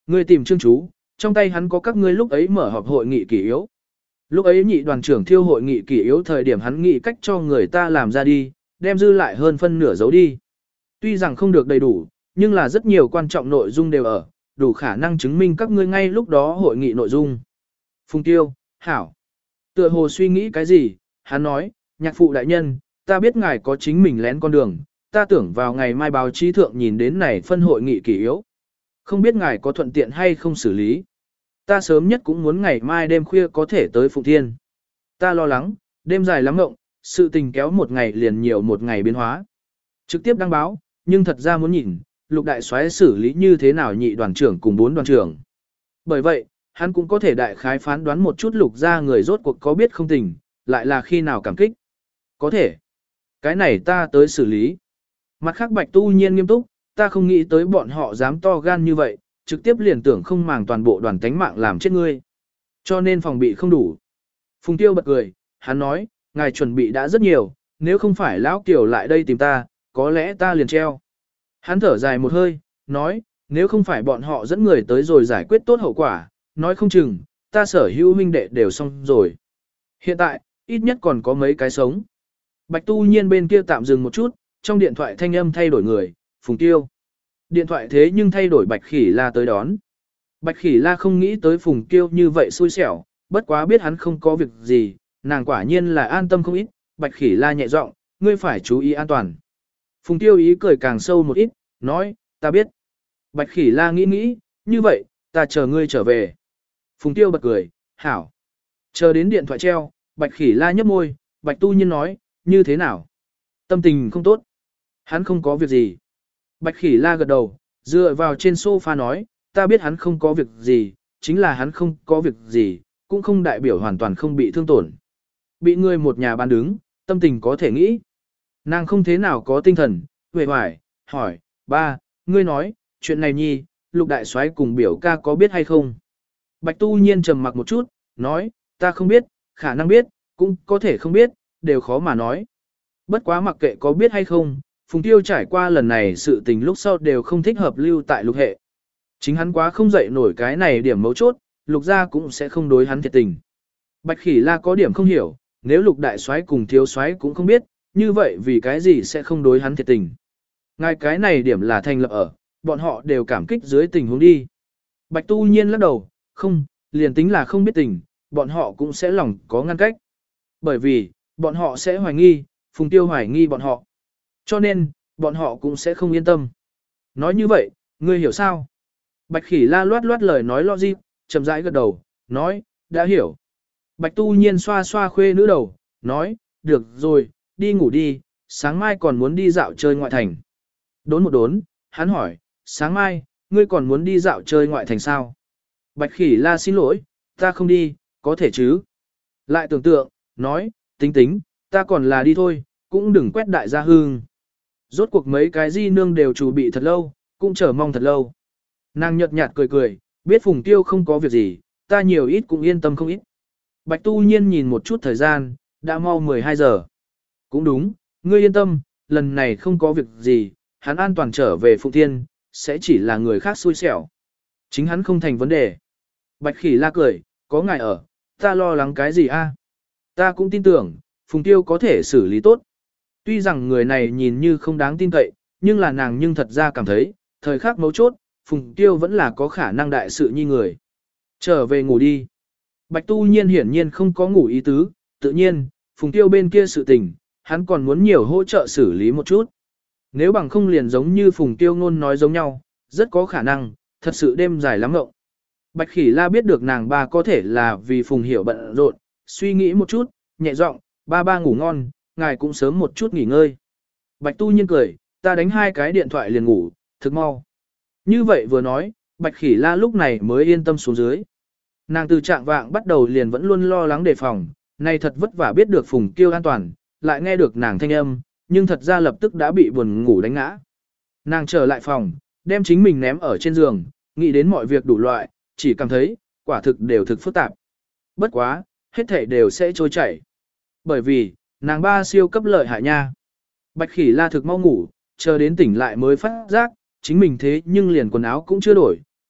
Ngươi tìm Trương chú, trong tay hắn có các ngươi lúc ấy mở họp hội nghị kỷ yếu. Lúc ấy nhị đoàn trưởng thiêu hội nghị kỷ yếu thời điểm hắn nghĩ cách cho người ta làm ra đi, đem dư lại hơn phân nửa giấu đi. Tuy rằng không được đầy đủ, nhưng là rất nhiều quan trọng nội dung đều ở, đủ khả năng chứng minh các ngươi ngay lúc đó hội nghị nội dung. Phùng Tiêu, hảo. Tựa hồ suy nghĩ cái gì, hắn nói, nhạc phụ đại nhân, ta biết ngài có chính mình lén con đường, ta tưởng vào ngày mai báo chí thượng nhìn đến này phân hội nghị kỷ yếu. Không biết ngài có thuận tiện hay không xử lý. Ta sớm nhất cũng muốn ngày mai đêm khuya có thể tới Phụng Thiên. Ta lo lắng, đêm dài lắm ngộng, sự tình kéo một ngày liền nhiều một ngày biến hóa. Trực tiếp đăng báo, nhưng thật ra muốn nhìn, lục đại soái xử lý như thế nào nhị đoàn trưởng cùng 4 đoàn trưởng. Bởi vậy, hắn cũng có thể đại khái phán đoán một chút lục ra người rốt cuộc có biết không tình, lại là khi nào cảm kích. Có thể. Cái này ta tới xử lý. Mặt khác Bạch Tu Nhiên nghiêm túc, ta không nghĩ tới bọn họ dám to gan như vậy, trực tiếp liền tưởng không màng toàn bộ đoàn tánh mạng làm chết ngươi. Cho nên phòng bị không đủ. Phùng Tiêu bật cười, hắn nói, ngài chuẩn bị đã rất nhiều, nếu không phải lão Kiều lại đây tìm ta, có lẽ ta liền treo. Hắn thở dài một hơi, nói, nếu không phải bọn họ dẫn người tới rồi giải quyết tốt hậu quả, nói không chừng, ta sở hữu huynh đệ đều xong rồi. Hiện tại, ít nhất còn có mấy cái sống. Bạch Tu Nhiên bên kia tạm dừng một chút, trong điện thoại thanh âm thay đổi người, Phùng Tiêu. Điện thoại thế nhưng thay đổi Bạch Khỉ La tới đón. Bạch Khỉ La không nghĩ tới Phùng Tiêu như vậy xui xẻo, bất quá biết hắn không có việc gì, nàng quả nhiên là an tâm không ít. Bạch Khỉ La nhẹ giọng, ngươi phải chú ý an toàn. Phùng Tiêu ý cười càng sâu một ít, nói, ta biết. Bạch Khỉ La nghĩ nghĩ, như vậy, ta chờ ngươi trở về. Phùng Tiêu bật cười, hảo. Chờ đến điện thoại treo, Bạch Khỉ La nhấp môi, Bạch Tu Nhiên nói, như thế nào? Tâm tình không tốt. Hắn không có việc gì. Bạch Khỉ La gật đầu, dựa vào trên sofa nói, ta biết hắn không có việc gì, chính là hắn không có việc gì, cũng không đại biểu hoàn toàn không bị thương tổn. Bị người một nhà bán đứng, tâm tình có thể nghĩ. Nàng không thế nào có tinh thần, huệ hoài, hỏi, ba, ngươi nói, chuyện này nhi, lục đại soái cùng biểu ca có biết hay không? Bạch Tu Nhiên trầm mặc một chút, nói, ta không biết, khả năng biết, cũng có thể không biết, đều khó mà nói. Bất quá mặc kệ có biết hay không, Phùng Tiêu trải qua lần này sự tình lúc sau đều không thích hợp lưu tại lục hệ. Chính hắn quá không dậy nổi cái này điểm mấu chốt, lục gia cũng sẽ không đối hắn thiệt tình. Bạch Khỉ La có điểm không hiểu, nếu lục đại soái cùng thiếu soái cũng không biết, như vậy vì cái gì sẽ không đối hắn thiệt tình. Ngay cái này điểm là thành lập ở, bọn họ đều cảm kích dưới tình huống đi. Bạch Tu Nhiên lắc đầu, không, liền tính là không biết tình, bọn họ cũng sẽ lòng có ngăn cách. Bởi vì, bọn họ sẽ hoài nghi, Phùng Tiêu hoài nghi bọn họ. Cho nên, bọn họ cũng sẽ không yên tâm. Nói như vậy, ngươi hiểu sao? Bạch Khỉ La loát loát lời nói logic, chậm rãi gật đầu, nói, đã hiểu. Bạch Tu Nhiên xoa xoa khuê nữ đầu, nói, được rồi, đi ngủ đi, sáng mai còn muốn đi dạo chơi ngoại thành. Đốn một đốn, hắn hỏi, sáng mai, ngươi còn muốn đi dạo chơi ngoại thành sao? Bạch Khỉ La xin lỗi, ta không đi, có thể chứ? Lại tưởng tượng, nói, tính, ta còn là đi thôi, cũng đừng quét đại gia hương. Rốt cuộc mấy cái di nương đều chuẩn bị thật lâu, cũng chờ mong thật lâu. Nàng nhợt nhạt cười, biết Phùng Tiêu không có việc gì, ta nhiều ít cũng yên tâm không ít. Bạch Tu Nhiên nhìn một chút thời gian, đã mau 12 giờ. Cũng đúng, ngươi yên tâm, lần này không có việc gì, hắn an toàn trở về Phụng Thiên, sẽ chỉ là người khác xui xẻo. Chính hắn không thành vấn đề. Bạch Khỉ La cười, có ngài ở, ta lo lắng cái gì a? Ta cũng tin tưởng, Phùng Tiêu có thể xử lý tốt. Tuy rằng người này nhìn như không đáng tin cậy, nhưng là nàng nhưng thật ra cảm thấy, thời khắc mấu chốt, Phùng Tiêu vẫn là có khả năng đại sự như người. Trở về ngủ đi. Bạch Tu Nhiên hiển nhiên không có ngủ ý tứ, tự nhiên, Phùng Tiêu bên kia sự tình, hắn còn muốn nhiều hỗ trợ xử lý một chút. Nếu bằng không liền giống như Phùng Tiêu ngôn nói giống nhau, rất có khả năng, thật sự đêm dài lắm ngộng. Bạch Khỉ La biết được nàng ba có thể là vì Phùng Hiểu bận rộn, suy nghĩ một chút, nhẹ giọng, ba ngủ ngon, ngài cũng sớm một chút nghỉ ngơi. Bạch Tu Nhiên cười, ta đánh 2 cái điện thoại liền ngủ, thực mau. Như vậy vừa nói, Bạch Khỉ La lúc này mới yên tâm xuống dưới. Nàng từ trạng vạng bắt đầu liền vẫn luôn lo lắng đề phòng, này thật vất vả biết được Phùng Kiêu an toàn, lại nghe được nàng thanh âm, nhưng thật ra lập tức đã bị buồn ngủ đánh ngã. Nàng trở lại phòng, đem chính mình ném ở trên giường, nghĩ đến mọi việc đủ loại, chỉ cảm thấy, quả thực đều thực phức tạp. Bất quá, hết thảy đều sẽ trôi chảy. Bởi vì, nàng ba siêu cấp lợi hại nha. Bạch Khỉ La thực mau ngủ, chờ đến tỉnh lại mới phát giác, chính mình thế nhưng liền quần áo cũng chưa đổi,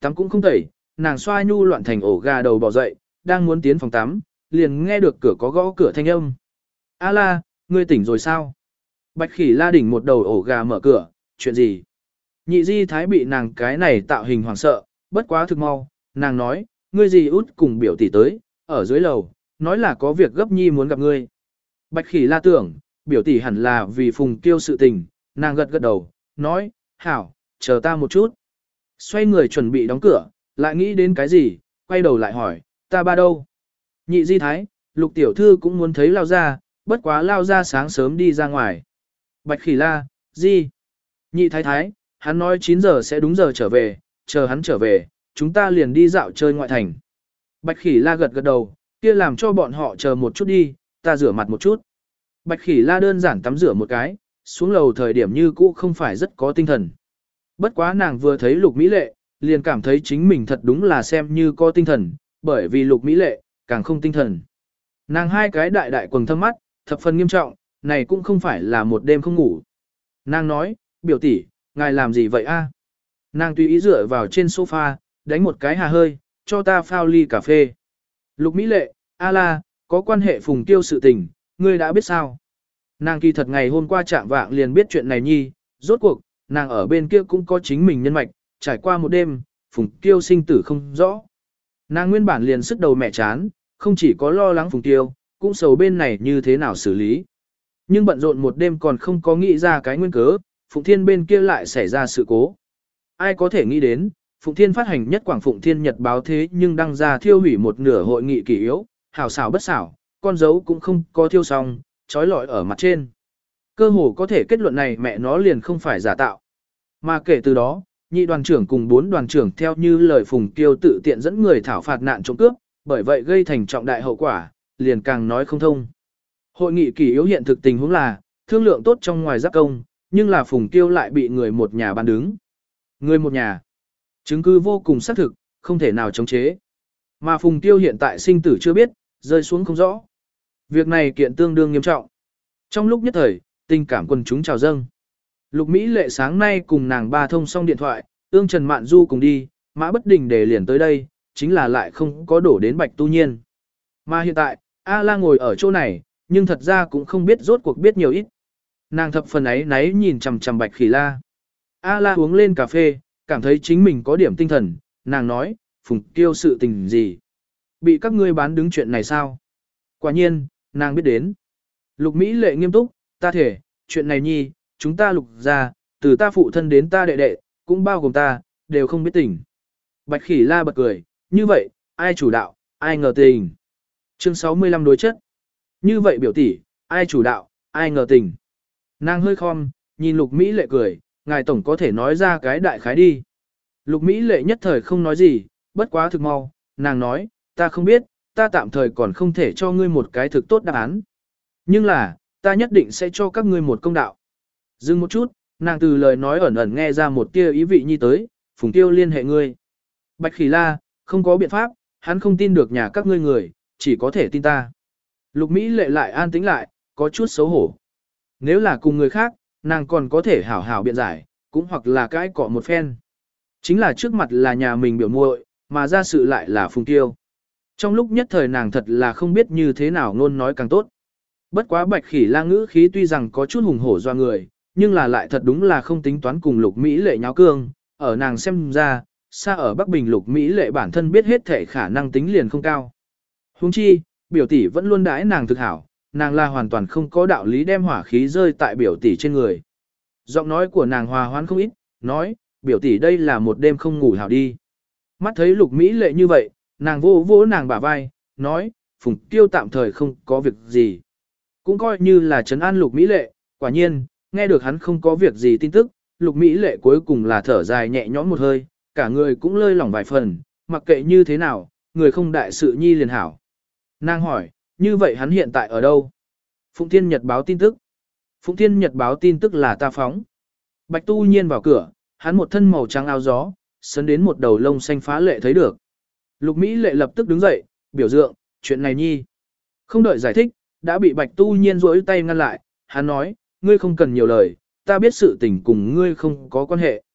tắm cũng không tẩy, nàng xoa nhu loạn thành ổ gà đầu bỏ dậy, đang muốn tiến phòng tắm, liền nghe được cửa có gõ cửa thanh âm. A la, ngươi tỉnh rồi sao? Bạch Khỉ La đỉnh một đầu ổ gà mở cửa, chuyện gì? Nhị di thái bị nàng cái này tạo hình hoảng sợ, bất quá thực mau, nàng nói, ngươi gì út cùng biểu tỷ tới, ở dưới lầu, nói là có việc gấp nhi muốn gặp ngươi. Bạch Khỉ La tưởng, biểu tỷ hẳn là vì Phùng Tiêu sự tình, nàng gật gật đầu, nói, hảo, chờ ta một chút. Xoay người chuẩn bị đóng cửa, lại nghĩ đến cái gì, quay đầu lại hỏi, ta ba đâu? Nhị di thái, Lục tiểu thư cũng muốn thấy lao ra, bất quá lao ra sáng sớm đi ra ngoài. Bạch Khỉ La, gì? Nhị thái thái, hắn nói 9 giờ sẽ đúng giờ trở về, chờ hắn trở về, chúng ta liền đi dạo chơi ngoại thành. Bạch Khỉ La gật gật đầu, kia làm cho bọn họ chờ một chút đi, ta rửa mặt một chút. Bạch Khỉ La đơn giản tắm rửa một cái, xuống lầu thời điểm như cũ không phải rất có tinh thần. Bất quá nàng vừa thấy Lục Mỹ Lệ, liền cảm thấy chính mình thật đúng là xem như có tinh thần, bởi vì Lục Mỹ Lệ, càng không tinh thần. Nàng hai cái đại đại quầng thâm mắt, thập phần nghiêm trọng, này cũng không phải là một đêm không ngủ. Nàng nói, biểu tỷ, ngài làm gì vậy a? Nàng tùy ý dựa vào trên sofa, đánh một cái hà hơi, cho ta phao ly cà phê. Lục Mỹ Lệ, a la, có quan hệ Phùng Tiêu sự tình, ngươi đã biết sao? Nàng kỳ thật ngày hôm qua chạm vạng liền biết chuyện này nhi, rốt cuộc, nàng ở bên kia cũng có chính mình nhân mạch, trải qua một đêm, Phùng Tiêu sinh tử không rõ. Nàng nguyên bản liền sức đầu mẹ chán, không chỉ có lo lắng Phùng Tiêu, cũng sầu bên này như thế nào xử lý. Nhưng bận rộn một đêm còn không có nghĩ ra cái nguyên cớ, Phụng Thiên bên kia lại xảy ra sự cố. Ai có thể nghĩ đến, Phụng Thiên phát hành nhất quảng Phụng Thiên Nhật báo thế nhưng đăng ra thiêu hủy một nửa hội nghị kỷ yếu, hảo xảo bất xảo, con dấu cũng không có thiêu xong, trói lọi ở mặt trên. Cơ hồ có thể kết luận này mẹ nó liền không phải giả tạo. Mà kể từ đó, nhị đoàn trưởng cùng 4 đoàn trưởng theo như lời Phùng Kiêu tự tiện dẫn người thảo phạt nạn trộm cướp, bởi vậy gây thành trọng đại hậu quả, liền càng nói không thông. Hội nghị kỷ yếu hiện thực tình huống là, thương lượng tốt trong ngoài giáp công, nhưng là Phùng Kiêu lại bị người một nhà bán đứng. Người một nhà, chứng cứ vô cùng xác thực, không thể nào chống chế. Mà Phùng Kiêu hiện tại sinh tử chưa biết, rơi xuống không rõ. Việc này kiện tương đương nghiêm trọng. Trong lúc nhất thời, tình cảm quần chúng trào dâng. Lục Mỹ Lệ sáng nay cùng nàng ba thông xong điện thoại, ương Trần Mạn Du cùng đi, Mã Bất Đình để liền tới đây, chính là lại không có đổ đến Bạch Tu Nhiên. Mà hiện tại, A La ngồi ở chỗ này, nhưng thật ra cũng không biết rốt cuộc biết nhiều ít. Nàng thập phần ấy náy nhìn chằm chằm Bạch Khỉ La. A La uống lên cà phê, cảm thấy chính mình có điểm tinh thần, nàng nói, Phùng Kiêu sự tình gì? Bị các ngươi bán đứng chuyện này sao? Quả nhiên, nàng biết đến. Lục Mỹ Lệ nghiêm túc, ta thể, chuyện này nhi, chúng ta lục ra, từ ta phụ thân đến ta đệ đệ, cũng bao gồm ta, đều không biết tình. Bạch Khỉ La bật cười, như vậy, ai chủ đạo, ai ngờ tình. Chương 65 đối chất. Như vậy biểu tỷ, ai chủ đạo, ai ngờ tình. Nàng hơi khom, nhìn Lục Mỹ Lệ cười, ngài tổng có thể nói ra cái đại khái đi. Lục Mỹ Lệ nhất thời không nói gì, bất quá thực mau, nàng nói, ta không biết, ta tạm thời còn không thể cho ngươi một cái thực tốt đáp án. Nhưng là, ta nhất định sẽ cho các ngươi một công đạo. Dừng một chút, nàng từ lời nói ẩn ẩn nghe ra một tia ý vị nhi tới, Phùng Tiêu liên hệ ngươi. Bạch Khỉ La, không có biện pháp, hắn không tin được nhà các ngươi người, chỉ có thể tin ta. Lục Mỹ Lệ lại an tĩnh lại, có chút xấu hổ. Nếu là cùng người khác, nàng còn có thể hảo hảo biện giải, cũng hoặc là cái cọ một phen. Chính là trước mặt là nhà mình biểu muội, mà ra sự lại là Phùng Tiêu. Trong lúc nhất thời nàng thật là không biết như thế nào ngôn nói càng tốt. Bất quá Bạch Khỉ La ngữ khí tuy rằng có chút hùng hổ doa người, nhưng là lại thật đúng là không tính toán cùng Lục Mỹ Lệ nháo cương, ở nàng xem ra, xa ở Bắc Bình Lục Mỹ Lệ bản thân biết hết thể khả năng tính liền không cao. Huống chi, biểu tỷ vẫn luôn đãi nàng thực hảo, nàng là hoàn toàn không có đạo lý đem hỏa khí rơi tại biểu tỷ trên người. Giọng nói của nàng hòa hoãn không ít, nói, biểu tỷ đây là một đêm không ngủ hảo đi. Mắt thấy Lục Mỹ Lệ như vậy, nàng vô vỗ nàng bả vai, nói, Phùng Tiêu tạm thời không có việc gì. Cũng coi như là trấn an Lục Mỹ Lệ, quả nhiên, nghe được hắn không có việc gì tin tức, Lục Mỹ Lệ cuối cùng là thở dài nhẹ nhõm một hơi, cả người cũng lơi lỏng vài phần, mặc kệ như thế nào, người không đại sự nhi liền hảo. Nàng hỏi, như vậy hắn hiện tại ở đâu? Phụng Thiên Nhật báo tin tức. Phụng Thiên Nhật báo tin tức là ta phóng. Bạch Tu Nhiên vào cửa, hắn một thân màu trắng áo gió, sấn đến một đầu lông xanh phá lệ thấy được. Lục Mỹ Lệ lập tức đứng dậy, biểu dượng, chuyện này nhi. Không đợi giải thích, đã bị Bạch Tu Nhiên rỗi tay ngăn lại, hắn nói, ngươi không cần nhiều lời, ta biết sự tình cùng ngươi không có quan hệ.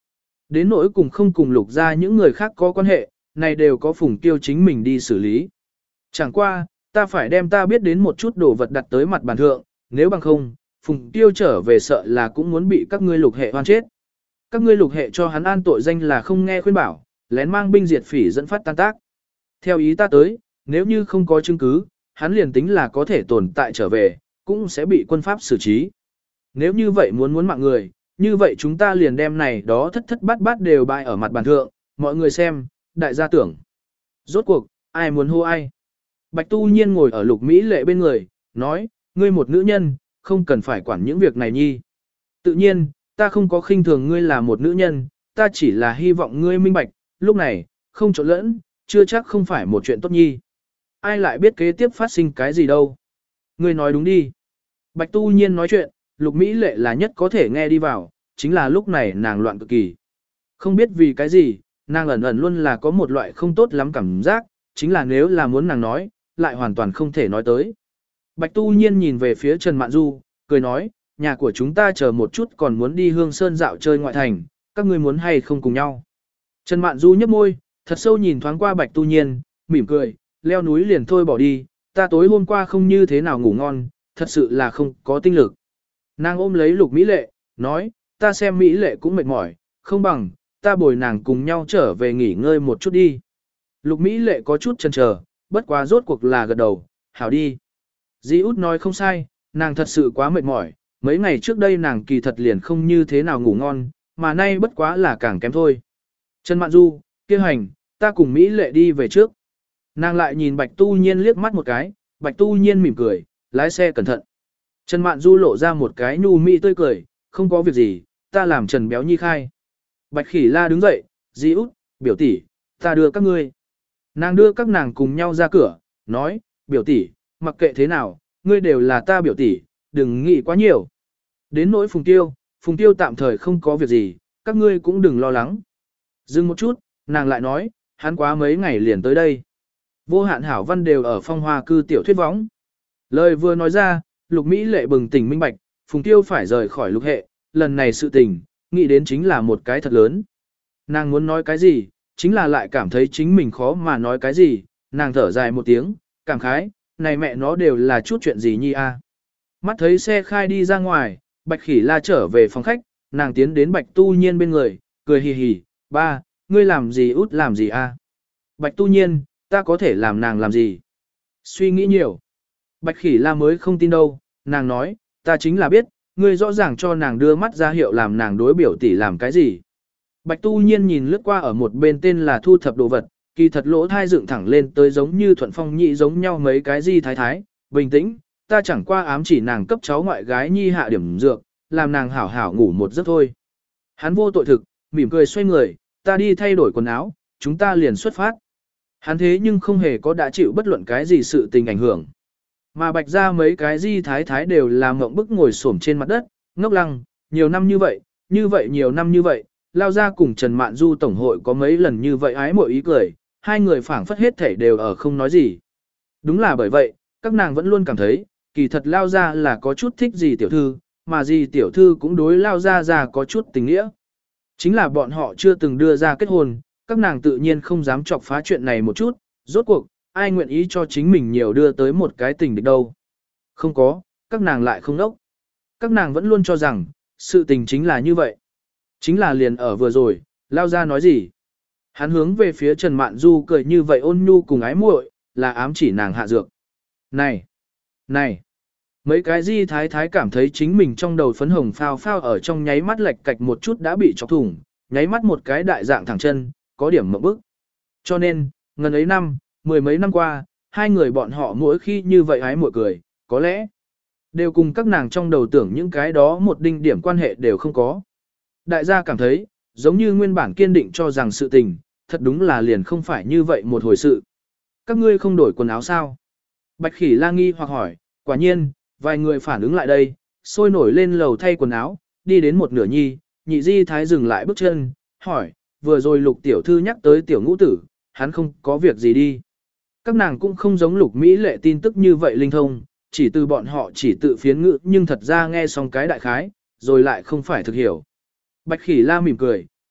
Đến nỗi cùng không cùng Lục gia những người khác có quan hệ, này đều có Phùng Tiêu chính mình đi xử lý. Chẳng qua, ta phải đem ta biết đến một chút đồ vật đặt tới mặt bàn thượng, nếu bằng không, Phùng Tiêu trở về sợ là cũng muốn bị các ngươi Lục hệ oan chết. Các ngươi Lục hệ cho hắn an tội danh là không nghe khuyên bảo, lén mang binh diệt phỉ dẫn phát tan tác. Theo ý ta tới, nếu như không có chứng cứ, hắn liền tính là có thể tồn tại trở về, cũng sẽ bị quân pháp xử trí. Nếu như vậy muốn mạng người, như vậy chúng ta liền đem này đó thất thất bát bát đều bại ở mặt bàn thượng, mọi người xem, đại gia tưởng. Rốt cuộc, ai muốn hô ai? Bạch Tu Nhiên ngồi ở Lục Mỹ Lệ bên người, nói, ngươi một nữ nhân, không cần phải quản những việc này nhi. Tự nhiên, ta không có khinh thường ngươi là một nữ nhân, ta chỉ là hy vọng ngươi minh bạch, lúc này, không trộn lẫn, chưa chắc không phải một chuyện tốt nhi. Ai lại biết kế tiếp phát sinh cái gì đâu. Ngươi nói đúng đi. Bạch Tu Nhiên nói chuyện, Lục Mỹ Lệ là nhất có thể nghe đi vào, chính là lúc này nàng loạn cực kỳ. Không biết vì cái gì, nàng ẩn ẩn luôn là có một loại không tốt lắm cảm giác, chính là nếu là muốn nàng nói, lại hoàn toàn không thể nói tới. Bạch Tu Nhiên nhìn về phía Trần Mạn Du, cười nói, nhà của chúng ta chờ một chút còn muốn đi Hương Sơn dạo chơi ngoại thành, các ngươi muốn hay không cùng nhau. Trần Mạn Du nhếch môi, thật sâu nhìn thoáng qua Bạch Tu Nhiên, mỉm cười, leo núi liền thôi bỏ đi, ta tối hôm qua không như thế nào ngủ ngon, thật sự là không có tinh lực. Nàng ôm lấy Lục Mỹ Lệ, nói, ta xem Mỹ Lệ cũng mệt mỏi, không bằng, ta bồi nàng cùng nhau trở về nghỉ ngơi một chút đi. Lục Mỹ Lệ có chút chần chờ, bất quá rốt cuộc là gật đầu, hảo đi. Dì út nói không sai, nàng thật sự quá mệt mỏi, mấy ngày trước đây nàng kỳ thật liền không như thế nào ngủ ngon, mà nay bất quá là càng kém thôi. Trần Mạn Du, kia hành, ta cùng Mỹ Lệ đi về trước. Nàng lại nhìn Bạch Tu Nhiên liếc mắt một cái, Bạch Tu Nhiên mỉm cười, lái xe cẩn thận. Trần Mạn Du lộ ra một cái nhu mỹ tươi cười, không có việc gì, ta làm Trần Béo Nhi khai. Bạch Khỉ La đứng dậy, dì út, biểu tỷ, ta đưa các ngươi. Nàng đưa các nàng cùng nhau ra cửa, nói, biểu tỷ, mặc kệ thế nào, ngươi đều là ta biểu tỷ, đừng nghĩ quá nhiều. Đến nỗi Phùng Tiêu tạm thời không có việc gì, các ngươi cũng đừng lo lắng. Dừng một chút, nàng lại nói, hắn quá mấy ngày liền tới đây. Vô Hạn Hảo Văn đều ở Phong Hoa cư tiểu thuyết võng. Lời vừa nói ra, Lục Mỹ Lệ bừng tỉnh minh bạch, Phùng Tiêu phải rời khỏi Lục hệ, lần này sự tình, nghĩ đến chính là một cái thật lớn. Nàng muốn nói cái gì, chính là lại cảm thấy chính mình khó mà nói cái gì, nàng thở dài một tiếng, cảm khái, này mẹ nó đều là chút chuyện gì nhi a. Mắt thấy xe khai đi ra ngoài, Bạch Khỉ La trở về phòng khách, nàng tiến đến Bạch Tu Nhiên bên người, cười hì hì, ba, ngươi làm gì út làm gì a? Bạch Tu Nhiên, ta có thể làm nàng làm gì? Suy nghĩ nhiều. Bạch Khỉ La mới không tin đâu, nàng nói, ta chính là biết, ngươi rõ ràng cho nàng đưa mắt ra hiệu làm nàng đối biểu tỷ làm cái gì. Bạch Tu Nhiên nhìn lướt qua ở một bên tên là thu thập đồ vật, kỳ thật lỗ thai dựng thẳng lên tới giống như Thuận Phong nhị giống nhau mấy cái gì thái thái, bình tĩnh, ta chẳng qua ám chỉ nàng cấp cháu ngoại gái nhi hạ điểm dược, làm nàng hảo hảo ngủ một giấc thôi. Hắn vô tội thực, mỉm cười xoay người, ta đi thay đổi quần áo, chúng ta liền xuất phát. Hắn thế nhưng không hề có đã chịu bất luận cái gì sự tình ảnh hưởng. Mà Bạch ra mấy cái di thái thái đều làm ngộng bức ngồi xổm trên mặt đất, ngốc lăng, nhiều năm như vậy nhiều năm như vậy, lao ra cùng Trần Mạn Du tổng hội có mấy lần như vậy ái mội ý cười, hai người phảng phất hết thể đều ở không nói gì. Đúng là bởi vậy, các nàng vẫn luôn cảm thấy, kỳ thật lao ra là có chút thích gì tiểu thư, mà gì tiểu thư cũng đối lao ra có chút tình nghĩa. Chính là bọn họ chưa từng đưa ra kết hôn, các nàng tự nhiên không dám chọc phá chuyện này một chút, rốt cuộc, ai nguyện ý cho chính mình nhiều đưa tới một cái tình địch đâu. Không có, các nàng lại không đốc. Các nàng vẫn luôn cho rằng, sự tình chính là như vậy. Chính là liền ở vừa rồi, lao ra nói gì. Hắn hướng về phía Trần Mạn Du cười như vậy ôn nhu cùng ái muội, là ám chỉ nàng hạ dược. Này! Này! Mấy cái di thái thái cảm thấy chính mình trong đầu phấn hồng phao phao ở trong nháy mắt lệch cạch một chút đã bị chọc thủng, nháy mắt một cái đại dạng thẳng chân, có điểm mộng bức. Cho nên, ngần ấy năm, mười mấy năm qua, hai người bọn họ mỗi khi như vậy ái muội cười, có lẽ đều cùng các nàng trong đầu tưởng những cái đó một đinh điểm quan hệ đều không có. Đại gia cảm thấy, giống như nguyên bản kiên định cho rằng sự tình, thật đúng là liền không phải như vậy một hồi sự. Các ngươi không đổi quần áo sao? Bạch Khỉ La nghi hoặc hỏi, quả nhiên, vài người phản ứng lại đây, sôi nổi lên lầu thay quần áo, đi đến một nửa nhi, nhị di thái dừng lại bước chân, hỏi, vừa rồi Lục tiểu thư nhắc tới tiểu ngũ tử, hắn không có việc gì đi. Các nàng cũng không giống Lục Mỹ Lệ tin tức như vậy linh thông, chỉ từ bọn họ chỉ tự phiến ngữ nhưng thật ra nghe xong cái đại khái, rồi lại không phải thực hiểu. Bạch Khỉ La mỉm cười,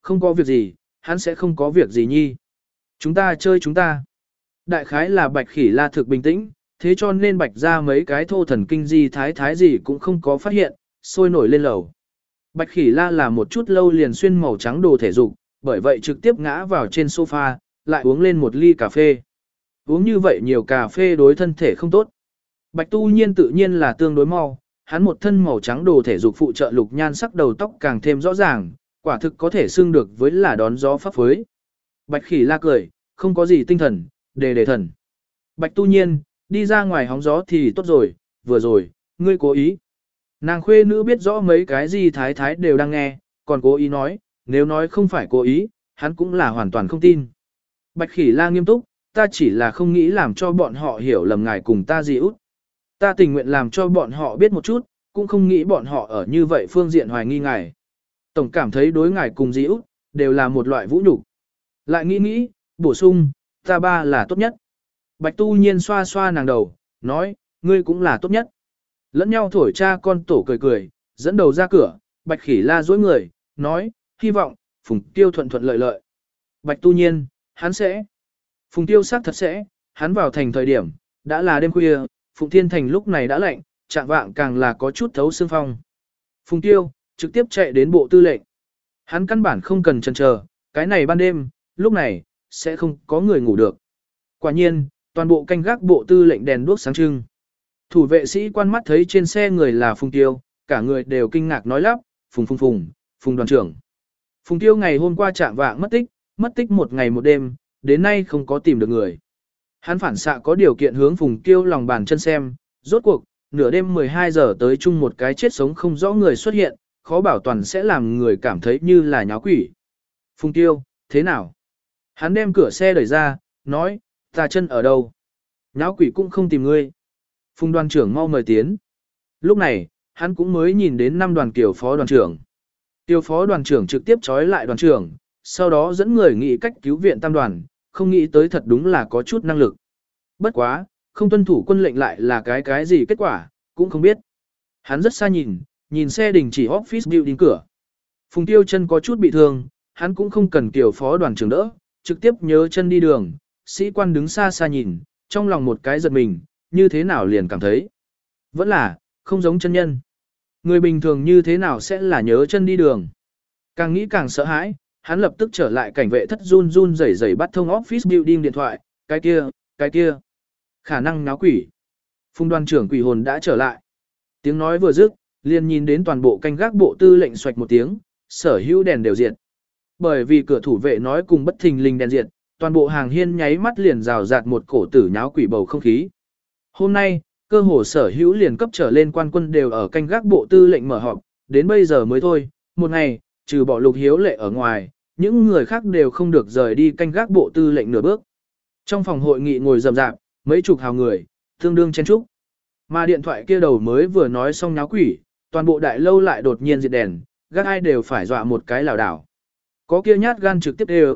không có việc gì, hắn sẽ không có việc gì nhi. Chúng ta chơi chúng ta. Đại khái là Bạch Khỉ La thực bình tĩnh, thế cho nên Bạch ra mấy cái thô thần kinh gì thái gì cũng không có phát hiện, sôi nổi lên lầu. Bạch Khỉ La là một chút lâu liền xuyên màu trắng đồ thể dục, bởi vậy trực tiếp ngã vào trên sofa, lại uống lên một ly cà phê. Uống như vậy nhiều cà phê đối thân thể không tốt. Bạch Tu Nhiên tự nhiên là tương đối mau, hắn một thân màu trắng đồ thể dục phụ trợ lục nhan sắc đầu tóc càng thêm rõ ràng, quả thực có thể xưng được với là đón gió pháp phối. Bạch Khỉ La cười, không có gì tinh thần, đề thần. Bạch Tu Nhiên, đi ra ngoài hóng gió thì tốt rồi, vừa rồi, ngươi cố ý. Nàng khuê nữ biết rõ mấy cái gì thái đều đang nghe, còn cố ý nói, nếu nói không phải cố ý, hắn cũng là hoàn toàn không tin. Bạch Khỉ La nghiêm túc, ta chỉ là không nghĩ làm cho bọn họ hiểu lầm ngài cùng ta gì út. Ta tình nguyện làm cho bọn họ biết một chút, cũng không nghĩ bọn họ ở như vậy phương diện hoài nghi ngài. Tổng cảm thấy đối ngài cùng dì út, đều là một loại vũ nhục. Lại nghĩ, bổ sung, ta ba là tốt nhất. Bạch Tu Nhiên xoa xoa nàng đầu, nói, ngươi cũng là tốt nhất. Lẫn nhau thổi cha con tổ cười, dẫn đầu ra cửa, Bạch Khỉ La dối người, nói, hy vọng, Phùng Tiêu thuận thuận lợi lợi. Bạch Tu Nhiên, hắn sẽ. Phùng Tiêu xác thật sẽ, hắn vào thành thời điểm, đã là đêm khuya, Phùng Thiên Thành lúc này đã lạnh, trạng vạng càng là có chút thấu xương phong. Phùng Tiêu, trực tiếp chạy đến bộ tư lệnh. Hắn căn bản không cần chần chờ, cái này ban đêm, lúc này, sẽ không có người ngủ được. Quả nhiên, toàn bộ canh gác bộ tư lệnh đèn đuốc sáng trưng. Thủ vệ sĩ quan mắt thấy trên xe người là Phùng Tiêu, cả người đều kinh ngạc nói lắp, Phùng đoàn trưởng. Phùng Tiêu ngày hôm qua trạng vạng mất tích một ngày một đêm, đến nay không có tìm được người. Hắn phản xạ có điều kiện hướng Phùng Tiêu lòng bàn chân xem, rốt cuộc, nửa đêm 12 giờ tới chung một cái chết sống không rõ người xuất hiện, khó bảo toàn sẽ làm người cảm thấy như là nháo quỷ. Phùng Tiêu, thế nào? Hắn đem cửa xe đẩy ra, nói, ta chân ở đâu? Nháo quỷ cũng không tìm ngươi. Phùng đoàn trưởng mau mời tiến. Lúc này, hắn cũng mới nhìn đến 5 đoàn kiểu phó đoàn trưởng. Tiêu phó đoàn trưởng trực tiếp trói lại đoàn trưởng, sau đó dẫn người nghĩ cách cứu viện tam đoàn, không nghĩ tới thật đúng là có chút năng lực. Bất quá, không tuân thủ quân lệnh lại là cái gì kết quả, cũng không biết. Hắn rất xa nhìn xe đình chỉ office building cửa. Phùng Tiêu chân có chút bị thương, hắn cũng không cần kiểu phó đoàn trưởng đỡ, trực tiếp nhớ chân đi đường, sĩ quan đứng xa xa nhìn, trong lòng một cái giật mình, như thế nào liền cảm thấy. Vẫn là, không giống chân nhân. Người bình thường như thế nào sẽ là nhớ chân đi đường. Càng nghĩ càng sợ hãi, hắn lập tức trở lại cảnh vệ thất run rẩy bắt thông office building điện thoại, cái kia. Khả năng náo quỷ. Phùng đoàn trưởng quỷ hồn đã trở lại. Tiếng nói vừa dứt, liền nhìn đến toàn bộ canh gác bộ tư lệnh xoạch một tiếng, sở hữu đèn đều diệt. Bởi vì cửa thủ vệ nói cùng bất thình lình đèn diệt, toàn bộ hàng hiên nháy mắt liền rào rạt một cổ tử nháo quỷ bầu không khí. Hôm nay, cơ hồ sở hữu liền cấp trở lên quan quân đều ở canh gác bộ tư lệnh mở họp, đến bây giờ mới thôi, một ngày, trừ bỏ Lục Hiếu Lệ ở ngoài, những người khác đều không được rời đi canh gác bộ tư lệnh nửa bước. Trong phòng hội nghị ngồi rầm rạp, mấy chục hào người, tương đương chen trúc. Mà điện thoại kia đầu mới vừa nói xong nháo quỷ, toàn bộ đại lâu lại đột nhiên diệt đèn, gác ai đều phải dọa một cái lảo đảo. Có kia nhát gan trực tiếp đều,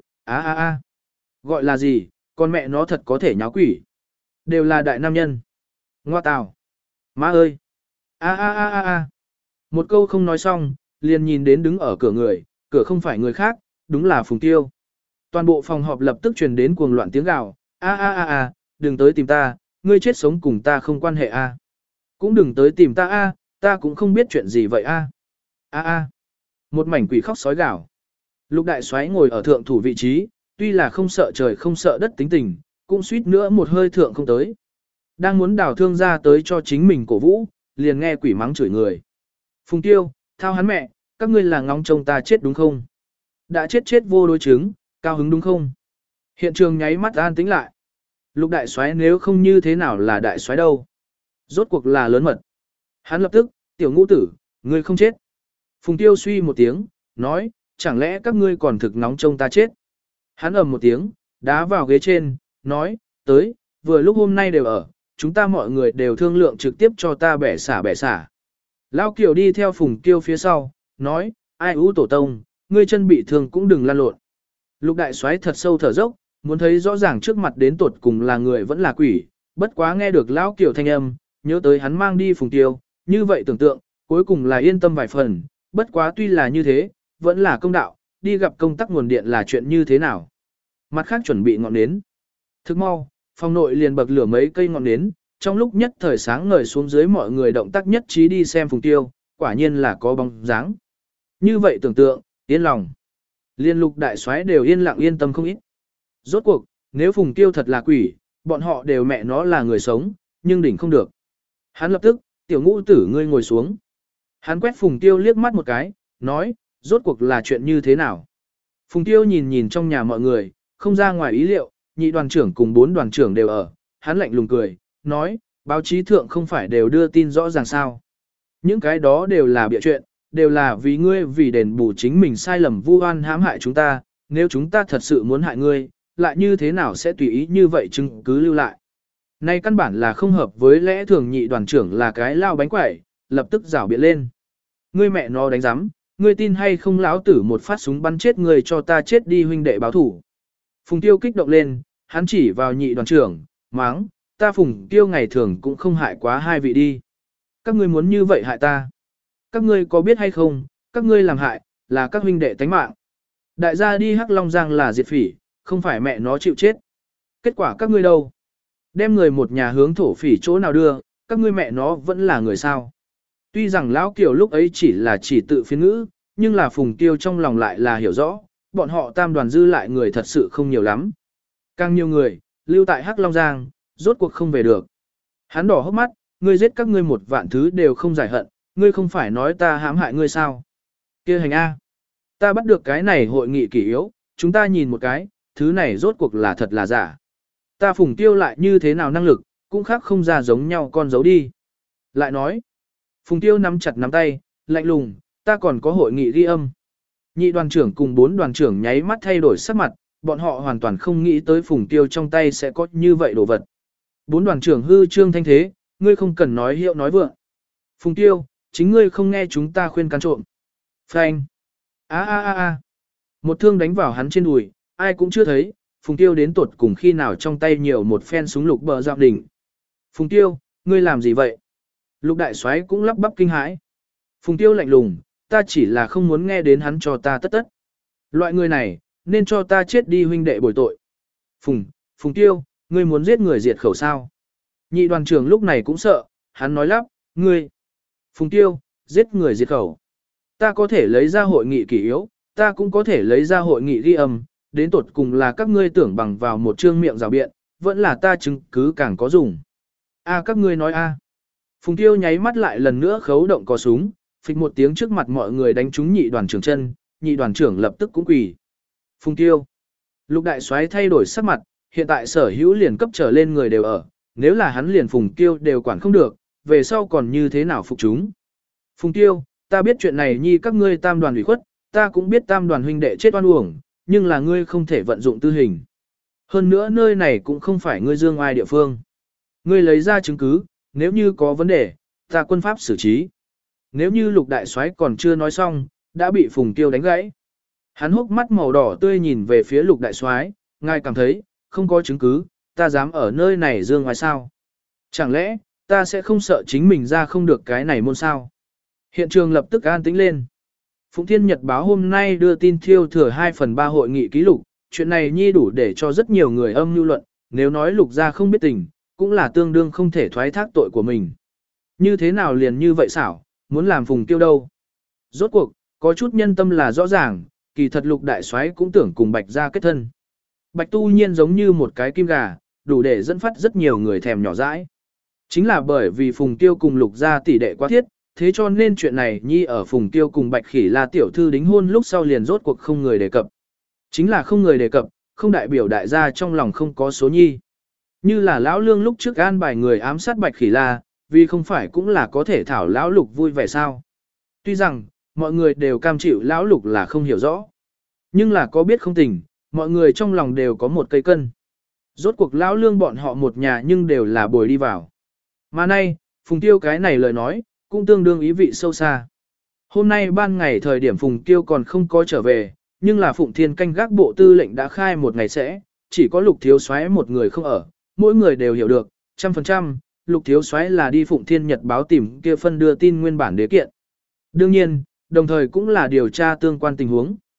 gọi là gì, con mẹ nó thật có thể nháo quỷ. Đều là đại nam nhân. Ngoa tào. Má ơi. Một câu không nói xong, liền nhìn đến đứng ở cửa người, cửa không phải người khác, đúng là Phùng Tiêu. Toàn bộ phòng họp lập tức truyền đến cuồng loạn tiếng gào, đừng tới tìm ta, ngươi chết sống cùng ta không quan hệ a. Cũng đừng tới tìm ta a, ta cũng không biết chuyện gì vậy a. Một mảnh quỷ khóc sói gào. Lục đại soái ngồi ở thượng thủ vị trí, tuy là không sợ trời không sợ đất tính tình, cũng suýt nữa một hơi thượng không tới. Đang muốn đào thương ra tới cho chính mình cổ vũ, liền nghe quỷ mắng chửi người. Phùng Tiêu, thao hắn mẹ, các ngươi là ngóng trông ta chết đúng không? Đã chết vô đối chứng, cao hứng đúng không? Hiện trường nháy mắt an tĩnh lại. Lục đại soái nếu không như thế nào là đại soái đâu? Rốt cuộc là lớn mật. Hắn lập tức, tiểu ngũ tử, ngươi không chết. Phùng Tiêu suy một tiếng, nói, chẳng lẽ các ngươi còn thực nóng trông ta chết? Hắn ầm một tiếng, đá vào ghế trên, nói, tới, vừa lúc hôm nay đều ở, chúng ta mọi người đều thương lượng trực tiếp cho ta bẻ xả. Lao Kiều đi theo Phùng Tiêu phía sau, nói, ai ú tổ tông, ngươi chân bị thương cũng đừng lăn lộn. Lục đại soái thật sâu thở dốc, muốn thấy rõ ràng trước mặt đến tột cùng là người vẫn là quỷ, bất quá nghe được Lão Kiều thanh âm, nhớ tới hắn mang đi Phùng Tiêu, như vậy tưởng tượng, cuối cùng là yên tâm vài phần, bất quá tuy là như thế, vẫn là công đạo, đi gặp công tắc nguồn điện là chuyện như thế nào. Mặt khác chuẩn bị ngọn nến. Thức mau, phòng nội liền bậc lửa mấy cây ngọn nến, trong lúc nhất thời sáng ngời xuống dưới mọi người động tác nhất trí đi xem Phùng Tiêu, quả nhiên là có bóng dáng. Như vậy tưởng tượng, yên lòng. Liên Lục đại soái đều yên lặng yên tâm không ít. Rốt cuộc, nếu Phùng Tiêu thật là quỷ, bọn họ đều mẹ nó là người sống, nhưng đỉnh không được. Hắn lập tức, tiểu ngũ tử ngươi ngồi xuống. Hắn quét Phùng Tiêu liếc mắt một cái, nói, rốt cuộc là chuyện như thế nào. Phùng Tiêu nhìn nhìn trong nhà mọi người, không ra ngoài ý liệu, nhị đoàn trưởng cùng 4 đoàn trưởng đều ở. Hắn lạnh lùng cười, nói, báo chí thượng không phải đều đưa tin rõ ràng sao. Những cái đó đều là bịa chuyện, đều là vì ngươi vì đền bù chính mình sai lầm vu oan hãm hại chúng ta, nếu chúng ta thật sự muốn hại ngươi, lại như thế nào sẽ tùy ý như vậy chứng cứ lưu lại. Nay căn bản là không hợp với lẽ thường, nhị đoàn trưởng là cái lao bánh quẩy, lập tức rảo biện lên. Ngươi mẹ nó đánh giám, ngươi tin hay không lão tử một phát súng bắn chết người cho ta chết đi huynh đệ báo thủ. Phùng Tiêu kích động lên, hắn chỉ vào nhị đoàn trưởng, máng, ta Phùng Tiêu ngày thường cũng không hại quá hai vị đi. Các ngươi muốn như vậy hại ta. Các ngươi có biết hay không, các ngươi làm hại, là các huynh đệ tánh mạng. Đại gia đi Hắc Long Giang là diệt phỉ, không phải mẹ nó chịu chết. Kết quả các ngươi đâu? Đem người một nhà hướng thổ phỉ chỗ nào đưa, các ngươi mẹ nó vẫn là người sao. Tuy rằng Lão Kiều lúc ấy chỉ tự phiên ngữ, nhưng là Phùng Tiêu trong lòng lại là hiểu rõ, bọn họ tam đoàn dư lại người thật sự không nhiều lắm. Càng nhiều người, lưu tại Hắc Long Giang, rốt cuộc không về được. Hắn đỏ hốc mắt, ngươi giết các ngươi 1 vạn thứ đều không giải hận, ngươi không phải nói ta hãm hại ngươi sao? Kia hành A. Ta bắt được cái này hội nghị kỷ yếu, chúng ta nhìn một cái, thứ này rốt cuộc là thật là giả. Ta Phùng Tiêu lại như thế nào năng lực, cũng khác không ra giống nhau con dấu đi. Lại nói, Phùng Tiêu nắm chặt nắm tay, lạnh lùng, ta còn có hội nghị ghi âm. Nhị đoàn trưởng cùng 4 đoàn trưởng nháy mắt thay đổi sắc mặt, bọn họ hoàn toàn không nghĩ tới Phùng Tiêu trong tay sẽ có như vậy đồ vật. 4 đoàn trưởng hư trương thanh thế, ngươi không cần nói hiệu nói vượng. Phùng Tiêu, chính ngươi không nghe chúng ta khuyên can trộm. Phanh. A. Một thương đánh vào hắn trên đùi, ai cũng chưa thấy, Phùng Tiêu đến tuột cùng khi nào trong tay nhiều một phen súng lục bờ dạo đỉnh. Phùng Tiêu, ngươi làm gì vậy? Lục đại soái cũng lắp bắp kinh hãi. Phùng Tiêu lạnh lùng, ta chỉ là không muốn nghe đến hắn cho ta tất tất. Loại người này, nên cho ta chết đi huynh đệ bồi tội. Phùng Tiêu, ngươi muốn giết người diệt khẩu sao? Nhị đoàn trưởng lúc này cũng sợ, hắn nói lắp, ngươi. Phùng Tiêu, giết người diệt khẩu. Ta có thể lấy ra hội nghị kỷ yếu, ta cũng có thể lấy ra hội nghị ghi âm, đến tột cùng là các ngươi tưởng bằng vào một trương miệng rào biện, vẫn là ta chứng cứ càng có dùng. Các ngươi nói a. Phùng Tiêu nháy mắt lại lần nữa khấu động cò súng, phịch một tiếng trước mặt mọi người đánh trúng nhị đoàn trưởng chân, nhị đoàn trưởng lập tức cũng quỳ. Phùng Tiêu. Lục đại soái thay đổi sắc mặt, hiện tại sở hữu liền cấp trở lên người đều ở, nếu là hắn liền Phùng Tiêu đều quản không được, về sau còn như thế nào phục chúng. Phùng Tiêu, ta biết chuyện này nhi các ngươi tam đoàn ủy khuất, ta cũng biết tam đoàn huynh đệ chết oan uổng, nhưng là ngươi không thể vận dụng tư hình. Hơn nữa nơi này cũng không phải ngươi dương ai địa phương. Ngươi lấy ra chứng cứ, nếu như có vấn đề, ta quân pháp xử trí. Nếu như lục đại soái còn chưa nói xong, đã bị Phùng Tiêu đánh gãy. Hắn hốc mắt màu đỏ tươi nhìn về phía lục đại soái, ngài cảm thấy, không có chứng cứ, ta dám ở nơi này dương ngoài sao. Chẳng lẽ, ta sẽ không sợ chính mình ra không được cái này môn sao. Hiện trường lập tức an tĩnh lên. Phụng Thiên Nhật báo hôm nay đưa tin thiêu thừa 2/3 hội nghị ký lục, chuyện này nhi đủ để cho rất nhiều người âm mưu luận, nếu nói lục gia không biết tình, cũng là tương đương không thể thoái thác tội của mình. Như thế nào liền như vậy xảo, muốn làm Phùng Tiêu đâu. Rốt cuộc, có chút nhân tâm là rõ ràng, kỳ thật lục đại soái cũng tưởng cùng Bạch gia kết thân. Bạch tu nhiên giống như một cái kim gà, đủ để dẫn phát rất nhiều người thèm nhỏ dãi. Chính là bởi vì Phùng Tiêu cùng lục gia tỷ đệ quá thiết, thế cho nên chuyện này nhi ở Phùng Tiêu cùng Bạch Khỉ La tiểu thư đính hôn lúc sau liền rốt cuộc không người đề cập. Chính là không người đề cập, không đại biểu đại gia trong lòng không có số nhi. Như là lão lương lúc trước an bài người ám sát Bạch Khỉ La, vì không phải cũng là có thể thảo lão lục vui vẻ sao. Tuy rằng, mọi người đều cam chịu lão lục là không hiểu rõ. Nhưng là có biết không tình, mọi người trong lòng đều có một cây cân. Rốt cuộc lão lương bọn họ một nhà nhưng đều là bồi đi vào. Mà nay, Phùng Tiêu cái này lời nói, cũng tương đương ý vị sâu xa. Hôm nay ban ngày thời điểm Phùng Tiêu còn không có trở về, nhưng là Phụng Thiên canh gác bộ tư lệnh đã khai một ngày sẽ, chỉ có Lục Thiếu Soái một người không ở, mỗi người đều hiểu được, 100%, Lục Thiếu Soái là đi Phụng Thiên Nhật báo tìm kia phân đưa tin nguyên bản đế kiện. Đương nhiên, đồng thời cũng là điều tra tương quan tình huống.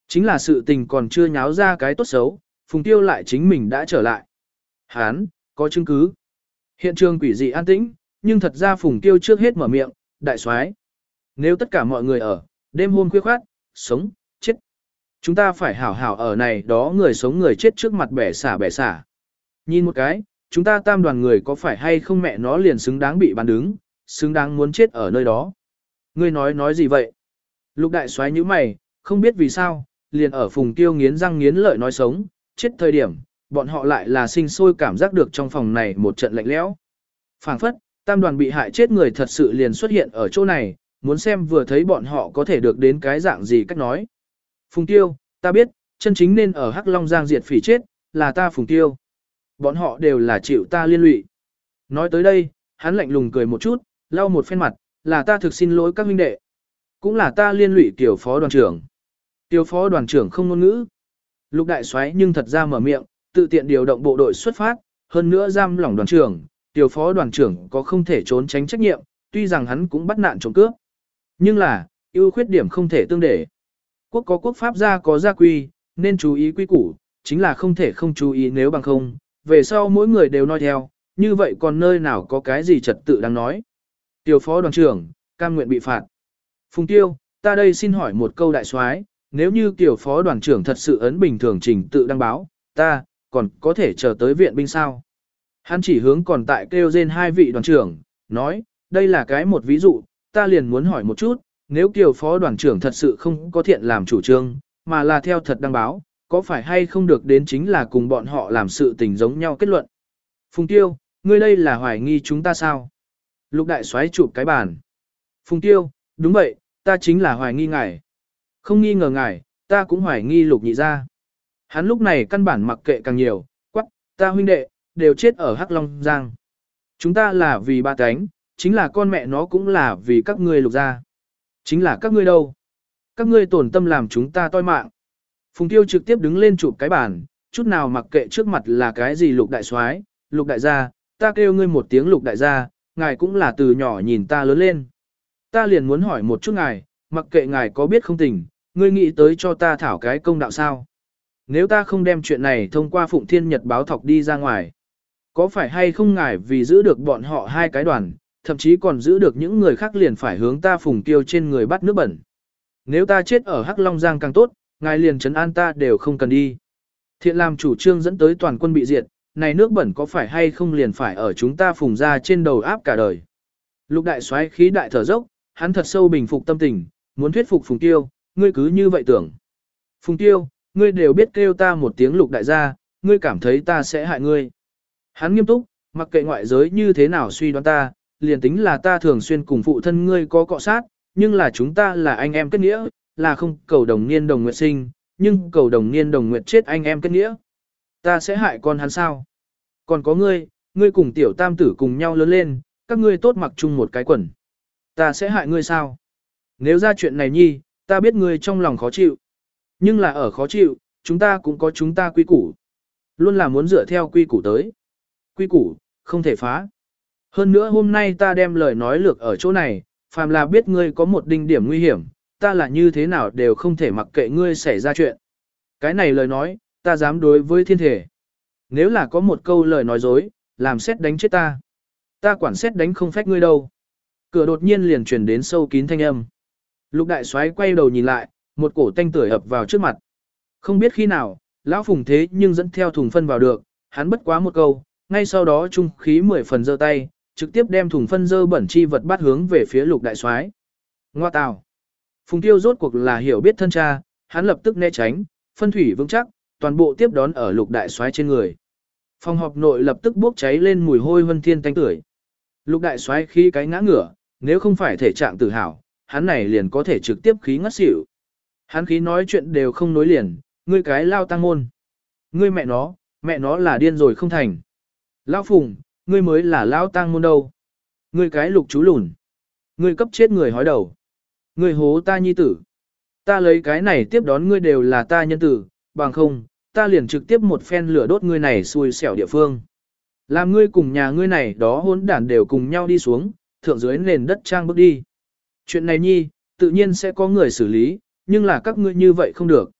Chính là sự tình còn chưa nháo ra cái tốt xấu, Phùng Tiêu lại chính mình đã trở lại. Hán, có chứng cứ. Hiện trường quỷ dị an tĩnh, nhưng thật ra Phùng Tiêu trước hết mở miệng, đại soái, nếu tất cả mọi người ở, đêm hôm khuya khoát, sống, chết. Chúng ta phải hảo hảo ở này đó người sống người chết trước mặt bẻ xả. Nhìn một cái, chúng ta tam đoàn người có phải hay không mẹ nó liền xứng đáng bị bán đứng, xứng đáng muốn chết ở nơi đó. Ngươi nói gì vậy? Lục đại soái như mày, không biết vì sao, liền ở Phùng Tiêu nghiến răng nghiến lợi nói sống, chết thời điểm, bọn họ lại là sinh sôi cảm giác được trong phòng này một trận lạnh lẽo. Phảng phất, tam đoàn bị hại chết người thật sự liền xuất hiện ở chỗ này, muốn xem vừa thấy bọn họ có thể được đến cái dạng gì cách nói. Phùng Tiêu, ta biết, chân chính nên ở Hắc Long Giang diệt phỉ chết, là ta Phùng Tiêu. Bọn họ đều là chịu ta liên lụy. Nói tới đây, hắn lạnh lùng cười một chút, lau một phen mặt, là ta thực xin lỗi các huynh đệ. Cũng là ta liên lụy tiểu phó đoàn trưởng. Tiểu phó đoàn trưởng không ngôn ngữ. Lục đại soái nhưng thật ra mở miệng, tự tiện điều động bộ đội xuất phát, hơn nữa giam lỏng đoàn trưởng, tiểu phó đoàn trưởng có không thể trốn tránh trách nhiệm, tuy rằng hắn cũng bắt nạn trộm cướp. Nhưng là, ưu khuyết điểm không thể tương để. Quốc có quốc pháp, gia có gia quy, nên chú ý quy củ, chính là không thể không chú ý nếu bằng không, về sau mỗi người đều nói theo, như vậy còn nơi nào có cái gì trật tự đang nói. Tiểu phó đoàn trưởng, cam nguyện bị phạt. Phùng Tiêu, ta đây xin hỏi một câu đại soái, nếu như tiểu phó đoàn trưởng thật sự ấn bình thường trình tự đăng báo, ta, còn có thể chờ tới viện binh sao? Hắn chỉ hướng còn tại kêu trên hai vị đoàn trưởng, nói, đây là cái một ví dụ, ta liền muốn hỏi một chút, nếu tiểu phó đoàn trưởng thật sự không có thiện làm chủ trương, mà là theo thật đăng báo, có phải hay không được đến chính là cùng bọn họ làm sự tình giống nhau kết luận. Phùng Tiêu, ngươi đây là hoài nghi chúng ta sao? Lục đại soái chụp cái bàn. Phùng Tiêu, đúng vậy, ta chính là hoài nghi ngài. Không nghi ngờ ngài, ta cũng hoài nghi Lục nhị gia. Hắn lúc này căn bản mặc kệ càng nhiều, quắc, ta huynh đệ, đều chết ở Hắc Long Giang. Chúng ta là vì ba cánh, chính là con mẹ nó cũng là vì các ngươi Lục gia. Chính là các ngươi đâu? Các ngươi tổn tâm làm chúng ta toi mạng. Phùng Tiêu trực tiếp đứng lên chụp cái bàn, chút nào mặc kệ trước mặt là cái gì Lục đại soái, Lục đại gia, ta kêu ngươi một tiếng Lục đại gia, ngài cũng là từ nhỏ nhìn ta lớn lên. Ta liền muốn hỏi một chút ngài, mặc kệ ngài có biết không tình, ngươi nghĩ tới cho ta thảo cái công đạo sao? Nếu ta không đem chuyện này thông qua Phụng Thiên Nhật báo thọc đi ra ngoài, có phải hay không ngài vì giữ được bọn họ hai cái đoàn, thậm chí còn giữ được những người khác liền phải hướng ta Phùng Tiêu trên người bắt nước bẩn. Nếu ta chết ở Hắc Long Giang càng tốt, ngài liền trấn an ta đều không cần đi. Thiện làm chủ trương dẫn tới toàn quân bị diệt, này nước bẩn có phải hay không liền phải ở chúng ta Phùng ra trên đầu áp cả đời. Lục đại soái khí đại thở dốc, hắn thật sâu bình phục tâm tình, muốn thuyết phục Phùng Tiêu, ngươi cứ như vậy tưởng. Phùng Tiêu, ngươi đều biết kêu ta một tiếng Lục đại gia, ngươi cảm thấy ta sẽ hại ngươi. Hắn nghiêm túc, mặc kệ ngoại giới như thế nào suy đoán ta, liền tính là ta thường xuyên cùng phụ thân ngươi có cọ sát, nhưng là chúng ta là anh em kết nghĩa, là không cầu đồng niên đồng nguyện sinh, nhưng cầu đồng niên đồng nguyện chết anh em kết nghĩa. Ta sẽ hại con hắn sao? Còn có ngươi, ngươi cùng tiểu tam tử cùng nhau lớn lên, các ngươi tốt mặc chung một cái quần. Ta sẽ hại ngươi sao? Nếu ra chuyện này nhi, ta biết ngươi trong lòng khó chịu. Nhưng là ở khó chịu, chúng ta cũng có chúng ta quy củ. Luôn là muốn dựa theo quy củ tới. Quy củ, không thể phá. Hơn nữa hôm nay ta đem lời nói lược ở chỗ này, phàm là biết ngươi có một đinh điểm nguy hiểm, ta là như thế nào đều không thể mặc kệ ngươi xảy ra chuyện. Cái này lời nói, ta dám đối với thiên thể. Nếu là có một câu lời nói dối, làm xét đánh chết ta. Ta quản xét đánh không phách ngươi đâu. Cửa đột nhiên liền truyền đến sâu kín thanh âm. Lục đại soái quay đầu nhìn lại, một cổ tanh tưởi ập vào trước mặt. Không biết khi nào, lão Phùng thế nhưng dẫn theo thùng phân vào được, hắn bất quá một câu, ngay sau đó trung khí 10 phần giơ tay, trực tiếp đem thùng phân dơ bẩn chi vật bắt hướng về phía Lục đại soái. Ngoa tào. Phùng Tiêu rốt cuộc là hiểu biết thân cha, hắn lập tức né tránh, phân thủy vững chắc, toàn bộ tiếp đón ở Lục đại soái trên người. Phòng họp nội lập tức bốc cháy lên mùi hôi huân thiên tanh tưởi. Lục đại soái khí cái ngã ngửa, nếu không phải thể trạng tự hào, hắn này liền có thể trực tiếp khí ngất xỉu. Hắn khí nói chuyện đều không nối liền, ngươi cái lao tăng môn. Ngươi mẹ nó là điên rồi không thành. Lão Phùng, ngươi mới là lao tăng môn đâu. Ngươi cái Lục chú lùn. Ngươi cấp chết người hói đầu. Ngươi hố ta nhi tử. Ta lấy cái này tiếp đón ngươi đều là ta nhân tử, bằng không, ta liền trực tiếp một phen lửa đốt ngươi này xui xẻo địa phương. Làm ngươi cùng nhà ngươi này đó hỗn đản đều cùng nhau đi xuống, thượng dưới nền đất trang bước đi. Chuyện này nhi, tự nhiên sẽ có người xử lý, nhưng là các ngươi như vậy không được.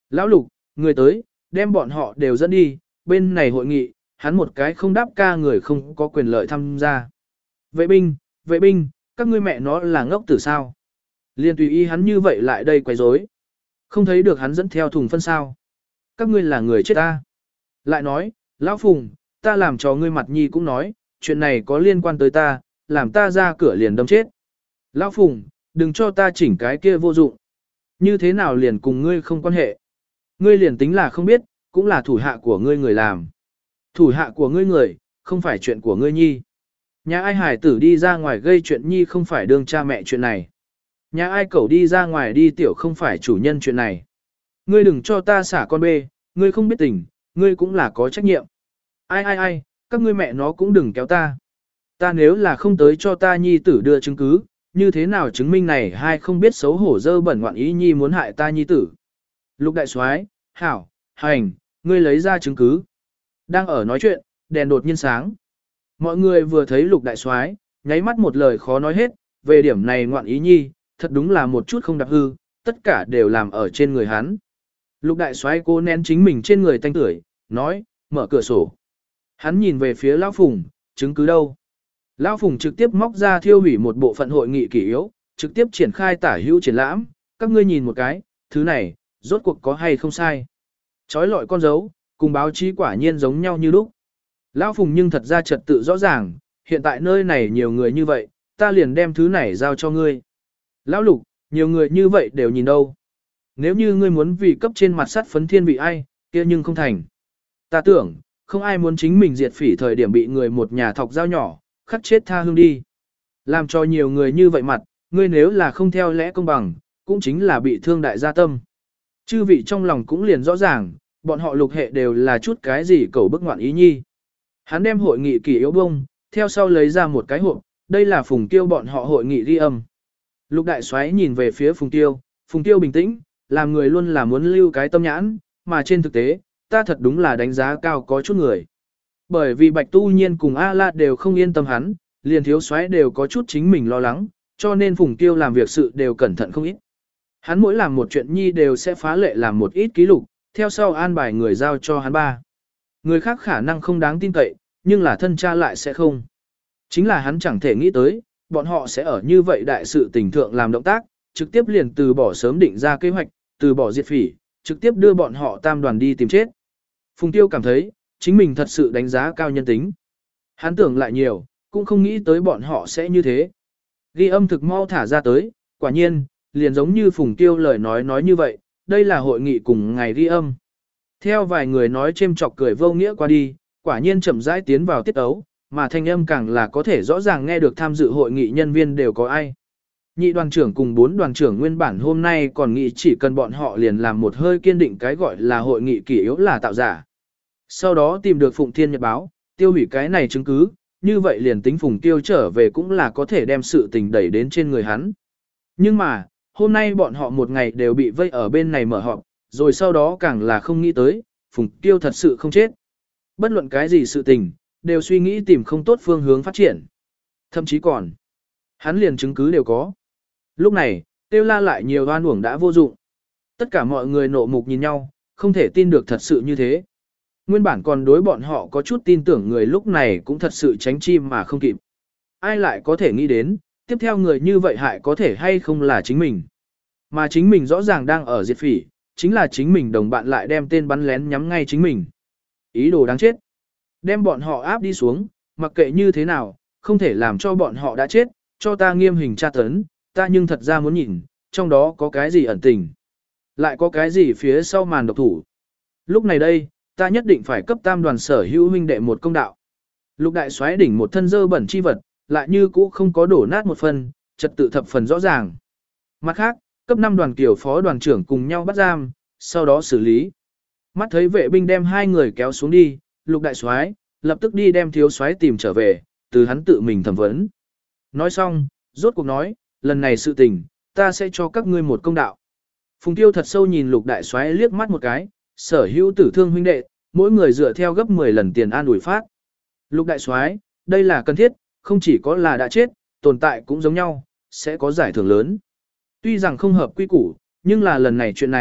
Lão Lục, người tới, đem bọn họ đều dẫn đi, bên này hội nghị, hắn một cái không đáp ca người không có quyền lợi tham gia. Vệ binh, các ngươi mẹ nó là ngốc tử sao? Liên tùy ý hắn như vậy lại đây quấy rối. Không thấy được hắn dẫn theo thùng phân sao? Các ngươi là người chết ta. Lại nói, Lão Phùng, ta làm cho ngươi mặt nhi cũng nói, chuyện này có liên quan tới ta, làm ta ra cửa liền đâm chết. Lão Phùng, đừng cho ta chỉnh cái kia vô dụng. Như thế nào liền cùng ngươi không quan hệ. Ngươi liền tính là không biết, cũng là thủ hạ của ngươi người làm. Thủ hạ của ngươi người, không phải chuyện của ngươi nhi. Nhà ai hải tử đi ra ngoài gây chuyện nhi không phải đương cha mẹ chuyện này. Nhà ai cẩu đi ra ngoài đi tiểu không phải chủ nhân chuyện này. Ngươi đừng cho ta xả con bê, ngươi không biết tình, ngươi cũng là có trách nhiệm. Ai, các ngươi mẹ nó cũng đừng kéo ta. Ta nếu là không tới cho ta nhi tử đưa chứng cứ, như thế nào chứng minh này hai không biết xấu hổ dơ bẩn ngoạn ý nhi muốn hại ta nhi tử. Lục đại soái, hảo, hành, ngươi lấy ra chứng cứ. Đang ở nói chuyện, đèn đột nhiên sáng. Mọi người vừa thấy lục đại soái, nháy mắt một lời khó nói hết, về điểm này ngoạn ý nhi, thật đúng là một chút không đạp hư, tất cả đều làm ở trên người hắn. Lục đại soái cố nén chính mình trên người tanh tưởi, nói, mở cửa sổ. Hắn nhìn về phía Lão Phùng, chứng cứ đâu? Lão Phùng trực tiếp móc ra thiêu hủy một bộ phận hội nghị kỷ yếu, trực tiếp triển khai tả hữu triển lãm, các ngươi nhìn một cái, thứ này, rốt cuộc có hay không sai. Chói lọi con dấu, cùng báo chí quả nhiên giống nhau như lúc. Lão Phùng nhưng thật ra trật tự rõ ràng, hiện tại nơi này nhiều người như vậy, ta liền đem thứ này giao cho ngươi. Lão Lục, nhiều người như vậy đều nhìn đâu. Nếu như ngươi muốn vì cấp trên mặt sắt phấn thiên vị ai, kia nhưng không thành. Ta tưởng, không ai muốn chính mình diệt phỉ thời điểm bị người một nhà thọc dao nhỏ, khắc chết tha hương đi. Làm cho nhiều người như vậy mặt, ngươi nếu là không theo lẽ công bằng, cũng chính là bị thương đại gia tâm. Chư vị trong lòng cũng liền rõ ràng, bọn họ lục hệ đều là chút cái gì cầu bức ngoạn ý nhi. Hắn đem hội nghị kỳ yếu bông, theo sau lấy ra một cái hộp, đây là Phùng Tiêu bọn họ hội nghị ghi âm. Lục đại soái nhìn về phía Phùng Tiêu bình tĩnh, làm người luôn là muốn lưu cái tâm nhãn, mà trên thực tế, ta thật đúng là đánh giá cao có chút người. Bởi vì Bạch Tu Nhiên cùng A La đều không yên tâm hắn, liền thiếu soái đều có chút chính mình lo lắng, cho nên Phùng Tiêu làm việc sự đều cẩn thận không ít. Hắn mỗi làm một chuyện nhi đều sẽ phá lệ làm một ít ký lục, theo sau an bài người giao cho hắn ba. Người khác khả năng không đáng tin cậy, nhưng là thân cha lại sẽ không. Chính là hắn chẳng thể nghĩ tới, bọn họ sẽ ở như vậy đại sự tình thượng làm động tác, trực tiếp liền từ bỏ sớm định ra kế hoạch, từ bỏ diệt phỉ, trực tiếp đưa bọn họ tam đoàn đi tìm chết. Phùng Tiêu cảm thấy, chính mình thật sự đánh giá cao nhân tính. Hắn tưởng lại nhiều, cũng không nghĩ tới bọn họ sẽ như thế. Ghi âm thực mau thả ra tới, quả nhiên, liền giống như Phùng Tiêu lời nói như vậy, đây là hội nghị cùng ngày ghi âm. Theo vài người nói chêm chọc cười vô nghĩa qua đi, quả nhiên chậm rãi tiến vào tiết ấu, mà thanh âm càng là có thể rõ ràng nghe được tham dự hội nghị nhân viên đều có ai. Nhị đoàn trưởng cùng 4 đoàn trưởng nguyên bản hôm nay còn nghĩ chỉ cần bọn họ liền làm một hơi kiên định cái gọi là hội nghị kỷ yếu là tạo giả. Sau đó tìm được Phụng Thiên Nhật Báo, tiêu hủy cái này chứng cứ, như vậy liền tính Phùng Tiêu trở về cũng là có thể đem sự tình đẩy đến trên người hắn. Nhưng mà, hôm nay bọn họ một ngày đều bị vây ở bên này mở họp, rồi sau đó càng là không nghĩ tới, Phùng Tiêu thật sự không chết. Bất luận cái gì sự tình, đều suy nghĩ tìm không tốt phương hướng phát triển. Thậm chí còn, hắn liền chứng cứ đều có. Lúc này, Tiêu La lại nhiều oan uổng đã vô dụng. Tất cả mọi người nộ mục nhìn nhau, không thể tin được thật sự như thế. Nguyên bản còn đối bọn họ có chút tin tưởng người lúc này cũng thật sự tránh chi mà không kịp. Ai lại có thể nghĩ đến, tiếp theo người như vậy hại có thể hay không là chính mình. Mà chính mình rõ ràng đang ở diệt phỉ, chính là chính mình đồng bạn lại đem tên bắn lén nhắm ngay chính mình. Ý đồ đáng chết. Đem bọn họ áp đi xuống, mặc kệ như thế nào, không thể làm cho bọn họ đã chết, cho ta nghiêm hình tra tấn, ta nhưng thật ra muốn nhìn, trong đó có cái gì ẩn tình. Lại có cái gì phía sau màn độc thủ. Lúc này đây, ta nhất định phải cấp tam đoàn sở hữu huynh đệ một công đạo. Lục đại soái đỉnh một thân dơ bẩn chi vật, lại như cũ không có đổ nát một phần, trật tự thập phần rõ ràng. Mặt khác, cấp 5 đoàn kiểu phó đoàn trưởng cùng nhau bắt giam, sau đó xử lý. Mắt thấy vệ binh đem hai người kéo xuống đi, lục đại soái lập tức đi đem thiếu soái tìm trở về, từ hắn tự mình thẩm vấn. Nói xong, rốt cuộc nói, lần này sự tình, ta sẽ cho các ngươi một công đạo. Phùng Tiêu thật sâu nhìn lục đại soái liếc mắt một cái, sở hữu tử thương huynh đệ, mỗi người dựa theo gấp 10 lần tiền an ủi phát. Lục đại soái, đây là cần thiết, không chỉ có là đã chết, tồn tại cũng giống nhau, sẽ có giải thưởng lớn. Tuy rằng không hợp quy củ, nhưng là lần này chuyện này,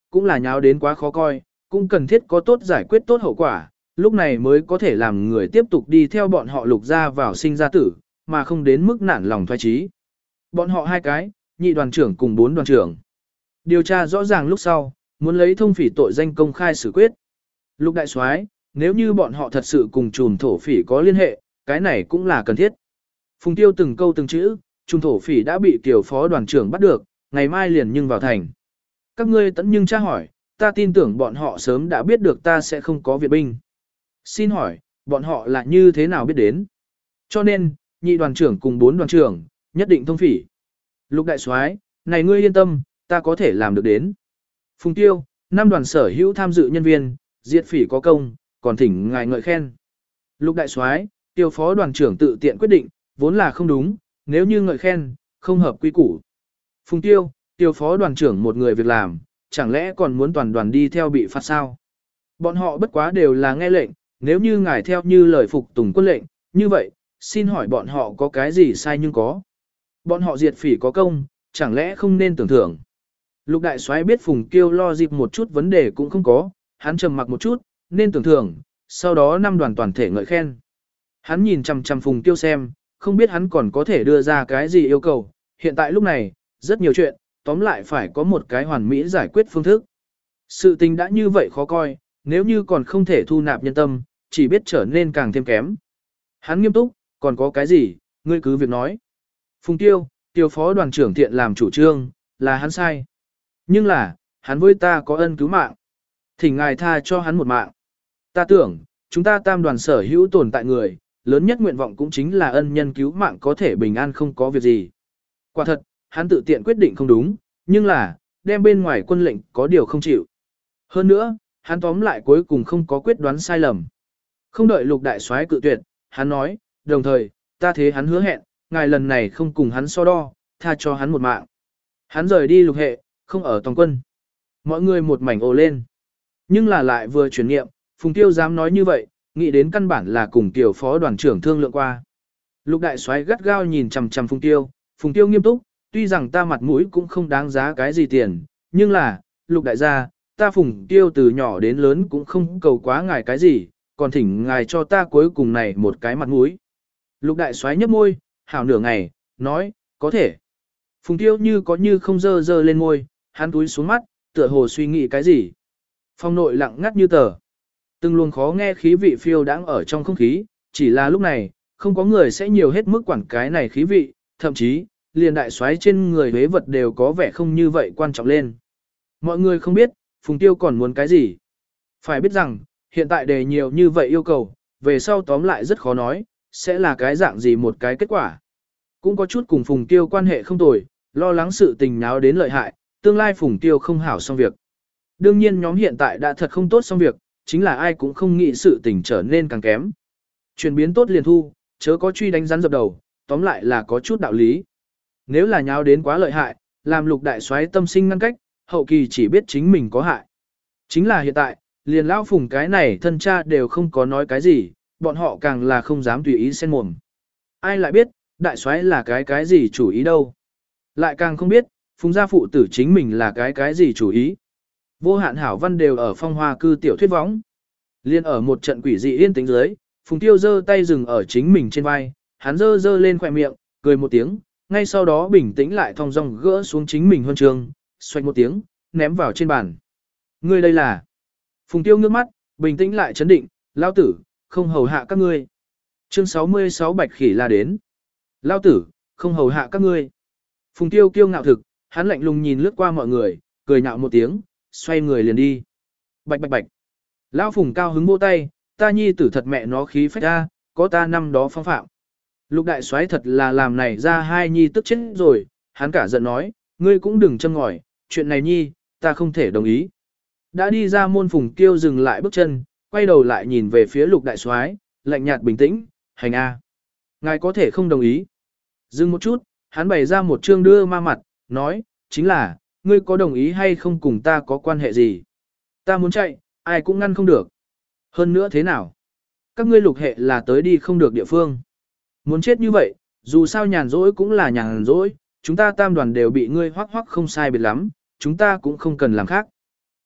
cũng là nháo đến quá khó coi, cũng cần thiết có tốt giải quyết tốt hậu quả, lúc này mới có thể làm người tiếp tục đi theo bọn họ Lục ra vào sinh ra tử, mà không đến mức nản lòng thoái trí. Bọn họ hai cái, nhị đoàn trưởng cùng 4 đoàn trưởng. Điều tra rõ ràng lúc sau, muốn lấy thông phỉ tội danh công khai xử quyết. Lục đại soái, nếu như bọn họ thật sự cùng trùm thổ phỉ có liên hệ, cái này cũng là cần thiết. Phùng Tiêu từng câu từng chữ, trùm thổ phỉ đã bị tiểu phó đoàn trưởng bắt được, ngày mai liền nhưng vào thành. Các ngươi tẫn nhưng tra hỏi, ta tin tưởng bọn họ sớm đã biết được ta sẽ không có viện binh. Xin hỏi, bọn họ là như thế nào biết đến? Cho nên, nhị đoàn trưởng cùng 4 đoàn trưởng, nhất định thông phỉ. Lục đại soái, này ngươi yên tâm, ta có thể làm được đến. Phùng Tiêu, 5 đoàn sở hữu tham dự nhân viên, diệt phỉ có công, còn thỉnh ngài ngợi khen. Lục đại soái, tiêu phó đoàn trưởng tự tiện quyết định, vốn là không đúng, nếu như ngợi khen, không hợp quy củ. Phùng Tiêu, tiêu phó đoàn trưởng một người việc làm, chẳng lẽ còn muốn toàn đoàn đi theo bị phạt sao? Bọn họ bất quá đều là nghe lệnh, nếu như ngài theo như lời phục tùng quân lệnh, như vậy, xin hỏi bọn họ có cái gì sai nhưng có. Bọn họ diệt phỉ có công, chẳng lẽ không nên tưởng thưởng. Lục đại soái biết Phùng Kiêu lo dịp một chút vấn đề cũng không có, hắn trầm mặc một chút, nên tưởng thưởng, sau đó 5 đoàn toàn thể ngợi khen. Hắn nhìn chằm chằm Phùng Kiêu xem, không biết hắn còn có thể đưa ra cái gì yêu cầu, hiện tại lúc này, rất nhiều chuyện, tóm lại phải có một cái hoàn mỹ giải quyết phương thức. Sự tình đã như vậy khó coi, nếu như còn không thể thu nạp nhân tâm, chỉ biết trở nên càng thêm kém. Hắn nghiêm túc, còn có cái gì, ngươi cứ việc nói. Phùng Tiêu, tiêu phó đoàn trưởng thiện làm chủ trương, là hắn sai. Nhưng là, hắn với ta có ân cứu mạng. Thỉnh ngài tha cho hắn một mạng. Ta tưởng, chúng ta tam đoàn sở hữu tồn tại người, lớn nhất nguyện vọng cũng chính là ân nhân cứu mạng có thể bình an không có việc gì. Quả thật, hắn tự tiện quyết định không đúng, nhưng là, đem bên ngoài quân lệnh có điều không chịu. Hơn nữa, hắn tóm lại cuối cùng không có quyết đoán sai lầm. Không đợi lục đại soái cự tuyệt, hắn nói, đồng thời, ta thế hắn hứa hẹn, ngài lần này không cùng hắn so đo, tha cho hắn một mạng. Hắn rời đi lục hệ, không ở toàn quân. Mọi người một mảnh ồ lên. Nhưng là lại vừa chuyển nghiệm, Phùng Tiêu dám nói như vậy, nghĩ đến căn bản là cùng tiểu phó đoàn trưởng thương lượng qua. Lục đại soái gắt gao nhìn chằm chằm Phùng Tiêu nghiêm túc, tuy rằng ta mặt mũi cũng không đáng giá cái gì tiền, nhưng là, lục đại gia, ta Phùng Tiêu từ nhỏ đến lớn cũng không cầu quá ngài cái gì, còn thỉnh ngài cho ta cuối cùng này một cái mặt mũi. Lục đại soái nhấp môi, hảo nửa ngày, nói, có thể. Phùng Tiêu như có như không dơ dơ lên môi, hắn túi xuống mắt, tựa hồ suy nghĩ cái gì. Phòng nội lặng ngắt như tờ. Từng luồng khó nghe khí vị phiêu đãng ở trong không khí, chỉ là lúc này, không có người sẽ nhiều hết mức quản cái này khí vị, thậm chí, liền đại soái trên người huế vật đều có vẻ không như vậy quan trọng lên. Mọi người không biết, Phùng Tiêu còn muốn cái gì. Phải biết rằng, hiện tại đề nhiều như vậy yêu cầu, về sau tóm lại rất khó nói, sẽ là cái dạng gì một cái kết quả. Cũng có chút cùng Phùng Tiêu quan hệ không tồi, lo lắng sự tình nháo đến lợi hại, tương lai Phùng Tiêu không hảo xong việc. Đương nhiên nhóm hiện tại đã thật không tốt xong việc, chính là ai cũng không nghĩ sự tình trở nên càng kém. Chuyển biến tốt liền thu, chớ có truy đánh rắn dập đầu, tóm lại là có chút đạo lý. Nếu là nháo đến quá lợi hại, làm lục đại soái tâm sinh ngăn cách, hậu kỳ chỉ biết chính mình có hại. Chính là hiện tại, liền lão Phùng cái này thân cha đều không có nói cái gì, bọn họ càng là không dám tùy ý xen mồm. Ai lại biết, đại soái là cái gì chủ ý đâu. Lại càng không biết, Phùng gia phụ tử chính mình là cái gì chủ ý. Vô hạn hảo văn đều ở phong hoa cư tiểu thuyết võng. Liên ở một trận quỷ dị yên tĩnh dưới, Phùng Tiêu giơ tay dừng ở chính mình trên vai, hắn giơ lên khỏe miệng, cười một tiếng, ngay sau đó bình tĩnh lại thong dong gỡ xuống chính mình huân chương, xoay một tiếng, ném vào trên bàn. Ngươi đây là? Phùng Tiêu ngước mắt, bình tĩnh lại chấn định, lao tử, không hầu hạ các ngươi. Chương 66 Bạch Khỉ la đến. Lao tử, không hầu hạ các ngươi. Phùng Tiêu kiêu ngạo thực, hắn lạnh lùng nhìn lướt qua mọi người, cười nhạo một tiếng, xoay người liền đi. Bạch bạch bạch. Lão Phùng cao hứng vỗ tay, ta nhi tử thật mẹ nó khí phách ra, có ta năm đó phong phạm. Lục đại soái thật là làm này ra hai nhi tức chết rồi, hắn cả giận nói, ngươi cũng đừng châm ngòi, chuyện này nhi, ta không thể đồng ý. Đã đi ra môn Phùng Tiêu dừng lại bước chân, quay đầu lại nhìn về phía lục đại soái, lạnh nhạt bình tĩnh, hành a. Ngài có thể không đồng ý. Dừng một chút, hắn bày ra một chương đưa ma mặt, nói, chính là, ngươi có đồng ý hay không cùng ta có quan hệ gì? Ta muốn chạy, ai cũng ngăn không được. Hơn nữa thế nào? Các ngươi lục hệ là tới đi không được địa phương. Muốn chết như vậy, dù sao nhàn rỗi cũng là nhàn rỗi, chúng ta tam đoàn đều bị ngươi hoắc hoắc không sai biệt lắm, chúng ta cũng không cần làm khác.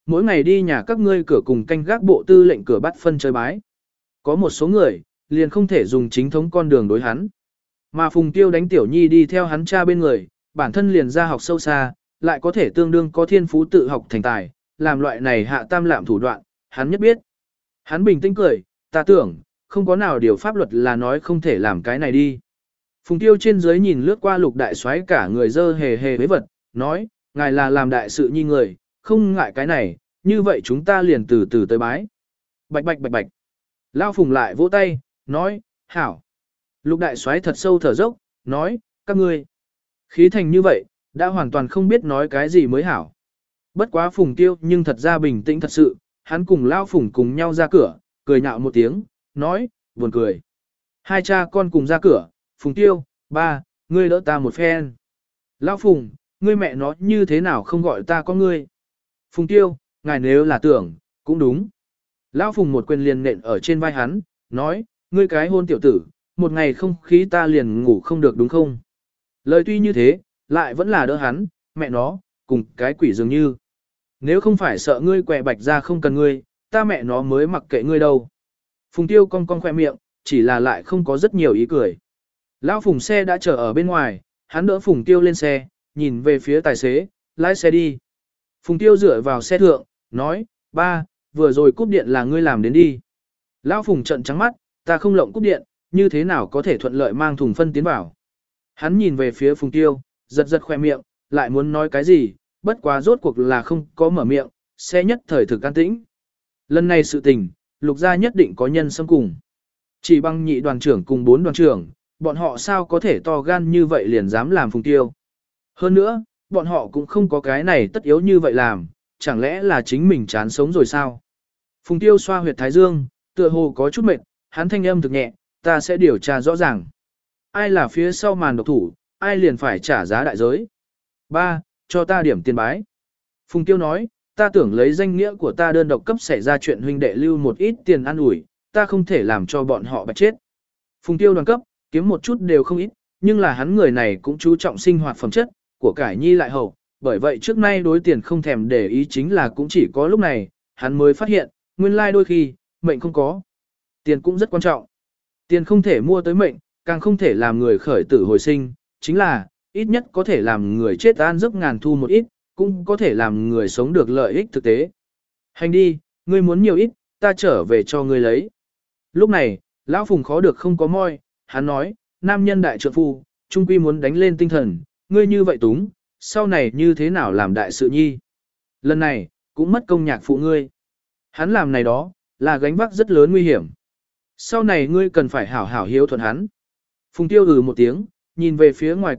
mỗi ngày đi nhà các ngươi cửa cùng canh gác bộ tư lệnh cửa bắt phân chơi bái. Có một số người, liền không thể dùng chính thống con đường đối hắn. Mà Phùng Tiêu đánh Tiểu Nhi đi theo hắn cha bên người, bản thân liền ra học sâu xa, lại có thể tương đương có thiên phú tự học thành tài, làm loại này hạ tam lạm thủ đoạn, hắn nhất biết. Hắn bình tĩnh cười, ta tưởng, không có nào điều pháp luật là nói không thể làm cái này đi. Phùng Tiêu trên dưới nhìn lướt qua Lục đại soái cả người dơ hề hề với vật, nói, ngài là làm đại sự nhi người, không ngại cái này, như vậy chúng ta liền từ từ tới bái. Bạch bạch bạch bạch. Lao Phùng lại vỗ tay, nói, hảo. Lục đại soái thật sâu thở dốc, nói, các ngươi. Khí thành như vậy, đã hoàn toàn không biết nói cái gì mới hảo. Bất quá Phùng Tiêu nhưng thật ra bình tĩnh thật sự, hắn cùng Lao Phùng cùng nhau ra cửa, cười nhạo một tiếng, nói, buồn cười. Hai cha con cùng ra cửa, Phùng Tiêu, ba, ngươi đỡ ta một phen. Lao Phùng, ngươi mẹ nó như thế nào không gọi ta con ngươi. Phùng Tiêu, ngài nếu là tưởng, cũng đúng. Lão Phùng một quyền liền nện ở trên vai hắn, nói, ngươi cái hôn tiểu tử, một ngày không khí ta liền ngủ không được đúng không? Lời tuy như thế, lại vẫn là đỡ hắn, mẹ nó, cùng cái quỷ dường như. Nếu không phải sợ ngươi quẹ bạch ra không cần ngươi, ta mẹ nó mới mặc kệ ngươi đâu. Phùng Tiêu cong cong khoe miệng, chỉ là lại không có rất nhiều ý cười. Lão Phùng xe đã chờ ở bên ngoài, hắn đỡ Phùng Tiêu lên xe, nhìn về phía tài xế, lái xe đi. Phùng Tiêu dựa vào xe thượng, nói, ba, vừa rồi cúp điện là ngươi làm đến đi. Lão Phùng trận trắng mắt, ta không lộng cúp điện, như thế nào có thể thuận lợi mang thùng phân tiến vào. Hắn nhìn về phía Phùng Tiêu, giật giật khoe miệng, lại muốn nói cái gì, bất quá rốt cuộc là không có mở miệng, xe nhất thời thực an tĩnh. Lần này sự tình, Lục gia nhất định có nhân xâm cùng. Chỉ bằng nhị đoàn trưởng cùng 4 đoàn trưởng, bọn họ sao có thể to gan như vậy liền dám làm Phùng Tiêu. Hơn nữa, bọn họ cũng không có cái này tất yếu như vậy làm, chẳng lẽ là chính mình chán sống rồi sao? Phùng Tiêu xoa huyệt thái dương, tựa hồ có chút mệt, hắn thanh âm thực nhẹ, ta sẽ điều tra rõ ràng. Ai là phía sau màn độc thủ, ai liền phải trả giá đại giới. Ba, cho ta điểm tiền bái. Phùng Tiêu nói, ta tưởng lấy danh nghĩa của ta đơn độc cấp xảy ra chuyện huynh đệ lưu một ít tiền ăn ủi, ta không thể làm cho bọn họ bạch chết. Phùng Tiêu đoàn cấp, kiếm một chút đều không ít, nhưng là hắn người này cũng chú trọng sinh hoạt phẩm chất, của cải nhi lại hậu, bởi vậy trước nay đối tiền không thèm để ý chính là cũng chỉ có lúc này, hắn mới phát hiện, nguyên lai đôi khi, mệnh không có. Tiền cũng rất quan trọng. Tiền không thể mua tới mệnh, càng không thể làm người khởi tử hồi sinh, chính là, ít nhất có thể làm người chết an giấc ngàn thu một ít, cũng có thể làm người sống được lợi ích thực tế. Hành đi, ngươi muốn nhiều ít, ta trở về cho ngươi lấy. Lúc này, Lão Phùng khó được không có môi, hắn nói, nam nhân đại trượng phu, trung quy muốn đánh lên tinh thần, ngươi như vậy túng, sau này như thế nào làm đại sự nhi. Lần này, cũng mất công nhạc phụ ngươi. Hắn làm này đó, là gánh vác rất lớn nguy hiểm. Sau này ngươi cần phải hảo hảo hiếu thuận hắn. Phùng Tiêu một tiếng, nhìn về phía ngoài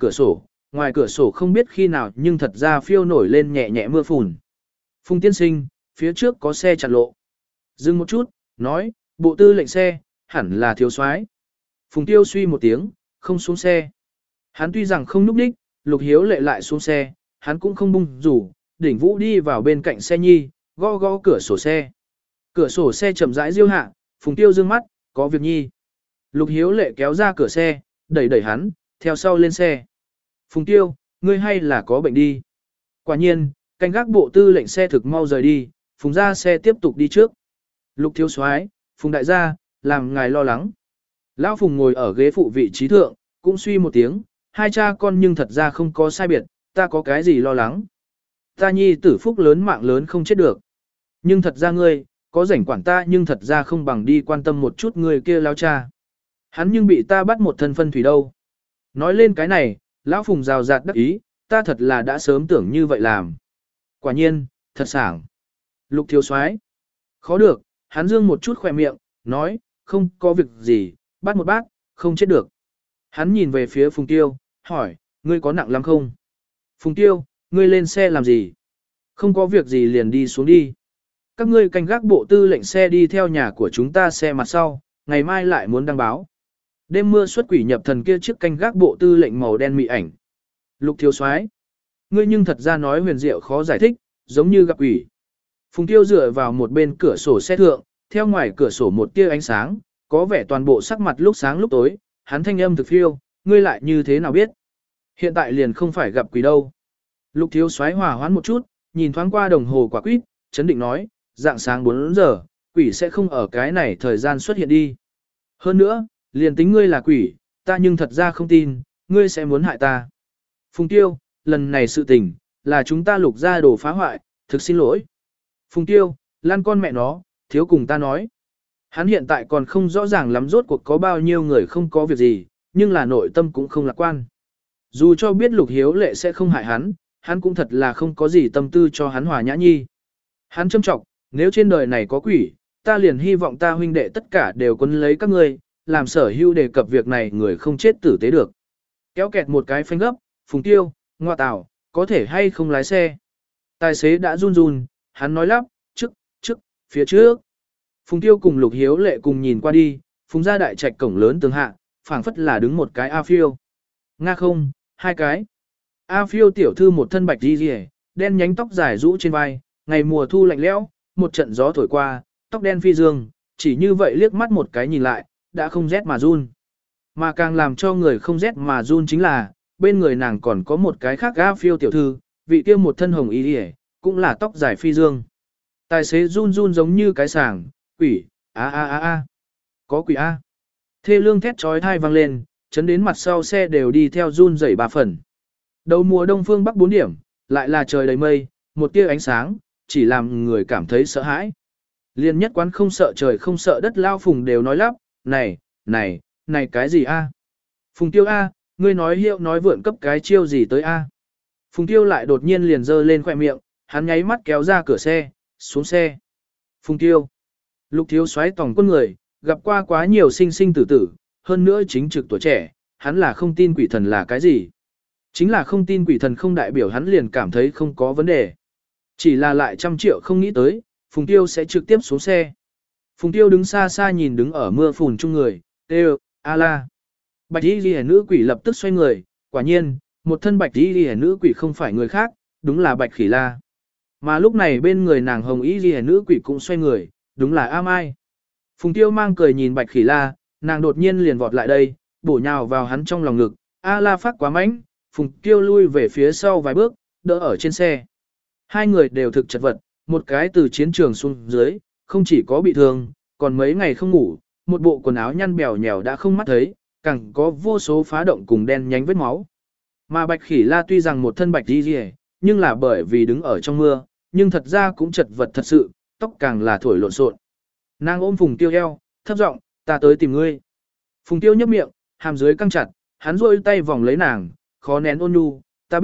cửa sổ không biết khi nào nhưng thật ra phiêu nổi lên nhẹ nhẹ mưa phùn. Phùng tiên sinh, phía trước có xe chặn lộ. Dừng một chút, nói, bộ tư lệnh xe, hẳn là thiếu soái. Phùng Tiêu suy một tiếng, không xuống xe. Hắn tuy rằng không núp đích, Lục Hiếu Lệ lại xuống xe, hắn cũng không bung rủ, Đỉnh Vũ đi vào bên cạnh xe nhi, gõ gõ cửa sổ xe. Cửa sổ xe chậm rãi diêu hạ, Phùng Tiêu dương mắt, có việc nhi. Lục Hiếu Lệ kéo ra cửa xe, đẩy đẩy hắn, theo sau lên xe. Phùng Tiêu, ngươi hay là có bệnh đi. Quả nhiên, canh gác bộ tư lệnh xe thực mau rời đi, Phùng ra xe tiếp tục đi trước. Lục thiếu soái, Phùng đại gia, làm ngài lo lắng. Lão Phùng ngồi ở ghế phụ vị trí thượng, cũng suy một tiếng, hai cha con nhưng thật ra không có sai biệt, ta có cái gì lo lắng. Ta nhi tử phúc lớn mạng lớn không chết được. Nhưng thật ra ngươi, có rảnh quản ta nhưng thật ra không bằng đi quan tâm một chút người kia lao cha. Hắn nhưng bị ta bắt một thân phân thủy đâu. Nói lên cái này, Lão Phùng rào rạt đắc ý, ta thật là đã sớm tưởng như vậy làm. Quả nhiên, thật sảng. Lục thiếu soái, khó được, hắn dương một chút khỏe miệng, nói, không có việc gì, bắt một bát, không chết được. Hắn nhìn về phía Phùng Tiêu, hỏi, ngươi có nặng lắm không? Phùng Tiêu, ngươi lên xe làm gì? Không có việc gì liền đi xuống đi. Các ngươi canh gác bộ tư lệnh xe đi theo nhà của chúng ta xe mặt sau, ngày mai lại muốn đăng báo. Đêm mưa xuất quỷ nhập thần kia chiếc canh gác bộ tư lệnh màu đen mị ảnh. Lục thiếu soái, ngươi nhưng thật ra nói huyền diệu khó giải thích, giống như gặp quỷ. Phùng Tiêu dựa vào một bên cửa sổ xe thượng, theo ngoài cửa sổ một tia ánh sáng, có vẻ toàn bộ sắc mặt lúc sáng lúc tối, hắn thanh âm thực phiêu, ngươi lại như thế nào biết? Hiện tại liền không phải gặp quỷ đâu. Lục thiếu soái hòa hoãn một chút, nhìn thoáng qua đồng hồ quả quýt, chấn định nói, dạng sáng 4 giờ, quỷ sẽ không ở cái này thời gian xuất hiện đi. Hơn nữa, liền tính ngươi là quỷ, ta nhưng thật ra không tin, ngươi sẽ muốn hại ta. Phùng Tiêu, lần này sự tình, là chúng ta Lục gia đồ phá hoại, thực xin lỗi. Phùng Tiêu, lan con mẹ nó, thiếu cùng ta nói. Hắn hiện tại còn không rõ ràng lắm rốt cuộc có bao nhiêu người không có việc gì, nhưng là nội tâm cũng không lạc quan. Dù cho biết Lục Hiếu Lệ sẽ không hại hắn cũng thật là không có gì tâm tư cho hắn hòa nhã nhi. Hắn châm trọng, nếu trên đời này có quỷ, ta liền hy vọng ta huynh đệ tất cả đều quấn lấy các ngươi, làm Sở Hưu đề cập việc này người không chết tử tế được. Kéo kẹt một cái phanh gấp, Phùng Tiêu, ngoa tảo, có thể hay không lái xe. Tài xế đã run run, hắn nói lắp, trước, phía trước. Phùng Tiêu cùng Lục Hiếu Lệ cùng nhìn qua đi, Phùng gia đại trạch cổng lớn tường hạ, phảng phất là đứng một cái A Phiêu. Nga không, hai cái. A Phiêu tiểu thư một thân bạch đi rìa, đen nhánh tóc dài rũ trên vai, ngày mùa thu lạnh lẽo, một trận gió thổi qua, tóc đen phi dương, chỉ như vậy liếc mắt một cái nhìn lại, đã không rét mà run. Mà càng làm cho người không rét mà run chính là, bên người nàng còn có một cái khác A Phiêu tiểu thư, vị kia một thân hồng y rìa, cũng là tóc dài phi dương. Tài xế run run giống như cái sàng, quỷ, a. Có quỷ a. Thê lương thét trói thai vang lên, chấn đến mặt sau xe đều đi theo run rẩy 3 phần. Đầu mùa đông phương bắc 4 điểm, lại là trời đầy mây, một tia ánh sáng, chỉ làm người cảm thấy sợ hãi. Liên nhất quán không sợ trời không sợ đất lao Phùng đều nói lắp, này cái gì a? Phùng Tiêu a, ngươi nói hiệu nói vượn cấp cái chiêu gì tới a? Phùng Tiêu lại đột nhiên liền giơ lên khóe miệng, hắn nháy mắt kéo ra cửa xe, xuống xe. Phùng Tiêu. Lục Thiếu Soái tổng quân người, gặp qua quá nhiều sinh sinh tử tử, hơn nữa chính trực tuổi trẻ, hắn là không tin quỷ thần là cái gì. Chính là không tin quỷ thần không đại biểu hắn liền cảm thấy không có vấn đề. Chỉ là lại 100 triệu không nghĩ tới, Phùng Tiêu sẽ trực tiếp xuống xe. Phùng Tiêu đứng xa xa nhìn đứng ở mưa phùn chung người, kêu, a la. Bạch y ghi nữ quỷ lập tức xoay người, quả nhiên, một thân bạch y ghi nữ quỷ không phải người khác, đúng là Bạch Khỉ La. Mà lúc này bên người nàng hồng y ghi nữ quỷ cũng xoay người, đúng là A Mai. Phùng Tiêu mang cười nhìn Bạch Khỉ La, nàng đột nhiên liền vọt lại đây, bổ nhào vào hắn trong lòng ngực, A La phát quá mạnh, Phùng Tiêu lui về phía sau vài bước, đỡ ở trên xe. Hai người đều thực chật vật, một cái từ chiến trường xuống dưới, không chỉ có bị thương, còn mấy ngày không ngủ, một bộ quần áo nhăn bèo nhèo đã không mắt thấy, càng có vô số phá động cùng đen nhánh vết máu. Mà Bạch Khỉ La tuy rằng một thân bạch đi rìa, nhưng là bởi vì đứng ở trong mưa, nhưng thật ra cũng chật vật thật sự, tóc càng là thổi lộn xộn. Nàng ôm Phùng Tiêu eo, thấp giọng, ta tới tìm ngươi. Phùng Tiêu nhấp miệng, hàm dưới căng chặt, hắn rôi tay vòng lấy nàng, khó nén ôn nhu,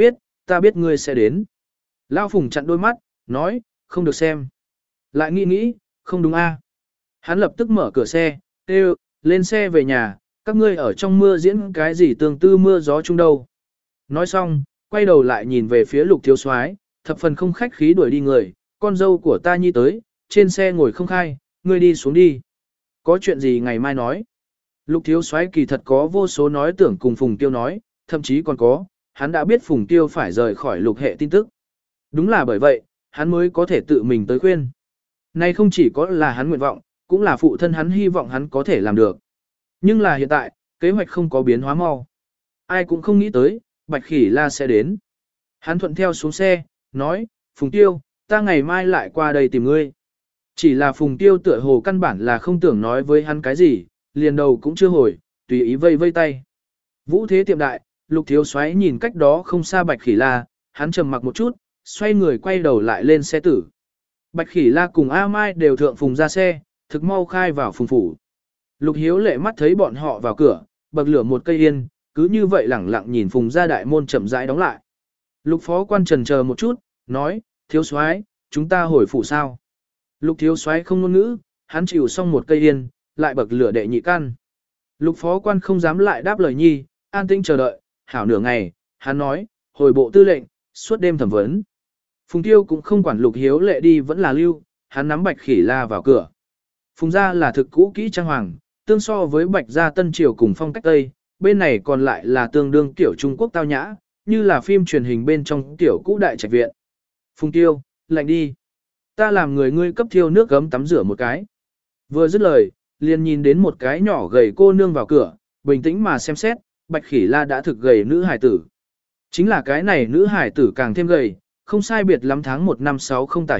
ta biết ngươi sẽ đến. Lao Phùng chặn đôi mắt, nói, không được xem. Lại nghĩ, không đúng a. Hắn lập tức mở cửa xe, kêu, lên xe về nhà, các ngươi ở trong mưa diễn cái gì tương tư mưa gió chung đâu. Nói xong, quay đầu lại nhìn về phía Lục Thiếu Soái, thập phần không khách khí đuổi đi người, con dâu của ta nhi tới, trên xe ngồi không khai, ngươi đi xuống đi. Có chuyện gì ngày mai nói. Lục Thiếu Soái kỳ thật có vô số nói tưởng cùng Phùng Tiêu nói, thậm chí còn có, hắn đã biết Phùng Tiêu phải rời khỏi Lục hệ tin tức. Đúng là bởi vậy, hắn mới có thể tự mình tới khuyên. Này không chỉ có là hắn nguyện vọng, cũng là phụ thân hắn hy vọng hắn có thể làm được. Nhưng là hiện tại, kế hoạch không có biến hóa mau. Ai cũng không nghĩ tới, Bạch Khỉ La sẽ đến. Hắn thuận theo xuống xe, nói, Phùng Tiêu, ta ngày mai lại qua đây tìm ngươi. Chỉ là Phùng Tiêu tựa hồ căn bản là không tưởng nói với hắn cái gì, liền đầu cũng chưa hồi, tùy ý vây vây tay. Vũ thế tiệm đại, Lục Thiếu Soái nhìn cách đó không xa Bạch Khỉ La, hắn trầm mặc một chút, xoay người quay đầu lại lên xe tử. Bạch Khỉ La cùng A Mai đều thượng Phùng ra xe, thực mau khai vào Phùng phủ. Lục Hiếu Lệ mắt thấy bọn họ vào cửa, bậc lửa một cây yên, cứ như vậy lẳng lặng nhìn Phùng ra đại môn chậm rãi đóng lại. Lục phó quan trần chờ một chút, nói, Thiếu Soái, chúng ta hồi phủ sao? Lục Thiếu Soái không ngôn ngữ, hắn chịu xong một cây yên, lại bậc lửa đệ nhị căn. Lục phó quan không dám lại đáp lời nhi, an tĩnh chờ đợi, hảo nửa ngày, hắn nói, hồi bộ tư lệnh, suốt đêm thẩm vấn. Phùng Tiêu cũng không quản Lục Hiếu Lệ đi vẫn là lưu, hắn nắm Bạch Khỉ La vào cửa. Phùng gia là thực cũ kỹ trang hoàng, tương so với Bạch gia Tân Triều cùng phong cách Tây, bên này còn lại là tương đương kiểu Trung Quốc tao nhã, như là phim truyền hình bên trong tiểu cũ đại trạch viện. Phùng Tiêu, lạnh đi. Ta làm người ngươi cấp thiêu nước gấm tắm rửa một cái. Vừa dứt lời, liền nhìn đến một cái nhỏ gầy cô nương vào cửa, bình tĩnh mà xem xét, Bạch Khỉ La đã thực gầy nữ hải tử. Chính là cái này nữ hải tử càng thêm gầy, không sai biệt lắm tháng 1 năm 6 không tả hưu,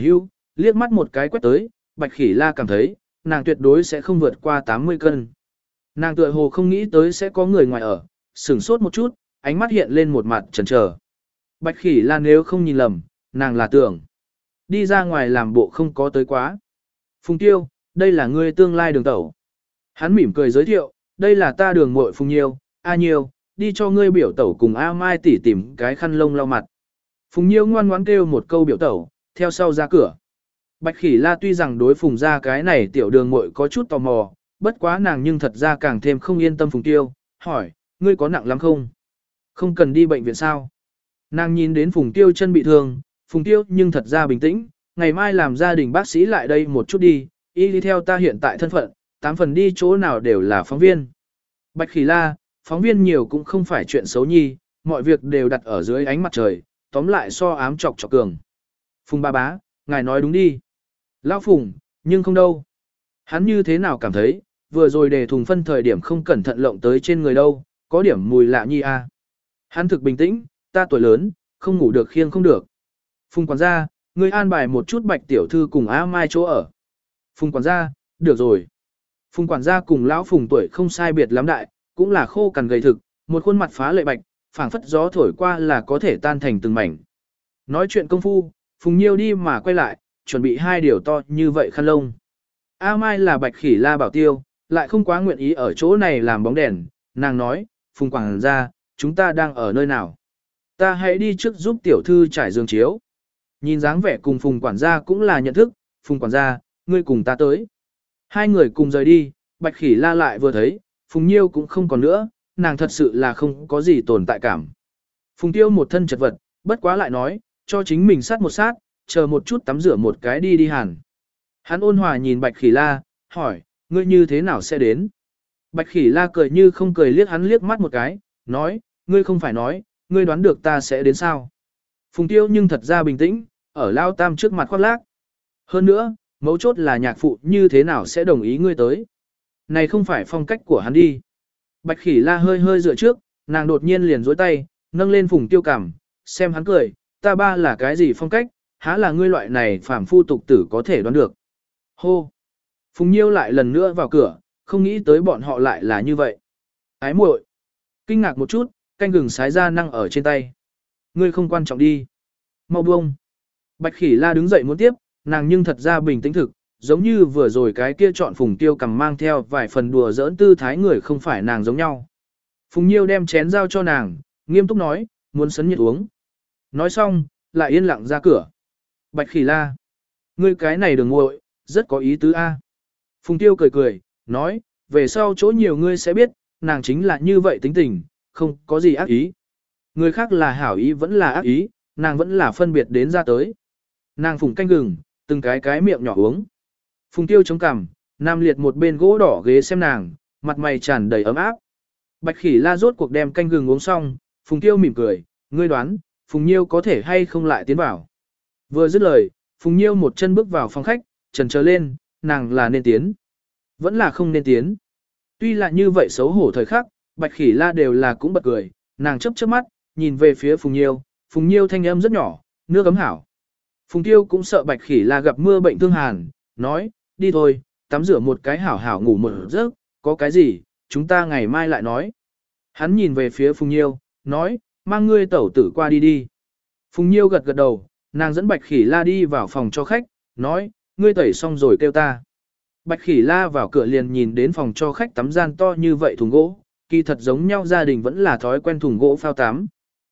liếc mắt một cái quét tới, Bạch Khỉ La cảm thấy, nàng tuyệt đối sẽ không vượt qua 80 cân. Nàng tựa hồ không nghĩ tới sẽ có người ngoài ở, sửng sốt một chút, ánh mắt hiện lên một mặt chần chờ. Bạch Khỉ La nếu không nhìn lầm, nàng là tưởng đi ra ngoài làm bộ không có tới quá. Phùng Tiêu, đây là ngươi tương lai đường tẩu. Hắn mỉm cười giới thiệu, đây là ta đường muội Phùng Nhiêu, A Nhiêu, đi cho ngươi biểu tẩu cùng A Mai tỉ tìm cái khăn lông lau mặt. Phùng Nhiêu ngoan ngoãn kêu một câu biểu tẩu, theo sau ra cửa. Bạch Khỉ La tuy rằng đối Phùng ra cái này tiểu đường muội có chút tò mò, bất quá nàng nhưng thật ra càng thêm không yên tâm Phùng Tiêu, hỏi, ngươi có nặng lắm không? Không cần đi bệnh viện sao? Nàng nhìn đến Phùng Tiêu chân bị thương, Phùng Tiêu nhưng thật ra bình tĩnh, ngày mai làm gia đình bác sĩ lại đây một chút đi, y đi theo ta hiện tại thân phận, 8 phần đi chỗ nào đều là phóng viên. Bạch Khỉ La, phóng viên nhiều cũng không phải chuyện xấu nhi, mọi việc đều đặt ở dưới ánh mặt trời, tóm lại so ám chọc chọc cường. Phùng ba bá, ngài nói đúng đi. Lão Phùng, nhưng không đâu. Hắn như thế nào cảm thấy, vừa rồi để thùng phân thời điểm không cẩn thận lộng tới trên người đâu, có điểm mùi lạ nhi a. Hắn thực bình tĩnh, ta tuổi lớn, không ngủ được khiêng không được. Phùng quản gia, ngươi an bài một chút Bạch tiểu thư cùng A Mai chỗ ở. Phùng quản gia, được rồi. Phùng quản gia cùng lão Phùng tuổi không sai biệt lắm đại, cũng là khô cằn gầy thực, một khuôn mặt phá lệ bạch, phảng phất gió thổi qua là có thể tan thành từng mảnh. Nói chuyện công phu, Phùng Nhiêu đi mà quay lại, chuẩn bị 2 điều to như vậy khăn lông. A Mai là Bạch Khỉ La bảo tiêu, lại không quá nguyện ý ở chỗ này làm bóng đèn, nàng nói, Phùng quản gia, chúng ta đang ở nơi nào? Ta hãy đi trước giúp tiểu thư trải giường chiếu. Nhìn dáng vẻ cùng Phùng quản gia cũng là nhận thức, Phùng quản gia, ngươi cùng ta tới. Hai người cùng rời đi, Bạch Khỉ La lại vừa thấy, Phùng Nhiêu cũng không còn nữa, nàng thật sự là không có gì tồn tại cảm. Phùng Tiêu một thân chật vật, bất quá lại nói, cho chính mình sát một sát, chờ một chút tắm rửa một cái đi hàn. Hắn ôn hòa nhìn Bạch Khỉ La, hỏi, ngươi như thế nào sẽ đến? Bạch Khỉ La cười như không cười liếc hắn liếc mắt một cái, nói, ngươi không phải nói, ngươi đoán được ta sẽ đến sao? Phùng Tiêu nhưng thật ra bình tĩnh, ở Lao Tam trước mặt khoác lác. Hơn nữa, mấu chốt là nhạc phụ như thế nào sẽ đồng ý ngươi tới. Này không phải phong cách của hắn đi. Bạch Khỉ La hơi hơi dựa trước, nàng đột nhiên liền dối tay, nâng lên Phùng Tiêu cằm, xem hắn cười, ta ba là cái gì phong cách, há là ngươi loại này phàm phu tục tử có thể đoán được. Hô! Phùng Nhiêu lại lần nữa vào cửa, không nghĩ tới bọn họ lại là như vậy. Ái muội! Kinh ngạc một chút, canh gừng sái ra năng ở trên tay. Ngươi không quan trọng đi. Mau buông. Bạch Khỉ La đứng dậy muốn tiếp, nàng nhưng thật ra bình tĩnh thực, giống như vừa rồi cái kia chọn Phùng Tiêu cầm mang theo vài phần đùa giỡn tư thái người không phải nàng giống nhau. Phùng Nhiêu đem chén giao cho nàng, nghiêm túc nói, muốn sấn nhiệt uống. Nói xong, lại yên lặng ra cửa. Bạch Khỉ La, ngươi cái này đừng nguội, rất có ý tứ a. Phùng Tiêu cười cười, nói, về sau chỗ nhiều ngươi sẽ biết, nàng chính là như vậy tính tình, không có gì ác ý. Người khác là hảo ý vẫn là ác ý, nàng vẫn là phân biệt đến ra tới. Nàng phùng canh gừng, từng cái miệng nhỏ uống. Phùng Tiêu chống cằm, nam liệt một bên gỗ đỏ ghế xem nàng, mặt mày tràn đầy ấm áp. Bạch Khỉ La rốt cuộc đem canh gừng uống xong, Phùng Tiêu mỉm cười, ngươi đoán, Phùng Nhiêu có thể hay không lại tiến vào. Vừa dứt lời, Phùng Nhiêu một chân bước vào phòng khách, chần chờ lên, nàng là nên tiến, vẫn là không nên tiến. Tuy là như vậy xấu hổ thời khắc, Bạch Khỉ La đều là cũng bật cười, nàng chớp chớp mắt, nhìn về phía Phùng Nhiêu thanh âm rất nhỏ, nước ấm hảo. Phùng Tiêu cũng sợ Bạch Khỉ La gặp mưa bệnh thương hàn, nói, đi thôi, tắm rửa một cái hảo hảo ngủ một giấc, có cái gì, chúng ta ngày mai lại nói. Hắn nhìn về phía Phùng Nhiêu, nói, mang ngươi tẩu tử qua đi đi. Phùng Nhiêu gật gật đầu, nàng dẫn Bạch Khỉ La đi vào phòng cho khách, nói, ngươi tẩy xong rồi kêu ta. Bạch Khỉ La vào cửa liền nhìn đến phòng cho khách tắm gian to như vậy thùng gỗ, kỳ thật giống nhau gia đình vẫn là thói quen thùng gỗ phao tắm.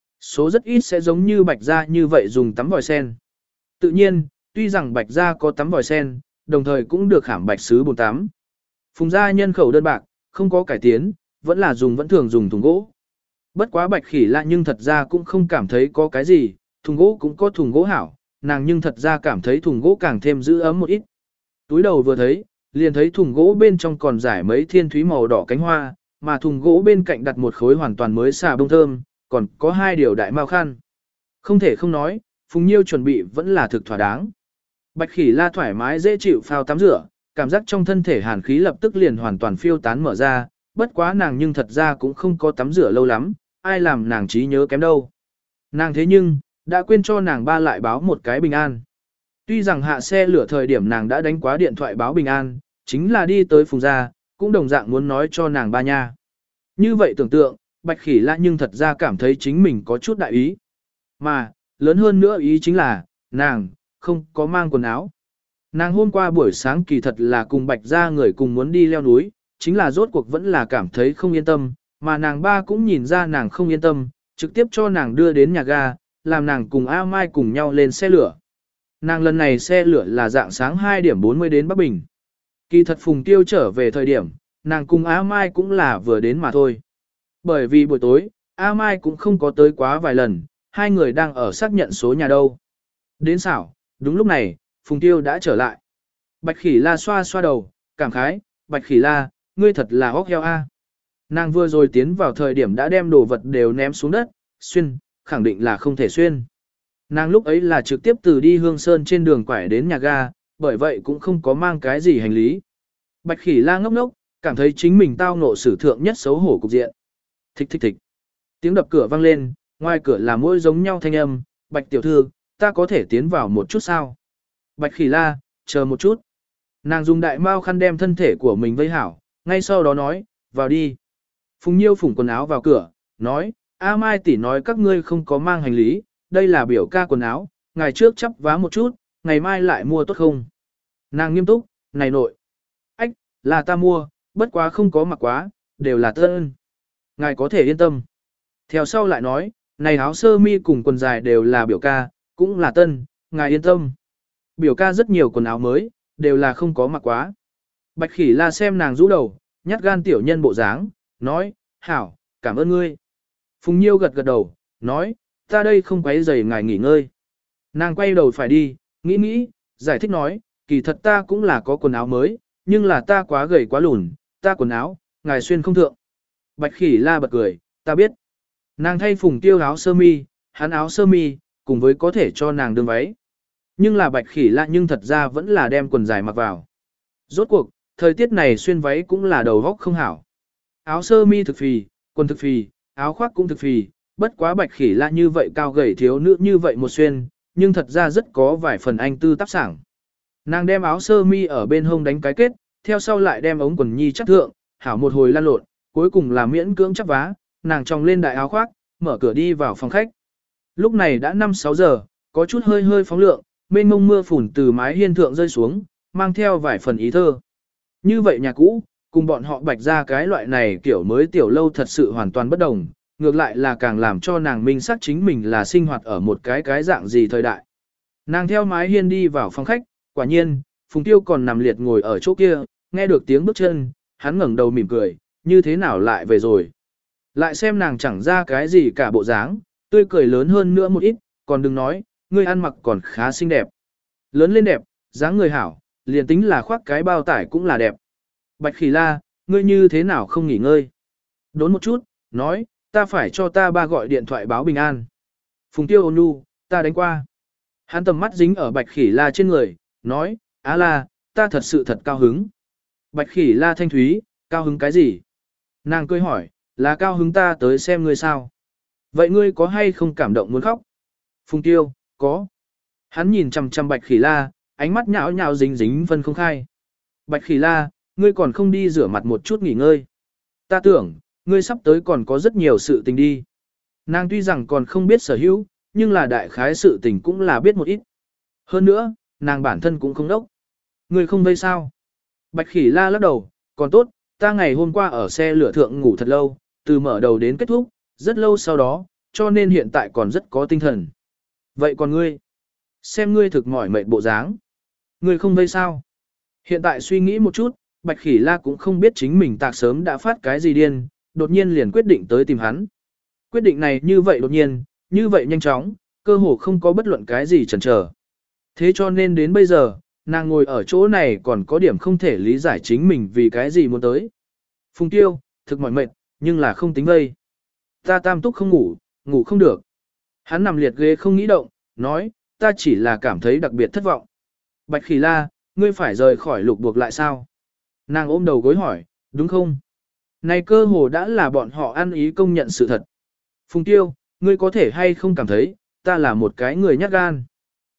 Số rất ít sẽ giống như Bạch gia như vậy dùng tắm vòi sen. Tự nhiên, tuy rằng Bạch gia có tắm vòi sen, đồng thời cũng được khảm bạch sứ bồn tắm. Phùng gia nhân khẩu đơn bạc, không có cải tiến, vẫn thường dùng thùng gỗ. Bất quá Bạch Khỉ La nhưng thật ra cũng không cảm thấy có cái gì, thùng gỗ cũng có thùng gỗ hảo, nàng nhưng thật ra cảm thấy thùng gỗ càng thêm giữ ấm một ít. Túi đầu vừa thấy, liền thấy thùng gỗ bên trong còn rải mấy thiên thúy màu đỏ cánh hoa, mà thùng gỗ bên cạnh đặt một khối hoàn toàn mới xà bông thơm, còn có 2 điều đại mao khăn. Không thể không nói, Phùng Nhiêu chuẩn bị vẫn là thực thỏa đáng. Bạch Khỉ La thoải mái dễ chịu phao tắm rửa, cảm giác trong thân thể hàn khí lập tức liền hoàn toàn phiêu tán mở ra, bất quá nàng nhưng thật ra cũng không có tắm rửa lâu lắm, ai làm nàng trí nhớ kém đâu. Nàng thế nhưng, đã quên cho nàng ba lại báo một cái bình an. Tuy rằng hạ xe lửa thời điểm nàng đã đánh quá điện thoại báo bình an, chính là đi tới Phùng gia, cũng đồng dạng muốn nói cho nàng ba nha. Như vậy tưởng tượng, Bạch Khỉ La nhưng thật ra cảm thấy chính mình có chút đại ý. Mà, lớn hơn nữa ý chính là, nàng, không có mang quần áo. Nàng hôm qua buổi sáng kỳ thật là cùng Bạch gia người cùng muốn đi leo núi, chính là rốt cuộc vẫn là cảm thấy không yên tâm, mà nàng ba cũng nhìn ra nàng không yên tâm, trực tiếp cho nàng đưa đến nhà ga, làm nàng cùng A Mai cùng nhau lên xe lửa. Nàng lần này xe lửa là dạng sáng 2 điểm 40 đến Bắc Bình. Kỳ thật Phùng Tiêu trở về thời điểm, nàng cùng A Mai cũng là vừa đến mà thôi. Bởi vì buổi tối, A Mai cũng không có tới quá vài lần, hai người đang ở xác nhận số nhà đâu. Đến xảo, đúng lúc này, Phùng Tiêu đã trở lại. Bạch Khỉ La xoa xoa đầu, cảm khái, Bạch Khỉ La, ngươi thật là óc heo a. Nàng vừa rồi tiến vào thời điểm đã đem đồ vật đều ném xuống đất, xuyên, khẳng định là không thể xuyên. Nàng lúc ấy là trực tiếp từ đi Hương Sơn trên đường quải đến nhà ga, bởi vậy cũng không có mang cái gì hành lý. Bạch Khỉ La ngốc ngốc, cảm thấy chính mình tao ngộ sử thượng nhất xấu hổ cục diện. Thích thích thích. Tiếng đập cửa vang lên, ngoài cửa là mỗi giống nhau thanh âm, Bạch tiểu thư, ta có thể tiến vào một chút sao? Bạch Khỉ La, chờ một chút. Nàng dùng đại mao khăn đem thân thể của mình vây hảo, ngay sau đó nói, vào đi. Phùng Nhiêu phủng quần áo vào cửa, nói, A Mai tỷ nói các ngươi không có mang hành lý, đây là biểu ca quần áo, ngày trước chắp vá một chút, ngày mai lại mua tốt không? Nàng nghiêm túc, này nội. Ách, là ta mua, bất quá không có mặc quá, đều là tân. Ngài có thể yên tâm. Theo sau lại nói, này áo sơ mi cùng quần dài đều là biểu ca, cũng là tân, ngài yên tâm. Biểu ca rất nhiều quần áo mới, đều là không có mặc quá. Bạch Khỉ La xem nàng rũ đầu, nhát gan tiểu nhân bộ dáng, nói, hảo, cảm ơn ngươi. Phùng Nhiêu gật gật đầu, nói, ta đây không quấy rầy ngài nghỉ ngơi. Nàng quay đầu phải đi, nghĩ nghĩ, giải thích nói, kỳ thật ta cũng là có quần áo mới, nhưng là ta quá gầy quá lùn, ta quần áo, ngài xuyên không thượng. Bạch Khỉ La bật cười, ta biết. Nàng thay Phùng Tiêu áo sơ mi, hắn áo sơ mi, cùng với có thể cho nàng đương váy. Nhưng là Bạch Khỉ La nhưng thật ra vẫn là đem quần dài mặc vào. Rốt cuộc, thời tiết này xuyên váy cũng là đầu vóc không hảo. Áo sơ mi thực phì, quần thực phì, áo khoác cũng thực phì, bất quá Bạch Khỉ La như vậy cao gầy thiếu nữ như vậy một xuyên, nhưng thật ra rất có vài phần anh tư tác sảng. Nàng đem áo sơ mi ở bên hông đánh cái kết, theo sau lại đem ống quần nhi chắc thượng, hảo một hồi lăn lộn, cuối cùng là miễn cưỡng chắc vá, nàng tròng lên đại áo khoác, mở cửa đi vào phòng khách. Lúc này đã 5-6 giờ, có chút hơi hơi phóng lượng, mênh mông mưa phùn từ mái hiên thượng rơi xuống, mang theo vài phần ý thơ. Như vậy nhà cũ, cùng bọn họ Bạch ra cái loại này kiểu mới tiểu lâu thật sự hoàn toàn bất đồng, ngược lại là càng làm cho nàng minh xác chính mình là sinh hoạt ở một cái dạng gì thời đại. Nàng theo mái hiên đi vào phòng khách, quả nhiên, Phùng Tiêu còn nằm liệt ngồi ở chỗ kia, nghe được tiếng bước chân, hắn ngẩng đầu mỉm cười, như thế nào lại về rồi. Lại xem nàng chẳng ra cái gì cả bộ dáng, tươi cười lớn hơn nữa một ít, còn đừng nói, ngươi ăn mặc còn khá xinh đẹp. Lớn lên đẹp, dáng người hảo, liền tính là khoác cái bao tải cũng là đẹp. Bạch Khỉ La, ngươi như thế nào không nghỉ ngơi? Đốn một chút, nói, ta phải cho ta ba gọi điện thoại báo bình an. Phùng Tiêu ôn nhu, ta đánh qua. Hắn tầm mắt dính ở Bạch Khỉ La trên người, nói, á la, ta thật sự thật cao hứng. Bạch Khỉ La thanh thúy, cao hứng cái gì? Nàng cười hỏi, là cao hứng ta tới xem ngươi sao? Vậy ngươi có hay không cảm động muốn khóc? Phùng Tiêu, có. Hắn nhìn chằm chằm Bạch Khỉ La, ánh mắt nhão nhão dính dính phân không khai. Bạch Khỉ La, ngươi còn không đi rửa mặt một chút nghỉ ngơi. Ta tưởng, ngươi sắp tới còn có rất nhiều sự tình đi. Nàng tuy rằng còn không biết sở hữu, nhưng là đại khái sự tình cũng là biết một ít. Hơn nữa, nàng bản thân cũng không đốc. Ngươi không vây sao? Bạch Khỉ La lắc đầu, còn tốt, ta ngày hôm qua ở xe lửa thượng ngủ thật lâu, từ mở đầu đến kết thúc, rất lâu sau đó, cho nên hiện tại còn rất có tinh thần. Vậy còn ngươi? Xem ngươi thực mỏi mệt bộ dáng. Ngươi không vây sao? Hiện tại suy nghĩ một chút, Bạch Khỉ La cũng không biết chính mình tạc sớm đã phát cái gì điên, đột nhiên liền quyết định tới tìm hắn. Quyết định này như vậy đột nhiên, như vậy nhanh chóng, cơ hồ không có bất luận cái gì chần chờ. Thế cho nên đến bây giờ, nàng ngồi ở chỗ này còn có điểm không thể lý giải chính mình vì cái gì muốn tới. Phùng Tiêu, thực mỏi mệt, nhưng là không tính vây. Ta tam túc không ngủ, ngủ không được. Hắn nằm liệt ghế không nghĩ động, nói, ta chỉ là cảm thấy đặc biệt thất vọng. Bạch Khỉ La, ngươi phải rời khỏi Lục Buộc lại sao? Nàng ôm đầu gối hỏi, đúng không? Này cơ hồ đã là bọn họ ăn ý công nhận sự thật. Phùng Tiêu, ngươi có thể hay không cảm thấy, ta là một cái người nhát gan.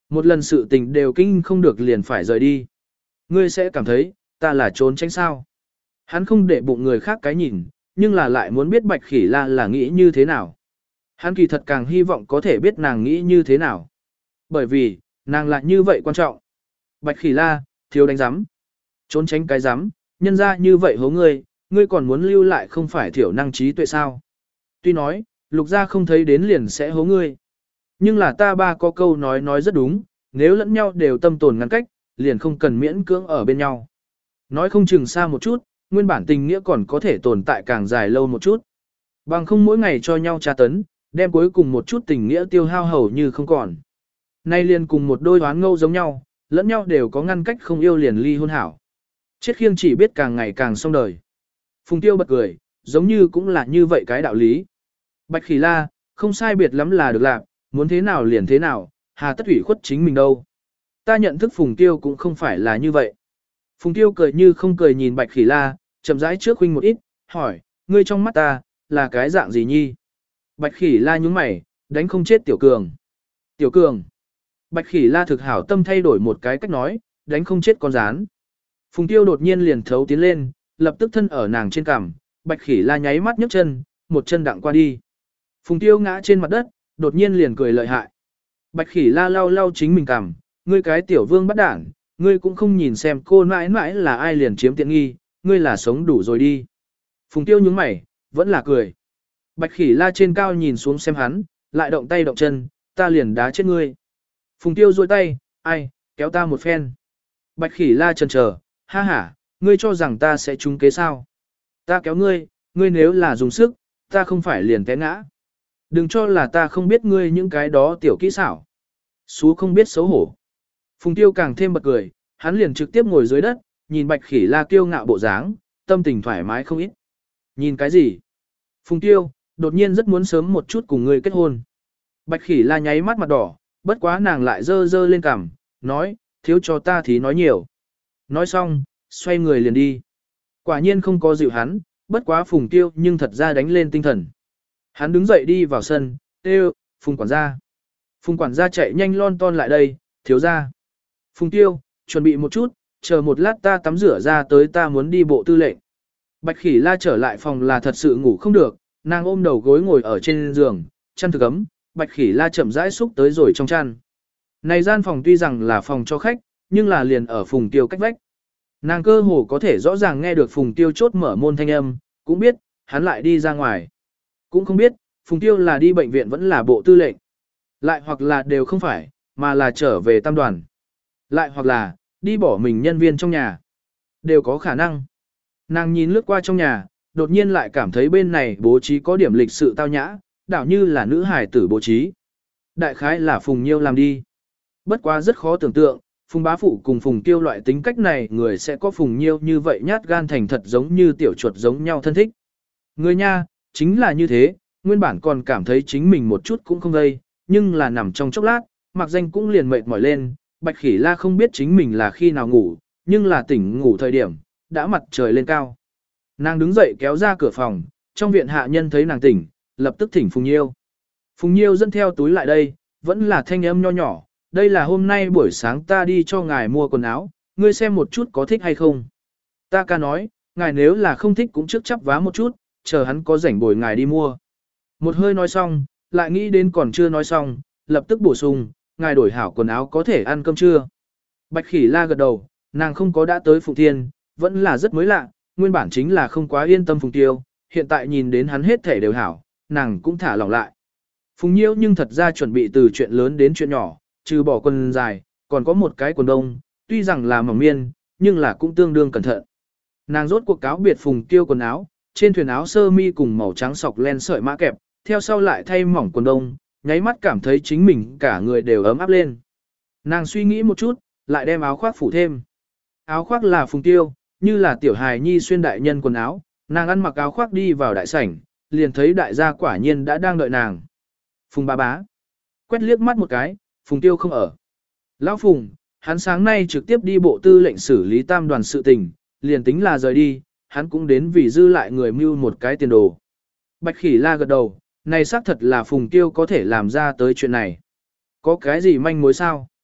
Một lần sự tình đều kinh không được liền phải rời đi. Ngươi sẽ cảm thấy, ta là trốn tránh sao. Hắn không để bụng người khác cái nhìn, nhưng là lại muốn biết Bạch Khỉ La là nghĩ như thế nào. Hắn kỳ thật càng hy vọng có thể biết nàng nghĩ như thế nào. Bởi vì, nàng lại như vậy quan trọng. Bạch Khỉ La, thiếu đánh giám. Trốn tránh cái giám, nhân ra như vậy hố ngươi, ngươi còn muốn lưu lại không phải thiểu năng trí tuệ sao. Tuy nói, lục gia không thấy đến liền sẽ hố ngươi. Nhưng là ta ba có câu nói rất đúng, nếu lẫn nhau đều tâm tồn ngăn cách, liền không cần miễn cưỡng ở bên nhau. Nói không chừng xa một chút, nguyên bản tình nghĩa còn có thể tồn tại càng dài lâu một chút. Bằng không mỗi ngày cho nhau tra tấn, đem cuối cùng một chút tình nghĩa tiêu hao hầu như không còn. Nay liền cùng một đôi hoán ngâu giống nhau, lẫn nhau đều có ngăn cách không yêu liền ly hôn hảo. Chết khiêng chỉ biết càng ngày càng xong đời. Phùng Tiêu bật cười, giống như cũng là như vậy cái đạo lý. Bạch Khỉ La, không sai biệt lắm là được làm, muốn thế nào liền thế nào, hà tất ủy khuất chính mình đâu. Ta nhận thức Phùng Tiêu cũng không phải là như vậy. Phùng Tiêu cười như không cười nhìn Bạch Khỉ La, chậm rãi trước huynh một ít, hỏi, ngươi trong mắt ta, là cái dạng gì nhi? Bạch Khỉ La nhúng mày, đánh không chết Tiểu Cường. Tiểu Cường. Bạch Khỉ La thực hảo tâm thay đổi một cái cách nói, đánh không chết con rán. Phùng Tiêu đột nhiên liền thấu tiến lên, lập tức thân ở nàng trên cằm, Bạch Khỉ La nháy mắt nhấc chân, một chân đặng qua đi. Phùng Tiêu ngã trên mặt đất, đột nhiên liền cười lợi hại. Bạch Khỉ La lau lau chính mình cằm, ngươi cái tiểu vương bắt đảng, ngươi cũng không nhìn xem cô mãi mãi là ai liền chiếm tiện nghi, ngươi là sống đủ rồi đi. Phùng Tiêu nhướng mày, vẫn là cười. Bạch Khỉ La trên cao nhìn xuống xem hắn, lại động tay động chân, ta liền đá chết ngươi. Phùng Tiêu duỗi tay, ai, kéo ta một phen. Bạch Khỉ La chần chờ, ha ha, ngươi cho rằng ta sẽ trúng kế sao? Ta kéo ngươi, ngươi nếu là dùng sức, ta không phải liền té ngã. Đừng cho là ta không biết ngươi những cái đó tiểu kỹ xảo. Xú không biết xấu hổ. Phùng Tiêu càng thêm bật cười, hắn liền trực tiếp ngồi dưới đất, nhìn Bạch Khỉ La kiêu ngạo bộ dáng, tâm tình thoải mái không ít. Nhìn cái gì? Phùng Tiêu, đột nhiên rất muốn sớm một chút cùng ngươi kết hôn. Bạch Khỉ La nháy mắt mặt đỏ, bất quá nàng lại dơ dơ lên cằm, nói, thiếu cho ta thì nói nhiều. Nói xong, xoay người liền đi. Quả nhiên không có dịu hắn, bất quá Phùng Tiêu nhưng thật ra đánh lên tinh thần. Hắn đứng dậy đi vào sân, kêu, Phùng quản gia. Phùng quản gia chạy nhanh lon ton lại đây, thiếu gia. Phùng Tiêu, chuẩn bị một chút, chờ một lát ta tắm rửa ra tới ta muốn đi bộ tư lệnh. Bạch Khỉ La trở lại phòng là thật sự ngủ không được, nàng ôm đầu gối ngồi ở trên giường, chăn thực ấm, Bạch Khỉ La chậm rãi xúc tới rồi trong chăn. Này gian phòng tuy rằng là phòng cho khách, nhưng là liền ở Phùng Tiêu cách vách. Nàng cơ hồ có thể rõ ràng nghe được Phùng Tiêu chốt mở môn thanh âm, cũng biết, hắn lại đi ra ngoài. Cũng không biết, Phùng Tiêu là đi bệnh viện vẫn là bộ tư lệnh. Lại hoặc là đều không phải, mà là trở về tam đoàn. Lại hoặc là, đi bỏ mình nhân viên trong nhà. Đều có khả năng. Nàng nhìn lướt qua trong nhà, đột nhiên lại cảm thấy bên này bố trí có điểm lịch sự tao nhã, đảo như là nữ hài tử bố trí. Đại khái là Phùng Nhiêu làm đi. Bất quá rất khó tưởng tượng, Phùng bá phụ cùng Phùng Tiêu loại tính cách này người sẽ có Phùng Nhiêu như vậy nhát gan thành thật giống như tiểu chuột giống nhau thân thích. Người nha, chính là như thế, nguyên bản còn cảm thấy chính mình một chút cũng không gây, nhưng là nằm trong chốc lát, mặc danh cũng liền mệt mỏi lên, Bạch Khỉ La không biết chính mình là khi nào ngủ, nhưng là tỉnh ngủ thời điểm, đã mặt trời lên cao. Nàng đứng dậy kéo ra cửa phòng, trong viện hạ nhân thấy nàng tỉnh, lập tức thỉnh Phùng Nhiêu. Phùng Nhiêu dẫn theo túi lại đây, vẫn là thanh âm nho nhỏ, đây là hôm nay buổi sáng ta đi cho ngài mua quần áo, ngươi xem một chút có thích hay không. Ta ca nói, ngài nếu là không thích cũng trước chắp vá một chút, chờ hắn có rảnh bồi ngài đi mua. Một hơi nói xong, lại nghĩ đến còn chưa nói xong, lập tức bổ sung, ngài đổi hảo quần áo có thể ăn cơm trưa. Bạch Khỉ La gật đầu, nàng không có đã tới Phụng Thiên, vẫn là rất mới lạ, nguyên bản chính là không quá yên tâm Phùng Tiêu, hiện tại nhìn đến hắn hết thể đều hảo, nàng cũng thả lỏng lại. Phùng Nhiêu nhưng thật ra chuẩn bị từ chuyện lớn đến chuyện nhỏ, trừ bỏ quần dài, còn có một cái quần đông, tuy rằng là mỏng miên, nhưng là cũng tương đương cẩn thận. Nàng rốt cuộc cáo biệt Phùng Tiêu quần áo, trên thuyền áo sơ mi cùng màu trắng sọc len sợi mã kẹp, theo sau lại thay mỏng quần đông, nháy mắt cảm thấy chính mình cả người đều ấm áp lên. Nàng suy nghĩ một chút, lại đem áo khoác phủ thêm. Áo khoác là Phùng Tiêu, như là tiểu hài nhi xuyên đại nhân quần áo, nàng ăn mặc áo khoác đi vào đại sảnh, liền thấy đại gia quả nhiên đã đang đợi nàng. Phùng bá bá. Quét liếc mắt một cái, Phùng Tiêu không ở. Lão Phùng, hắn sáng nay trực tiếp đi bộ tư lệnh xử lý tam đoàn sự tình, liền tính là rời đi, hắn cũng đến vì dư lại người mưu một cái tiền đồ. Bạch Khỉ La gật đầu, này xác thật là Phùng Tiêu có thể làm ra tới chuyện này. Có cái gì manh mối sao?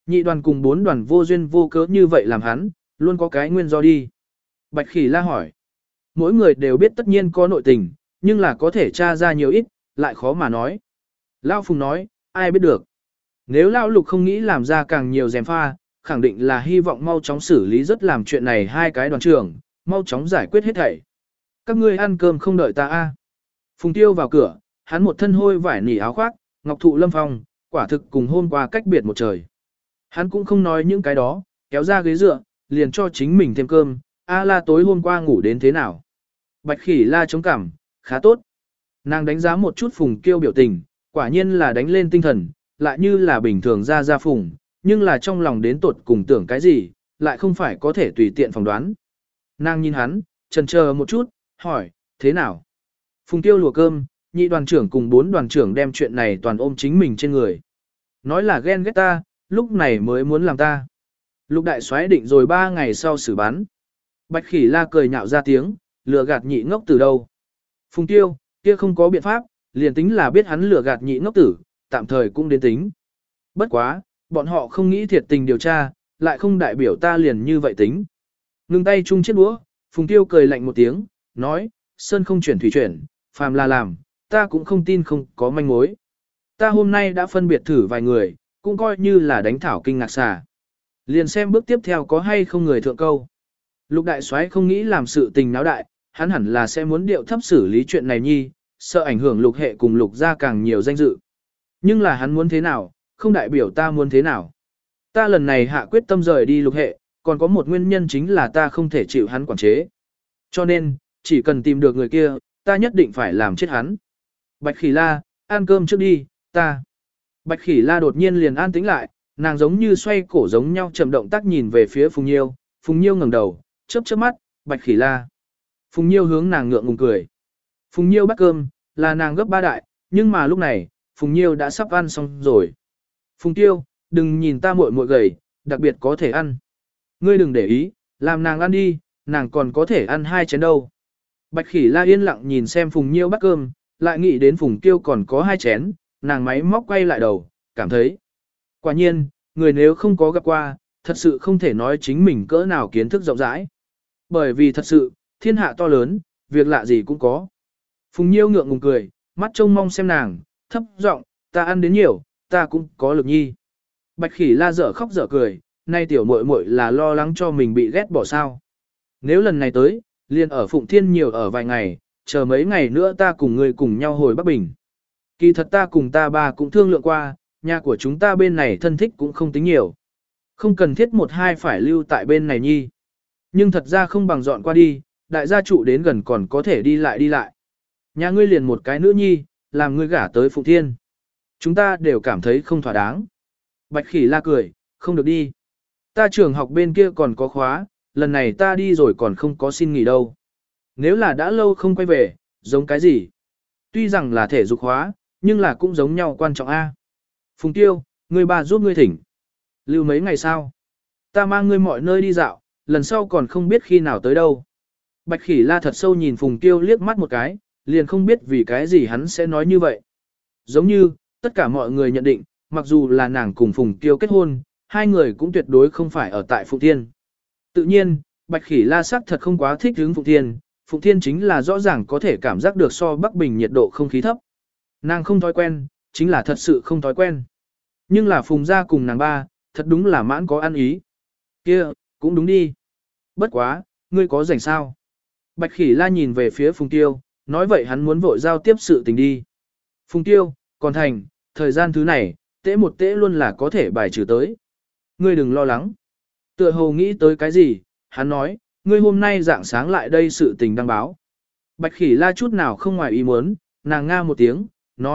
Nhị đoàn cùng 4 đoàn vô duyên vô cớ như vậy làm hắn, luôn có cái nguyên do đi. Bạch Khỉ La hỏi. Mỗi người đều biết tất nhiên có nội tình, nhưng là có thể tra ra nhiều ít, lại khó mà nói. Lao Phùng nói, ai biết được. Nếu Lao Lục không nghĩ làm ra càng nhiều gièm pha, khẳng định là hy vọng mau chóng xử lý rất làm chuyện này hai cái đoàn trưởng, mau chóng giải quyết hết thảy. Các ngươi ăn cơm không đợi ta a. Phùng Tiêu vào cửa, hắn một thân hôi vải nỉ áo khoác, ngọc thụ lâm phong, quả thực cùng hôm qua cách biệt một trời. Hắn cũng không nói những cái đó, kéo ra ghế dựa, liền cho chính mình thêm cơm, a la tối hôm qua ngủ đến thế nào. Bạch Khỉ La chống cảm, khá tốt. Nàng đánh giá một chút Phùng Kiêu biểu tình, quả nhiên là đánh lên tinh thần, lại như là bình thường ra Phùng, nhưng là trong lòng đến tột cùng tưởng cái gì, lại không phải có thể tùy tiện phỏng đoán. Nàng nhìn hắn, chần chờ một chút, hỏi, thế nào? Phùng Kiêu lùa cơm, nhị đoàn trưởng cùng 4 đoàn trưởng đem chuyện này toàn ôm chính mình trên người. Nói là ghen ghét ta, lúc này mới muốn làm ta. Lục đại soái định rồi 3 ngày sau xử bắn. Bạch Khỉ La cười nhạo ra tiếng, lừa gạt nhị ngốc từ đâu. Phùng Tiêu, kia không có biện pháp, liền tính là biết hắn lừa gạt nhị ngốc tử, tạm thời cũng đến tính. Bất quá, bọn họ không nghĩ thiệt tình điều tra, lại không đại biểu ta liền như vậy tính. Ngừng tay chung chiếc đũa, Phùng Tiêu cười lạnh một tiếng, nói, sơn không chuyển thủy chuyển, phàm là làm, ta cũng không tin không có manh mối. Ta hôm nay đã phân biệt thử vài người, cũng coi như là đánh thảo kinh ngạc xà. Liền xem bước tiếp theo có hay không người thượng câu. Lục đại soái không nghĩ làm sự tình náo đại, hắn hẳn là sẽ muốn điệu thấp xử lý chuyện này nhi, sợ ảnh hưởng lục hệ cùng lục gia càng nhiều danh dự. Nhưng là hắn muốn thế nào, không đại biểu ta muốn thế nào. Ta lần này hạ quyết tâm rời đi lục hệ, còn có một nguyên nhân chính là ta không thể chịu hắn quản chế. Cho nên, chỉ cần tìm được người kia, ta nhất định phải làm chết hắn. Bạch Khỉ La, ăn cơm trước đi, ta. Bạch Khỉ La đột nhiên liền an tĩnh lại, nàng giống như xoay cổ giống nhau chậm động tác nhìn về phía Phùng Nhiêu. Phùng Nhiêu ngẩng đầu, chớp chớp mắt, Bạch Khỉ La. Phùng Nhiêu hướng nàng ngượng ngùng cười. Phùng Nhiêu bắt cơm, là nàng gấp 3 đại, nhưng mà lúc này, Phùng Nhiêu đã sắp ăn xong rồi. Phùng Tiêu, đừng nhìn ta muội muội gầy, đặc biệt có thể ăn. Ngươi đừng để ý, làm nàng ăn đi, nàng còn có thể ăn 2 chén đâu. Bạch Khỉ La yên lặng nhìn xem Phùng Nhiêu bắt cơm, lại nghĩ đến Phùng Tiêu còn có 2 chén, nàng máy móc quay lại đầu, cảm thấy. Quả nhiên, người nếu không có gặp qua, thật sự không thể nói chính mình cỡ nào kiến thức rộng rãi. Bởi vì thật sự, thiên hạ to lớn, việc lạ gì cũng có. Phùng Nhiêu ngượng ngùng cười, mắt trông mong xem nàng, thấp giọng, ta ăn đến nhiều, ta cũng có lực nhi. Bạch Khỉ La dở khóc dở cười, nay tiểu muội muội là lo lắng cho mình bị ghét bỏ sao. Nếu lần này tới, liền ở Phụng Thiên nhiều ở vài ngày, chờ mấy ngày nữa ta cùng ngươi cùng nhau hồi Bắc Bình. Kỳ thật ta cùng ta ba cũng thương lượng qua, nhà của chúng ta bên này thân thích cũng không tính nhiều. Không cần thiết một hai phải lưu tại bên này nhi. Nhưng thật ra không bằng dọn qua đi, đại gia trụ đến gần còn có thể đi lại đi lại. Nhà ngươi liền một cái nữ nhi, làm ngươi gả tới Phụng Thiên. Chúng ta đều cảm thấy không thỏa đáng. Bạch Khỉ La cười, không được đi. Ta trường học bên kia còn có khóa, lần này ta đi rồi còn không có xin nghỉ đâu. Nếu là đã lâu không quay về, giống cái gì? Tuy rằng là thể dục khóa, nhưng là cũng giống nhau quan trọng a. Phùng Tiêu, ngươi bà giúp ngươi thỉnh. Lưu mấy ngày sau. Ta mang ngươi mọi nơi đi dạo, lần sau còn không biết khi nào tới đâu. Bạch Khỉ La thật sâu nhìn Phùng Tiêu liếc mắt một cái, liền không biết vì cái gì hắn sẽ nói như vậy. Giống như, tất cả mọi người nhận định, mặc dù là nàng cùng Phùng Tiêu kết hôn, hai người cũng tuyệt đối không phải ở tại Phụng Thiên. Tự nhiên, Bạch Khỉ La sắc thật không quá thích hướng Phụng Thiên, Phụng Thiên chính là rõ ràng có thể cảm giác được so Bắc Bình nhiệt độ không khí thấp. Nàng không thói quen, chính là thật sự không thói quen. Nhưng là Phùng gia cùng nàng ba, thật đúng là mãn có ăn ý. Kia, cũng đúng đi. Bất quá, ngươi có rảnh sao? Bạch Khỉ La nhìn về phía Phùng Tiêu, nói vậy hắn muốn vội giao tiếp sự tình đi. Phùng Tiêu, còn thành, thời gian thứ này, tễ một tễ luôn là có thể bài trừ tới. Ngươi đừng lo lắng. Tựa hồ nghĩ tới cái gì, hắn nói, ngươi hôm nay dạng sáng lại đây sự tình đăng báo. Bạch Khỉ La chút nào không ngoài ý muốn, nàng nga một tiếng,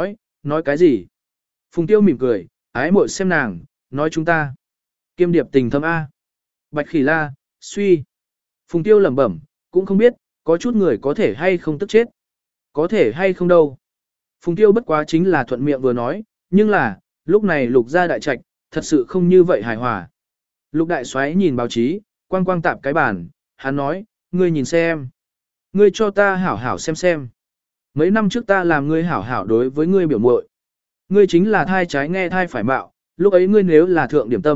nói cái gì? Phùng Tiêu mỉm cười, ái muội xem nàng, nói chúng ta. Kiêm điệp tình thâm A. Bạch Khỉ La, suy. Phùng Tiêu lẩm bẩm, cũng không biết, có chút người có thể hay không tức chết. Có thể hay không đâu. Phùng Tiêu bất quá chính là thuận miệng vừa nói, nhưng là, lúc này Lục gia đại trạch, thật sự không như vậy hài hòa. Lục đại soái nhìn báo chí, quang quang tạp cái bàn, hắn nói, ngươi nhìn xem. Ngươi cho ta hảo hảo xem. Mấy năm trước ta làm ngươi hảo hảo đối với ngươi biểu muội. Ngươi chính là thai trái nghe thai phải mạo, lúc ấy ngươi nếu là thượng điểm tâm,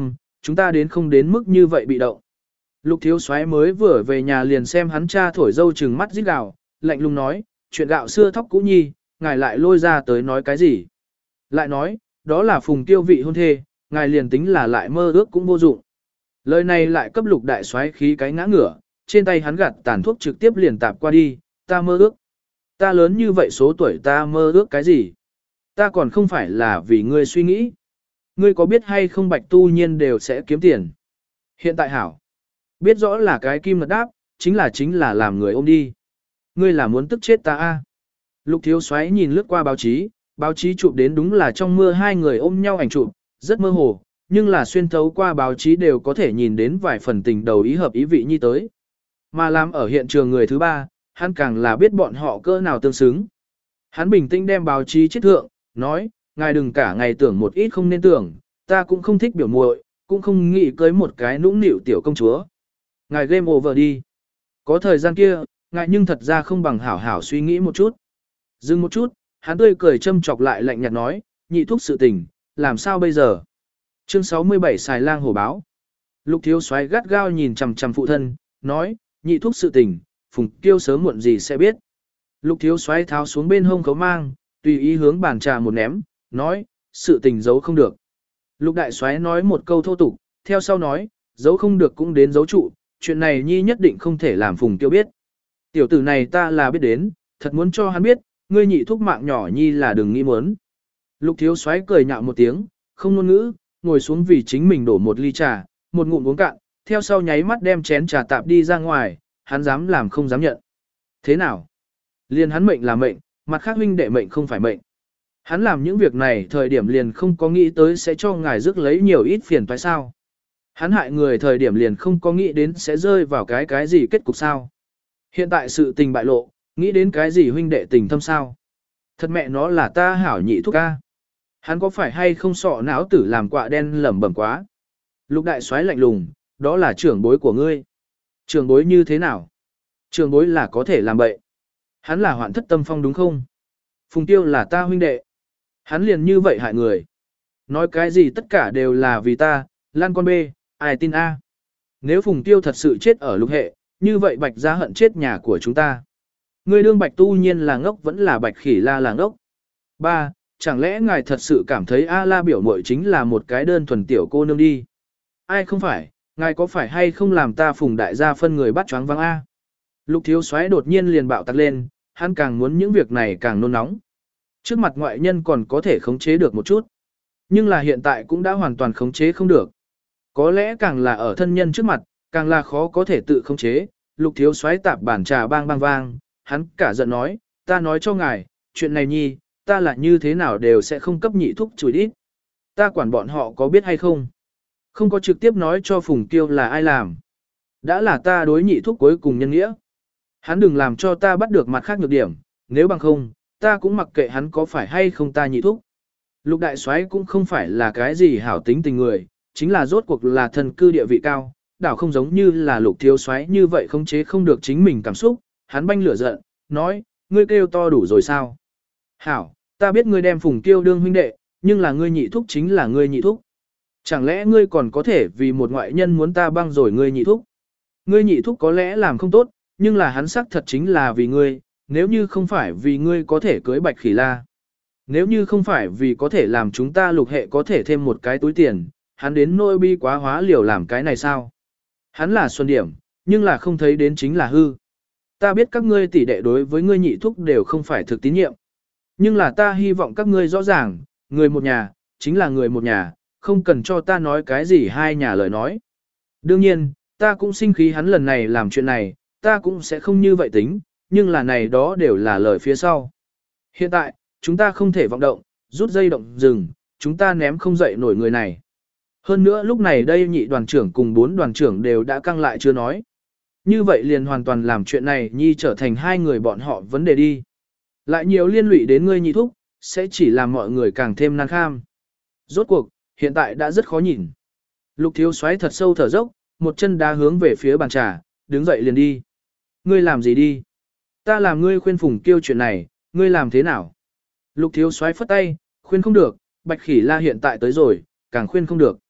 chúng ta đến không đến mức như vậy bị động. Lục thiếu soái mới vừa về nhà liền xem hắn cha thổi dâu trừng mắt rít gào, lạnh lùng nói, chuyện gạo xưa thóc cũ nhi, ngài lại lôi ra tới nói cái gì. Lại nói, đó là Phùng Tiêu vị hôn thê, ngài liền tính là lại mơ ước cũng vô dụng. Lời này lại cấp lục đại soái khí cái ngã ngửa, trên tay hắn gạt tàn thuốc trực tiếp liền tạp qua đi, ta mơ ước. Ta lớn như vậy số tuổi ta mơ ước cái gì? Ta còn không phải là vì ngươi suy nghĩ. Ngươi có biết hay không Bạch Tu Nhiên đều sẽ kiếm tiền. Hiện tại hảo. Biết rõ là cái kim ngật đáp, chính là làm người ôm đi. Ngươi là muốn tức chết ta a? Lục thiếu soái nhìn lướt qua báo chí chụp đến đúng là trong mưa hai người ôm nhau ảnh chụp, rất mơ hồ, nhưng là xuyên thấu qua báo chí đều có thể nhìn đến vài phần tình đầu ý hợp ý vị như tới. Mà làm ở hiện trường người thứ ba, hắn càng là biết bọn họ cỡ nào tương xứng. Hắn bình tĩnh đem báo chí chiết thượng, nói, ngài đừng cả ngày tưởng một ít không nên tưởng, ta cũng không thích biểu muội, cũng không nghĩ cưới một cái nũng nịu tiểu công chúa. Ngài game over đi. Có thời gian kia, ngài nhưng thật ra không bằng hảo hảo suy nghĩ một chút. Dừng một chút, hắn tươi cười châm chọc lại lạnh nhạt nói, nhị thúc sự tình, làm sao bây giờ? Chương 67 xài lang hổ báo. Lục thiếu soái gắt gao nhìn chằm chằm phụ thân, nói, nhị thúc sự tình, Phùng Kiêu sớm muộn gì sẽ biết. Lục thiếu soái tháo xuống bên hông khấu mang, tùy ý hướng bàn trà một ném, nói, sự tình giấu không được. Lục đại soái nói một câu thô tục, theo sau nói, giấu không được cũng đến giấu trụ, chuyện này nhi nhất định không thể làm Phùng Kiêu biết. Tiểu tử này ta là biết đến, thật muốn cho hắn biết, ngươi nhị thúc mạng nhỏ nhi là đừng nghĩ muốn. Lục thiếu soái cười nhạo một tiếng, không ngôn ngữ, ngồi xuống vì chính mình đổ một ly trà, một ngụm uống cạn, theo sau nháy mắt đem chén trà tạp đi ra ngoài, hắn dám làm không dám nhận. Thế nào? Liền hắn mệnh là mệnh, mặt khác huynh đệ mệnh không phải mệnh. Hắn làm những việc này thời điểm liền không có nghĩ tới sẽ cho ngài rước lấy nhiều ít phiền toái sao. Hắn hại người thời điểm liền không có nghĩ đến sẽ rơi vào cái gì kết cục sao. Hiện tại sự tình bại lộ, nghĩ đến cái gì huynh đệ tình thâm sao. Thật mẹ nó là ta hảo nhị thúc ca. Hắn có phải hay không sọ não tử làm quạ đen lẩm bẩm quá. Lục đại soái lạnh lùng, đó là trưởng bối của ngươi. Trưởng bối như thế nào? Trưởng bối là có thể làm bậy. Hắn là hoạn thất tâm phong đúng không? Phùng Tiêu là ta huynh đệ. Hắn liền như vậy hại người. Nói cái gì tất cả đều là vì ta, lan con bê, ai tin a? Nếu Phùng Tiêu thật sự chết ở lục hệ, như vậy Bạch gia hận chết nhà của chúng ta. Ngươi đương Bạch Tu Nhiên là ngốc vẫn là Bạch Khỉ La là ngốc. 3. Chẳng lẽ ngài thật sự cảm thấy A La biểu muội chính là một cái đơn thuần tiểu cô nương đi? Ai không phải, ngài có phải hay không làm ta Phùng đại gia phân người bắt choáng vắng A? Lục thiếu soái đột nhiên liền bạo tạc lên, hắn càng muốn những việc này càng nôn nóng. Trước mặt ngoại nhân còn có thể khống chế được một chút. Nhưng là hiện tại cũng đã hoàn toàn khống chế không được. Có lẽ càng là ở thân nhân trước mặt, càng là khó có thể tự khống chế. Lục thiếu soái tạp bản trà bang bang vang, hắn cả giận nói, ta nói cho ngài, chuyện này nhi, ta là như thế nào đều sẽ không cấp nhị thúc chùi đít. Ta quản bọn họ có biết hay không? Không có trực tiếp nói cho Phùng Kiêu là ai làm. Đã là ta đối nhị thúc cuối cùng nhân nghĩa. Hắn đừng làm cho ta bắt được mặt khác nhược điểm, nếu bằng không, ta cũng mặc kệ hắn có phải hay không ta nhị thúc. Lục đại soái cũng không phải là cái gì hảo tính tình người, chính là rốt cuộc là thần cư địa vị cao, đảo không giống như là lục thiếu soái như vậy khống chế không được chính mình cảm xúc, hắn banh lửa giận, nói, ngươi kêu to đủ rồi sao? Hảo, ta biết ngươi đem Phùng Kiêu đương huynh đệ, nhưng là ngươi nhị thúc chính là ngươi nhị thúc. Chẳng lẽ ngươi còn có thể vì một ngoại nhân muốn ta băng rồi ngươi nhị thúc? Ngươi nhị thúc có lẽ làm không tốt, nhưng là hắn xác thật chính là vì ngươi, nếu như không phải vì ngươi có thể cưới Bạch Khỉ La. Nếu như không phải vì có thể làm chúng ta lục hệ có thể thêm một cái túi tiền, hắn đến nỗi bi quá hóa liều làm cái này sao? Hắn là xuân điểm, nhưng là không thấy đến chính là hư. Ta biết các ngươi tỷ đệ đối với ngươi nhị thúc đều không phải thực tín nhiệm. Nhưng là ta hy vọng các ngươi rõ ràng, người một nhà, chính là người một nhà, không cần cho ta nói cái gì hai nhà lời nói. Đương nhiên, ta cũng sinh khí hắn lần này làm chuyện này, ta cũng sẽ không như vậy tính, nhưng là này đó đều là lời phía sau. Hiện tại, chúng ta không thể vọng động, rút dây động dừng, chúng ta ném không dậy nổi người này. Hơn nữa lúc này đây nhị đoàn trưởng cùng 4 đoàn trưởng đều đã căng lại chưa nói. Như vậy liền hoàn toàn làm chuyện này nhi trở thành hai người bọn họ vấn đề đi. Lại nhiều liên lụy đến ngươi nhị thúc, sẽ chỉ làm mọi người càng thêm nan kham. Rốt cuộc, hiện tại đã rất khó nhìn. Lục thiếu soái thật sâu thở dốc, một chân đá hướng về phía bàn trà, đứng dậy liền đi. Ngươi làm gì đi? Ta làm ngươi khuyên Phùng Kiêu chuyện này, ngươi làm thế nào? Lục thiếu soái phất tay, khuyên không được, Bạch Khỉ La hiện tại tới rồi, càng khuyên không được.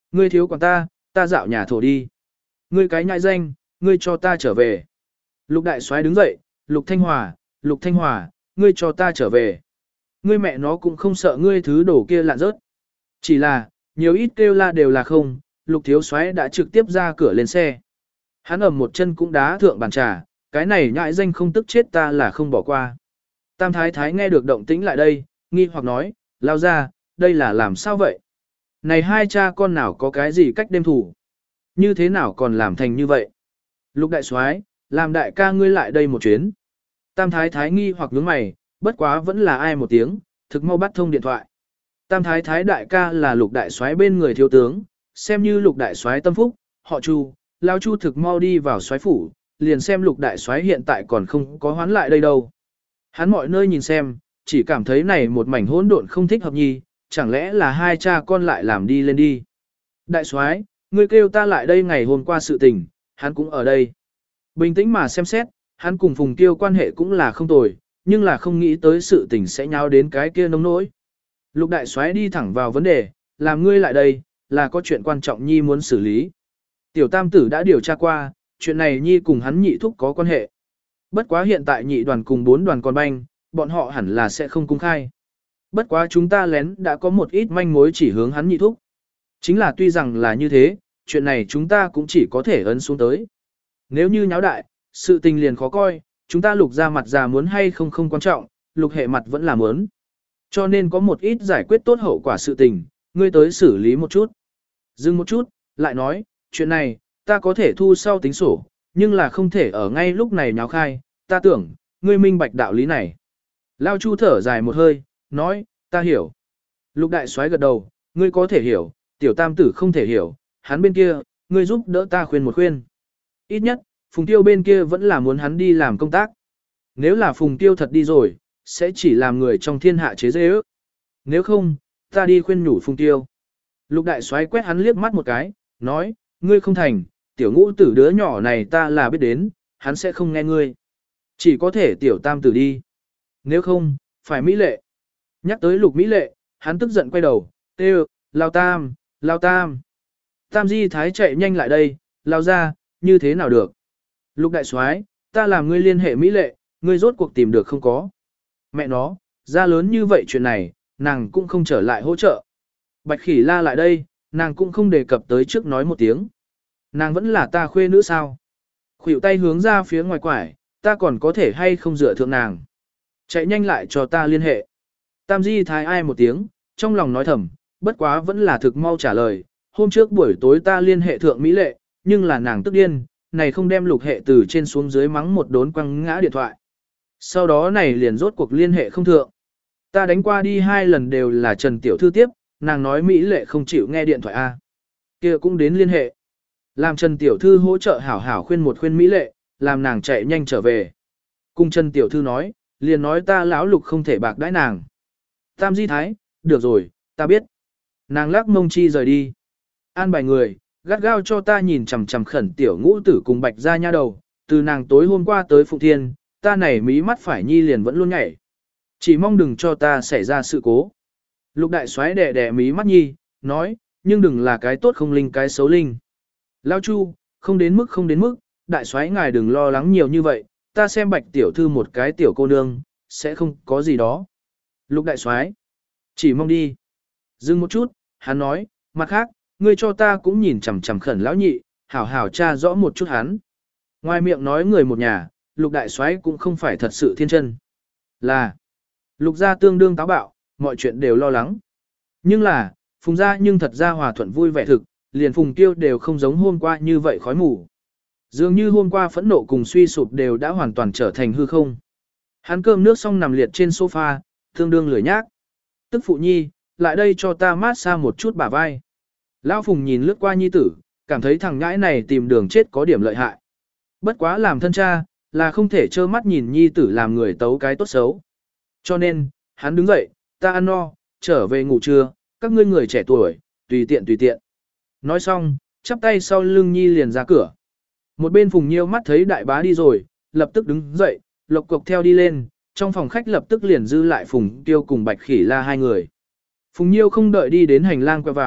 Ngươi thiếu quản ta dạo nhà thổ đi. Ngươi cái nhại danh, ngươi cho ta trở về. Lục đại soái đứng dậy, Lục Thanh Hòa, ngươi cho ta trở về. Ngươi mẹ nó cũng không sợ ngươi thứ đổ kia lạn rớt. Chỉ là, nhiều ít kêu la đều là không, Lục thiếu soái đã trực tiếp ra cửa lên xe. Hắn ầm một chân cũng đá thượng bàn trà, cái này nhại danh không tức chết ta là không bỏ qua. Tam thái thái nghe được động tĩnh lại đây, nghi hoặc nói, lao ra, đây là làm sao vậy? Này hai cha con nào có cái gì cách đêm thủ? Như thế nào còn làm thành như vậy? Lục đại soái, làm đại ca ngươi lại đây một chuyến. Tam thái thái nghi hoặc nhướng mày, bất quá vẫn là ai một tiếng, thực mau bắt thông điện thoại. Tam thái thái đại ca là lục đại soái bên người thiếu tướng, xem như lục đại soái tâm phúc, họ Chu, lao Chu thực mau đi vào soái phủ, liền xem lục đại soái hiện tại còn không có hoán lại đây đâu. Hắn mọi nơi nhìn xem, chỉ cảm thấy này một mảnh hỗn độn không thích hợp nhi, chẳng lẽ là hai cha con lại làm đi lên đi. Đại soái, ngươi kêu ta lại đây ngày hôm qua sự tình, hắn cũng ở đây. Bình tĩnh mà xem xét, hắn cùng Phùng Tiêu quan hệ cũng là không tồi, nhưng là không nghĩ tới sự tình sẽ nháo đến cái kia nông nỗi. Lục đại soái đi thẳng vào vấn đề, làm ngươi lại đây, là có chuyện quan trọng nhi muốn xử lý. Tiểu tam tử đã điều tra qua, chuyện này nhi cùng hắn nhị thúc có quan hệ. Bất quá hiện tại nhị đoàn cùng 4 đoàn còn banh, bọn họ hẳn là sẽ không公khai. Bất quá chúng ta lén đã có một ít manh mối chỉ hướng hắn nhị thúc. Chính là tuy rằng là như thế, chuyện này chúng ta cũng chỉ có thể ấn xuống tới. Nếu như nháo đại, sự tình liền khó coi, chúng ta lục ra mặt già muốn hay không không quan trọng, lục hệ mặt vẫn là muốn. Cho nên có một ít giải quyết tốt hậu quả sự tình, ngươi tới xử lý một chút. Dừng một chút, lại nói, chuyện này, ta có thể thu sau tính sổ, nhưng là không thể ở ngay lúc này nháo khai, ta tưởng, ngươi minh bạch đạo lý này. Lao Chu thở dài một hơi, nói, ta hiểu. Lục đại soái gật đầu, ngươi có thể hiểu, tiểu tam tử không thể hiểu, hắn bên kia, ngươi giúp đỡ ta khuyên một khuyên. Ít nhất, Phùng Tiêu bên kia vẫn là muốn hắn đi làm công tác. Nếu là Phùng Tiêu thật đi rồi, sẽ chỉ làm người trong thiên hạ chế dê ước. Nếu không, ta đi khuyên nhủ Phùng Tiêu. Lục đại soái quét hắn liếc mắt một cái, nói, ngươi không thành, tiểu ngũ tử đứa nhỏ này ta là biết đến, hắn sẽ không nghe ngươi. Chỉ có thể tiểu tam tử đi. Nếu không, phải Mỹ Lệ. Nhắc tới lục Mỹ Lệ, hắn tức giận quay đầu, kêu, lao tam, lao tam. Tam di thái chạy nhanh lại đây, lao ra, như thế nào được. Lục đại soái, ta làm ngươi liên hệ Mỹ Lệ, ngươi rốt cuộc tìm được không có. Mẹ nó, ra lớn như vậy chuyện này, nàng cũng không trở lại hỗ trợ. Bạch Khỉ La lại đây, nàng cũng không đề cập tới trước nói một tiếng. Nàng vẫn là ta khuê nữ sao. Khuỷu tay hướng ra phía ngoài quải, ta còn có thể hay không dựa thượng nàng. Chạy nhanh lại cho ta liên hệ. Tam di thái ai một tiếng, trong lòng nói thầm, bất quá vẫn là thực mau trả lời. Hôm trước buổi tối ta liên hệ thượng Mỹ Lệ, nhưng là nàng tức điên, này không đem lục hệ từ trên xuống dưới mắng một đốn quăng ngã điện thoại. Sau đó này liền rốt cuộc liên hệ không thượng. Ta đánh qua đi 2 lần đều là Trần Tiểu Thư tiếp, nàng nói Mỹ Lệ không chịu nghe điện thoại A. Kia cũng đến liên hệ. Làm Trần Tiểu Thư hỗ trợ hảo hảo khuyên một khuyên Mỹ Lệ, làm nàng chạy nhanh trở về. Cùng Trần Tiểu Thư nói, liền nói ta lão lục không thể bạc đãi nàng. Tam di thái, được rồi, ta biết. Nàng lắc mông chi rời đi. An bài người, gắt gao cho ta nhìn chằm chằm khẩn tiểu ngũ tử cùng bạch ra nha đầu, từ nàng tối hôm qua tới Phụng Thiên, ta này mí mắt phải nhi liền vẫn luôn nhảy. Chỉ mong đừng cho ta xảy ra sự cố. Lục đại soái đẻ đẻ mí mắt nhi, nói, nhưng đừng là cái tốt không linh cái xấu linh. Lao Chu, không đến mức, đại soái ngài đừng lo lắng nhiều như vậy, ta xem bạch tiểu thư một cái tiểu cô nương, sẽ không có gì đó. Lục đại soái, chỉ mong đi. Dừng một chút, hắn nói, mặt khác, ngươi cho ta cũng nhìn chằm chằm khẩn lão nhị, hảo hảo tra rõ một chút hắn. Ngoài miệng nói người một nhà, lục đại soái cũng không phải thật sự thiên chân. Là, lục gia tương đương táo bạo, mọi chuyện đều lo lắng. Nhưng là, Phùng gia nhưng thật ra hòa thuận vui vẻ thực, liền Phùng Tiêu đều không giống hôm qua như vậy khói mù. Dường như hôm qua phẫn nộ cùng suy sụp đều đã hoàn toàn trở thành hư không. Hắn cơm nước xong nằm liệt trên sofa, tương đương lười nhác. Tức phụ nhi, lại đây cho ta mát xa một chút bả vai. Lão Phùng nhìn lướt qua nhi tử, cảm thấy thằng nhãi này tìm đường chết có điểm lợi hại. Bất quá làm thân cha, là không thể trơ mắt nhìn nhi tử làm người tấu cái tốt xấu. Cho nên, hắn đứng dậy, ta ăn no, trở về ngủ trưa, các ngươi người trẻ tuổi, tùy tiện. Nói xong, chắp tay sau lưng nhi liền ra cửa. Một bên Phùng Nhiêu mắt thấy đại bá đi rồi, lập tức đứng dậy, lộc cộc theo đi lên, trong phòng khách lập tức liền dư lại Phùng Tiêu cùng Bạch Khỉ La 2 người. Phùng Nhiêu không đợi đi đến hành lang quay vào,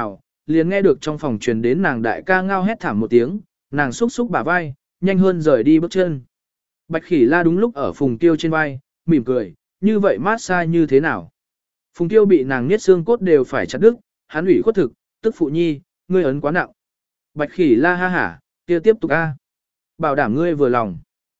liền nghe được trong phòng truyền đến nàng đại ca ngao hét thảm một tiếng, nàng xúc xúc bả vai, nhanh hơn rời đi bước chân. Bạch Khỉ La đúng lúc ở Phùng Tiêu trên vai, mỉm cười, như vậy mát xa như thế nào. Phùng Tiêu bị nàng niết xương cốt đều phải chặt đứt, hắn ủy khuất thực, tức phụ nhi, ngươi ấn quá nặng. Bạch Khỉ La ha hả, kia tiếp tục a, bảo đảm ngươi vừa lòng.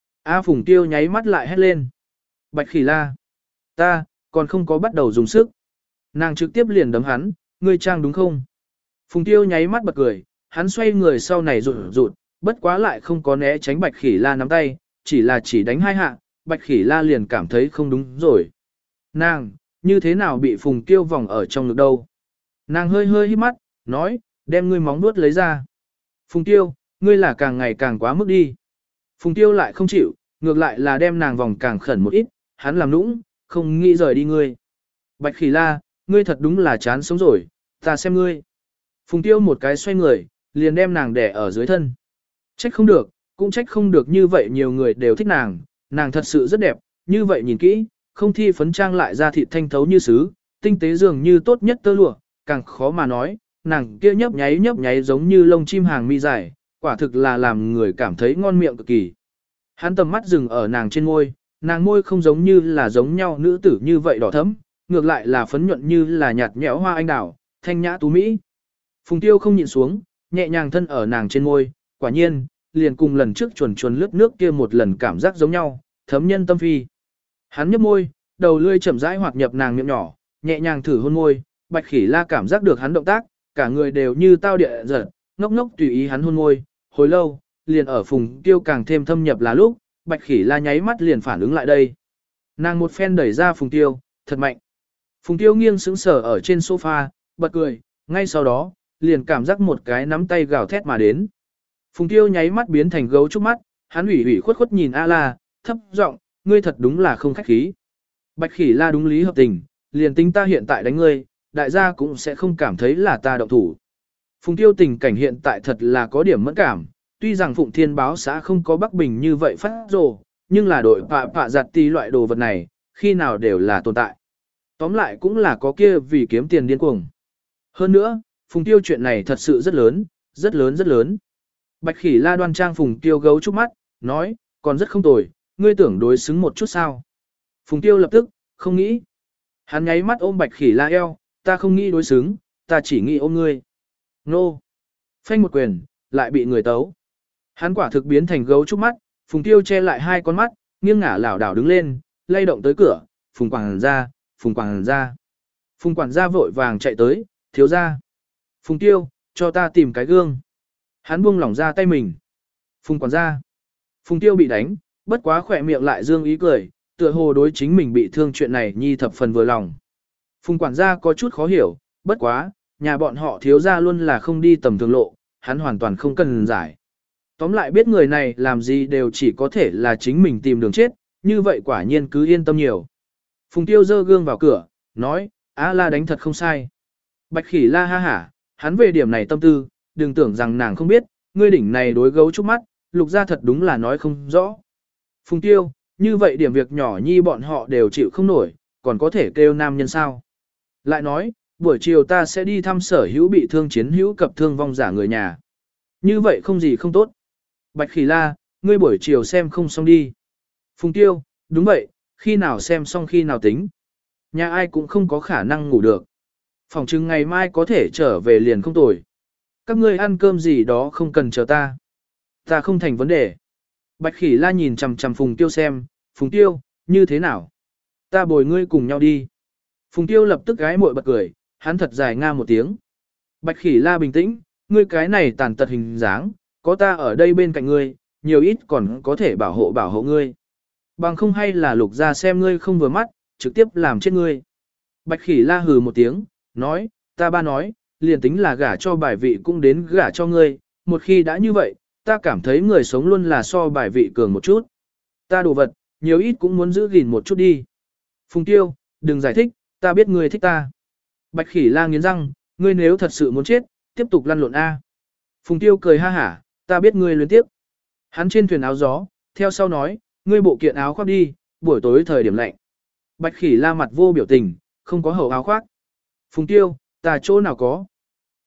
A Phùng Tiêu nháy mắt lại hét lên. Bạch Khỉ La, ta, còn không có bắt đầu dùng sức. Nàng trực tiếp liền đấm hắn, ngươi trang đúng không? Phùng Tiêu nháy mắt bật cười, hắn xoay người sau này rụt rụt, bất quá lại không có né tránh Bạch Khỉ La nắm tay, chỉ đánh hai hạ, Bạch Khỉ La liền cảm thấy không đúng rồi. Nàng, như thế nào bị Phùng Tiêu vòng ở trong ngực đâu? Nàng hơi hơi hít mắt, nói, đem ngươi móng nuốt lấy ra. Phùng Tiêu, ngươi là càng ngày càng quá mức đi. Phùng Tiêu lại không chịu, ngược lại là đem nàng vòng càng khẩn một ít, hắn làm nũng, không nghĩ rời đi ngươi. Bạch Khỉ La, ngươi thật đúng là chán sống rồi, ta xem ngươi. Phùng Tiêu một cái xoay người, liền đem nàng đè ở dưới thân. Trách không được, cũng trách không được như vậy nhiều người đều thích nàng, nàng thật sự rất đẹp, như vậy nhìn kỹ, không thi phấn trang lại ra thịt thanh thấu như sứ, tinh tế dường như tốt nhất tơ lụa, càng khó mà nói, nàng kia nhấp nháy giống như lông chim hàng mi dài, quả thực là làm người cảm thấy ngon miệng cực kỳ. Hắn tầm mắt dừng ở nàng trên môi, nàng môi không giống như là giống nhau nữ tử như vậy đỏ thẫm, ngược lại là phấn nhuận như là nhạt nhẽo hoa anh đào, thanh nhã tú mỹ. Phùng Tiêu không nhịn xuống, nhẹ nhàng thân ở nàng trên môi, quả nhiên, liền cùng lần trước chuồn lướt nước kia một lần cảm giác giống nhau, thấm nhân tâm phi. Hắn nhấp môi, đầu lươi chậm rãi hoạt nhập nàng miệng nhỏ, nhẹ nhàng thử hôn môi, Bạch Khỉ La cảm giác được hắn động tác, cả người đều như tao địa giật, ngốc ngốc tùy ý hắn hôn môi, hồi lâu, liền ở Phùng Tiêu càng thêm thâm nhập là lúc, Bạch Khỉ La nháy mắt liền phản ứng lại đây. Nàng một phen đẩy ra Phùng Tiêu, thật mạnh. Phùng Tiêu nghiêng sững sờ ở trên sofa, bật cười, ngay sau đó, liền cảm giác một cái nắm tay gào thét mà đến. Phùng Tiêu nháy mắt biến thành gấu trúc mắt, hắn ủy khuất khuất nhìn A La, thấp giọng, ngươi thật đúng là không khách khí. Bạch Khỉ La đúng lý hợp tình, liền tính ta hiện tại đánh ngươi, đại gia cũng sẽ không cảm thấy là ta động thủ. Phùng Tiêu tình cảnh hiện tại thật là có điểm mẫn cảm, tuy rằng Phụng Thiên báo xã không có Bắc Bình như vậy phát rồ, nhưng là đội pạ giặt ti loại đồ vật này, khi nào đều là tồn tại. Tóm lại cũng là có kia vì kiếm tiền điên cuồng. Hơn nữa, Phùng Tiêu chuyện này thật sự rất lớn, rất lớn rất lớn. Bạch Khỉ La đoan trang Phùng Tiêu gấu trúc mắt, nói, còn rất không tồi, ngươi tưởng đối xứng một chút sao. Phùng Tiêu lập tức, không nghĩ. Hắn nháy mắt ôm Bạch Khỉ La eo, ta không nghĩ đối xứng, ta chỉ nghĩ ôm ngươi. Nô! Phanh một quyền, lại bị người tấu. Hắn quả thực biến thành gấu trúc mắt, Phùng Tiêu che lại hai con mắt, nghiêng ngả lảo đảo đứng lên, lay động tới cửa, Phùng quản gia, Phùng quản gia. Phùng quản gia vội vàng chạy tới, thiếu gia. Phùng Tiêu, cho ta tìm cái gương. Hắn buông lỏng ra tay mình. Phùng quản gia. Phùng Tiêu bị đánh, bất quá khỏe miệng lại dương ý cười, tựa hồ đối chính mình bị thương chuyện này nhi thập phần vừa lòng. Phùng quản gia có chút khó hiểu, bất quá, nhà bọn họ thiếu gia luôn là không đi tầm thường lộ, hắn hoàn toàn không cần giải. Tóm lại biết người này làm gì đều chỉ có thể là chính mình tìm đường chết, như vậy quả nhiên cứ yên tâm nhiều. Phùng Tiêu giơ gương vào cửa, nói, A La đánh thật không sai. Bạch Khỉ La ha hả, hắn về điểm này tâm tư, đừng tưởng rằng nàng không biết, ngươi đỉnh này đối gấu trúc mắt, lục ra thật đúng là nói không rõ. Phùng Tiêu, như vậy điểm việc nhỏ nhi bọn họ đều chịu không nổi, còn có thể kêu nam nhân sao. Lại nói, buổi chiều ta sẽ đi thăm sở hữu bị thương chiến hữu cập thương vong giả người nhà. Như vậy không gì không tốt. Bạch Khỉ La, ngươi buổi chiều xem không xong đi. Phùng Tiêu, đúng vậy, khi nào xem xong khi nào tính. Nhà ai cũng không có khả năng ngủ được. Phòng chừng ngày mai có thể trở về liền không tồi. Các ngươi ăn cơm gì đó không cần chờ ta. Ta không thành vấn đề. Bạch Khỉ La nhìn chằm chằm Phùng Tiêu xem, Phùng Tiêu, như thế nào? Ta bồi ngươi cùng nhau đi. Phùng Tiêu lập tức gái muội bật cười, hắn thật dài nga một tiếng. Bạch Khỉ La bình tĩnh, ngươi cái này tàn tật hình dáng, có ta ở đây bên cạnh ngươi, nhiều ít còn có thể bảo hộ ngươi. Bằng không hay là lục ra xem ngươi không vừa mắt, trực tiếp làm chết ngươi. Bạch Khỉ La hừ một tiếng, nói, ta ba nói, liền tính là gả cho bài vị cũng đến gả cho ngươi, một khi đã như vậy, ta cảm thấy người sống luôn là so bài vị cường một chút. Ta đồ vật, nhiều ít cũng muốn giữ gìn một chút đi. Phùng Tiêu, đừng giải thích, ta biết ngươi thích ta. Bạch Khỉ La nghiến răng, ngươi nếu thật sự muốn chết, tiếp tục lăn lộn A. Phùng Tiêu cười ha hả, ta biết ngươi luyến tiếp. Hắn trên thuyền áo gió, theo sau nói, ngươi bộ kiện áo khoác đi, buổi tối thời điểm lạnh. Bạch Khỉ La mặt vô biểu tình, không có hậu áo khoác. Phùng Tiêu, ta chỗ nào có.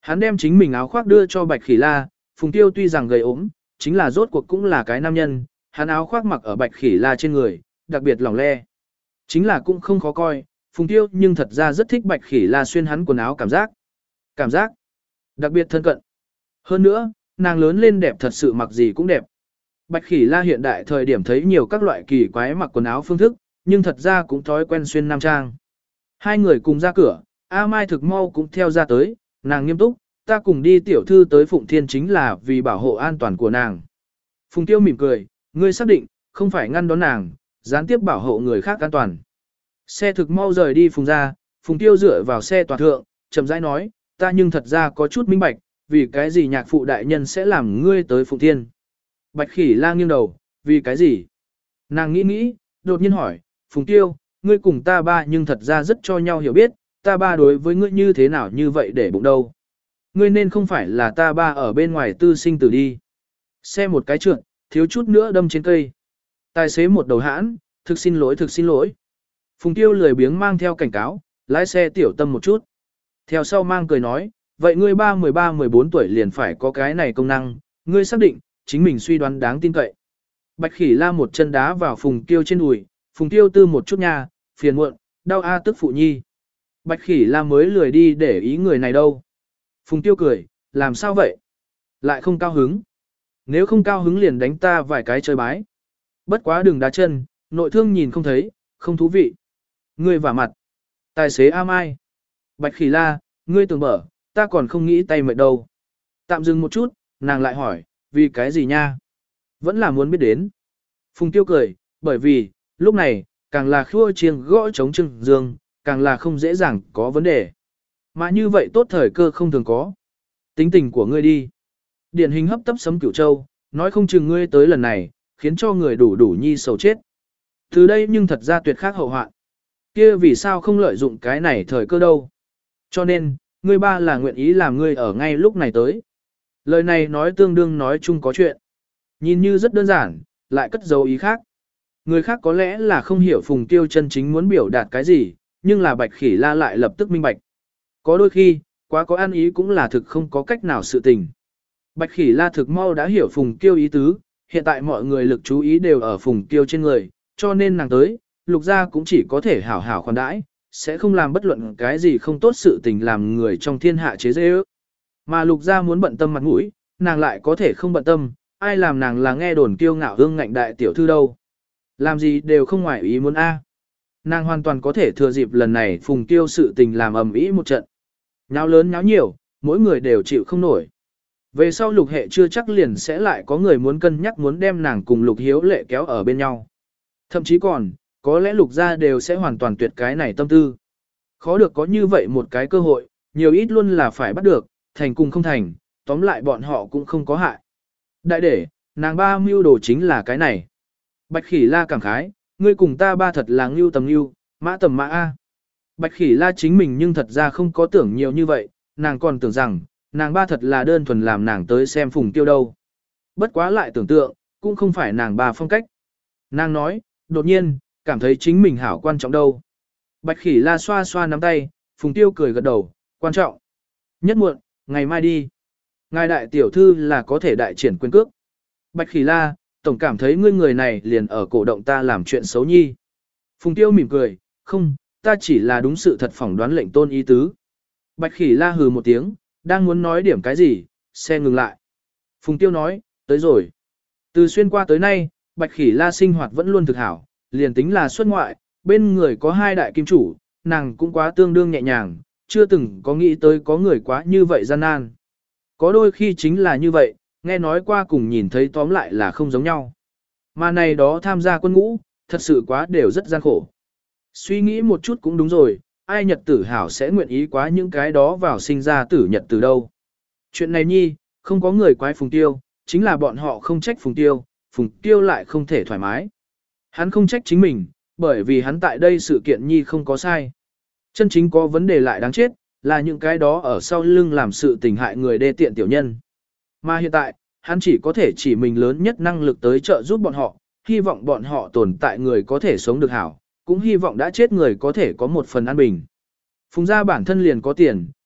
Hắn đem chính mình áo khoác đưa cho Bạch Khỉ La, Phùng Tiêu tuy rằng gầy ốm, chính là rốt cuộc cũng là cái nam nhân, hắn áo khoác mặc ở Bạch Khỉ La trên người, đặc biệt lỏng le. Chính là cũng không khó coi, Phùng Tiêu nhưng thật ra rất thích Bạch Khỉ La xuyên hắn quần áo cảm giác. Cảm giác đặc biệt thân cận. Hơn nữa, nàng lớn lên đẹp thật sự mặc gì cũng đẹp. Bạch Khỉ La hiện đại thời điểm thấy nhiều các loại kỳ quái mặc quần áo phương thức, nhưng thật ra cũng thói quen xuyên nam trang. Hai người cùng ra cửa, A Mai thực mau cũng theo ra tới, nàng nghiêm túc, ta cùng đi tiểu thư tới Phụng Thiên chính là vì bảo hộ an toàn của nàng. Phùng Tiêu mỉm cười, ngươi xác định, không phải ngăn đón nàng, gián tiếp bảo hộ người khác an toàn. Xe thực mau rời đi Phùng ra, Phùng Tiêu dựa vào xe tòa thượng, chậm rãi nói, ta nhưng thật ra có chút minh bạch, vì cái gì nhạc phụ đại nhân sẽ làm ngươi tới Phụng Thiên. Bạch Khỉ La nghiêng đầu, vì cái gì? Nàng nghĩ nghĩ, đột nhiên hỏi, Phùng Tiêu, ngươi cùng ta ba nhưng thật ra rất cho nhau hiểu biết, ta ba đối với ngươi như thế nào như vậy để bụng đâu. Ngươi nên không phải là ta ba ở bên ngoài tư sinh tử đi. Xe một cái trượt, thiếu chút nữa đâm trên cây. Tài xế một đầu hãn, thực xin lỗi thực xin lỗi. Phùng Tiêu lười biếng mang theo cảnh cáo, lái xe tiểu tâm một chút. Theo sau mang cười nói, vậy ngươi 13-14 tuổi liền phải có cái này công năng, ngươi xác định, chính mình suy đoán đáng tin cậy. Bạch Khỉ La một chân đá vào Phùng Tiêu trên đùi, Phùng Tiêu tư một chút nha, phiền muộn, đau a tức phụ nhi. Bạch Khỉ La mới lười đi để ý người này đâu. Phùng Tiêu cười, làm sao vậy? Lại không cao hứng. Nếu không cao hứng liền đánh ta vài cái chơi bái. Bất quá đừng đá chân, nội thương nhìn không thấy, không thú vị. Ngươi vả mặt. Tài xế A Mai. Bạch Khỉ La, ngươi tưởng mở, ta còn không nghĩ tay mệt đâu. Tạm dừng một chút, nàng lại hỏi, vì cái gì nha? Vẫn là muốn biết đến. Phùng Tiêu cười, bởi vì, lúc này, càng là khua chiêng gõ chống trưng dương, càng là không dễ dàng có vấn đề. Mà như vậy tốt thời cơ không thường có. Tính tình của ngươi đi. Điển hình hấp tấp sấm Cửu Châu, nói không chừng ngươi tới lần này, khiến cho người đủ đủ nhi sầu chết. Từ đây nhưng thật ra tuyệt khác hậu hoạn. Kia vì sao không lợi dụng cái này thời cơ đâu. Cho nên, ngươi ba là nguyện ý làm ngươi ở ngay lúc này tới. Lời này nói tương đương nói chung có chuyện. Nhìn như rất đơn giản, lại cất dấu ý khác. Người khác có lẽ là không hiểu Phùng Tiêu chân chính muốn biểu đạt cái gì, nhưng là Bạch Khỉ La lại lập tức minh bạch. Có đôi khi, quá có ăn ý cũng là thực không có cách nào sự tình. Bạch Khỉ La thực mau đã hiểu Phùng Tiêu ý tứ, hiện tại mọi người lực chú ý đều ở Phùng Tiêu trên người, cho nên nàng tới, Lục gia cũng chỉ có thể hảo hảo khoan đãi, sẽ không làm bất luận cái gì không tốt sự tình làm người trong thiên hạ chế dễ ước. Mà Lục gia muốn bận tâm mặt mũi, nàng lại có thể không bận tâm, ai làm nàng là nghe đồn kiêu ngạo hương ngạnh đại tiểu thư đâu. Làm gì đều không ngoài ý muốn a. Nàng hoàn toàn có thể thừa dịp lần này Phùng Tiêu sự tình làm ầm ĩ một trận. Nháo lớn nháo nhiều, mỗi người đều chịu không nổi. Về sau Lục Hệ chưa chắc liền sẽ lại có người muốn cân nhắc muốn đem nàng cùng Lục Hiếu Lệ kéo ở bên nhau. Thậm chí còn, có lẽ Lục gia đều sẽ hoàn toàn tuyệt cái này tâm tư. Khó được có như vậy một cái cơ hội, nhiều ít luôn là phải bắt được, thành cùng không thành, tóm lại bọn họ cũng không có hại. Đại để, nàng ba mưu đồ chính là cái này. Bạch Khỉ La cảm khái, ngươi cùng ta ba thật là ngưu tầm ngưu, mã tầm mã A. Bạch Khỉ La chính mình nhưng thật ra không có tưởng nhiều như vậy, nàng còn tưởng rằng, nàng ba thật là đơn thuần làm nàng tới xem Phùng Tiêu đâu. Bất quá lại tưởng tượng, cũng không phải nàng ba phong cách. Nàng nói, đột nhiên, cảm thấy chính mình hảo quan trọng đâu. Bạch Khỉ La xoa xoa nắm tay, Phùng Tiêu cười gật đầu, quan trọng. Nhất muộn, ngày mai đi. Ngài đại tiểu thư là có thể đại triển quyền cước. Bạch Khỉ La, tổng cảm thấy ngươi người này liền ở cổ động ta làm chuyện xấu nhi. Phùng Tiêu mỉm cười, không, ta chỉ là đúng sự thật phỏng đoán lệnh tôn ý tứ. Bạch Khỉ La hừ một tiếng, đang muốn nói điểm cái gì, xe ngừng lại. Phùng Tiêu nói, tới rồi. Từ xuyên qua tới nay, Bạch Khỉ La sinh hoạt vẫn luôn thực hảo, liền tính là xuất ngoại, bên người có hai đại kim chủ, nàng cũng quá tương đương nhẹ nhàng, chưa từng có nghĩ tới có người quá như vậy gian nan. Có đôi khi chính là như vậy, nghe nói qua cùng nhìn thấy tóm lại là không giống nhau. Mà này đó tham gia quân ngũ, thật sự quá đều rất gian khổ. Suy nghĩ một chút cũng đúng rồi, ai nhật tử hảo sẽ nguyện ý quá những cái đó vào sinh ra tử nhật từ đâu. Chuyện này nhi, không có người quái Phùng Tiêu, chính là bọn họ không trách Phùng Tiêu lại không thể thoải mái. Hắn không trách chính mình, bởi vì hắn tại đây sự kiện nhi không có sai. Chân chính có vấn đề lại đáng chết, là những cái đó ở sau lưng làm sự tình hại người đê tiện tiểu nhân. Mà hiện tại, hắn chỉ có thể chỉ mình lớn nhất năng lực tới trợ giúp bọn họ, hy vọng bọn họ tồn tại người có thể sống được hảo, cũng hy vọng đã chết người có thể có một phần an bình. Phùng gia bản thân liền có tiền,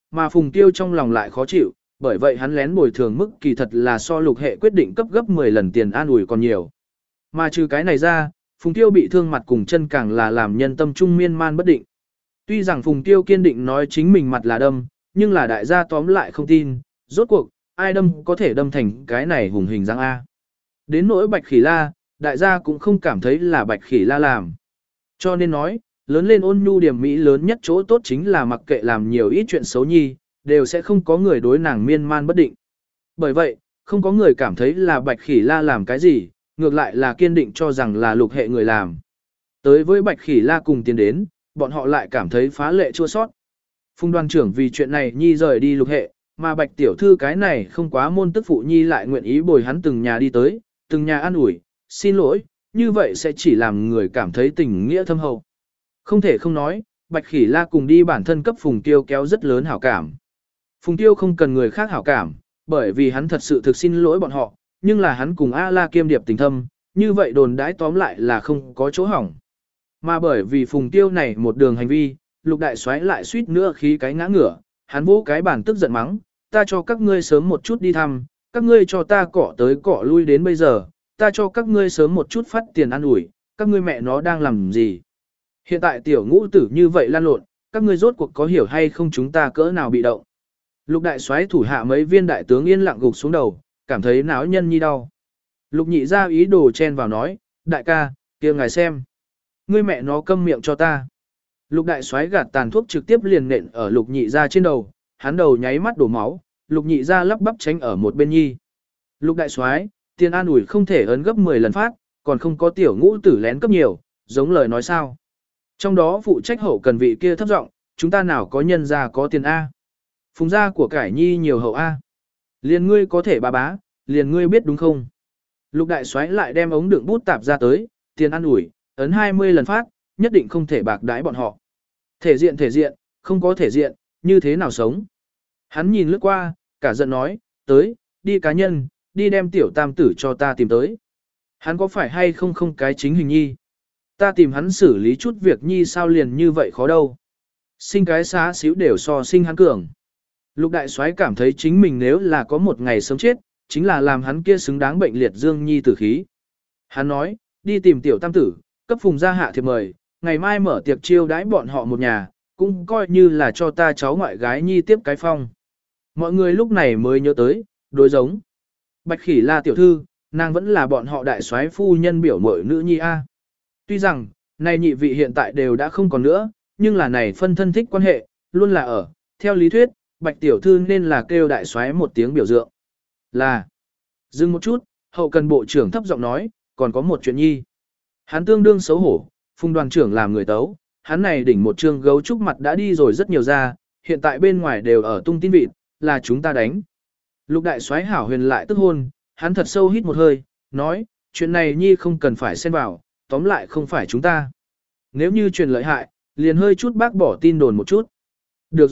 mà Phùng Tiêu trong lòng lại khó chịu, bởi vậy hắn lén bồi thường mức kỳ thật là so Lục Hệ quyết định cấp gấp 10 lần tiền an ủi còn nhiều. Mà trừ cái này ra, Phùng Tiêu bị thương mặt cùng chân càng là làm nhân tâm trung miên man bất định. Tuy rằng Phùng Tiêu kiên định nói chính mình mặt là đâm, nhưng là đại gia tóm lại không tin, rốt cuộc, ai đâm có thể đâm thành cái này hùng hình dáng A. Đến nỗi Bạch Khỉ La, đại gia cũng không cảm thấy là Bạch Khỉ La làm. Cho nên nói, lớn lên ôn nhu điểm mỹ lớn nhất chỗ tốt chính là mặc kệ làm nhiều ít chuyện xấu nhi, đều sẽ không có người đối nàng miên man bất định. Bởi vậy, không có người cảm thấy là Bạch Khỉ La làm cái gì, ngược lại là kiên định cho rằng là Lục Hệ người làm. Tới với Bạch Khỉ La cùng tiến đến, bọn họ lại cảm thấy phá lệ chua sót. Phùng đoàn trưởng vì chuyện này nhi rời đi Lục Hệ, mà Bạch tiểu thư cái này không quá môn tức phụ nhi lại nguyện ý bồi hắn từng nhà đi tới, từng nhà an ủi, xin lỗi, như vậy sẽ chỉ làm người cảm thấy tình nghĩa thâm hậu. Không thể không nói, Bạch Khỉ La cùng đi bản thân cấp Phùng Tiêu kéo rất lớn hảo cảm. Phùng Tiêu không cần người khác hảo cảm, bởi vì hắn thật sự thực xin lỗi bọn họ, nhưng là hắn cùng A La kiêm điệp tình thâm, như vậy đồn đãi tóm lại là không có chỗ hỏng. Mà bởi vì Phùng Tiêu này một đường hành vi, Lục đại soái lại suýt nữa khí cái ngã ngửa, hắn vỗ cái bàn tức giận mắng, ta cho các ngươi sớm một chút đi thăm, các ngươi cho ta cọ tới cọ lui đến bây giờ, ta cho các ngươi sớm một chút phát tiền ăn ủi, các ngươi mẹ nó đang làm gì? Hiện tại tiểu ngũ tử như vậy lan lộn, các ngươi rốt cuộc có hiểu hay không chúng ta cỡ nào bị động? Lục đại soái thủ hạ mấy viên đại tướng yên lặng gục xuống đầu, cảm thấy náo nhân nhi đau. Lục nhị ra ý đồ chen vào nói, đại ca, kia ngài xem. Ngươi mẹ nó câm miệng cho ta. Lục đại soái gạt tàn thuốc trực tiếp liền nện ở lục nhị ra trên đầu, hắn đầu nháy mắt đổ máu, lục nhị ra lắp bắp tránh ở một bên nhi. Lục đại soái, tiền an ủi không thể ấn gấp 10 lần phát, còn không có tiểu ngũ tử lén cấp nhiều, giống lời nói sao. Trong đó phụ trách hậu cần vị kia thấp giọng, chúng ta nào có nhân ra có tiền A. Phùng gia của cải nhi nhiều hậu A. Liền ngươi có thể bà bá, liền ngươi biết đúng không? Lục đại soái lại đem ống đựng bút tạp ra tới, tiền ăn ủi, ấn 20 lần phát, nhất định không thể bạc đái bọn họ. Thể diện, không có thể diện, như thế nào sống? Hắn nhìn lướt qua, cả giận nói, tới, đi cá nhân, đi đem tiểu tam tử cho ta tìm tới. Hắn có phải hay không cái chính hình nhi? Ta tìm hắn xử lý chút việc nhi sao liền như vậy khó đâu. Sinh cái xá xíu đều so sinh hắn cường. Lục đại soái cảm thấy chính mình nếu là có một ngày sớm chết, chính là làm hắn kia xứng đáng bệnh liệt dương nhi tử khí. Hắn nói, đi tìm tiểu tam tử, cấp Phùng gia hạ thiệp mời, ngày mai mở tiệc chiêu đãi bọn họ một nhà, cũng coi như là cho ta cháu ngoại gái nhi tiếp cái phong. Mọi người lúc này mới nhớ tới, đối giống. Bạch Khỉ La tiểu thư, nàng vẫn là bọn họ đại soái phu nhân biểu muội nữ nhi A. Tuy rằng, này nhị vị hiện tại đều đã không còn nữa, nhưng là này phân thân thích quan hệ, luôn là ở. Theo lý thuyết, Bạch tiểu thư nên là kêu đại soái một tiếng biểu dượng. Là. Dừng một chút, hậu cần bộ trưởng thấp giọng nói, còn có một chuyện nhi. Hắn tương đương xấu hổ, Phùng đoàn trưởng làm người tấu, hắn này đỉnh một trương gấu trúc mặt đã đi rồi rất nhiều ra, hiện tại bên ngoài đều ở tung tin vịt, là chúng ta đánh. Lục đại soái hảo huyền lại tức hôn, hắn thật sâu hít một hơi, nói, chuyện này nhi không cần phải xen vào, tóm lại không phải chúng ta. Nếu như truyền lợi hại, liền hơi chút bác bỏ tin đồn một chút. Được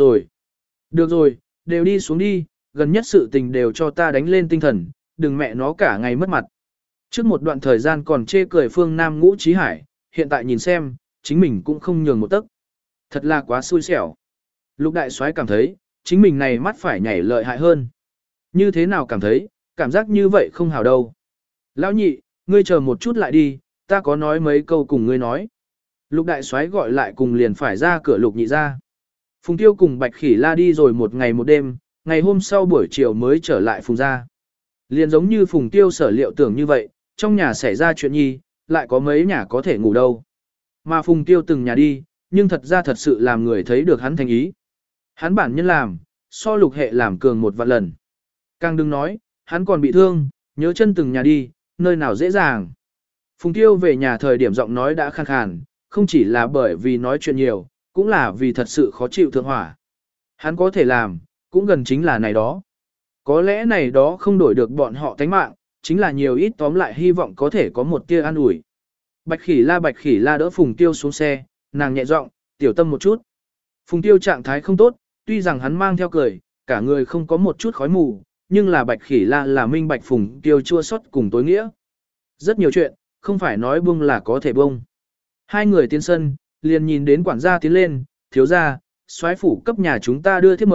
rồi, đều đi xuống đi, gần nhất sự tình đều cho ta đánh lên tinh thần, đừng mẹ nó cả ngày mất mặt. Trước một đoạn thời gian còn chê cười phương Nam Ngũ Chí Hải, hiện tại nhìn xem, chính mình cũng không nhường một tấc. Thật là quá xui xẻo. Lục đại soái cảm thấy, chính mình này mắt phải nhảy lợi hại hơn. Như thế nào cảm thấy, cảm giác như vậy không hảo đâu. Lão nhị, ngươi chờ một chút lại đi, ta có nói mấy câu cùng ngươi nói. Lục đại soái gọi lại cùng liền phải ra cửa lục nhị ra. Phùng Tiêu cùng Bạch Khỉ La đi rồi một ngày một đêm, ngày hôm sau buổi chiều mới trở lại Phùng gia. Liền giống như Phùng Tiêu sở liệu tưởng như vậy, trong nhà xảy ra chuyện nhi, lại có mấy nhà có thể ngủ đâu. Mà Phùng Tiêu từng nhà đi, nhưng thật ra thật sự làm người thấy được hắn thành ý. Hắn bản nhân làm, so Lục Hệ làm cường một vạn lần. Càng đừng nói, hắn còn bị thương, nhớ chân từng nhà đi, nơi nào dễ dàng. Phùng Tiêu về nhà thời điểm giọng nói đã khàn khàn, không chỉ là bởi vì nói chuyện nhiều, cũng là vì thật sự khó chịu thượng hỏa. Hắn có thể làm, cũng gần chính là này đó. Có lẽ này đó không đổi được bọn họ tánh mạng, chính là nhiều ít tóm lại hy vọng có thể có một tia an ủi. Bạch Khỉ La đỡ Phùng Tiêu xuống xe, nàng nhẹ giọng, tiểu tâm một chút. Phùng Tiêu trạng thái không tốt, tuy rằng hắn mang theo cười, cả người không có một chút khói mù, nhưng là Bạch Khỉ La là minh bạch Phùng Tiêu chua xót cùng tối nghĩa. Rất nhiều chuyện, không phải nói buông là có thể buông. Hai người tiến sân, liền nhìn đến quản gia tiến lên, thiếu gia, soái phủ cấp nhà chúng ta đưa thiếp mời,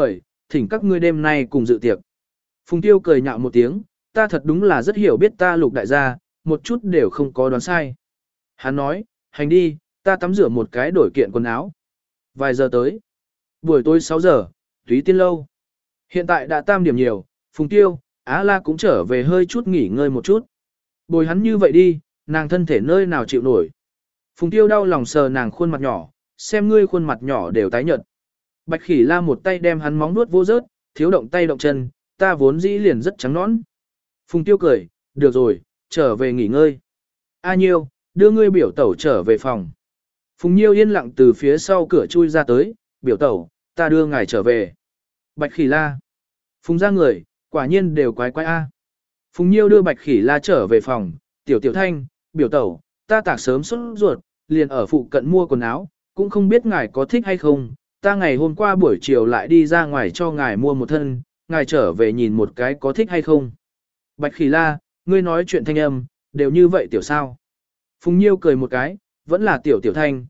thỉnh các ngươi đêm nay cùng dự tiệc. Phùng Tiêu cười nhạo một tiếng, ta thật đúng là rất hiểu biết ta Lục đại gia, một chút đều không có đoán sai. Hắn nói, hành đi, ta tắm rửa một cái đổi kiện quần áo. Vài giờ tới. Buổi tối 6 giờ, Túy Tiên lâu. Hiện tại đã tam điểm nhiều, Phùng Tiêu, Á La cũng trở về hơi chút nghỉ ngơi một chút. Bồi hắn như vậy đi, nàng thân thể nơi nào chịu nổi. Phùng Tiêu đau lòng sờ nàng khuôn mặt nhỏ, xem ngươi khuôn mặt nhỏ đều tái nhợt. Bạch Khỉ La một tay đem hắn móng nuốt vô rớt, thiếu động tay động chân, ta vốn dĩ liền rất trắng nõn. Phùng Tiêu cười, được rồi, trở về nghỉ ngơi. A Nhiêu, đưa ngươi biểu tẩu trở về phòng. Phùng Nhiêu yên lặng từ phía sau cửa chui ra tới, biểu tẩu, ta đưa ngài trở về. Bạch Khỉ La. Phùng ra người, quả nhiên đều quái quái a. Phùng Nhiêu đưa Bạch Khỉ La trở về phòng, tiểu tiểu thanh, biểu tẩu, ta tạc sớm xuất ruột, liền ở phụ cận mua quần áo, cũng không biết ngài có thích hay không, ta ngày hôm qua buổi chiều lại đi ra ngoài cho ngài mua một thân, ngài trở về nhìn một cái có thích hay không. Bạch Khỉ La, ngươi nói chuyện thanh âm, đều như vậy tiểu sao. Phùng Nhiêu cười một cái, vẫn là tiểu tiểu thanh,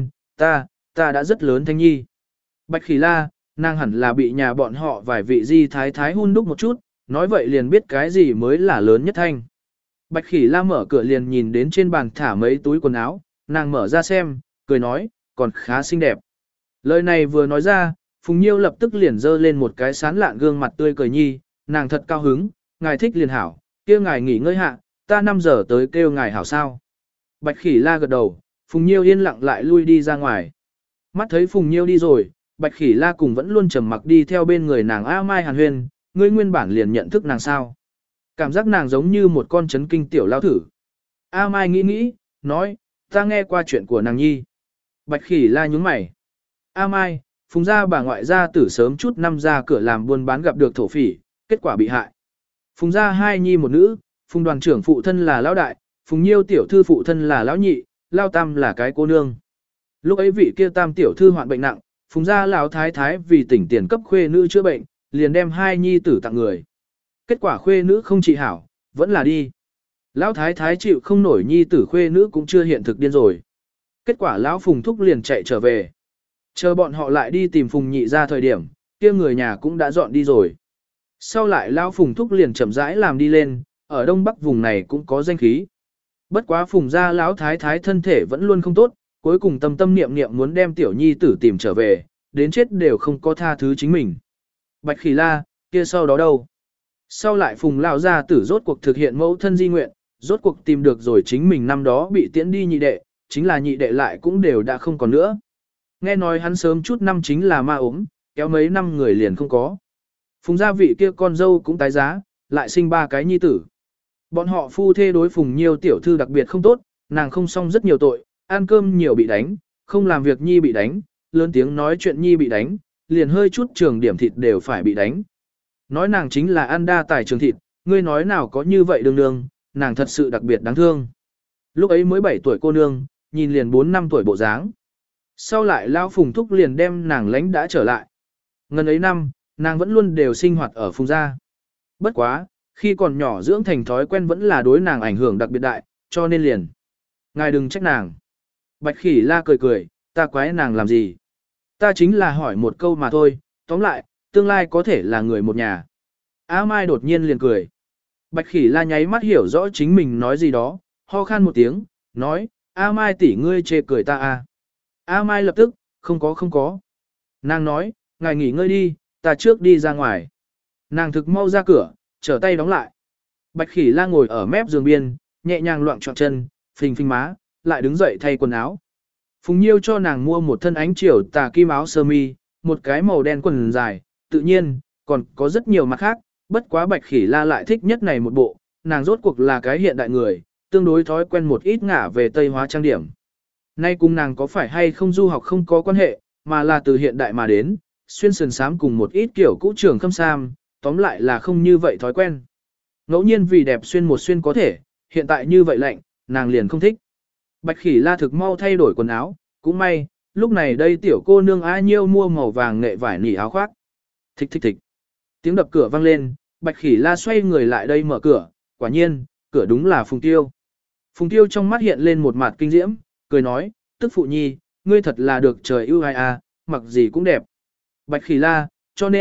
ta đã rất lớn thanh nhi. Bạch Khỉ La, nàng hẳn là bị nhà bọn họ vài vị di thái thái hun đúc một chút, nói vậy liền biết cái gì mới là lớn nhất thanh. Bạch Khỉ La mở cửa liền nhìn đến trên bàn thả mấy túi quần áo, nàng mở ra xem, cười nói, còn khá xinh đẹp. Lời này vừa nói ra, Phùng Nhiêu lập tức liền dơ lên một cái sán lạn gương mặt tươi cười nhi, nàng thật cao hứng, ngài thích liền hảo, kia ngài nghỉ ngơi hạ, ta 5 giờ tới kêu ngài hảo sao. Bạch Khỉ La gật đầu, Phùng Nhiêu yên lặng lại lui đi ra ngoài. Mắt thấy Phùng Nhiêu đi rồi, Bạch Khỉ La cùng vẫn luôn trầm mặc đi theo bên người nàng A Mai Hàn Huyên, ngươi nguyên bản liền nhận thức nàng sao. Cảm giác nàng giống như một con chấn kinh tiểu lao thử. A Mai nghĩ, nói, ta nghe qua chuyện của nàng nhi. Bạch Khỉ La nhúng mày. A Mai, Phùng gia bà ngoại gia tử sớm chút năm ra cửa làm buôn bán gặp được thổ phỉ, kết quả bị hại. Phùng gia hai nhi một nữ, Phùng đoàn trưởng phụ thân là lão đại, Phùng Nhiêu tiểu thư phụ thân là lão nhị, lao tam là cái cô nương. Lúc ấy vị kia tam tiểu thư hoạn bệnh nặng, Phùng gia lão thái thái vì tỉnh tiền cấp khuê nữ chữa bệnh, liền đem hai nhi tử tặng người. Kết quả khuê nữ không trị hảo, vẫn là đi. Lão thái thái chịu không nổi nhi tử khuê nữ cũng chưa hiện thực điên rồi. Kết quả lão Phùng thúc liền chạy trở về. Chờ bọn họ lại đi tìm Phùng nhị ra thời điểm, kia người nhà cũng đã dọn đi rồi. Sau lại lão Phùng thúc liền chậm rãi làm đi lên, ở đông bắc vùng này cũng có danh khí. Bất quá Phùng gia lão thái thái thân thể vẫn luôn không tốt, cuối cùng tâm tâm niệm niệm muốn đem tiểu nhi tử tìm trở về, đến chết đều không có tha thứ chính mình. Bạch Khỉ La, kia sau đó đâu? Sau lại Phùng lão gia tử rốt cuộc thực hiện mẫu thân di nguyện, rốt cuộc tìm được rồi chính mình năm đó bị tiễn đi nhị đệ, chính là nhị đệ lại cũng đều đã không còn nữa. Nghe nói hắn sớm chút năm chính là ma ốm, kéo mấy năm người liền không có. Phùng gia vị kia con dâu cũng tái giá, lại sinh 3 cái nhi tử. Bọn họ phu thê đối Phùng Nhiêu tiểu thư đặc biệt không tốt, nàng không xong rất nhiều tội, ăn cơm nhiều bị đánh, không làm việc nhi bị đánh, lớn tiếng nói chuyện nhi bị đánh, liền hơi chút trường điểm thịt đều phải bị đánh. Nói nàng chính là ăn đa tài trường thịt, ngươi nói nào có như vậy đương đương, nàng thật sự đặc biệt đáng thương. Lúc ấy mới 7 tuổi cô nương, nhìn liền 4 năm tuổi bộ dáng. Sau lại lão Phùng thúc liền đem nàng lánh đã trở lại. Ngần ấy năm, nàng vẫn luôn đều sinh hoạt ở Phùng gia. Bất quá, khi còn nhỏ dưỡng thành thói quen vẫn là đối nàng ảnh hưởng đặc biệt đại, cho nên liền. Ngài đừng trách nàng. Bạch Khỉ La cười, ta quái nàng làm gì? Ta chính là hỏi một câu mà thôi, tóm lại, tương lai có thể là người một nhà. A Mai đột nhiên liền cười. Bạch Khỉ La nháy mắt hiểu rõ chính mình nói gì đó, ho khan một tiếng, nói, A Mai tỷ ngươi chê cười ta à. A Mai lập tức, không có. Nàng nói, ngài nghỉ ngơi đi, ta trước đi ra ngoài. Nàng thực mau ra cửa, trở tay đóng lại. Bạch Khỉ La ngồi ở mép giường biên, nhẹ nhàng loạn trọn chân, phình phình má, lại đứng dậy thay quần áo. Phùng Nhiêu cho nàng mua một thân ánh chiều tà kim áo sơ mi, một cái màu đen quần dài, tự nhiên, còn có rất nhiều mặt khác, bất quá Bạch Khỉ La lại thích nhất này một bộ, nàng rốt cuộc là cái hiện đại người, tương đối thói quen một ít ngả về Tây hóa trang điểm. Nay cùng nàng có phải hay không du học không có quan hệ, mà là từ hiện đại mà đến, xuyên sườn sám cùng một ít kiểu cũ trường khâm sam, tóm lại là không như vậy thói quen. Ngẫu nhiên vì đẹp xuyên một xuyên có thể, hiện tại như vậy lạnh, nàng liền không thích. Bạch Khỉ La thực mau thay đổi quần áo, cũng may, lúc này đây tiểu cô nương A Nhiêu mua màu vàng nghệ vải nỉ áo khoác. Thích. Tiếng đập cửa vang lên, Bạch Khỉ La xoay người lại đây mở cửa, quả nhiên, cửa đúng là Phùng Tiêu. Phùng Tiêu trong mắt hiện lên một mặt kinh diễm, cười nói, tức phụ nhi, ngươi thật là được trời ưu ai à, mặc gì cũng đẹp. Bạch Khỉ La, cho nên,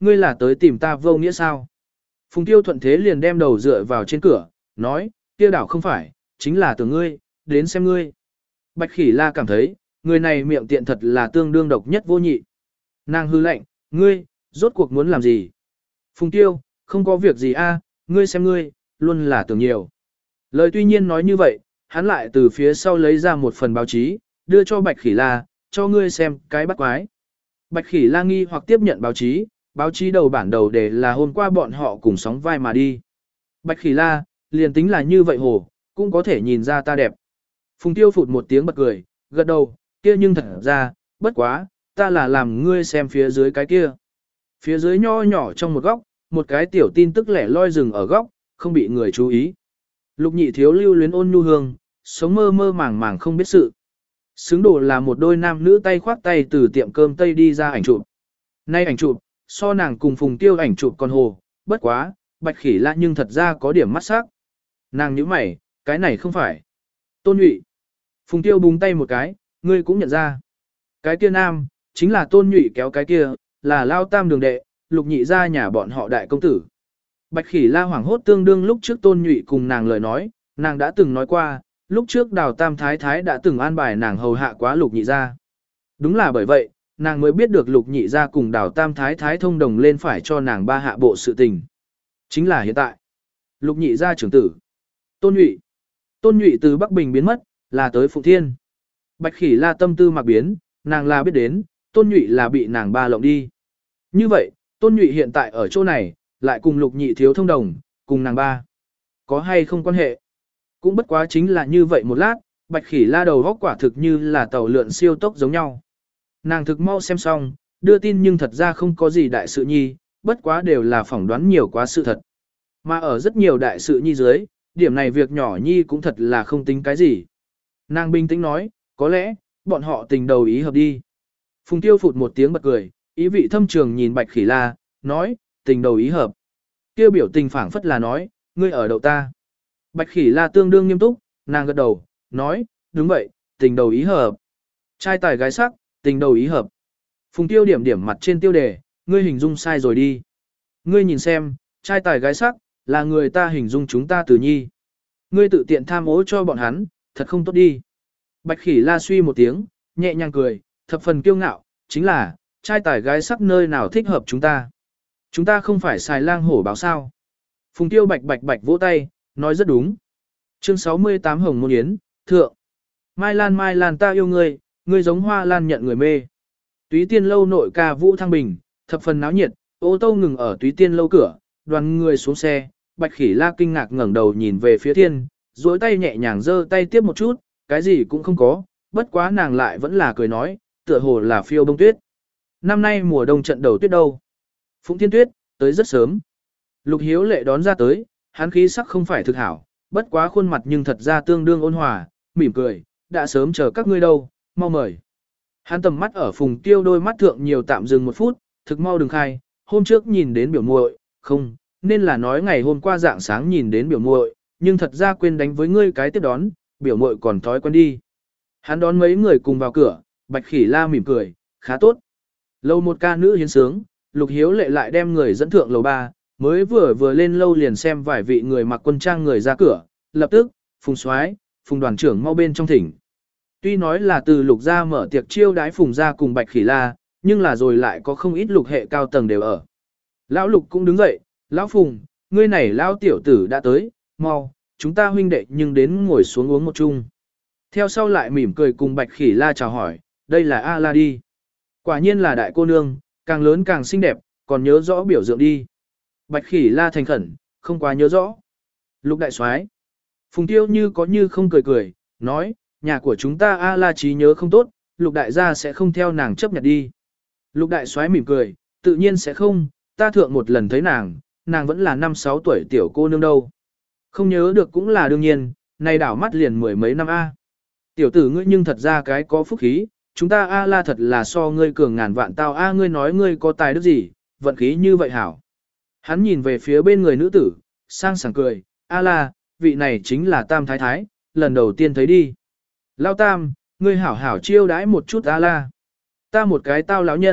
ngươi là tới tìm ta vô nghĩa sao? Phùng Tiêu thuận thế liền đem đầu dựa vào trên cửa, nói, kia đảo không phải, chính là tưởng ngươi, đến xem ngươi. Bạch Khỉ La cảm thấy, người này miệng tiện thật là tương đương độc nhất vô nhị. Nàng hư lệnh, ngươi, rốt cuộc muốn làm gì? Phùng Tiêu, không có việc gì a, ngươi xem ngươi, luôn là tưởng nhiều. Lời tuy nhiên nói như vậy, hắn lại từ phía sau lấy ra một phần báo chí, đưa cho Bạch Khỉ La, cho ngươi xem cái bắt quái. Bạch Khỉ La nghi hoặc tiếp nhận báo chí đầu bản đầu đề là hôm qua bọn họ cùng sóng vai mà đi. Bạch Khỉ La, liền tính là như vậy hồ, cũng có thể nhìn ra ta đẹp. Phùng Tiêu phụt một tiếng bật cười, gật đầu, kia nhưng thật ra, bất quá, ta là làm ngươi xem phía dưới cái kia. Phía dưới nho nhỏ trong một góc, một cái tiểu tin tức lẻ loi rừng ở góc, không bị người chú ý. Lục Nhị Thiếu lưu luyến ôn nhu hương, sống mơ mơ màng màng không biết sự. Xứng đồ là một đôi nam nữ tay khoác tay từ tiệm cơm Tây đi ra ảnh chụp. Nay ảnh chụp, so nàng cùng Phùng Tiêu ảnh chụp còn hồ, bất quá, Bạch Khỉ La nhưng thật ra có điểm mắt sắc. Nàng nhíu mày, cái này không phải. Tôn Nhụy. Phùng Tiêu búng tay một cái, ngươi cũng nhận ra. Cái kia nam, chính là Tôn Nhụy kéo cái kia, là Lao Tam đường đệ, Lục Nhị ra nhà bọn họ đại công tử. Bạch Khỉ La hoảng hốt tương đương lúc trước Tôn Nhụy cùng nàng lời nói, nàng đã từng nói qua, lúc trước Đào Tam Thái Thái đã từng an bài nàng hầu hạ quá Lục Nhị ra. Đúng là bởi vậy, nàng mới biết được Lục Nhị ra cùng Đào Tam Thái Thái thông đồng lên phải cho nàng ba hạ bộ sự tình. Chính là hiện tại. Lục Nhị ra trưởng tử. Tôn Nhụy. Tôn Nhụy từ Bắc Bình biến mất, là tới Phụng Thiên. Bạch Khỉ La tâm tư mặc biến, nàng là biết đến, Tôn Nhụy là bị nàng ba lộng đi. Như vậy, Tôn Nhụy hiện tại ở chỗ này, lại cùng Lục Nhị Thiếu thông đồng, cùng nàng ba. Có hay không quan hệ? Cũng bất quá chính là như vậy một lát, Bạch Khỉ La đầu góc quả thực như là tàu lượn siêu tốc giống nhau. Nàng thực mau xem xong, đưa tin nhưng thật ra không có gì đại sự nhi, bất quá đều là phỏng đoán nhiều quá sự thật. Mà ở rất nhiều đại sự nhi dưới, điểm này việc nhỏ nhi cũng thật là không tính cái gì. Nàng bình tĩnh nói, có lẽ, bọn họ tình đầu ý hợp đi. Phùng Tiêu phụt một tiếng bật cười, ý vị thâm trường nhìn Bạch Khỉ La, nói, tình đầu ý hợp. Tiêu biểu tình phảng phất là nói, ngươi ở đậu ta. Bạch Khỉ La tương đương nghiêm túc, nàng gật đầu, nói, đúng vậy, tình đầu ý hợp. Trai tài gái sắc, tình đầu ý hợp. Phùng Tiêu điểm điểm mặt trên tiêu đề, ngươi hình dung sai rồi đi. Ngươi nhìn xem, trai tài gái sắc, là người ta hình dung chúng ta từ nhi. Ngươi tự tiện tham ô cho bọn hắn, thật không tốt đi. Bạch Khỉ La suy một tiếng, nhẹ nhàng cười, thập phần kiêu ngạo, chính là, trai tài gái sắc nơi nào thích hợp chúng ta. Chúng ta không phải xài lang hổ báo sao. Phùng Tiêu bạch bạch bạch vỗ tay, nói rất đúng. Chương 68 Hồng Môn Yến, Thượng. Mai Lan ta yêu ngươi, ngươi giống hoa lan nhận người mê. Túy Tiên lâu nội ca vũ thăng bình, thập phần náo nhiệt, ô tô ngừng ở Túy Tiên lâu cửa, đoàn người xuống xe, Bạch Khỉ La kinh ngạc ngẩng đầu nhìn về phía thiên, duỗi tay nhẹ nhàng giơ tay tiếp một chút, cái gì cũng không có, bất quá nàng lại vẫn là cười nói, tựa hồ là phiêu bông tuyết. Năm nay mùa đông trận đầu tuyết đâu? Phụng Thiên Tuyết, tới rất sớm. Lục Hiếu Lệ đón ra tới, hắn khí sắc không phải thực hảo, bất quá khuôn mặt nhưng thật ra tương đương ôn hòa, mỉm cười, đã sớm chờ các ngươi đâu, mau mời. Hắn tầm mắt ở Phùng Tiêu đôi mắt thượng nhiều tạm dừng một phút, thực mau đừng khai, hôm trước nhìn đến biểu muội, không, nên là nói ngày hôm qua dạng sáng nhìn đến biểu muội, nhưng thật ra quên đánh với ngươi cái tiếp đón, biểu muội còn thói quen đi. Hắn đón mấy người cùng vào cửa, Bạch Khỉ La mỉm cười, khá tốt. Lâu một ca nữ hiến sướng, Lục Hiếu Lệ lại đem người dẫn thượng lầu 3, mới vừa lên lâu liền xem vài vị người mặc quân trang người ra cửa, lập tức, Phùng Soái, Phùng đoàn trưởng mau bên trong thỉnh. Tuy nói là từ Lục gia mở tiệc chiêu đái Phùng gia cùng Bạch Khỉ La, nhưng là rồi lại có không ít Lục hệ cao tầng đều ở. Lão Lục cũng đứng dậy, lão Phùng, ngươi này lão tiểu tử đã tới, mau, chúng ta huynh đệ nhưng đến ngồi xuống uống một chung. Theo sau lại mỉm cười cùng Bạch Khỉ La chào hỏi, đây là A La đi. Quả nhiên là đại cô nương, càng lớn càng xinh đẹp, còn nhớ rõ biểu tượng đi. Bạch Khỉ La thành khẩn, không quá nhớ rõ. Lục đại soái, Phùng Tiêu như có như không cười cười, nói, nhà của chúng ta A La trí nhớ không tốt, Lục đại gia sẽ không theo nàng chấp nhận đi. Lục đại soái mỉm cười, tự nhiên sẽ không, ta thượng một lần thấy nàng, nàng vẫn là 5-6 tuổi tiểu cô nương đâu. Không nhớ được cũng là đương nhiên, này đảo mắt liền mười mấy năm A. Tiểu tử ngươi nhưng thật ra cái có phúc khí, chúng ta A La thật là so ngươi cường ngàn vạn tao A ngươi nói ngươi có tài đức gì, vận khí như vậy hảo. Hắn nhìn về phía bên người nữ tử, sang sảng cười, A La, vị này chính là Tam Thái Thái, lần đầu tiên thấy đi. Lao Tam, ngươi hảo hảo chiêu đãi một chút A La. Ta một cái tao lão nhân,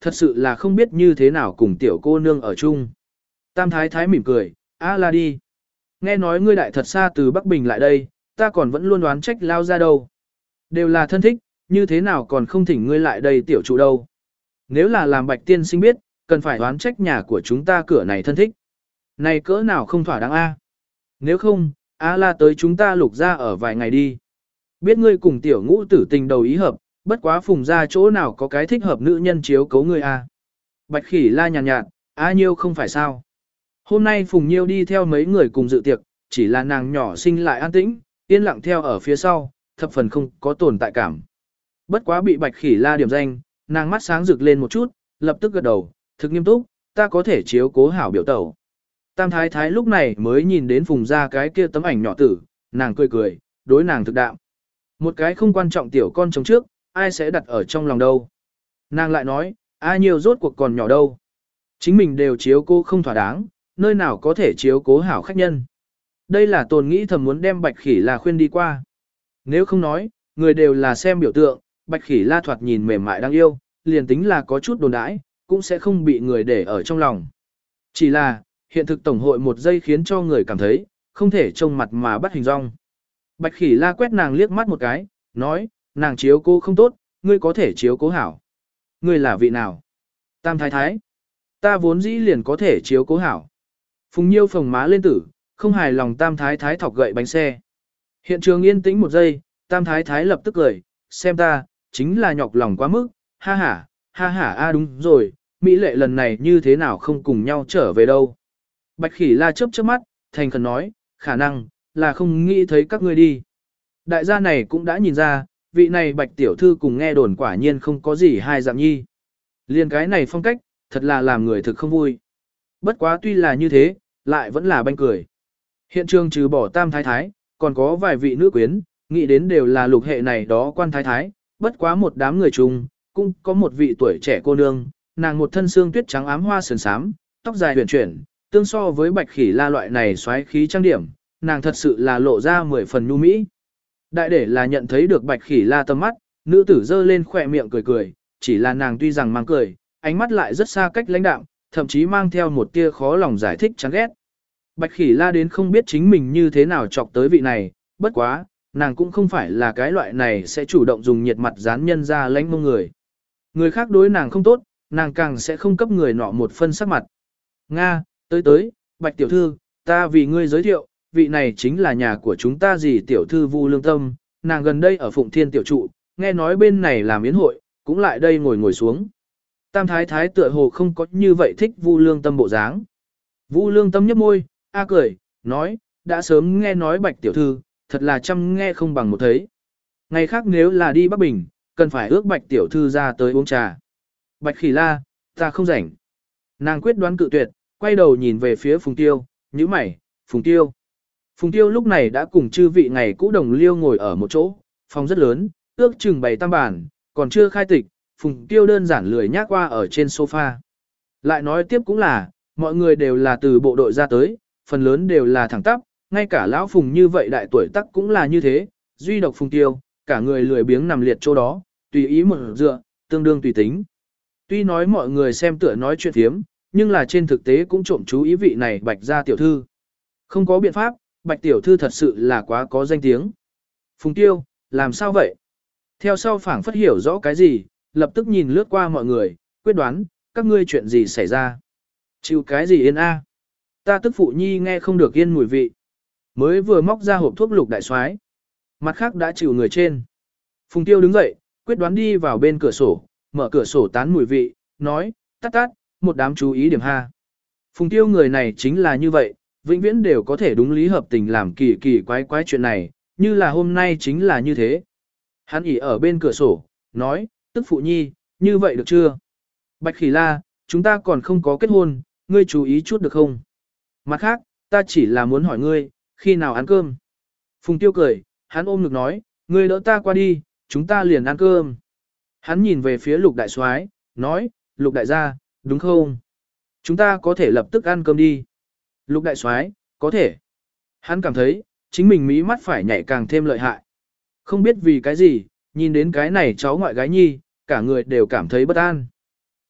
Thật sự là không biết như thế nào cùng tiểu cô nương ở chung. Tam thái thái mỉm cười, a la đi. Nghe nói ngươi đại thật xa từ Bắc Bình lại đây, ta còn vẫn luôn đoán trách lao ra đâu. Đều là thân thích, như thế nào còn không thỉnh ngươi lại đây tiểu trụ đâu. Nếu là làm Bạch tiên sinh biết, cần phải đoán trách nhà của chúng ta cửa này thân thích. Này cỡ nào không thỏa đáng a? Nếu không, a la tới chúng ta Lục ra ở vài ngày đi. Biết ngươi cùng tiểu ngũ tử tình đầu ý hợp, bất quá Phùng ra chỗ nào có cái thích hợp nữ nhân chiếu cấu ngươi a. Bạch Khỉ La nhàn nhạt, a nhiêu không phải sao. Hôm nay Phùng Nhiêu đi theo mấy người cùng dự tiệc, chỉ là nàng nhỏ xinh lại an tĩnh, yên lặng theo ở phía sau, thập phần không có tồn tại cảm. Bất quá bị Bạch Khỉ La điểm danh, nàng mắt sáng rực lên một chút, lập tức gật đầu, thực nghiêm túc, ta có thể chiếu cố hảo biểu tẩu. Tam thái thái lúc này mới nhìn đến Phùng ra cái kia tấm ảnh nhỏ tử, nàng cười cười, đối nàng thực đạm. Một cái không quan trọng tiểu con chống trước, ai sẽ đặt ở trong lòng đâu. Nàng lại nói, ai nhiều rốt cuộc còn nhỏ đâu. Chính mình đều chiếu cố không thỏa đáng, nơi nào có thể chiếu cố hảo khách nhân. Đây là tồn nghĩ thầm muốn đem Bạch Khỉ La khuyên đi qua. Nếu không nói, người đều là xem biểu tượng, Bạch Khỉ La thoạt nhìn mềm mại đáng yêu, liền tính là có chút đồn đãi, cũng sẽ không bị người để ở trong lòng. Chỉ là, hiện thực tổng hội một giây khiến cho người cảm thấy, không thể trông mặt mà bắt hình dong. Bạch Khỉ La quét nàng liếc mắt một cái, nói, nàng chiếu cố không tốt, ngươi có thể chiếu cố hảo. Ngươi là vị nào? Tam thái thái. Ta vốn dĩ liền có thể chiếu cố hảo. Phùng Nhiêu phồng má lên tử, không hài lòng Tam thái thái thọc gậy bánh xe. Hiện trường yên tĩnh một giây, Tam thái thái lập tức cười, xem ta, chính là nhọc lòng quá mức, ha ha, a đúng rồi, Mỹ lệ lần này như thế nào không cùng nhau trở về đâu. Bạch Khỉ La chớp chớp mắt, thành khẩn nói, khả năng, là không nghĩ thấy các ngươi đi. Đại gia này cũng đã nhìn ra, vị này Bạch tiểu thư cùng nghe đồn quả nhiên không có gì hai dạng nhi. Liên cái này phong cách, thật là làm người thực không vui. Bất quá tuy là như thế, lại vẫn là banh cười. Hiện trường trừ bỏ Tam thái thái, còn có vài vị nữ quyến, nghĩ đến đều là lục hệ này đó quan thái thái, bất quá một đám người chung, cũng có một vị tuổi trẻ cô nương, nàng một thân xương tuyết trắng ám hoa sườn xám, tóc dài huyền chuyển, tương so với Bạch Khỉ La loại này xoáy khí trang điểm, nàng thật sự là lộ ra 10 phần nhu mỹ. Đại để là nhận thấy được Bạch Khỉ La tầm mắt, nữ tử giơ lên khỏe miệng cười cười, chỉ là nàng tuy rằng mang cười, ánh mắt lại rất xa cách lãnh đạm, thậm chí mang theo một tia khó lòng giải thích chán ghét. Bạch Khỉ La đến không biết chính mình như thế nào chọc tới vị này, bất quá, nàng cũng không phải là cái loại này sẽ chủ động dùng nhiệt mặt dán nhân ra lãnh mông người. Người khác đối nàng không tốt, nàng càng sẽ không cấp người nọ một phân sắc mặt. Nga, tới, Bạch tiểu thư, ta vì ngươi giới thiệu, vị này chính là nhà của chúng ta dì tiểu thư Vu Lương Tâm, nàng gần đây ở Phụng Thiên tiểu trụ, nghe nói bên này làm yến hội, cũng lại đây ngồi xuống. Tam thái thái tựa hồ không có như vậy thích Vu Lương Tâm bộ dáng. Vu Lương Tâm nhếch môi, cười, nói, đã sớm nghe nói Bạch tiểu thư, thật là trăm nghe không bằng một thấy. Ngày khác nếu là đi Bắc Bình, cần phải ước Bạch tiểu thư ra tới uống trà. Bạch Khỉ La, ta không rảnh. Nàng quyết đoán cự tuyệt, quay đầu nhìn về phía Phùng Tiêu, nhíu mày, Phùng Tiêu. Phùng Tiêu lúc này đã cùng chư vị ngày cũ đồng liêu ngồi ở một chỗ, phòng rất lớn, ước chừng 7-8 bàn, còn chưa khai tịch, Phùng Tiêu đơn giản lười nhác qua ở trên sofa. Lại nói tiếp cũng là, mọi người đều là từ bộ đội ra tới, phần lớn đều là thẳng tắp, ngay cả lão Phùng như vậy đại tuổi tác cũng là như thế, duy độc Phùng Tiêu, cả người lười biếng nằm liệt chỗ đó, tùy ý một dựa, tương đương tùy tính. Tuy nói mọi người xem tựa nói chuyện thiếm, nhưng là trên thực tế cũng trộm chú ý vị này Bạch gia tiểu thư. Không có biện pháp, Bạch tiểu thư thật sự là quá có danh tiếng. Phùng Tiêu, làm sao vậy? Theo sau phảng phất hiểu rõ cái gì, lập tức nhìn lướt qua mọi người, quyết đoán, các ngươi chuyện gì xảy ra? Chịu cái gì yên a? Ta tức phụ nhi nghe không được yên mùi vị. Mới vừa móc ra hộp thuốc Lục đại soái, mặt khác đã chịu người trên. Phùng Tiêu đứng dậy, quyết đoán đi vào bên cửa sổ, mở cửa sổ tán mùi vị, nói, tát, một đám chú ý điểm ha. Phùng Tiêu người này chính là như vậy, vĩnh viễn đều có thể đúng lý hợp tình làm kỳ kỳ quái chuyện này, như là hôm nay chính là như thế. Hắn ỉ ở bên cửa sổ, nói, tức phụ nhi, như vậy được chưa? Bạch Khỉ La, chúng ta còn không có kết hôn, ngươi chú ý chút được không? Mặt khác, ta chỉ là muốn hỏi ngươi, khi nào ăn cơm? Phùng Tiêu cười, hắn ôm ngực nói, ngươi đỡ ta qua đi, chúng ta liền ăn cơm. Hắn nhìn về phía Lục đại soái, nói, Lục đại gia, đúng không? Chúng ta có thể lập tức ăn cơm đi. Lục đại soái, có thể. Hắn cảm thấy, chính mình mí mắt phải nhảy càng thêm lợi hại. Không biết vì cái gì, nhìn đến cái này cháu ngoại gái nhi, cả người đều cảm thấy bất an.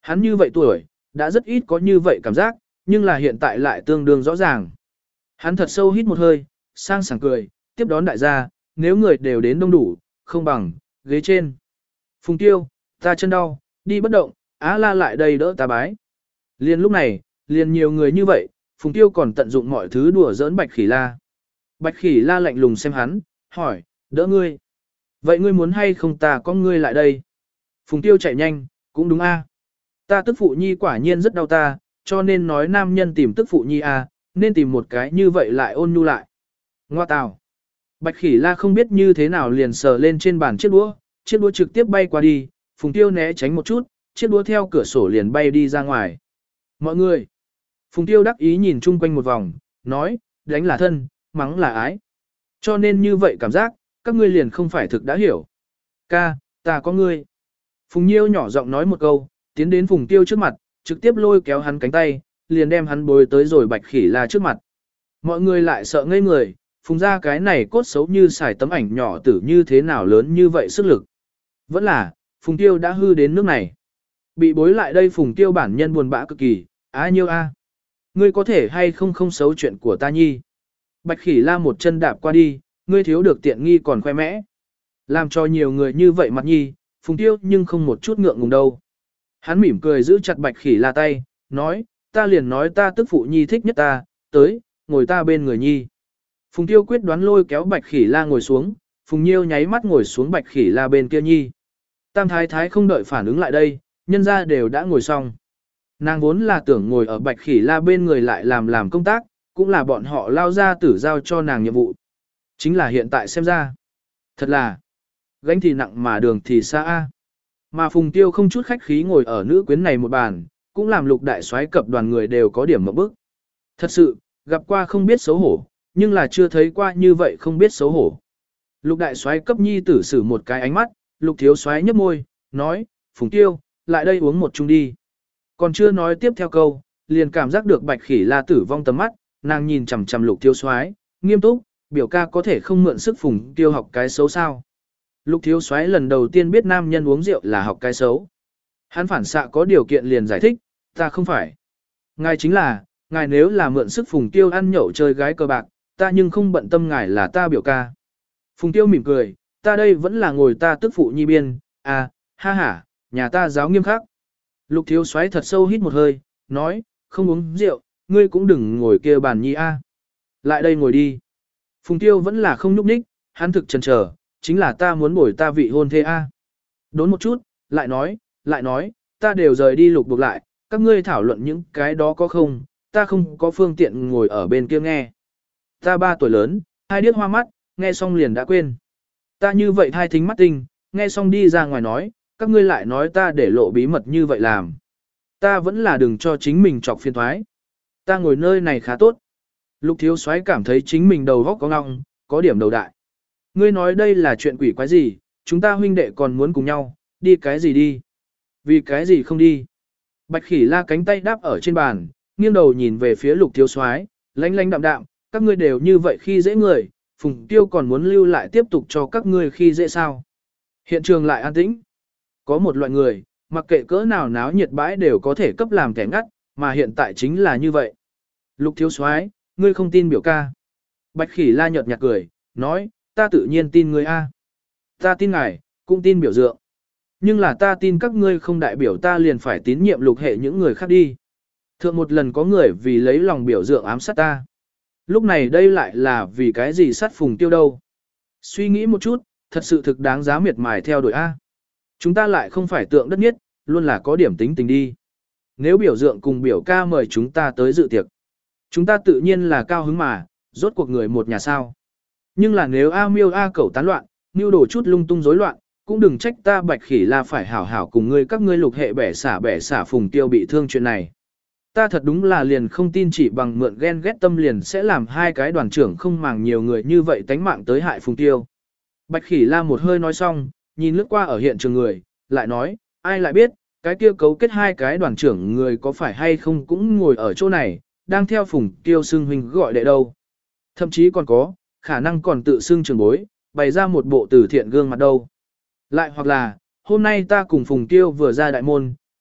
Hắn như vậy tuổi, đã rất ít có như vậy cảm giác, nhưng là hiện tại lại tương đương rõ ràng. Hắn thật sâu hít một hơi, sang sảng cười, tiếp đón đại gia, nếu người đều đến đông đủ, không bằng, ghế trên. Phùng Tiêu, ta chân đau, đi bất động, Á La lại đây đỡ ta bái. Liên lúc này, liền nhiều người như vậy, Phùng Tiêu còn tận dụng mọi thứ đùa giỡn Bạch Khỉ La. Bạch Khỉ La lạnh lùng xem hắn, hỏi, đỡ ngươi. Vậy ngươi muốn hay không ta có ngươi lại đây? Phùng Tiêu chạy nhanh, cũng đúng a. Ta tức phụ nhi quả nhiên rất đau ta, cho nên nói nam nhân tìm tức phụ nhi a, nên tìm một cái như vậy lại ôn nhu lại. Ngoa tào. Bạch Khỉ La không biết như thế nào liền sờ lên trên bàn chiếc đũa trực tiếp bay qua đi, Phùng Tiêu né tránh một chút, chiếc đũa theo cửa sổ liền bay đi ra ngoài. Mọi người. Phùng Tiêu đắc ý nhìn chung quanh một vòng, nói, đánh là thân, mắng là ái. Cho nên như vậy cảm giác, các ngươi liền không phải thực đã hiểu. Ca, ta có ngươi. Phùng Nhiêu nhỏ giọng nói một câu, tiến đến Phùng Tiêu trước mặt, trực tiếp lôi kéo hắn cánh tay, liền đem hắn bối tới rồi Bạch Khỉ La trước mặt. Mọi người lại sợ ngây người, Phùng ra cái này cốt xấu như xài tấm ảnh nhỏ tử như thế nào lớn như vậy sức lực. Vẫn là, Phùng Tiêu đã hư đến nước này. Bị bối lại đây Phùng Tiêu bản nhân buồn bã cực kỳ, á nhiêu a. Ngươi có thể hay không không xấu chuyện của ta nhi. Bạch Khỉ La một chân đạp qua đi, ngươi thiếu được tiện nghi còn khoe mẽ. Làm cho nhiều người như vậy mặt nhi, Phùng Tiêu nhưng không một chút ngượng ngùng đâu. Hắn mỉm cười giữ chặt Bạch Khỉ La tay, nói, ta liền nói ta tức phụ nhi thích nhất ta, tới, ngồi ta bên người nhi. Phùng Tiêu quyết đoán lôi kéo Bạch Khỉ La ngồi xuống, Phùng Nhiêu nháy mắt ngồi xuống Bạch Khỉ La bên kia nhi. Tam Thái Thái không đợi phản ứng lại đây, nhân ra đều đã ngồi xong. Nàng vốn là tưởng ngồi ở Bạch Khỉ La bên người lại làm công tác, cũng là bọn họ lao ra tử giao cho nàng nhiệm vụ. Chính là hiện tại xem ra. Thật là, gánh thì nặng mà đường thì xa a. Mà Phùng Tiêu không chút khách khí ngồi ở nữ quyến này một bàn, cũng làm Lục đại soái cập đoàn người đều có điểm mộng bức. Thật sự, gặp qua không biết xấu hổ, nhưng là chưa thấy qua như vậy không biết xấu hổ. Lục đại soái cấp nhi tử sử một cái ánh mắt, Lục thiếu soái nhếch môi, nói, Phùng Tiêu, lại đây uống một chung đi. Còn chưa nói tiếp theo câu, liền cảm giác được Bạch Khỉ La tử vong tầm mắt, nàng nhìn chằm chằm Lục thiếu soái, nghiêm túc, biểu ca có thể không mượn sức Phùng Tiêu học cái xấu sao. Lục thiếu soái lần đầu tiên biết nam nhân uống rượu là học cái xấu. Hắn phản xạ có điều kiện liền giải thích, ta không phải. Ngài chính là, ngài nếu là mượn sức Phùng Tiêu ăn nhậu chơi gái cờ bạc, ta nhưng không bận tâm ngài là ta biểu ca. Phùng Tiêu mỉm cười, ta đây vẫn là ngồi ta tức phụ nhi biên, à, ha ha, nhà ta giáo nghiêm khắc. Lục thiếu soái thật sâu hít một hơi, nói, không uống rượu, ngươi cũng đừng ngồi kia bàn nhi a. Lại đây ngồi đi. Phùng Tiêu vẫn là không nhúc nhích, hắn thực chần chờ, chính là ta muốn bồi ta vị hôn thê a. Đốn một chút, lại nói, ta đều rời đi Lục buộc lại, các ngươi thảo luận những cái đó có không, ta không có phương tiện ngồi ở bên kia nghe. Ta 3 tuổi lớn, hai điếc hoa mắt, nghe xong liền đã quên. Ta như vậy thai thính mắt tinh, nghe xong đi ra ngoài nói, các ngươi lại nói ta để lộ bí mật như vậy làm. Ta vẫn là đừng cho chính mình chọc phiền thoái. Ta ngồi nơi này khá tốt. Lục thiếu soái cảm thấy chính mình đầu góc có ngọng, có điểm đầu đại. Ngươi nói đây là chuyện quỷ quái gì, chúng ta huynh đệ còn muốn cùng nhau, đi cái gì đi. Vì cái gì không đi. Bạch Khỉ La cánh tay đáp ở trên bàn, nghiêng đầu nhìn về phía Lục thiếu soái, lánh lánh đạm đạm, các ngươi đều như vậy khi dễ người, Phùng Tiêu còn muốn lưu lại tiếp tục cho các ngươi khi dễ sao. Hiện trường lại an tĩnh. Có một loại người, mặc kệ cỡ nào náo nhiệt bãi đều có thể cấp làm kẻ ngắt, mà hiện tại chính là như vậy. Lục thiếu soái, ngươi không tin biểu ca. Bạch Khỉ La nhợt nhạt cười, nói, ta tự nhiên tin ngươi a. Ta tin ngài, cũng tin biểu dượng. Nhưng là ta tin các ngươi không đại biểu ta liền phải tín nhiệm Lục hệ những người khác đi. Thượng một lần có người vì lấy lòng biểu dượng ám sát ta. Lúc này đây lại là vì cái gì sát Phùng Tiêu đâu. Suy nghĩ một chút, thật sự thực đáng giá miệt mài theo đuổi A. Chúng ta lại không phải tượng đất nhất, luôn là có điểm tính tình đi. Nếu biểu dượng cùng biểu ca mời chúng ta tới dự tiệc, chúng ta tự nhiên là cao hứng mà, rốt cuộc người một nhà sao. Nhưng là nếu A Miêu A Cẩu tán loạn, mưu đổ chút lung tung rối loạn, cũng đừng trách ta Bạch Khỉ La phải hảo hảo cùng ngươi các ngươi Lục hệ bẻ xả Phùng Tiêu bị thương chuyện này. Ta thật đúng là liền không tin chỉ bằng mượn ghen ghét tâm liền sẽ làm hai cái đoàn trưởng không màng nhiều người như vậy tánh mạng tới hại Phùng Tiêu. Bạch Khỉ La một hơi nói xong, nhìn lướt qua ở hiện trường người, lại nói, ai lại biết, cái kia cấu kết hai cái đoàn trưởng người có phải hay không cũng ngồi ở chỗ này, đang theo Phùng Tiêu xưng huynh gọi đệ đâu. Thậm chí còn có, khả năng còn tự xưng trường bối, bày ra một bộ từ thiện gương mặt đâu. Lại hoặc là, hôm nay ta cùng Phùng Tiêu vừa ra đại môn,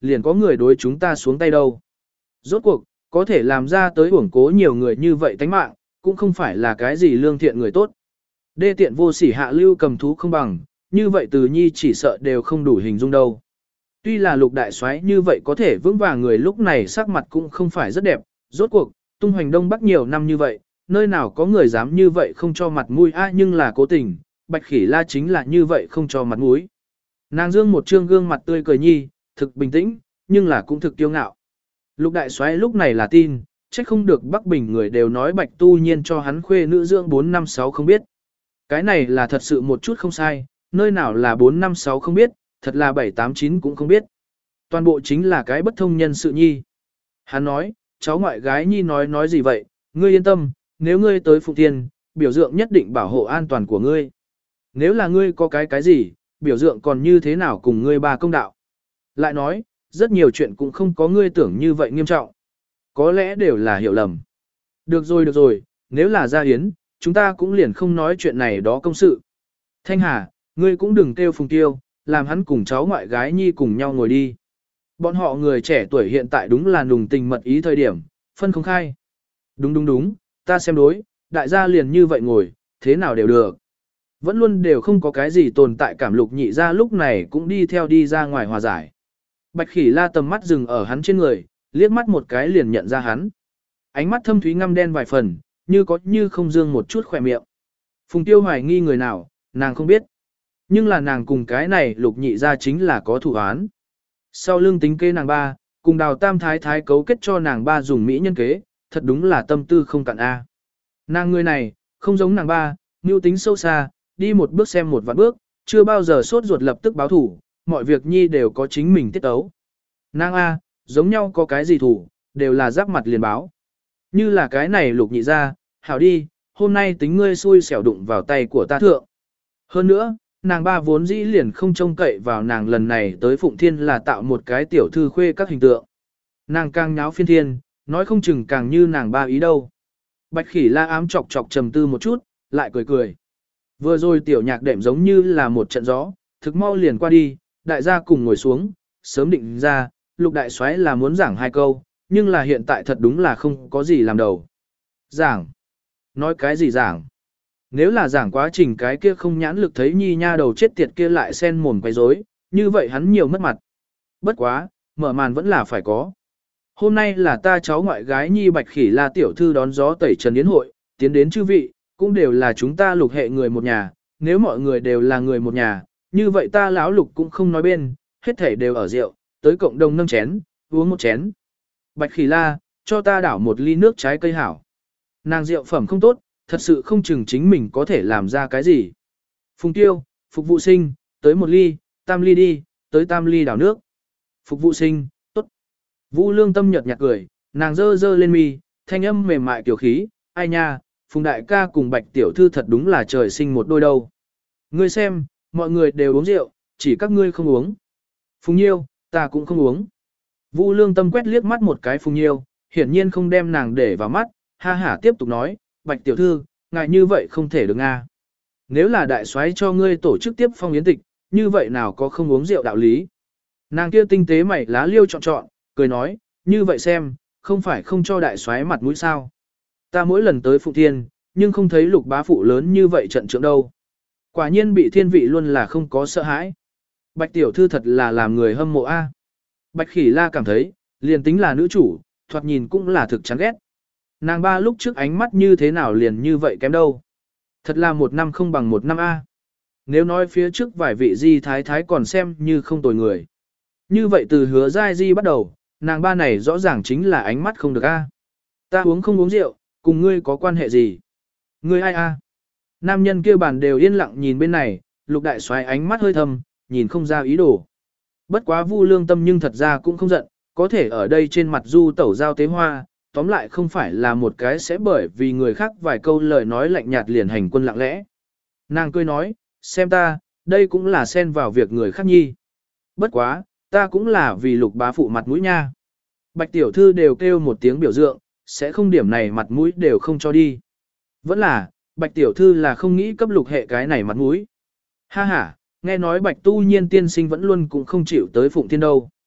liền có người đối chúng ta xuống tay đâu. Rốt cuộc, có thể làm ra tới uổng cố nhiều người như vậy tánh mạng, cũng không phải là cái gì lương thiện người tốt. Đê tiện vô sỉ hạ lưu cầm thú không bằng, như vậy từ nhi chỉ sợ đều không đủ hình dung đâu. Tuy là lục đại soái như vậy có thể vững vàng người lúc này sắc mặt cũng không phải rất đẹp, rốt cuộc, tung hoành đông bắc nhiều năm như vậy, nơi nào có người dám như vậy không cho mặt mũi nhưng là cố tình, bạch khỉ la chính là như vậy không cho mặt mũi. Nàng dương một trương gương mặt tươi cười nhi, thực bình tĩnh, nhưng là cũng thực kiêu ngạo. Lục đại soái lúc này là tin, trách không được Bắc Bình người đều nói bạch tu nhiên cho hắn khuê nữ dưỡng 4 năm 6 không biết. Cái này là thật sự một chút không sai, nơi nào là 4 năm 6 không biết, thật là 7 8 9 cũng không biết. Toàn bộ chính là cái bất thông nhân sự nhi. Hắn nói, cháu ngoại gái nhi nói gì vậy, ngươi yên tâm, nếu ngươi tới Phụng Thiên, biểu dượng nhất định bảo hộ an toàn của ngươi. Nếu là ngươi có cái gì, biểu dượng còn như thế nào cùng ngươi ba công đạo. Lại nói, rất nhiều chuyện cũng không có ngươi tưởng như vậy nghiêm trọng. Có lẽ đều là hiểu lầm. Được rồi, nếu là gia hiến, chúng ta cũng liền không nói chuyện này đó công sự. Thanh Hà, ngươi cũng đừng kêu Phùng Tiêu, làm hắn cùng cháu ngoại gái nhi cùng nhau ngồi đi. Bọn họ người trẻ tuổi hiện tại đúng là nùng tình mật ý thời điểm, phân không khai. Đúng, ta xem đối, đại gia liền như vậy ngồi, thế nào đều được. Vẫn luôn đều không có cái gì tồn tại cảm lục nhị ra lúc này cũng đi theo đi ra ngoài hòa giải. Bạch khỉ la tầm mắt dừng ở hắn trên người, liếc mắt một cái liền nhận ra hắn. Ánh mắt thâm thúy ngăm đen vài phần, như có như không dương một chút khỏe miệng. Phùng Tiêu hoài nghi người nào, nàng không biết. Nhưng là nàng cùng cái này lục nhị ra chính là có thủ án. Sau lưng tính kế nàng ba, cùng đào tam thái thái cấu kết cho nàng ba dùng mỹ nhân kế, thật đúng là tâm tư không cạn a. Nàng người này, không giống nàng ba, mưu tính sâu xa, đi một bước xem một vạn bước, chưa bao giờ sốt ruột lập tức báo thủ, mọi việc nhi đều có chính mình tiết ấu. Nàng a, giống nhau có cái gì thủ, đều là giáp mặt liền báo. Như là cái này lục nhị ra, hảo đi, hôm nay tính ngươi xui xẻo đụng vào tay của ta thượng. Hơn nữa, nàng ba vốn dĩ liền không trông cậy vào nàng lần này tới Phụng Thiên là tạo một cái tiểu thư khuê các hình tượng. Nàng càng nháo phiên thiên, nói không chừng càng như nàng ba ý đâu. Bạch khỉ la ám chọc chọc trầm tư một chút, lại cười. Vừa rồi tiểu nhạc đệm giống như là một trận gió, thực mau liền qua đi, đại gia cùng ngồi xuống, sớm định ra, lục đại soái là muốn giảng 2 câu, nhưng là hiện tại thật đúng là không có gì làm đầu. Giảng? Nói cái gì giảng? Nếu là giảng quá trình cái kia không nhãn lực thấy nhi nha đầu chết tiệt kia lại sen mồm quay rối, như vậy hắn nhiều mất mặt. Bất quá, mở màn vẫn là phải có. Hôm nay là ta cháu ngoại gái nhi bạch khỉ la tiểu thư đón gió tẩy trần yến hội, tiến đến chư vị, cũng đều là chúng ta lục hệ người một nhà, nếu mọi người đều là người một nhà, như vậy ta lão lục cũng không nói bên, hết thảy đều ở rượu, tới cộng đồng nâng chén, uống một chén. Bạch khỉ la, cho ta đảo một ly nước trái cây hảo. Nàng rượu phẩm không tốt, thật sự không chừng chính mình có thể làm ra cái gì. Phùng Tiêu, phục vụ sinh, tới một ly, tam ly đi, tới tam ly đảo nước. Phục vụ sinh, tốt. Vũ Lương Tâm nhợt nhạt cười, nàng dơ lên mi, thanh âm mềm mại tiểu khí, ai nha, Phùng đại ca cùng Bạch tiểu thư thật đúng là trời sinh một đôi đâu. Ngươi xem, mọi người đều uống rượu, chỉ các ngươi không uống. Phùng Nhiêu, ta cũng không uống. Vũ Lương Tâm quét liếc mắt một cái Phùng Nhiêu, hiển nhiên không đem nàng để vào mắt, ha hả tiếp tục nói, Bạch tiểu thư, ngại như vậy không thể được nga. Nếu là đại soái cho ngươi tổ chức tiếp phong yến tịch, như vậy nào có không uống rượu đạo lý. Nàng kia tinh tế mày lá liêu chọn, cười nói, như vậy xem, không phải không cho đại soái mặt mũi sao. Ta mỗi lần tới Phụng Thiên, nhưng không thấy lục bá phụ lớn như vậy trận trượng đâu. Quả nhiên bị thiên vị luôn là không có sợ hãi. Bạch tiểu thư thật là làm người hâm mộ a. Bạch khỉ la cảm thấy, liền tính là nữ chủ, thoạt nhìn cũng là thực chán ghét. Nàng ba lúc trước ánh mắt như thế nào liền như vậy kém đâu. Thật là 1 năm không bằng 1 năm a. Nếu nói phía trước vài vị di thái thái còn xem như không tồi người. Như vậy từ hứa giai di bắt đầu, nàng ba này rõ ràng chính là ánh mắt không được a. Ta uống không uống rượu, cùng ngươi có quan hệ gì? Ngươi ai a? Nam nhân kia bàn đều yên lặng nhìn bên này, lục đại soái ánh mắt hơi thầm, nhìn không ra ý đồ. Bất quá Vu Lương Tâm nhưng thật ra cũng không giận, có thể ở đây trên mặt du tẩu giao tế hoa, tóm lại không phải là một cái sẽ bởi vì người khác vài câu lời nói lạnh nhạt liền hành quân lặng lẽ. Nàng cười nói, xem ta, đây cũng là xen vào việc người khác nhi. Bất quá, ta cũng là vì lục bá phụ mặt mũi nha. Bạch tiểu thư đều kêu một tiếng biểu dượng, sẽ không điểm này mặt mũi đều không cho đi. Vẫn là, bạch tiểu thư là không nghĩ cấp lục hệ cái này mặt mũi. Ha ha, nghe nói bạch tu nhiên tiên sinh vẫn luôn cũng không chịu tới Phụng Thiên đâu.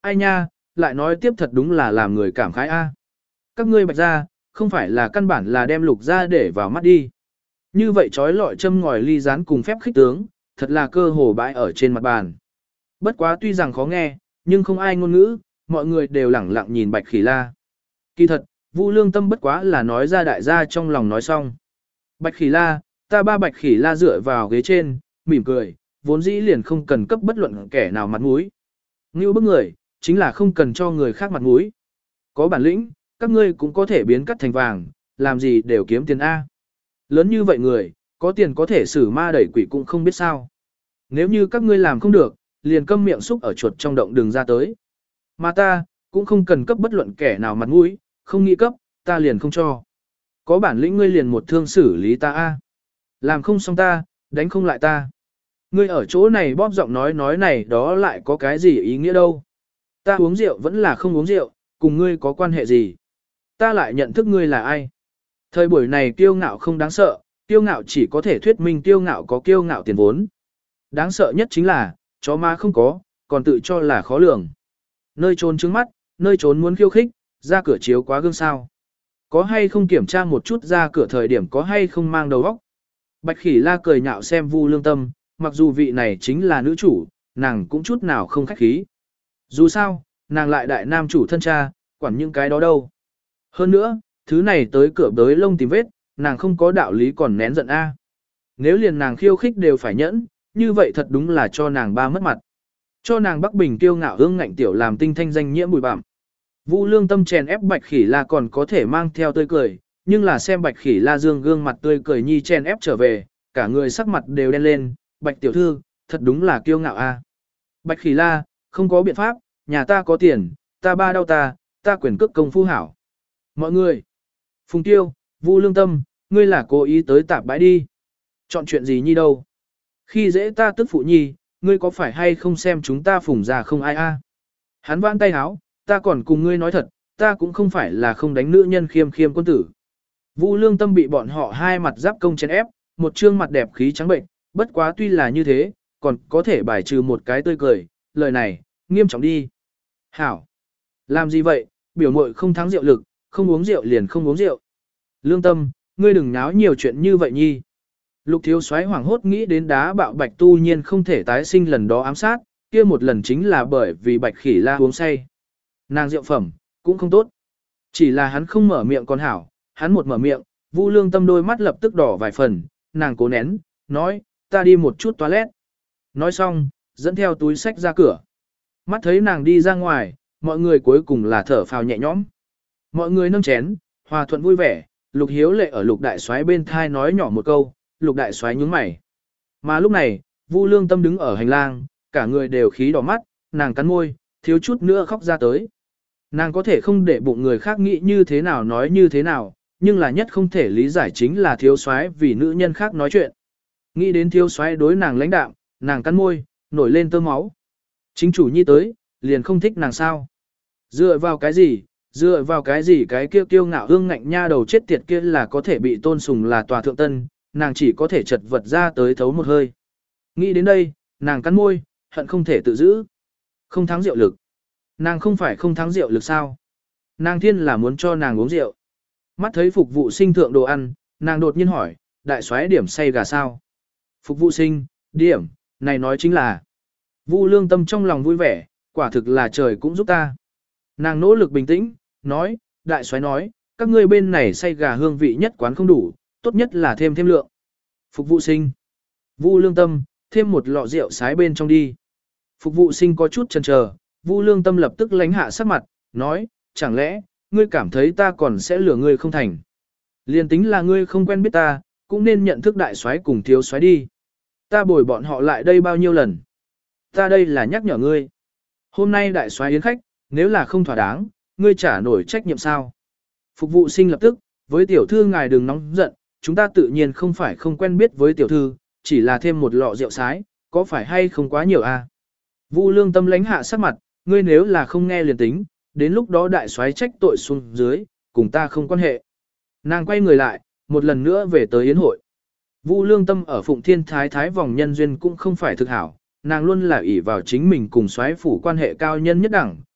Ai nha, lại nói tiếp thật đúng là làm người cảm khái a. Các ngươi Bạch gia, không phải là căn bản là đem Lục gia để vào mắt đi. Như vậy trói lọi châm ngòi ly gián cùng phép khích tướng, thật là cơ hồ bãi ở trên mặt bàn. Bất quá tuy rằng khó nghe, nhưng không ai ngôn ngữ, mọi người đều lẳng lặng nhìn Bạch Khỉ La. Kỳ thật, Vu Lương Tâm bất quá là nói ra đại gia trong lòng nói xong. Bạch Khỉ La, ta ba Bạch Khỉ La dựa vào ghế trên, mỉm cười, vốn dĩ liền không cần cấp bất luận kẻ nào mặt mũi. Ngưu bức người, chính là không cần cho người khác mặt mũi. Có bản lĩnh, các ngươi cũng có thể biến cắt thành vàng, làm gì đều kiếm tiền A. Lớn như vậy người, có tiền có thể xử ma đẩy quỷ cũng không biết sao. Nếu như các ngươi làm không được, liền câm miệng xúc ở chuột trong động đường ra tới. Mà ta, cũng không cần cấp bất luận kẻ nào mặt mũi, không nghĩ cấp, ta liền không cho. Có bản lĩnh ngươi liền một thương xử lý ta A. Làm không xong ta, đánh không lại ta. Ngươi ở chỗ này bóp giọng nói này đó lại có cái gì ý nghĩa đâu. Ta uống rượu vẫn là không uống rượu, cùng ngươi có quan hệ gì. Ta lại nhận thức ngươi là ai. Thời buổi này kiêu ngạo không đáng sợ, kiêu ngạo chỉ có thể thuyết minh kiêu ngạo có kiêu ngạo tiền vốn. Đáng sợ nhất chính là, chó ma không có, còn tự cho là khó lường. Nơi trốn trứng mắt, nơi trốn muốn khiêu khích, ra cửa chiếu quá gương sao. Có hay không kiểm tra một chút ra cửa thời điểm có hay không mang đầu óc. Bạch Khỉ La cười nhạo xem Vu Lương Tâm, mặc dù vị này chính là nữ chủ, nàng cũng chút nào không khách khí. Dù sao, nàng lại đại nam chủ thân cha, quản những cái đó đâu. Hơn nữa, thứ này tới cửa bới lông tìm vết, nàng không có đạo lý còn nén giận a. Nếu liền nàng khiêu khích đều phải nhẫn, như vậy thật đúng là cho nàng ba mất mặt. Cho nàng Bắc Bình kiêu ngạo hương ngạnh tiểu làm tinh thanh danh nhiễm bụi bặm. Vu Lương Tâm chèn ép Bạch Khỉ La còn có thể mang theo tươi cười, nhưng là xem Bạch Khỉ La dương gương mặt tươi cười nhi chèn ép trở về, cả người sắc mặt đều đen lên, Bạch tiểu thư, thật đúng là kiêu ngạo a. Bạch Khỉ La, không có biện pháp, nhà ta có tiền, ta ba đau ta quyền cước công phu hảo. Mọi người, Phùng Tiêu, Vu Lương Tâm, ngươi là cố ý tới tạp bãi đi. Chọn chuyện gì nhi đâu. Khi dễ ta tức phụ nhi, ngươi có phải hay không xem chúng ta Phùng ra không ai a? Hắn vãn tay háo, ta còn cùng ngươi nói thật, ta cũng không phải là không đánh nữ nhân khiêm khiêm quân tử. Vu Lương Tâm bị bọn họ hai mặt giáp công chèn ép, một trương mặt đẹp khí trắng bệnh, bất quá tuy là như thế, còn có thể bài trừ một cái tươi cười, lời này, nghiêm trọng đi. Hảo! Làm gì vậy, biểu muội không thắng rượu lực, không uống rượu liền không uống rượu. Lương Tâm, ngươi đừng náo nhiều chuyện như vậy nhi. Lục Thiếu Soái hoảng hốt nghĩ đến đá bạo Bạch Tu Nhiên không thể tái sinh lần đó ám sát, kia một lần chính là bởi vì Bạch Khỉ La uống say. Nàng rượu phẩm, cũng không tốt. Chỉ là hắn không mở miệng còn hảo, hắn một mở miệng, Vu Lương Tâm đôi mắt lập tức đỏ vài phần, nàng cố nén, nói, ta đi một chút toilet. Nói xong, dẫn theo túi sách ra cửa. Mắt thấy nàng đi ra ngoài, mọi người cuối cùng là thở phào nhẹ nhõm. Mọi người nâng chén, hòa thuận vui vẻ, Lục Hiếu Lệ ở Lục Đại Soái bên thai nói nhỏ một câu, Lục Đại Soái nhướng mày. Mà lúc này, Vu Lương Tâm đứng ở hành lang, cả người đều khí đỏ mắt, nàng cắn môi, thiếu chút nữa khóc ra tới. Nàng có thể không để bụng người khác nghĩ như thế nào nói như thế nào, nhưng là nhất không thể lý giải chính là Thiếu Soái vì nữ nhân khác nói chuyện. Nghĩ đến Thiếu Soái đối nàng lãnh đạm, nàng cắn môi, nổi lên tơ máu. Chính chủ nhi tới, liền không thích nàng sao? Dựa vào cái gì? Dựa vào cái gì cái kia kiêu ngạo hương ngạnh nha đầu chết tiệt kia là có thể bị tôn sùng là tòa thượng tân, nàng chỉ có thể chật vật ra tới thấu một hơi. Nghĩ đến đây, nàng cắn môi, hận không thể tự giữ. Không thắng rượu lực. Nàng không phải không thắng rượu lực sao? Nàng thiên là muốn cho nàng uống rượu. Mắt thấy phục vụ sinh thượng đồ ăn, nàng đột nhiên hỏi, đại soái điểm say gà sao? Phục vụ sinh, điểm, này nói chính là. Vu Lương Tâm trong lòng vui vẻ, quả thực là trời cũng giúp ta. Nàng nỗ lực bình tĩnh, nói, đại soái nói, các ngươi bên này say gà hương vị nhất quán không đủ, tốt nhất là thêm lượng. Phục vụ sinh. Vu Lương Tâm, thêm một lọ rượu sái bên trong đi. Phục vụ sinh có chút chần chờ, Vu Lương Tâm lập tức lánh hạ sắc mặt, nói, chẳng lẽ, ngươi cảm thấy ta còn sẽ lừa ngươi không thành. Liên tính là ngươi không quen biết ta, cũng nên nhận thức đại soái cùng thiếu soái đi. Ta bồi bọn họ lại đây bao nhiêu lần. Ta đây là nhắc nhở ngươi. Hôm nay đại soái yến khách, nếu là không thỏa đáng, ngươi trả nổi trách nhiệm sao. Phục vụ sinh lập tức, với tiểu thư ngài đừng nóng giận, chúng ta tự nhiên không phải không quen biết với tiểu thư, chỉ là thêm một lọ rượu sái, có phải hay không quá nhiều à? Vu Lương Tâm lánh hạ sắc mặt, ngươi nếu là không nghe liền tính, đến lúc đó đại soái trách tội xuống dưới, cùng ta không quan hệ. Nàng quay người lại, một lần nữa về tới yến hội. Vu Lương Tâm ở Phụng Thiên Thái Thái vòng nhân duyên cũng không phải thực hảo, nàng luôn là ỷ vào chính mình cùng soái phủ quan hệ cao nhân nhất đẳng,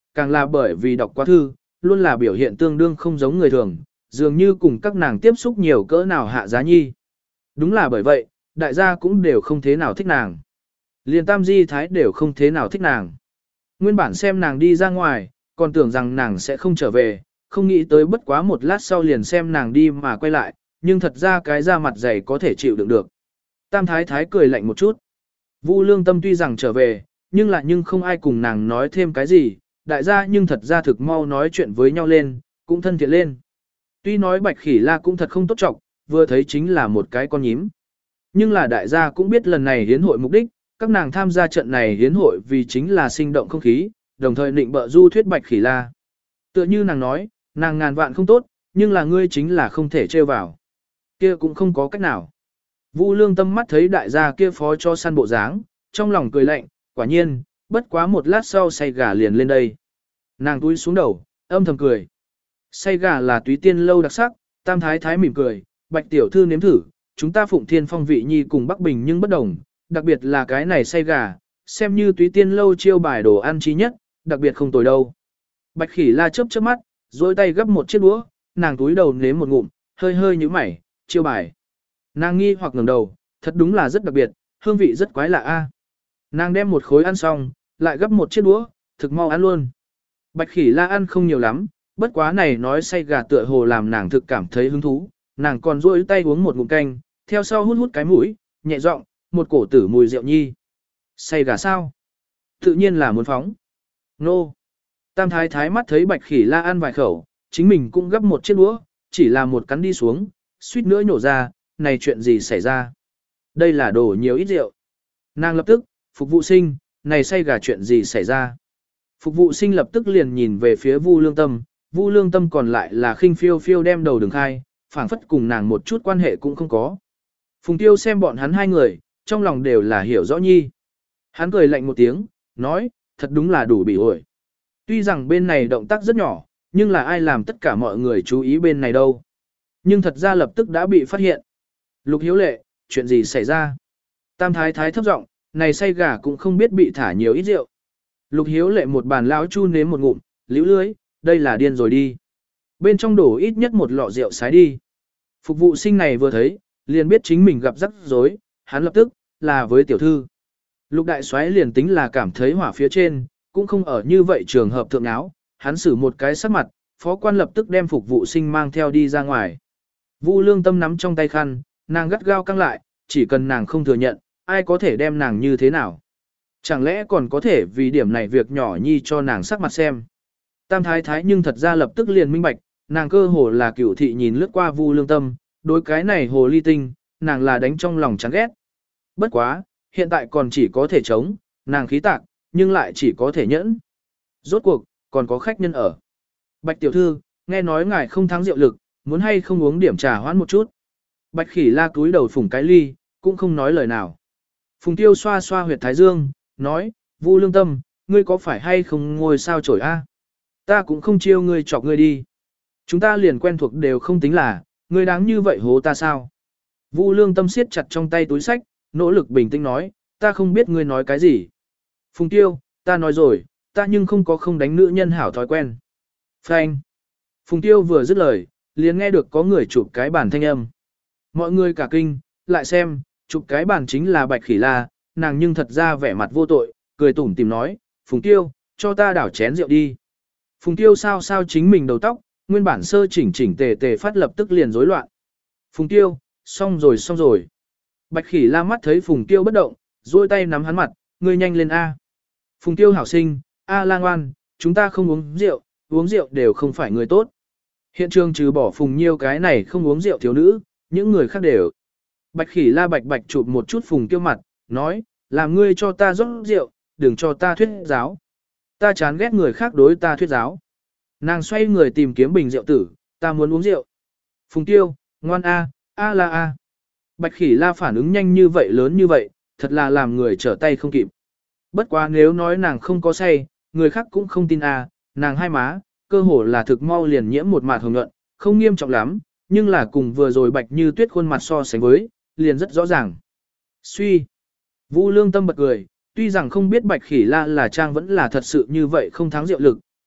càng là bởi vì đọc quá thư, luôn là biểu hiện tương đương không giống người thường, dường như cùng các nàng tiếp xúc nhiều cỡ nào hạ giá nhi. Đúng là bởi vậy, đại gia cũng đều không thế nào thích nàng. Liền Tam Di Thái đều không thế nào thích nàng. Nguyên bản xem nàng đi ra ngoài, còn tưởng rằng nàng sẽ không trở về, không nghĩ tới bất quá một lát sau liền xem nàng đi mà quay lại, nhưng thật ra cái da mặt dày có thể chịu đựng được. Tam Thái Thái cười lạnh một chút. Vu Lương Tâm tuy rằng trở về, nhưng không ai cùng nàng nói thêm cái gì, đại gia nhưng thật ra thực mau nói chuyện với nhau lên, cũng thân thiện lên. Tuy nói Bạch Khỉ La cũng thật không tốt trọng, vừa thấy chính là một cái con nhím. Nhưng là đại gia cũng biết lần này hiến hội mục đích, các nàng tham gia trận này hiến hội vì chính là sinh động không khí, đồng thời định bợ du thuyết Bạch Khỉ La. Tựa như nàng nói, nàng ngàn vạn không tốt, nhưng là ngươi chính là không thể trêu vào. Kia cũng không có cách nào. Vu Lương Tâm mắt thấy đại gia kia phó cho săn bộ dáng, trong lòng cười lạnh, quả nhiên, bất quá một lát sau say gà liền lên đây. Nàng túi xuống đầu, âm thầm cười. Say gà là túy tiên lâu đặc sắc, Tam Thái Thái mỉm cười, Bạch tiểu thư nếm thử, chúng ta Phụng Thiên phong vị nhi cùng Bắc Bình nhưng bất đồng, đặc biệt là cái này say gà, xem như túy tiên lâu chiêu bài đồ ăn trí nhất, đặc biệt không tồi đâu. Bạch Khỉ La chớp chớp mắt, duỗi tay gấp một chiếc đũa, nàng túi đầu nếm một ngụm, hơi hơi nhíu mày, chiêu bài. Nàng nghi hoặc ngẩng đầu, thật đúng là rất đặc biệt, hương vị rất quái lạ a. Nàng đem một khối ăn xong, lại gấp một chiếc đũa, thực mau ăn luôn. Bạch Khỉ La ăn không nhiều lắm, bất quá này nói say gà tựa hồ làm nàng thực cảm thấy hứng thú, nàng còn duỗi tay uống một ngụm canh, theo sau hút hút cái mũi, nhẹ giọng, một cổ tử mùi rượu nhi. Say gà sao? Tự nhiên là muốn phóng. Nô. Tam Thái Thái mắt thấy Bạch Khỉ La ăn vài khẩu, chính mình cũng gấp một chiếc đũa, chỉ là một cắn đi xuống, suýt nữa nhổ ra, này chuyện gì xảy ra? Đây là đổ nhiều ít rượu. Nàng lập tức, Phục vụ sinh, này say gà chuyện gì xảy ra? Phục vụ sinh lập tức liền nhìn về phía Vu Lương Tâm, Vu Lương Tâm còn lại là khinh phiêu phiêu đem đầu đường khai, phảng phất cùng nàng một chút quan hệ cũng không có. Phùng Tiêu xem bọn hắn hai người, trong lòng đều là hiểu rõ nhi. Hắn cười lạnh một tiếng, nói, thật đúng là đủ bị ổi. Tuy rằng bên này động tác rất nhỏ, nhưng là ai làm tất cả mọi người chú ý bên này đâu. Nhưng thật ra lập tức đã bị phát hiện. Lục Hiếu Lệ, chuyện gì xảy ra? Tam Thái Thái thấp giọng, này say gà cũng không biết bị thả nhiều ít rượu. Lục Hiếu Lệ một bàn lão chu nếm một ngụm, liễu lưới, đây là điên rồi đi. Bên trong đổ ít nhất một lọ rượu sái đi. Phục vụ sinh này vừa thấy, liền biết chính mình gặp rắc rối, hắn lập tức, là với tiểu thư. Lục đại soái liền tính là cảm thấy hỏa phía trên, cũng không ở như vậy trường hợp thượng áo, hắn xử một cái sắc mặt, phó quan lập tức đem phục vụ sinh mang theo đi ra ngoài. Vu Lương Tâm nắm trong tay khăn, nàng gắt gao căng lại, chỉ cần nàng không thừa nhận, ai có thể đem nàng như thế nào. Chẳng lẽ còn có thể vì điểm này việc nhỏ nhi cho nàng sắc mặt xem. Tam Thái Thái nhưng thật ra lập tức liền minh bạch, nàng cơ hồ là cửu thị nhìn lướt qua Vu Lương Tâm, đối cái này hồ ly tinh, nàng là đánh trong lòng chán ghét. Bất quá, hiện tại còn chỉ có thể chống, nàng khí tạc, nhưng lại chỉ có thể nhẫn. Rốt cuộc, còn có khách nhân ở. Bạch tiểu thư, nghe nói ngài không thắng rượu lực, muốn hay không uống điểm trà hoãn một chút. Bạch Khỉ La cúi đầu phủng cái ly, cũng không nói lời nào. Phùng Tiêu xoa xoa huyệt thái dương, nói, Vu Lương Tâm, ngươi có phải hay không ngồi sao chổi a? Ta cũng không chiêu ngươi chọc ngươi đi. Chúng ta liền quen thuộc đều không tính là, ngươi đáng như vậy hố ta sao? Vu Lương Tâm siết chặt trong tay túi sách, nỗ lực bình tĩnh nói, ta không biết ngươi nói cái gì. Phùng Tiêu, ta nói rồi, ta nhưng không có không đánh nữ nhân hảo thói quen. Phanh. Phùng Tiêu vừa dứt lời, liền nghe được có người chụp cái bàn thanh âm. Mọi người cả kinh, lại xem, chụp cái bàn chính là Bạch Khỉ La, nàng nhưng thật ra vẻ mặt vô tội, cười tủm tìm nói, Phùng Tiêu, cho ta đảo chén rượu đi. Phùng Tiêu sao sao chính mình đầu tóc, nguyên bản sơ chỉnh chỉnh tề tề phát lập tức liền rối loạn. Phùng Tiêu, xong rồi xong rồi. Bạch Khỉ La mắt thấy Phùng Tiêu bất động, duỗi tay nắm hắn mặt, ngươi nhanh lên A. Phùng Tiêu hảo sinh, A lang ngoan, chúng ta không uống rượu đều không phải người tốt. Hiện trường trừ bỏ Phùng Nhiêu cái này không uống rượu thiếu nữ, những người khác đều. Bạch Khỉ La bạch bạch chụp một chút Phùng Tiêu mặt, nói, làm ngươi cho ta rót rượu, đừng cho ta thuyết giáo. Ta chán ghét người khác đối ta thuyết giáo. Nàng xoay người tìm kiếm bình rượu tử, ta muốn uống rượu. Phùng Tiêu, ngoan A, A là A. Bạch Khỉ La phản ứng nhanh như vậy lớn như vậy, thật là làm người trở tay không kịp. Bất quá nếu nói nàng không có say, người khác cũng không tin A, nàng hai má, cơ hồ là thực mau liền nhiễm một mạt hồng nhuận, không nghiêm trọng lắm, nhưng là cùng vừa rồi Bạch Như Tuyết khuôn mặt so sánh với, liền rất rõ ràng. Suy. Vu Lương Tâm bật cười, tuy rằng không biết Bạch Khỉ La là trang vẫn là thật sự như vậy không thắng rượu lực,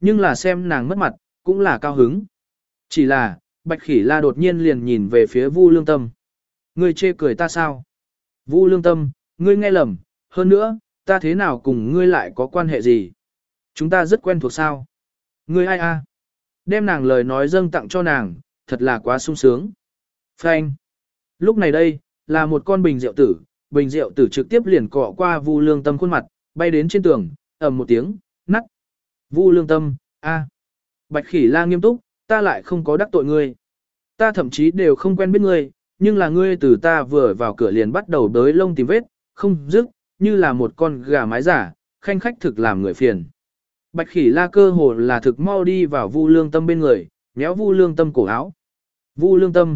nhưng là xem nàng mất mặt, cũng là cao hứng. Chỉ là, Bạch Khỉ La đột nhiên liền nhìn về phía Vu Lương Tâm. Ngươi chê cười ta sao? Vu Lương Tâm, ngươi nghe lầm, hơn nữa, ta thế nào cùng ngươi lại có quan hệ gì? Chúng ta rất quen thuộc sao? Ngươi ai a? Đem nàng lời nói dâng tặng cho nàng, thật là quá sung sướng. Phanh. Lúc này đây, là một con bình rượu tử trực tiếp liền cọ qua Vu Lương Tâm khuôn mặt, bay đến trên tường, ầm một tiếng, nắt. Vu Lương Tâm, a. Bạch Khỉ La nghiêm túc, ta lại không có đắc tội ngươi. Ta thậm chí đều không quen biết ngươi, nhưng là ngươi từ ta vừa vào cửa liền bắt đầu đới lông tìm vết, không dứt, như là một con gà mái giả, khanh khách thực làm người phiền. Bạch Khỉ La cơ hồ là thực mau đi vào Vu Lương Tâm bên người, méo Vu Lương Tâm cổ áo. Vu Lương Tâm,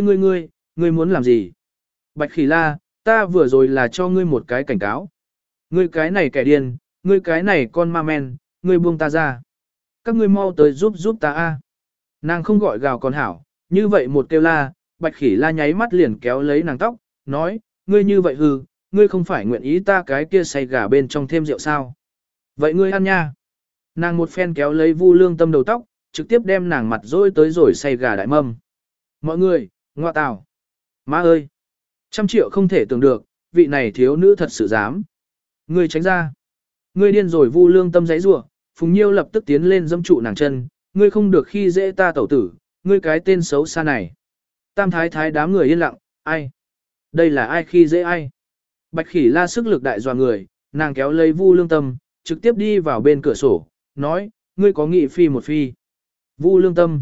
ngươi muốn làm gì? Bạch Khỉ La, ta vừa rồi là cho ngươi một cái cảnh cáo. Ngươi cái này kẻ điên, ngươi cái này con ma men, ngươi buông ta ra. Các ngươi mau tới giúp ta a. Nàng không gọi gào còn hảo, như vậy một kêu la, Bạch Khỉ La nháy mắt liền kéo lấy nàng tóc, nói, ngươi như vậy hư, ngươi không phải nguyện ý ta cái kia say gà bên trong thêm rượu sao? Vậy ngươi ăn nha. Nàng một phen kéo lấy Vu Lương Tâm đầu tóc, trực tiếp đem nàng mặt dối tới rồi say gà đại mâm. Mọi người, ngoa tào. Má ơi! 100 triệu không thể tưởng được, vị này thiếu nữ thật sự dám. Ngươi tránh ra. Ngươi điên rồi. Vu Lương Tâm giãy giụa, Phùng Nhiêu lập tức tiến lên dẫm trụ nàng chân, ngươi không được khi dễ ta tẩu tử, ngươi cái tên xấu xa này. Tam thái thái đám người yên lặng, ai? Đây là ai khi dễ ai? Bạch Khỉ La sức lực đại dọa người, nàng kéo lấy Vu Lương Tâm, trực tiếp đi vào bên cửa sổ, nói, ngươi có nghị phi một phi. Vu Lương Tâm,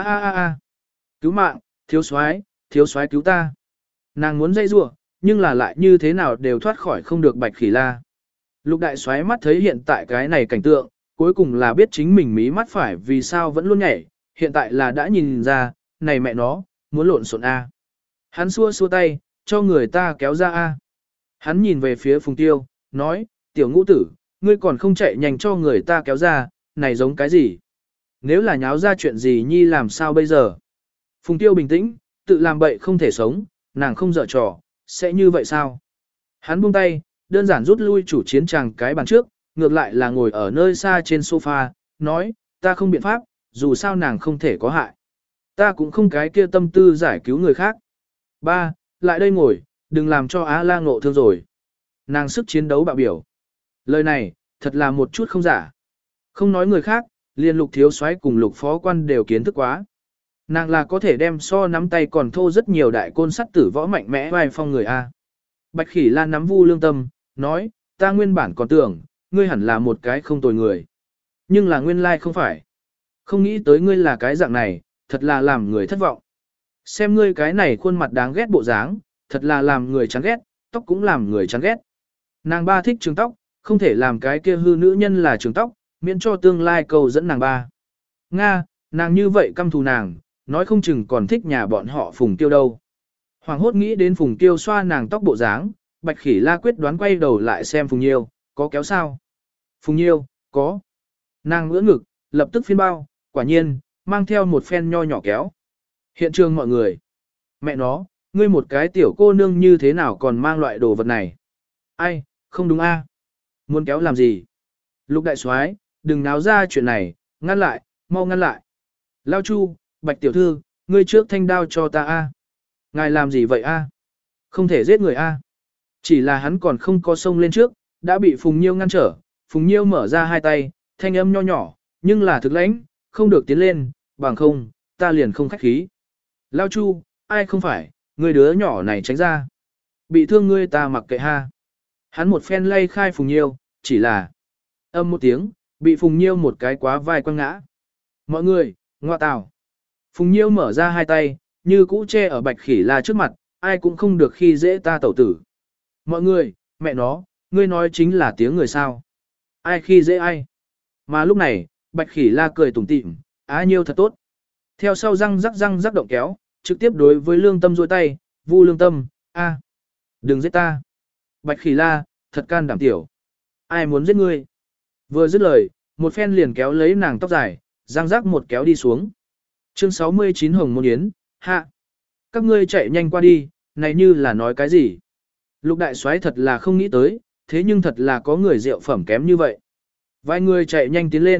a. Cứu mạng, thiếu soái cứu ta. Nàng muốn dây rủa, nhưng là lại như thế nào đều thoát khỏi không được Bạch Khỉ La. Lục đại soái mắt thấy hiện tại cái này cảnh tượng, cuối cùng là biết chính mình mí mắt phải vì sao vẫn luôn nhảy, hiện tại là đã nhìn ra, này mẹ nó, muốn lộn xộn a. Hắn xua tay, cho người ta kéo ra a. Hắn nhìn về phía Phùng Tiêu, nói, tiểu ngũ tử, ngươi còn không chạy nhanh cho người ta kéo ra, này giống cái gì? Nếu là nháo ra chuyện gì nhi làm sao bây giờ? Phùng Tiêu bình tĩnh, tự làm bậy không thể sống, nàng không dở trò, sẽ như vậy sao? Hắn buông tay, đơn giản rút lui chủ chiến tràng cái bàn trước, ngược lại là ngồi ở nơi xa trên sofa, nói, ta không biện pháp, dù sao nàng không thể có hại. Ta cũng không cái kia tâm tư giải cứu người khác. Ba, lại đây ngồi, đừng làm cho Á La ngộ thương rồi. Nàng sức chiến đấu bạo biểu. Lời này, thật là một chút không giả. Không nói người khác, liền Lục thiếu soái cùng Lục phó quan đều kiến thức quá. Nàng là có thể đem so nắm tay còn thô rất nhiều đại côn sắt tử võ mạnh mẽ vai phong người A. Bạch Khỉ La nắm Vu Lương Tâm, nói, ta nguyên bản còn tưởng, ngươi hẳn là một cái không tồi người. Nhưng là nguyên lai không phải. Không nghĩ tới ngươi là cái dạng này, thật là làm người thất vọng. Xem ngươi cái này khuôn mặt đáng ghét bộ dáng, thật là làm người chán ghét, tóc cũng làm người chán ghét. Nàng ba thích trường tóc, không thể làm cái kia hư nữ nhân là trường tóc, miễn cho tương lai cầu dẫn nàng ba. Nga, nàng như vậy căm thù nàng, nói không chừng còn thích nhà bọn họ Phùng Tiêu đâu. Hoàng hốt nghĩ đến Phùng Tiêu xoa nàng tóc bộ dáng, Bạch Khỉ La quyết đoán quay đầu lại xem Phùng Nhiêu, có kéo sao? Phùng Nhiêu, có. Nàng ngỡ ngực, lập tức phiên bao, quả nhiên, mang theo một phen nho nhỏ kéo. Hiện trường mọi người. Mẹ nó, ngươi một cái tiểu cô nương như thế nào còn mang loại đồ vật này? Ai, không đúng a? Muốn kéo làm gì? Lục đại soái, đừng náo ra chuyện này, ngăn lại, mau ngăn lại. Lao Chu, Bạch tiểu thư, ngươi trước thanh đao cho ta a. Ngài làm gì vậy a? Không thể giết người a. Chỉ là hắn còn không có xông lên trước, đã bị Phùng Nhiêu ngăn trở. Phùng Nhiêu mở ra hai tay, thanh âm nho nhỏ, nhưng là thực lãnh, không được tiến lên, bằng không, ta liền không khách khí. Lao Chu, ai không phải, ngươi đứa nhỏ này tránh ra. Bị thương ngươi ta mặc kệ ha. Hắn một phen lay khai Phùng Nhiêu, chỉ là âm một tiếng, bị Phùng Nhiêu một cái quá vai quăng ngã. Mọi người, ngoa tào. Phùng Nhiêu mở ra hai tay, như cũ che ở Bạch Khỉ La trước mặt, ai cũng không được khi dễ ta tẩu tử. Mọi người, mẹ nó, ngươi nói chính là tiếng người sao. Ai khi dễ ai. Mà lúc này, Bạch Khỉ La cười tủm tỉm, á nhiêu thật tốt. Theo sau răng rắc động kéo, trực tiếp đối với Lương Tâm duỗi tay, Vu Lương Tâm, a, đừng giết ta. Bạch Khỉ La, thật can đảm tiểu. Ai muốn giết ngươi? Vừa dứt lời, một phen liền kéo lấy nàng tóc dài, răng rắc một kéo đi xuống. Chương 69 Hồng Môn Yến, hạ. Các ngươi chạy nhanh qua đi, này như là nói cái gì? Lục đại soái thật là không nghĩ tới, thế nhưng thật là có người rượu phẩm kém như vậy. Vài người chạy nhanh tiến lên,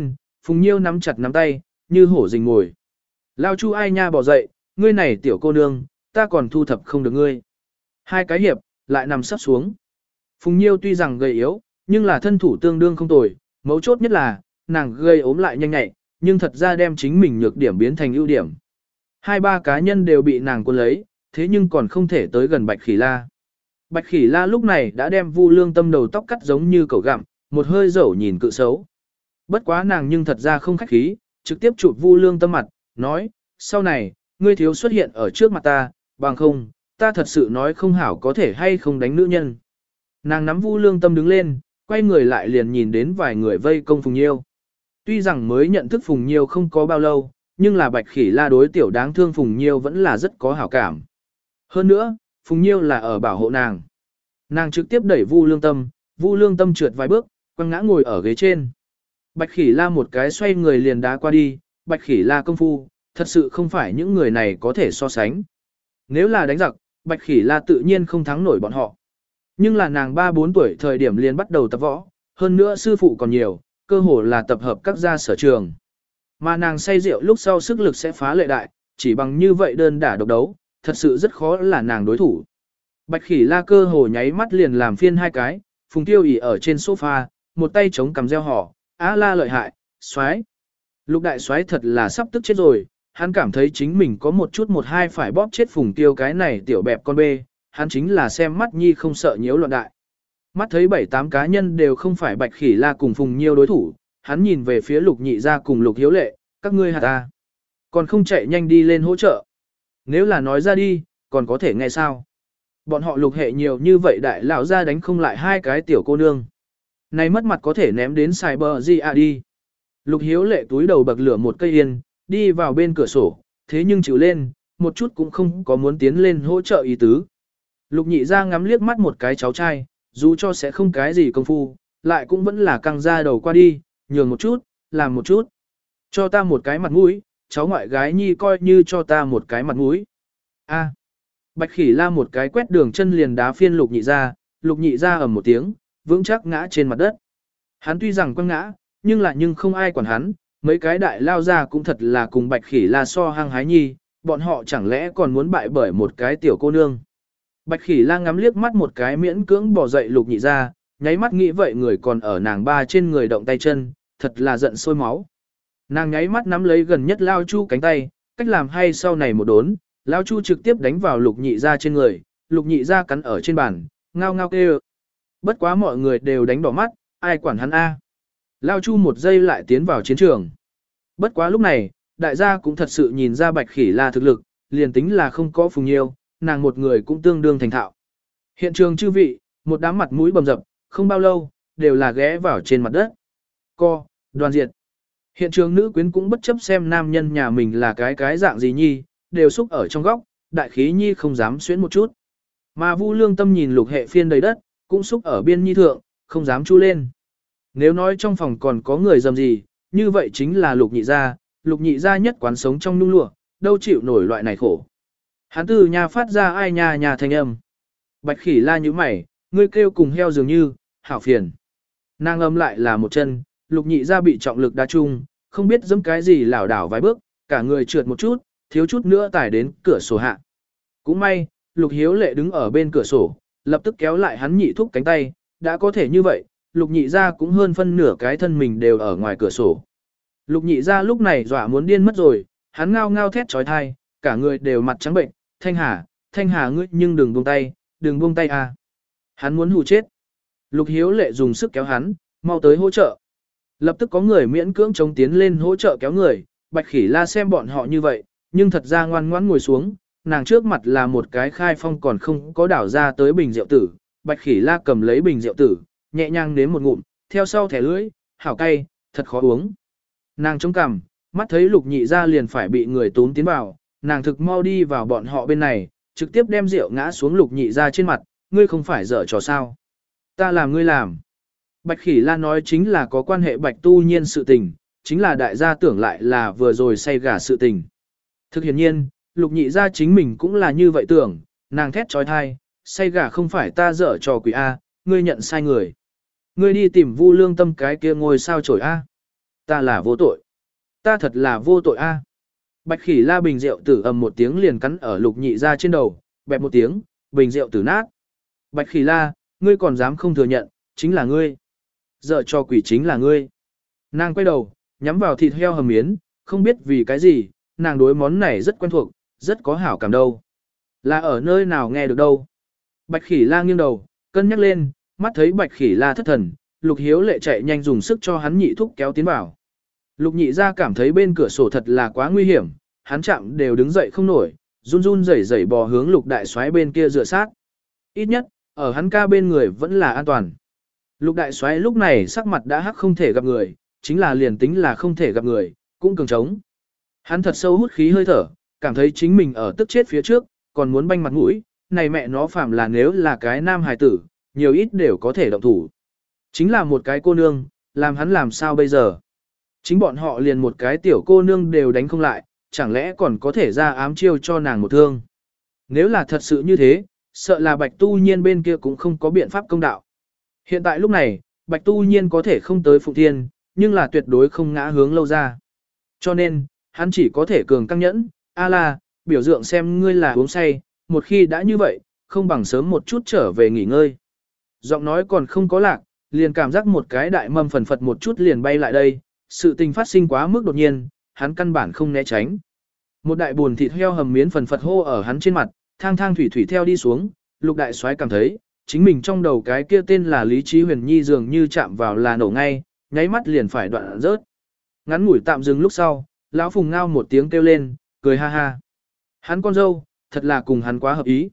Phùng Nhiêu nắm chặt nắm tay, như hổ rình ngồi. Lao Chu ai nha bỏ dậy, ngươi này tiểu cô nương, ta còn thu thập không được ngươi. Hai cái hiệp, lại nằm sắp xuống. Phùng Nhiêu tuy rằng gầy yếu, nhưng là thân thủ tương đương không tồi, mấu chốt nhất là, nàng gây ốm lại nhanh nhạy, nhưng thật ra đem chính mình nhược điểm biến thành ưu điểm. Hai ba cá nhân đều bị nàng cuốn lấy, thế nhưng còn không thể tới gần Bạch Khỉ La. Bạch Khỉ La lúc này đã đem Vu Lương Tâm đầu tóc cắt giống như cẩu gặm, một hơi dẩu nhìn cự xấu. Bất quá nàng nhưng thật ra không khách khí, trực tiếp chụp Vu Lương Tâm mặt, nói, sau này, ngươi thiếu xuất hiện ở trước mặt ta, bằng không, ta thật sự nói không hảo có thể hay không đánh nữ nhân. Nàng nắm Vu Lương Tâm đứng lên, quay người lại liền nhìn đến vài người vây công Phùng Nhiêu. Tuy rằng mới nhận thức Phùng Nhiêu không có bao lâu, nhưng là Bạch Khỉ La đối tiểu đáng thương Phùng Nhiêu vẫn là rất có hảo cảm. Hơn nữa, Phùng Nhiêu là ở bảo hộ nàng. Nàng trực tiếp đẩy Vu Lương Tâm trượt vài bước, quăng ngã ngồi ở ghế trên. Bạch Khỉ La một cái xoay người liền đá qua đi, Bạch Khỉ La công phu, thật sự không phải những người này có thể so sánh. Nếu là đánh giặc, Bạch Khỉ La tự nhiên không thắng nổi bọn họ. Nhưng là nàng 3-4 tuổi thời điểm liền bắt đầu tập võ, hơn nữa sư phụ còn nhiều, cơ hồ là tập hợp các gia sở trường. Mà nàng say rượu lúc sau sức lực sẽ phá lệ đại, chỉ bằng như vậy đơn đả độc đấu, thật sự rất khó là nàng đối thủ. Bạch Khỉ La cơ hồ nháy mắt liền làm phiên hai cái, Phùng Tiêu ỉ ở trên sofa, một tay chống cằm reo hò, á la lợi hại, xoái. Lục đại xoái thật là sắp tức chết rồi, hắn cảm thấy chính mình có một chút một hai phải bóp chết Phùng Tiêu cái này tiểu bẹp con bê, hắn chính là xem mắt nhi không sợ nhiễu loạn đại. Mắt thấy 7-8 cá nhân đều không phải Bạch Khỉ La cùng Phùng Nhiêu đối thủ, hắn nhìn về phía Lục Nhị Gia cùng Lục Hiếu Lệ, các ngươi hả ta? Còn không chạy nhanh đi lên hỗ trợ. Nếu là nói ra đi, còn có thể nghe sao? Bọn họ Lục hệ nhiều như vậy đại lão ra đánh không lại hai cái tiểu cô nương. Này mất mặt có thể ném đến xài bờ gì à đi. Lục Hiếu Lệ túi đầu bậc lửa một cây yên, đi vào bên cửa sổ, thế nhưng chịu lên, một chút cũng không có muốn tiến lên hỗ trợ ý tứ. Lục Nhị Gia ngắm liếc mắt một cái cháu trai, dù cho sẽ không cái gì công phu, lại cũng vẫn là căng ra đầu qua đi, nhường một chút, làm một chút. Cho ta một cái mặt mũi, cháu ngoại gái nhi coi như cho ta một cái mặt mũi. A. Bạch Khỉ La một cái quét đường chân liền đá phiên Lục Nhị Gia ầm một tiếng, vững chắc ngã trên mặt đất. Hắn tuy rằng quăng ngã, nhưng không ai quản hắn, mấy cái đại lao ra cũng thật là cùng Bạch Khỉ La so hăng hái nhi, bọn họ chẳng lẽ còn muốn bại bởi một cái tiểu cô nương. Bạch Khỉ La ngắm liếc mắt một cái miễn cưỡng bỏ dậy Lục Nhị Gia, nháy mắt nghĩ vậy người còn ở nàng ba trên người động tay chân, thật là giận sôi máu. Nàng nháy mắt nắm lấy gần nhất Lao Chu cánh tay, cách làm hay sau này một đốn, Lao Chu trực tiếp đánh vào Lục Nhị Gia trên người, Lục Nhị Gia cắn ở trên bàn, ngao ngao kêu. Bất quá mọi người đều đánh đỏ mắt, ai quản hắn a? Lao Chu một giây lại tiến vào chiến trường. Bất quá lúc này, đại gia cũng thật sự nhìn ra Bạch Khỉ La thực lực, liền tính là không có Phùng Nhiêu, nàng một người cũng tương đương thành thạo. Hiện trường chư vị, một đám mặt mũi bầm dập, không bao lâu, đều là ghé vào trên mặt đất. Đoàn diệt. Hiện trường nữ quyến cũng bất chấp xem nam nhân nhà mình là cái dạng gì nhi, đều xúc ở trong góc, đại khí nhi không dám xuyến một chút. Mà Vu Lương Tâm nhìn Lục hệ phiên đầy đất, cũng xúc ở biên nhi thượng, không dám chu lên. Nếu nói trong phòng còn có người dầm gì, như vậy chính là Lục Nhị Gia nhất quán sống trong nhung lụa, đâu chịu nổi loại này khổ. Hắn từ nhà phát ra ai nhà thanh âm. Bạch Khỉ La như mày, ngươi kêu cùng heo dường như, hảo phiền. Nàng âm lại là một chân, Lục Nhị Gia bị trọng lực đá chung, không biết giẫm cái gì lảo đảo vài bước, cả người trượt một chút, thiếu chút nữa tải đến cửa sổ hạ. Cũng may, Lục Hiếu Lệ đứng ở bên cửa sổ, lập tức kéo lại hắn nhị thúc cánh tay, đã có thể như vậy, Lục Nhị Gia cũng hơn phân nửa cái thân mình đều ở ngoài cửa sổ. Lục Nhị Gia lúc này dọa muốn điên mất rồi, hắn ngao ngao thét trói thai, cả người đều mặt trắng bệnh, Thanh Hà ngươi nhưng đừng buông tay à. Hắn muốn hù chết. Lục Hiếu Lệ dùng sức kéo hắn, mau tới hỗ trợ. Lập tức có người miễn cưỡng chống tiến lên hỗ trợ kéo người, Bạch Khỉ La xem bọn họ như vậy, nhưng thật ra ngoan ngoãn ngồi xuống, nàng trước mặt là một cái khai phong còn không có đảo ra tới bình rượu tử, Bạch Khỉ La cầm lấy bình rượu tử, nhẹ nhàng nếm một ngụm, theo sau thẻ lưỡi, hảo cay, thật khó uống. Nàng chống cằm, mắt thấy Lục Nhị Gia liền phải bị người tốn tiến vào, nàng thực mau đi vào bọn họ bên này, trực tiếp đem rượu ngã xuống Lục Nhị Gia trên mặt, ngươi không phải dở trò sao. Ta làm ngươi làm. Bạch Khỉ La nói chính là có quan hệ Bạch Tu Nhiên sự tình, chính là đại gia tưởng lại là vừa rồi say gà sự tình. Thực hiện nhiên, Lục Nhị Gia chính mình cũng là như vậy tưởng, nàng thét trói thai, say gà không phải ta dở trò quỷ A, ngươi nhận sai người. Ngươi đi tìm Vu Lương Tâm cái kia ngồi sao chổi A. Ta là vô tội. Ta thật là vô tội a. Bạch khỉ la bình rượu tử ầm một tiếng liền cắn ở lục nhị ra trên đầu, bẹp một tiếng, bình rượu tử nát. Bạch khỉ la, ngươi còn dám không thừa nhận, chính là ngươi. Dợ cho quỷ chính là ngươi. Nàng quay đầu, nhắm vào thịt heo hầm miến, không biết vì cái gì, nàng đối món này rất quen thuộc, rất có hảo cảm đâu. Là ở nơi nào nghe được đâu. Bạch khỉ la nghiêng đầu, cân nhắc lên, mắt thấy bạch khỉ la thất thần, lục hiếu lệ chạy nhanh dùng sức cho hắn nhị thúc kéo tiến vào. Lục nhị ra cảm thấy bên cửa sổ thật là quá nguy hiểm, hắn chạm đều đứng dậy không nổi, run run rẩy rẩy bò hướng lục đại soái bên kia dựa sát. Ít nhất, ở hắn ca bên người vẫn là an toàn. Lục đại soái lúc này sắc mặt đã hắc không thể gặp người, chính là liền tính là không thể gặp người, cũng cường trống. Hắn thật sâu hút khí hơi thở, cảm thấy chính mình ở tức chết phía trước, còn muốn banh mặt mũi, này mẹ nó phạm là nếu là cái nam hài tử, nhiều ít đều có thể động thủ. Chính là một cái cô nương, làm hắn làm sao bây giờ? Chính bọn họ liền một cái tiểu cô nương đều đánh không lại, chẳng lẽ còn có thể ra ám chiêu cho nàng một thương? Nếu là thật sự như thế, sợ là Bạch Tu Nhiên bên kia cũng không có biện pháp công đạo. Hiện tại lúc này, Bạch Tu Nhiên có thể không tới Phụng Thiên, nhưng là tuyệt đối không ngã hướng lâu ra. Cho nên, hắn chỉ có thể cường căng nhẫn, a la, biểu tượng xem ngươi là uống say, một khi đã như vậy, không bằng sớm một chút trở về nghỉ ngơi. Giọng nói còn không có lạc, liền cảm giác một cái đại mâm phần phật một chút liền bay lại đây, sự tình phát sinh quá mức đột nhiên, hắn căn bản không né tránh. Một đại buồn thịt heo hầm miến phần phật hô ở hắn trên mặt, thang thang thủy thủy theo đi xuống, lục đại soái cảm thấy, chính mình trong đầu cái kia tên là Lý Trí Huyền Nhi dường như chạm vào là nổ ngay, nháy mắt liền phải đoạn rớt. Ngắn ngủi tạm dừng lúc sau, lão Phùng ngao một tiếng kêu lên, cười ha ha. Hắn con dâu, thật là cùng hắn quá hợp ý.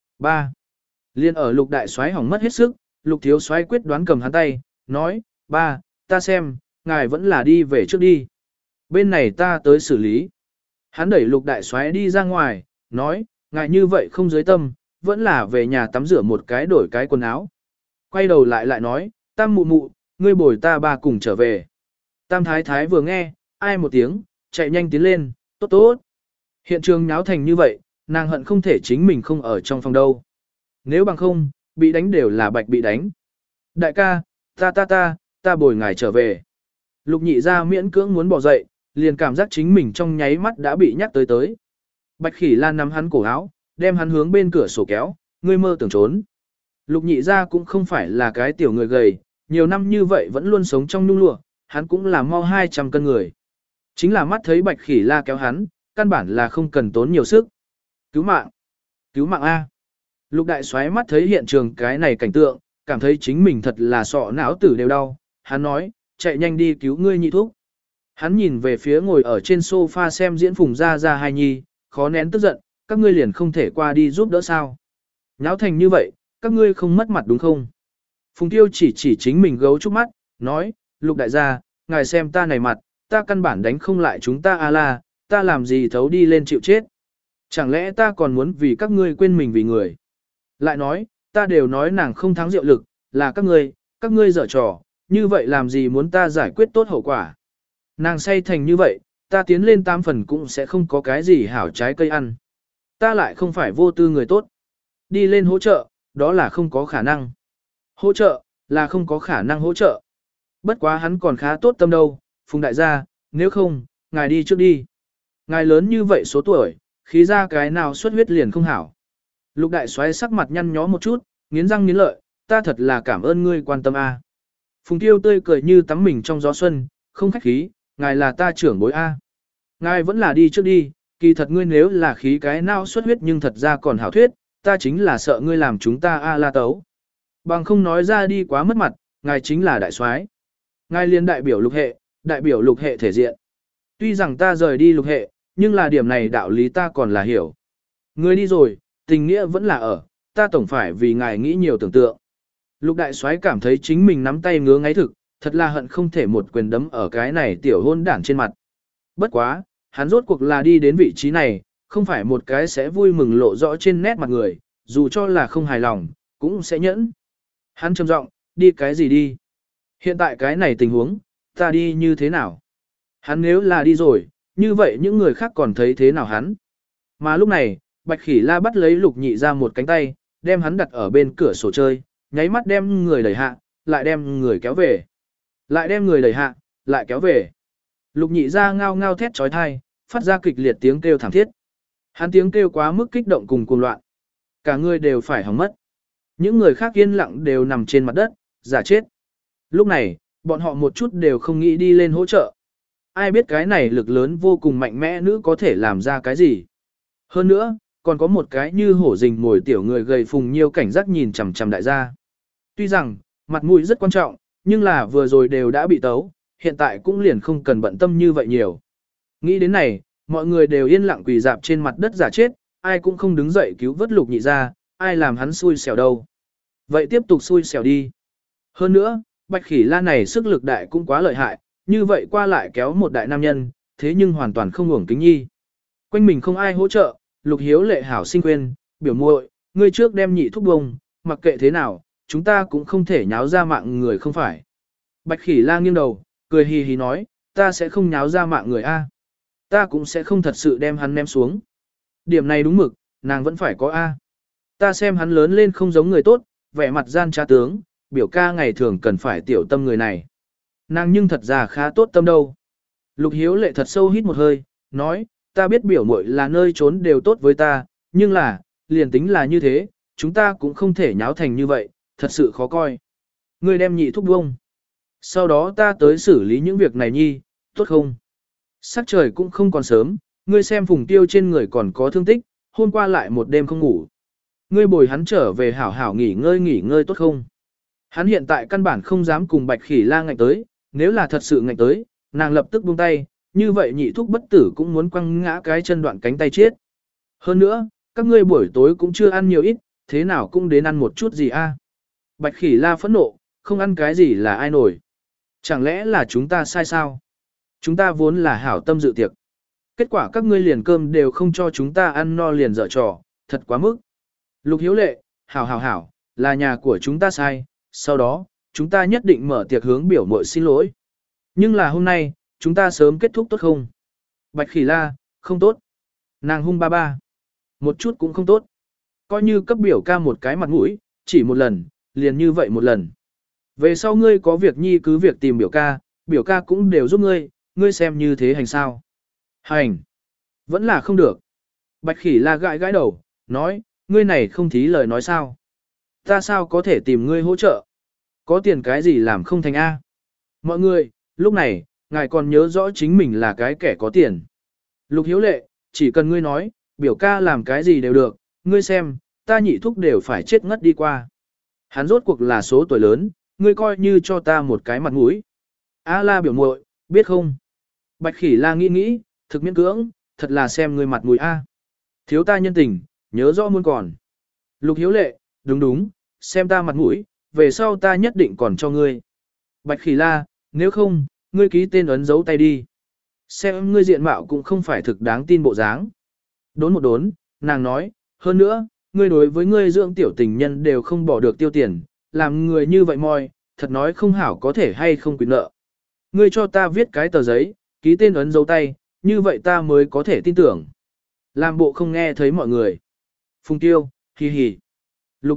3. Liên ở lục đại soái hỏng mất hết sức, lục thiếu soái quyết đoán cầm hắn tay, nói, ba, ta xem, ngài vẫn là đi về trước đi. Bên này ta tới xử lý. Hắn đẩy lục đại soái đi ra ngoài, nói, ngài như vậy không dưới tâm, vẫn là về nhà tắm rửa một cái đổi cái quần áo. Quay đầu lại nói, tam mụ mụ, ngươi bồi ta ba cùng trở về. Tam thái thái vừa nghe, ai một tiếng, chạy nhanh tiến lên, tốt tốt. Hiện trường nháo thành như vậy, nàng hận không thể chính mình không ở trong phòng đâu. Nếu bằng không, bị đánh đều là bạch bị đánh. Đại ca, ta bồi ngài trở về. Lục nhị ra miễn cưỡng muốn bỏ dậy, liền cảm giác chính mình trong nháy mắt đã bị nhắc tới. Bạch khỉ lan nắm hắn cổ áo, đem hắn hướng bên cửa sổ kéo, ngươi mơ tưởng trốn. Lục nhị ra cũng không phải là cái tiểu người gầy, nhiều năm như vậy vẫn luôn sống trong nhung lụa, hắn cũng là mau 200 cân người. Chính là mắt thấy bạch khỉ la kéo hắn, căn bản là không cần tốn nhiều sức. Cứu mạng A. Lục đại xoáy mắt thấy hiện trường cái này cảnh tượng, cảm thấy chính mình thật là sọ não tử đều đau, hắn nói, chạy nhanh đi cứu ngươi nhị thúc. Hắn nhìn về phía ngồi ở trên sofa xem diễn Phùng Gia Gia hai nhi, khó nén tức giận, các ngươi liền không thể qua đi giúp đỡ sao. Nháo thành như vậy, các ngươi không mất mặt đúng không? Phùng Tiêu chỉ chính mình gấu trúc mắt, nói, lục đại gia, ngài xem ta này mặt, ta căn bản đánh không lại chúng ta a la, ta làm gì thấu đi lên chịu chết. Chẳng lẽ ta còn muốn vì các ngươi quên mình vì người. Lại nói, ta đều nói nàng không thắng diệu lực, là các ngươi dở trò, như vậy làm gì muốn ta giải quyết tốt hậu quả. Nàng say thành như vậy, ta tiến lên 8 phần cũng sẽ không có cái gì hảo trái cây ăn. Ta lại không phải vô tư người tốt. Đi lên hỗ trợ, đó là không có khả năng. Hỗ trợ, là không có khả năng hỗ trợ. Bất quá hắn còn khá tốt tâm đâu, Phùng đại gia, nếu không, ngài đi trước đi. Ngài lớn như vậy số tuổi, khí ra cái nào xuất huyết liền không hảo. Lục đại xoáy sắc mặt nhăn nhó một chút, nghiến răng nghiến lợi, ta thật là cảm ơn ngươi quan tâm a. Phùng Tiêu tươi cười như tắm mình trong gió xuân, không khách khí, ngài là ta trưởng bối a. Ngài vẫn là đi trước đi, kỳ thật ngươi nếu là khí cái nào xuất huyết nhưng thật ra còn hảo thuyết, ta chính là sợ ngươi làm chúng ta a la tấu. Bằng không nói ra đi quá mất mặt, ngài chính là đại soái. Ngài liên đại biểu lục hệ thể diện. Tuy rằng ta rời đi lục hệ, nhưng là điểm này đạo lý ta còn là hiểu. Ngươi đi rồi, tình nghĩa vẫn là ở, ta tổng phải vì ngài nghĩ nhiều tưởng tượng. Lục đại soái cảm thấy chính mình nắm tay ngứa ngáy thực, thật là hận không thể một quyền đấm ở cái này tiểu hôn đản trên mặt. Bất quá, hắn rốt cuộc là đi đến vị trí này, không phải một cái sẽ vui mừng lộ rõ trên nét mặt người, dù cho là không hài lòng, cũng sẽ nhẫn. Hắn trầm giọng, đi cái gì đi? Hiện tại cái này tình huống, ta đi như thế nào? Hắn nếu là đi rồi, như vậy những người khác còn thấy thế nào hắn? Mà lúc này, Bạch Khỉ La bắt lấy Lục Nhị ra một cánh tay, đem hắn đặt ở bên cửa sổ chơi, nháy mắt đem người đẩy hạ, lại đem người kéo về. Lại đem người đẩy hạ, lại kéo về. Lục nhị ra ngao ngao thét trói thai, phát ra kịch liệt tiếng kêu thảm thiết. Hắn tiếng kêu quá mức kích động cùng cuồng loạn. Cả người đều phải hỏng mất. Những người khác yên lặng đều nằm trên mặt đất, giả chết. Lúc này, bọn họ một chút đều không nghĩ đi lên hỗ trợ. Ai biết cái này lực lớn vô cùng mạnh mẽ nữ có thể làm ra cái gì. Hơn nữa, còn có một cái như hổ rình mồi tiểu người gầy phùng nhiêu cảnh giác nhìn chằm chằm đại gia. Tuy rằng, mặt mũi rất quan trọng, nhưng là vừa rồi đều đã bị tấu, hiện tại cũng liền không cần bận tâm như vậy nhiều. Nghĩ đến này, mọi người đều yên lặng quỳ dạp trên mặt đất giả chết, ai cũng không đứng dậy cứu vớt lục nhị ra, ai làm hắn xui xẻo đâu. Vậy tiếp tục xui xẻo đi. Hơn nữa, bạch khỉ la này sức lực đại cũng quá lợi hại, như vậy qua lại kéo một đại nam nhân, thế nhưng hoàn toàn không uổng kính nhi. Quanh mình không ai hỗ trợ, lục hiếu lệ hảo sinh quên, biểu muội, ngươi trước đem nhị thúc bông, mặc kệ thế nào, chúng ta cũng không thể nháo ra mạng người không phải. Bạch khỉ la nghiêng đầu, cười hì hì nói, ta sẽ không nháo ra mạng người A. Ta cũng sẽ không thật sự đem hắn ném xuống. Điểm này đúng mực, nàng vẫn phải có A. Ta xem hắn lớn lên không giống người tốt, vẻ mặt gian trá tướng, biểu ca ngày thường cần phải tiểu tâm người này. Nàng nhưng thật ra khá tốt tâm đâu. Lục hiếu lệ thật sâu hít một hơi, nói, ta biết biểu muội là nơi trốn đều tốt với ta, nhưng là, liền tính là như thế, chúng ta cũng không thể nháo thành như vậy, thật sự khó coi. Ngươi đem nhị thúc bông. Sau đó ta tới xử lý những việc này nhi, tốt không? Sắc trời cũng không còn sớm, ngươi xem Phùng Tiêu trên người còn có thương tích, hôm qua lại một đêm không ngủ. Ngươi bồi hắn trở về hảo hảo nghỉ ngơi tốt không? Hắn hiện tại căn bản không dám cùng Bạch Khỉ La ngạnh tới, nếu là thật sự ngạnh tới, nàng lập tức buông tay, như vậy nhị thúc bất tử cũng muốn quăng ngã cái chân đoạn cánh tay chết. Hơn nữa, các ngươi buổi tối cũng chưa ăn nhiều ít, thế nào cũng đến ăn một chút gì a? Bạch Khỉ La phẫn nộ, không ăn cái gì là ai nổi. Chẳng lẽ là chúng ta sai sao? Chúng ta vốn là hảo tâm dự tiệc. Kết quả các ngươi liền cơm đều không cho chúng ta ăn no liền dở trò, thật quá mức. Lục hiếu lệ, hảo, là nhà của chúng ta sai, sau đó, chúng ta nhất định mở tiệc hướng biểu muội xin lỗi. Nhưng là hôm nay, chúng ta sớm kết thúc tốt không? Bạch Khỉ La, không tốt. Nàng hung ba ba. Một chút cũng không tốt. Coi như cấp biểu ca một cái mặt mũi, chỉ một lần, liền như vậy một lần. Về sau ngươi có việc nhi cứ việc tìm biểu ca cũng đều giúp ngươi, ngươi xem như thế hành sao. Hành. Vẫn là không được. Bạch Khỉ La gãi gãi đầu, nói, ngươi này không thí lời nói sao. Ta sao có thể tìm ngươi hỗ trợ? Có tiền cái gì làm không thành A? Mọi người, lúc này, ngài còn nhớ rõ chính mình là cái kẻ có tiền. Lục hiếu lệ, chỉ cần ngươi nói, biểu ca làm cái gì đều được, ngươi xem, ta nhị thúc đều phải chết ngất đi qua. Hắn rốt cuộc là số tuổi lớn, ngươi coi như cho ta một cái mặt mũi. A la biểu muội, biết không? Bạch Khỉ La nghĩ, thực miễn cưỡng, thật là xem ngươi mặt mũi A. Thiếu ta nhân tình, nhớ rõ muôn còn. Lục hiếu lệ, đúng, xem ta mặt mũi, về sau ta nhất định còn cho ngươi. Bạch Khỉ La, nếu không, ngươi ký tên ấn dấu tay đi. Xem ngươi diện mạo cũng không phải thực đáng tin bộ dáng. Đốn một đốn, nàng nói, hơn nữa, ngươi đối với ngươi dưỡng tiểu tình nhân đều không bỏ được tiêu tiền, làm người như vậy moi, thật nói không hảo có thể hay không quyền nợ. Ngươi cho ta viết cái tờ giấy, ký tên ấn dấu tay, như vậy ta mới có thể tin tưởng. Làm bộ không nghe thấy mọi người. Phùng Tiêu, hì hì. Lục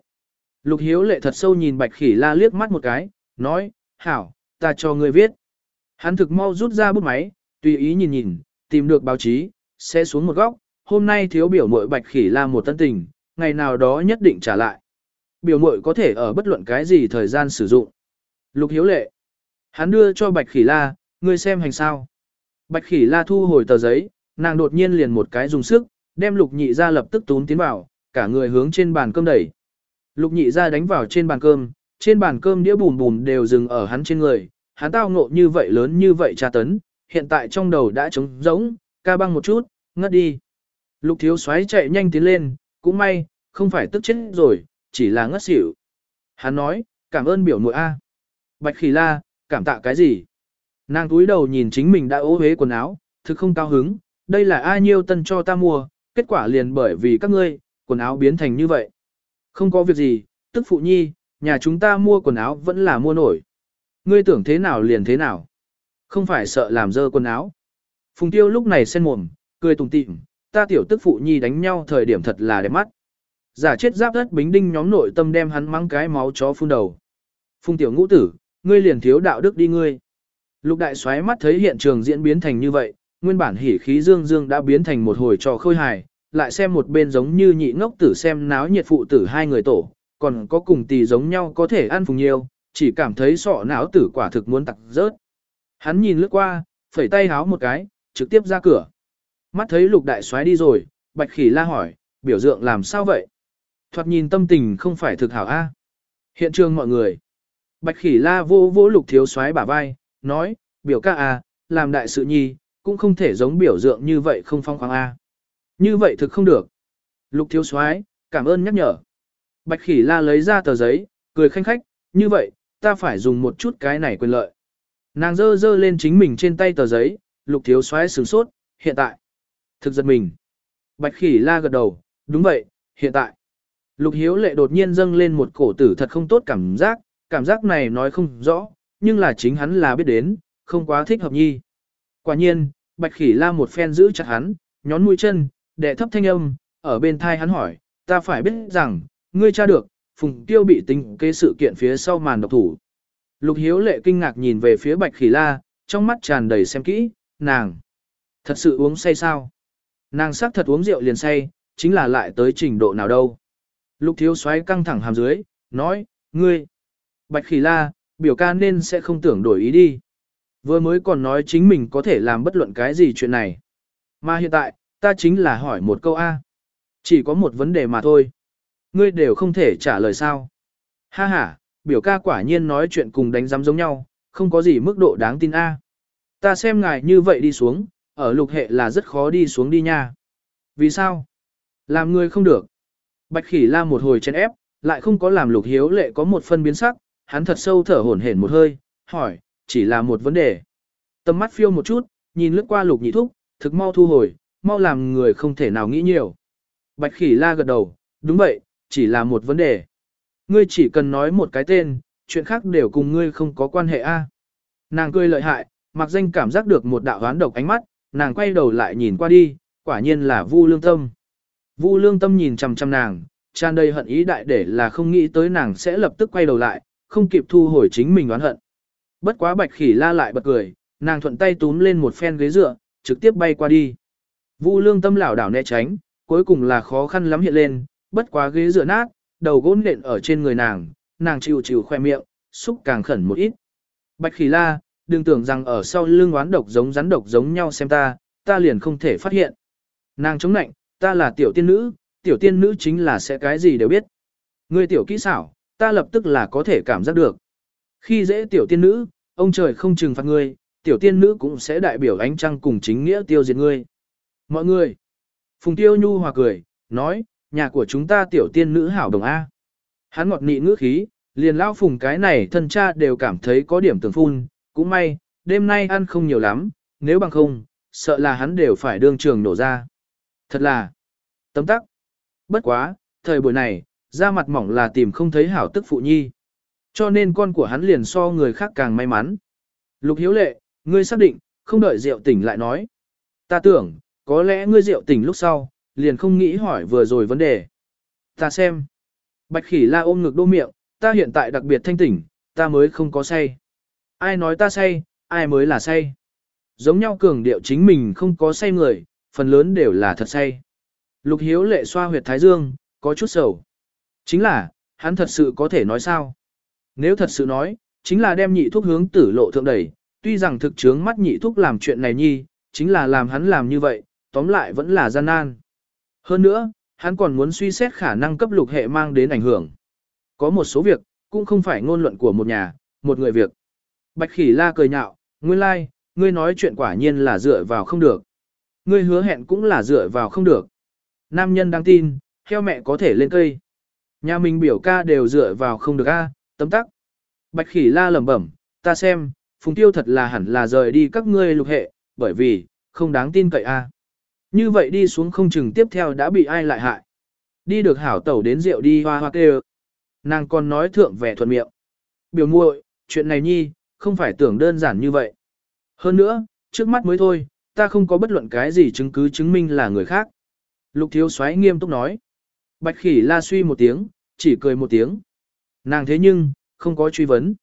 hiếu lệ thật sâu nhìn Bạch Khỉ La liếc mắt một cái, nói, hảo, ta cho ngươi viết. Hắn thực mau rút ra bút máy, tùy ý nhìn, tìm được báo chí, sẽ xuống một góc, hôm nay thiếu biểu muội Bạch Khỉ La một tân tình, ngày nào đó nhất định trả lại. Biểu muội có thể ở bất luận cái gì thời gian sử dụng. Lục hiếu lệ. Hắn đưa cho Bạch Khỉ La, ngươi xem hành sao. Bạch Khỉ La thu hồi tờ giấy, nàng đột nhiên liền một cái dùng sức, đem Lục Nhị ra lập tức tún tiến vào, cả người hướng trên bàn cơm đẩy. Lục Nhị ra đánh vào trên bàn cơm đĩa bùn đều dừng ở hắn trên người, hắn tao ngộ như vậy lớn như vậy tra tấn, hiện tại trong đầu đã trống rỗng, ca băng một chút, ngất đi. Lục thiếu soái chạy nhanh tiến lên, cũng may, không phải tức chết rồi, chỉ là ngất xỉu. Hắn nói, cảm ơn biểu muội A. Bạch Khỉ La, cảm tạ cái gì? Nàng túi đầu nhìn chính mình đã ố huế quần áo, thực không cao hứng, đây là ai nhiêu tân cho ta mua, kết quả liền bởi vì các ngươi, quần áo biến thành như vậy. Không có việc gì, tức phụ nhi, nhà chúng ta mua quần áo vẫn là mua nổi. Ngươi tưởng thế nào liền thế nào. Không phải sợ làm dơ quần áo. Phùng Tiêu lúc này sen mồm, cười tủm tỉm, ta tiểu tức phụ nhi đánh nhau thời điểm thật là đẹp mắt. Giả chết giáp đất Bính Đinh nhóm nội tâm đem hắn mắng cái máu chó phun đầu. Phùng tiểu ngũ tử, ngươi liền thiếu đạo đức đi ngươi. Lục đại soái mắt thấy hiện trường diễn biến thành như vậy, nguyên bản hỉ khí dương dương đã biến thành một hồi trò khôi hài, lại xem một bên giống như nhị ngốc tử xem náo nhiệt phụ tử hai người tổ, còn có cùng tỷ giống nhau có thể ăn phùng nhiều, chỉ cảm thấy sọ não tử quả thực muốn tặc rớt. Hắn nhìn lướt qua, phẩy tay háo một cái, trực tiếp ra cửa. Mắt thấy lục đại soái đi rồi, Bạch Khỉ La hỏi, biểu tượng làm sao vậy? Thoạt nhìn tâm tình không phải thực hảo a. Hiện trường mọi người. Bạch Khỉ La vô vỗ lục thiếu soái bả vai, nói, biểu ca à, làm đại sự nhi, cũng không thể giống biểu tượng như vậy không phong khoáng a. Như vậy thực không được. Lục thiếu soái, cảm ơn nhắc nhở. Bạch Khỉ La lấy ra tờ giấy, cười khanh khách, như vậy, ta phải dùng một chút cái này quyền lợi. Nàng dơ dơ lên chính mình trên tay tờ giấy, lục thiếu soái sửng sốt, hiện tại. Thực giật mình. Bạch Khỉ La gật đầu, đúng vậy, hiện tại. Lục Hiếu Lệ đột nhiên dâng lên một cổ tử thật không tốt cảm giác này nói không rõ, nhưng là chính hắn là biết đến, không quá thích hợp nhi. Quả nhiên, Bạch Khỉ La một phen giữ chặt hắn, nhón mũi chân, đệ thấp thanh âm, ở bên thai hắn hỏi, ta phải biết rằng, ngươi tra được, Phùng Tiêu bị tính kế sự kiện phía sau màn độc thủ. Lục Hiếu Lệ kinh ngạc nhìn về phía Bạch Khỉ La, trong mắt tràn đầy xem kỹ, nàng thật sự uống say sao? Nàng xác thật uống rượu liền say, chính là lại tới trình độ nào đâu. Lục thiếu soái căng thẳng hàm dưới, nói, ngươi, Bạch Khỉ La, biểu ca nên sẽ không tưởng đổi ý đi. Vừa mới còn nói chính mình có thể làm bất luận cái gì chuyện này. Mà hiện tại, ta chính là hỏi một câu A. Chỉ có một vấn đề mà thôi. Ngươi đều không thể trả lời sao. Ha ha, biểu ca quả nhiên nói chuyện cùng đánh giám giống nhau, không có gì mức độ đáng tin A. Ta xem ngài như vậy đi xuống, ở lục hệ là rất khó đi xuống đi nha. Vì sao? Làm người không được. Bạch Khỉ La một hồi chèn ép, lại không có làm Lục Hiếu Lệ có một phân biến sắc, hắn thật sâu thở hổn hển một hơi, hỏi, chỉ là một vấn đề. Tầm mắt phiêu một chút, nhìn lướt qua Lục Nhị Thúc, thực mau thu hồi, mau làm người không thể nào nghĩ nhiều. Bạch Khỉ La gật đầu, đúng vậy, chỉ là một vấn đề. Ngươi chỉ cần nói một cái tên, chuyện khác đều cùng ngươi không có quan hệ a. Nàng cười lợi hại, mặc danh cảm giác được một đạo hoán độc ánh mắt, nàng quay đầu lại nhìn qua đi, quả nhiên là Vu Lương Tâm. Vu Lương Tâm nhìn chằm chằm nàng, tràn đầy hận ý đại để là không nghĩ tới nàng sẽ lập tức quay đầu lại, không kịp thu hồi chính mình oán hận. Bất quá Bạch Khỉ La lại bật cười, nàng thuận tay túm lên một phen ghế dựa, trực tiếp bay qua đi. Vu Lương Tâm lảo đảo né tránh, cuối cùng là khó khăn lắm hiện lên, bất quá ghế dựa nát, đầu gỗ nện ở trên người nàng chịu chịu khoe miệng, xúc càng khẩn một ít. Bạch Khỉ La, đừng tưởng rằng ở sau lưng oán độc giống rắn độc giống nhau xem ta liền không thể phát hiện. Nàng chống nạnh, ta là tiểu tiên nữ chính là sẽ cái gì đều biết. Ngươi tiểu kỹ xảo, ta lập tức là có thể cảm giác được. Khi dễ tiểu tiên nữ, ông trời không trừng phạt ngươi, tiểu tiên nữ cũng sẽ đại biểu ánh trăng cùng chính nghĩa tiêu diệt ngươi. Mọi người, Phùng Tiêu nhu hòa cười, nói, nhà của chúng ta tiểu tiên nữ hảo đồng A. Hắn ngọt nị ngữ khí, liền lao Phùng cái này thân cha đều cảm thấy có điểm tưởng phun, cũng may, đêm nay ăn không nhiều lắm, nếu bằng không, sợ là hắn đều phải đương trường nổ ra. Thật là tấm tắc. Bất quá, thời buổi này, da mặt mỏng là tìm không thấy hảo tức phụ nhi. Cho nên con của hắn liền so người khác càng may mắn. Lục Hiếu Lệ, ngươi xác định, không đợi rượu tỉnh lại nói. Ta tưởng, có lẽ ngươi rượu tỉnh lúc sau, liền không nghĩ hỏi vừa rồi vấn đề. Ta xem. Bạch Khỉ La ôm ngực đô miệng, ta hiện tại đặc biệt thanh tỉnh, ta mới không có say. Ai nói ta say, ai mới là say. Giống nhau cường điệu chính mình không có say người, phần lớn đều là thật say. Lục Hiếu Lệ xoa huyệt thái dương, có chút sầu. Chính là, hắn thật sự có thể nói sao? Nếu thật sự nói, chính là đem nhị thuốc hướng tử lộ thượng đẩy, tuy rằng thực chướng mắt nhị thuốc làm chuyện này nhi, chính là làm hắn làm như vậy, tóm lại vẫn là gian nan. Hơn nữa, hắn còn muốn suy xét khả năng cấp lục hệ mang đến ảnh hưởng. Có một số việc, cũng không phải ngôn luận của một nhà, một người việc. Bạch Khỉ La cười nhạo, nguyên lai, like, ngươi nói chuyện quả nhiên là dựa vào không được. Ngươi hứa hẹn cũng là dựa vào không được. Nam nhân đáng tin, heo mẹ có thể lên cây. Nhà mình biểu ca đều dựa vào không được a, tấm tắc. Bạch Khỉ La lẩm bẩm, ta xem, Phùng Tiêu thật là hẳn là rời đi các ngươi lục hệ, bởi vì, không đáng tin cậy a. Như vậy đi xuống không chừng tiếp theo đã bị ai lại hại. Đi được hảo tẩu đến rượu đi hoa hoa kêu. Nàng còn nói thượng vẻ thuận miệng. Biểu muội, chuyện này nhi, không phải tưởng đơn giản như vậy. Hơn nữa, trước mắt mới thôi, ta không có bất luận cái gì chứng cứ chứng minh là người khác. Lục thiếu soái nghiêm túc nói. Bạch Khỉ La suy một tiếng, chỉ cười một tiếng. Nàng thế nhưng, không có truy vấn.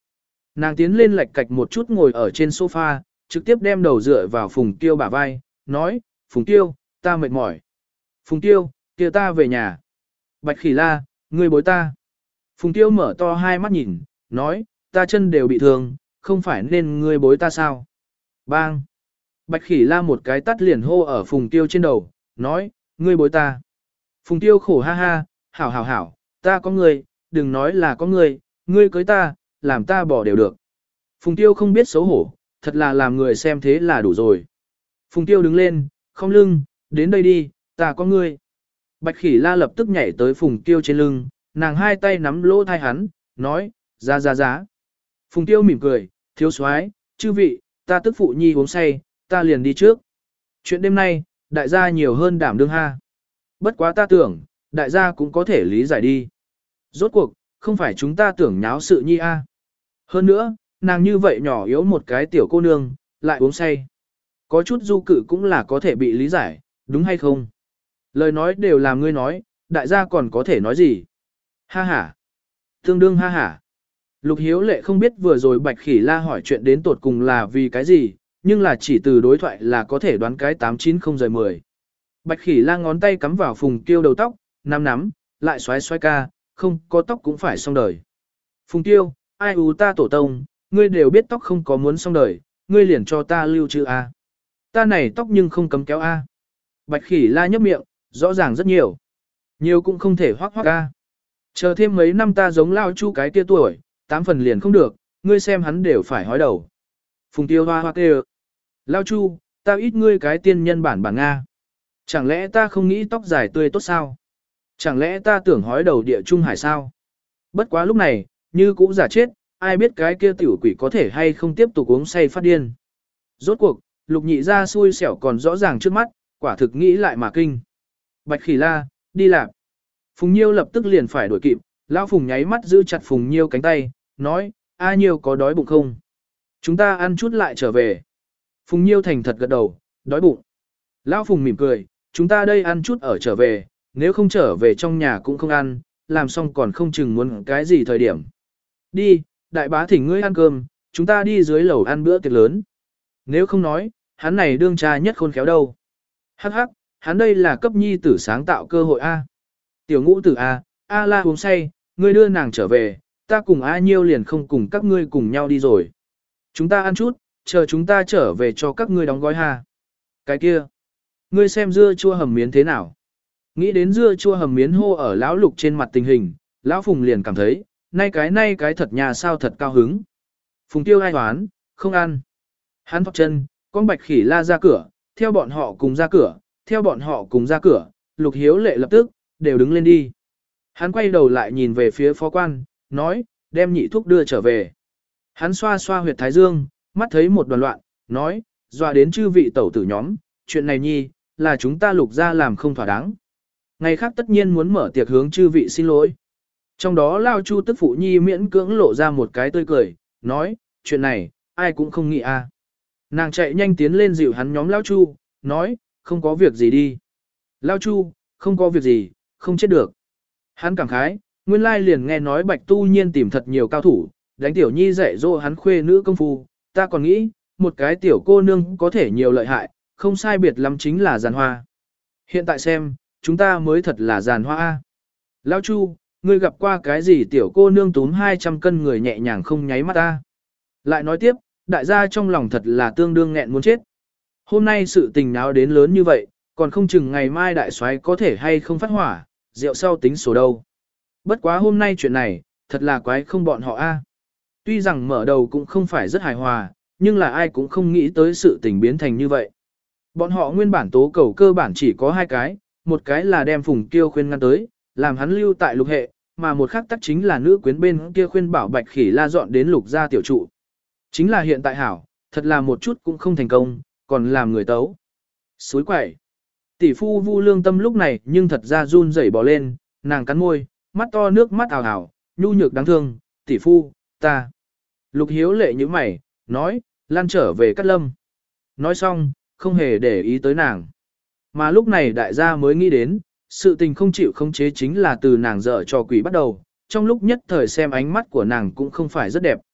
Nàng tiến lên lạch cạch một chút ngồi ở trên sofa, trực tiếp đem đầu dựa vào Phùng Tiêu bả vai, nói, Phùng Tiêu, ta mệt mỏi. Phùng Tiêu, kia ta về nhà. Bạch Khỉ La, ngươi bối ta. Phùng Tiêu mở to hai mắt nhìn, nói, ta chân đều bị thương, không phải nên ngươi bối ta sao? Bang! Bạch Khỉ La một cái tắt liền hô ở Phùng Tiêu trên đầu, nói, ngươi bối ta. Phùng Tiêu khổ ha ha, hảo hảo hảo, ta có ngươi, đừng nói là có ngươi, ngươi cưới ta, làm ta bỏ đều được. Phùng Tiêu không biết xấu hổ, thật là làm người xem thế là đủ rồi. Phùng Tiêu đứng lên, không lưng, đến đây đi, ta có ngươi. Bạch Khỉ La lập tức nhảy tới Phùng Tiêu trên lưng, nàng hai tay nắm lỗ thai hắn, nói, ra ra giá. Phùng Tiêu mỉm cười, thiếu soái, chư vị, ta tức phụ nhi uống say, ta liền đi trước. Chuyện đêm nay, đại gia nhiều hơn đảm đương ha. Bất quá ta tưởng, đại gia cũng có thể lý giải đi. Rốt cuộc, không phải chúng ta tưởng nháo sự nhi a. Hơn nữa, nàng như vậy nhỏ yếu một cái tiểu cô nương, lại uống say. Có chút du cự cũng là có thể bị lý giải, đúng hay không? Lời nói đều là ngươi nói, đại gia còn có thể nói gì? Ha ha. Tương đương ha ha. Lục Hiếu Lệ không biết vừa rồi Bạch Khỉ La hỏi chuyện đến tột cùng là vì cái gì, nhưng là chỉ từ đối thoại là có thể đoán cái 890-10. Bạch Khỉ La ngón tay cắm vào Phùng Tiêu đầu tóc, nắm, lại xoái xoái ca, không có tóc cũng phải xong đời. Phùng Tiêu, ai ú ta tổ tông, ngươi đều biết tóc không có muốn xong đời, ngươi liền cho ta lưu trữ A. Ta này tóc nhưng không cấm kéo A. Bạch Khỉ La nhấp miệng, rõ ràng rất nhiều. Nhiều cũng không thể hoác A. Chờ thêm mấy năm ta giống Lao Chu cái kia tuổi, 8 phần liền không được, ngươi xem hắn đều phải hói đầu. Phùng Tiêu hoa hoa kêu. Lao Chu, ta ít ngươi cái tiên nhân bản Nga. Chẳng lẽ ta không nghĩ tóc dài tươi tốt sao? Chẳng lẽ ta tưởng hói đầu địa trung hải sao? Bất quá lúc này, như cũ giả chết, ai biết cái kia tiểu quỷ có thể hay không tiếp tục uống say phát điên. Rốt cuộc, Lục Nhị ra xui xẻo còn rõ ràng trước mắt, quả thực nghĩ lại mà kinh. Bạch Khỉ La, đi làm. Phùng Nhiêu lập tức liền phải đuổi kịp, Lão Phùng nháy mắt giữ chặt Phùng Nhiêu cánh tay, nói, A Nhiêu có đói bụng không? Chúng ta ăn chút lại trở về. Phùng Nhiêu thành thật gật đầu, đói bụng. Lão Phùng mỉm cười, chúng ta đây ăn chút ở trở về, nếu không trở về trong nhà cũng không ăn, làm xong còn không chừng muốn cái gì thời điểm. Đi, đại bá thỉnh ngươi ăn cơm, chúng ta đi dưới lầu ăn bữa tiệc lớn. Nếu không nói, hắn này đương cha nhất khôn khéo đâu. Hắc hắc, hắn đây là cấp nhi tử sáng tạo cơ hội A. Tiểu ngũ tử A, A la uống say, ngươi đưa nàng trở về, ta cùng A Nhiêu liền không cùng các ngươi cùng nhau đi rồi. Chúng ta ăn chút, chờ chúng ta trở về cho các ngươi đóng gói ha. Cái kia, ngươi xem dưa chua hầm miến thế nào? Nghĩ đến dưa chua hầm miến hô ở lão Lục trên mặt tình hình, lão Phùng liền cảm thấy, nay cái thật nhà sao thật cao hứng. Phùng Tiêu ai hoán, không ăn. Hắn thọc chân, con Bạch Khỉ La ra cửa, theo bọn họ cùng ra cửa, theo bọn họ cùng ra cửa, Lục Hiếu Lệ lập tức, đều đứng lên đi. Hắn quay đầu lại nhìn về phía phó quan, nói, đem nhị thuốc đưa trở về. Hắn xoa xoa huyệt thái dương, mắt thấy một đoàn loạn, nói, dọa đến chư vị tẩu tử nhóm, chuyện này nhi, là chúng ta Lục ra làm không thỏa đáng. Ngày khác tất nhiên muốn mở tiệc hướng chư vị xin lỗi. Trong đó Lao Chu tức phụ nhi miễn cưỡng lộ ra một cái tươi cười, nói, chuyện này, ai cũng không nghĩ a. Nàng chạy nhanh tiến lên dịu hắn nhóm Lao Chu, nói, không có việc gì đi. Lao Chu, không có việc gì, không chết được. Hắn cảm khái, nguyên lai liền nghe nói Bạch Tu Nhiên tìm thật nhiều cao thủ, đánh tiểu nhi dạy dỗ hắn khuê nữ công phu, ta còn nghĩ, một cái tiểu cô nương có thể nhiều lợi hại, không sai biệt lắm chính là giàn hoa. Hiện tại xem, chúng ta mới thật là giàn hoa A. Lao Chu, ngươi gặp qua cái gì tiểu cô nương túm 200 cân người nhẹ nhàng không nháy mắt ta. Lại nói tiếp, đại gia trong lòng thật là tương đương nghẹn muốn chết. Hôm nay sự tình náo đến lớn như vậy, còn không chừng ngày mai đại soái có thể hay không phát hỏa, rượu sau tính sổ đâu. Bất quá hôm nay chuyện này, thật là quái không bọn họ a. Tuy rằng mở đầu cũng không phải rất hài hòa, nhưng là ai cũng không nghĩ tới sự tình biến thành như vậy. Bọn họ nguyên bản tố cầu cơ bản chỉ có hai cái, một cái là đem Phùng Kiêu khuyên ngăn tới, làm hắn lưu tại Lục hệ, mà một khác tắc chính là nữ quyến bên kia khuyên bảo Bạch Khỉ La dọn đến Lục gia tiểu trụ. Chính là hiện tại hảo, thật là một chút cũng không thành công, còn làm người tấu. Suối quẩy. Tỷ phu Vu Lương Tâm lúc này nhưng thật ra run rẩy bò lên, nàng cắn môi, mắt to nước mắt ảo ảo, nhu nhược đáng thương, tỷ phu, ta. Lục Hiếu Lệ như mày, nói, lan trở về Cát Lâm. Nói xong, không hề để ý tới nàng. Mà lúc này đại gia mới nghĩ đến, sự tình không chịu khống chế chính là từ nàng dở trò quỷ bắt đầu, trong lúc nhất thời xem ánh mắt của nàng cũng không phải rất đẹp.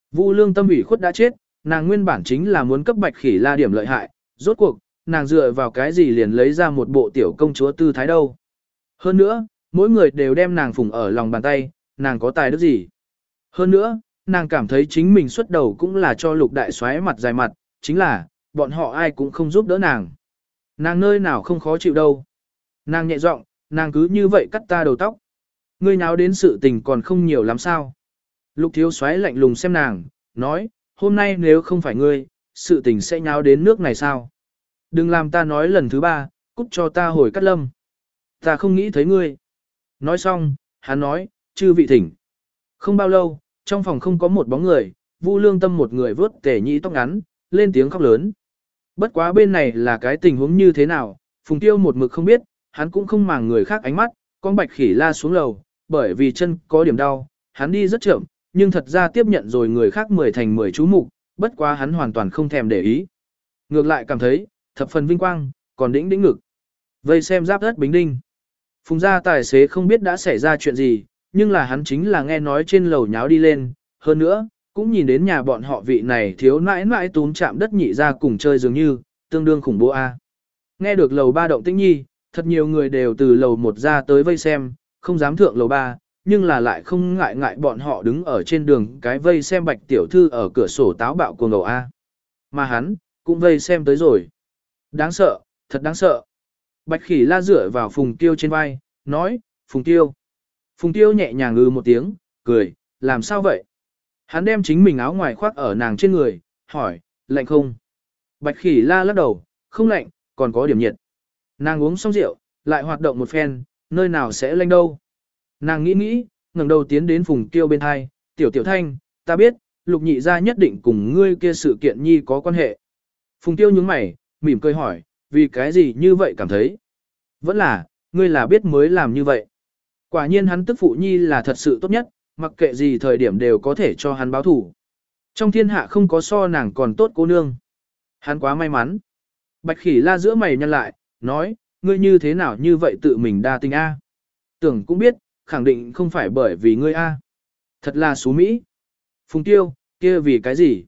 Vu Lương Tâm ủy khuất đã chết, nàng nguyên bản chính là muốn cấp Bạch Khỉ La điểm lợi hại, rốt cuộc, nàng dựa vào cái gì liền lấy ra một bộ tiểu công chúa tư thái đâu. Hơn nữa, mỗi người đều đem nàng phụng ở lòng bàn tay, nàng có tài đức gì. Hơn nữa, nàng cảm thấy chính mình xuất đầu cũng là cho Lục đại soái mặt dài mặt, chính là, bọn họ ai cũng không giúp đỡ nàng. Nàng nơi nào không khó chịu đâu. Nàng nhẹ giọng, nàng cứ như vậy cắt ta đầu tóc. Ngươi nháo đến sự tình còn không nhiều lắm sao. Lục thiếu soái lạnh lùng xem nàng, nói, hôm nay nếu không phải ngươi, sự tình sẽ nháo đến nước này sao. Đừng làm ta nói lần thứ ba, cút cho ta hồi cắt lâm. Ta không nghĩ thấy ngươi. Nói xong, hắn nói, chư vị thỉnh. Không bao lâu, trong phòng không có một bóng người, Vu Lương Tâm một người vớt Tề Nhĩ tóc ngắn, lên tiếng khóc lớn. Bất quá bên này là cái tình huống như thế nào, Phùng Tiêu một mực không biết, hắn cũng không màng người khác ánh mắt, con Bạch Khỉ La xuống lầu, bởi vì chân có điểm đau, hắn đi rất chậm, nhưng thật ra tiếp nhận rồi người khác 10 thành 10 chú mục, bất quá hắn hoàn toàn không thèm để ý. Ngược lại cảm thấy, thập phần vinh quang, còn đĩnh đĩnh ngực. Vây xem giáp đất Bính Đinh. Phùng gia tài xế không biết đã xảy ra chuyện gì, nhưng là hắn chính là nghe nói trên lầu nháo đi lên, hơn nữa, cũng nhìn đến nhà bọn họ vị này thiếu nãi nãi túm chạm đất nhị ra cùng chơi dường như, tương đương khủng bố a. Nghe được lầu 3 động tĩnh nhi, thật nhiều người đều từ lầu 1 ra tới vây xem, không dám thượng lầu 3, nhưng là lại không ngại bọn họ đứng ở trên đường cái vây xem Bạch tiểu thư ở cửa sổ táo bạo cuồng ngầu a. Mà hắn, cũng vây xem tới rồi. Đáng sợ, thật đáng sợ. Bạch Khỉ La dựa vào Phùng Tiêu trên vai, nói, Phùng Tiêu. Phùng Tiêu nhẹ nhàng một tiếng, cười, làm sao vậy? Hắn đem chính mình áo ngoài khoác ở nàng trên người, hỏi, lạnh không? Bạch Khỉ La lắc đầu, không lạnh, còn có điểm nhiệt. Nàng uống xong rượu, lại hoạt động một phen, nơi nào sẽ lạnh đâu. Nàng nghĩ, ngẩng đầu tiến đến Phùng Tiêu bên hai, Tiểu Thanh, ta biết, Lục nhị gia nhất định cùng ngươi kia sự kiện nhi có quan hệ. Phùng Tiêu nhướng mày, mỉm cười hỏi, vì cái gì như vậy cảm thấy? Vẫn là, ngươi là biết mới làm như vậy. Quả nhiên hắn tức phụ nhi là thật sự tốt nhất, mặc kệ gì thời điểm đều có thể cho hắn báo thủ. Trong thiên hạ không có so nàng còn tốt cô nương. Hắn quá may mắn. Bạch Khỉ La giữa mày nhăn lại, nói, ngươi như thế nào như vậy tự mình đa tình a? Tưởng cũng biết, khẳng định không phải bởi vì ngươi a. Thật là xú Mỹ. Phùng Tiêu, kia vì cái gì?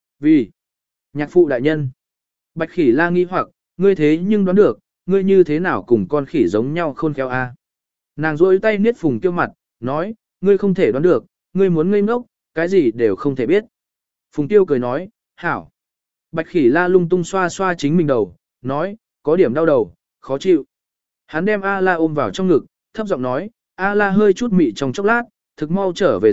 Vì nhạc phụ đại nhân. Bạch Khỉ La nghi hoặc, ngươi thế nhưng đoán được, ngươi như thế nào cùng con khỉ giống nhau khôn khéo a? Nàng rôi tay niết Phùng Tiêu mặt, nói, ngươi không thể đoán được, ngươi muốn ngây ngốc, cái gì đều không thể biết. Phùng Tiêu cười nói, hảo. Bạch Khỉ La lung tung xoa xoa chính mình đầu, nói, có điểm đau đầu, khó chịu. Hắn đem A-la ôm vào trong ngực, thấp giọng nói, A-la hơi chút mị trong chốc lát, thực mau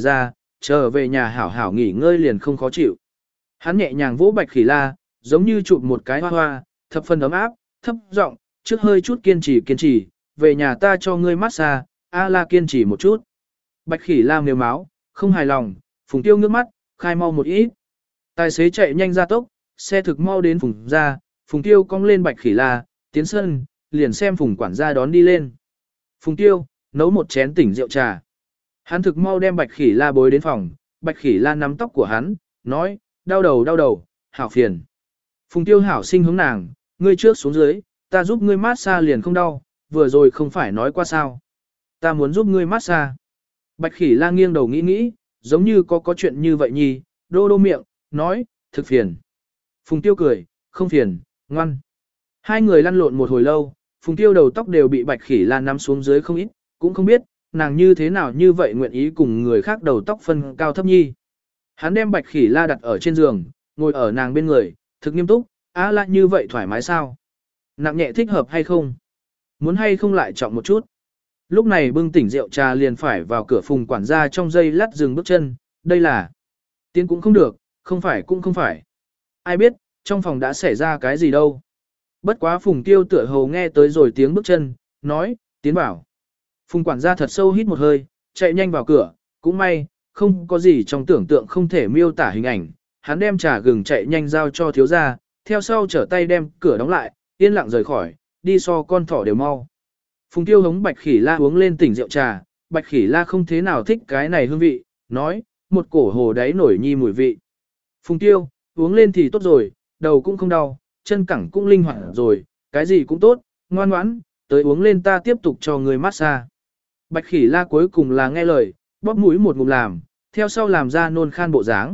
trở về nhà hảo hảo nghỉ ngơi liền không khó chịu. Hắn nhẹ nhàng vỗ Bạch Khỉ La, giống như chụp một cái hoa hoa, thập phần ấm áp, thấp giọng, trước hơi chút kiên trì, về nhà ta cho ngươi massage, A-la kiên trì một chút. Bạch Khỉ La mềm máu, không hài lòng, Phùng Tiêu ngước mắt, khai mau một ít. Tài xế chạy nhanh ra tốc, xe thực mau đến Phùng gia, Phùng Tiêu cong lên Bạch Khỉ La, tiến sân, liền xem Phùng quản gia đón đi lên. Phùng Tiêu, nấu một chén tỉnh rượu trà. Hắn thực mau đem Bạch Khỉ La bối đến phòng, Bạch Khỉ La nắm tóc của hắn, nói, đau đầu, hảo phiền. Phùng Tiêu hảo sinh hướng nàng, ngươi trước xuống dưới, ta giúp ngươi massage liền không đau, vừa rồi không phải nói qua sao. Ta muốn giúp ngươi massage. Bạch Khỉ La nghiêng đầu nghĩ, giống như có chuyện như vậy nhì, đô miệng, nói, thực phiền. Phùng Tiêu cười, không phiền, ngoan. Hai người lăn lộn một hồi lâu, Phùng Tiêu đầu tóc đều bị Bạch Khỉ La nắm xuống dưới không ít, cũng không biết, nàng như thế nào như vậy nguyện ý cùng người khác đầu tóc phân cao thấp nhi. Hắn đem Bạch Khỉ La đặt ở trên giường, ngồi ở nàng bên người, thực nghiêm túc, á la như vậy thoải mái sao? Nặng nhẹ thích hợp hay không? Muốn hay không lại trọng một chút? Lúc này bưng tỉnh rượu trà liền phải vào cửa Phùng quản gia trong giây lát dừng bước chân, đây là tiến cũng không được, không phải cũng không phải. Ai biết, trong phòng đã xảy ra cái gì đâu. Bất quá Phùng Tiêu tựa hồ nghe tới rồi tiếng bước chân, nói, tiến bảo. Phùng quản gia thật sâu hít một hơi, chạy nhanh vào cửa, cũng may, không có gì trong tưởng tượng không thể miêu tả hình ảnh. Hắn đem trà gừng chạy nhanh giao cho thiếu gia, theo sau trở tay đem cửa đóng lại, yên lặng rời khỏi, đi so con thỏ đều mau. Phùng Tiêu hống Bạch Khỉ La uống lên tỉnh rượu trà, Bạch Khỉ La không thế nào thích cái này hương vị, nói, một cổ hồ đáy nổi nhi mùi vị. Phùng Tiêu, uống lên thì tốt rồi, đầu cũng không đau, chân cẳng cũng linh hoạt rồi, cái gì cũng tốt, ngoan ngoãn, tới uống lên ta tiếp tục cho người massage. Bạch Khỉ La cuối cùng là nghe lời, bóp mũi một ngụm làm, theo sau làm ra nôn khan bộ dáng,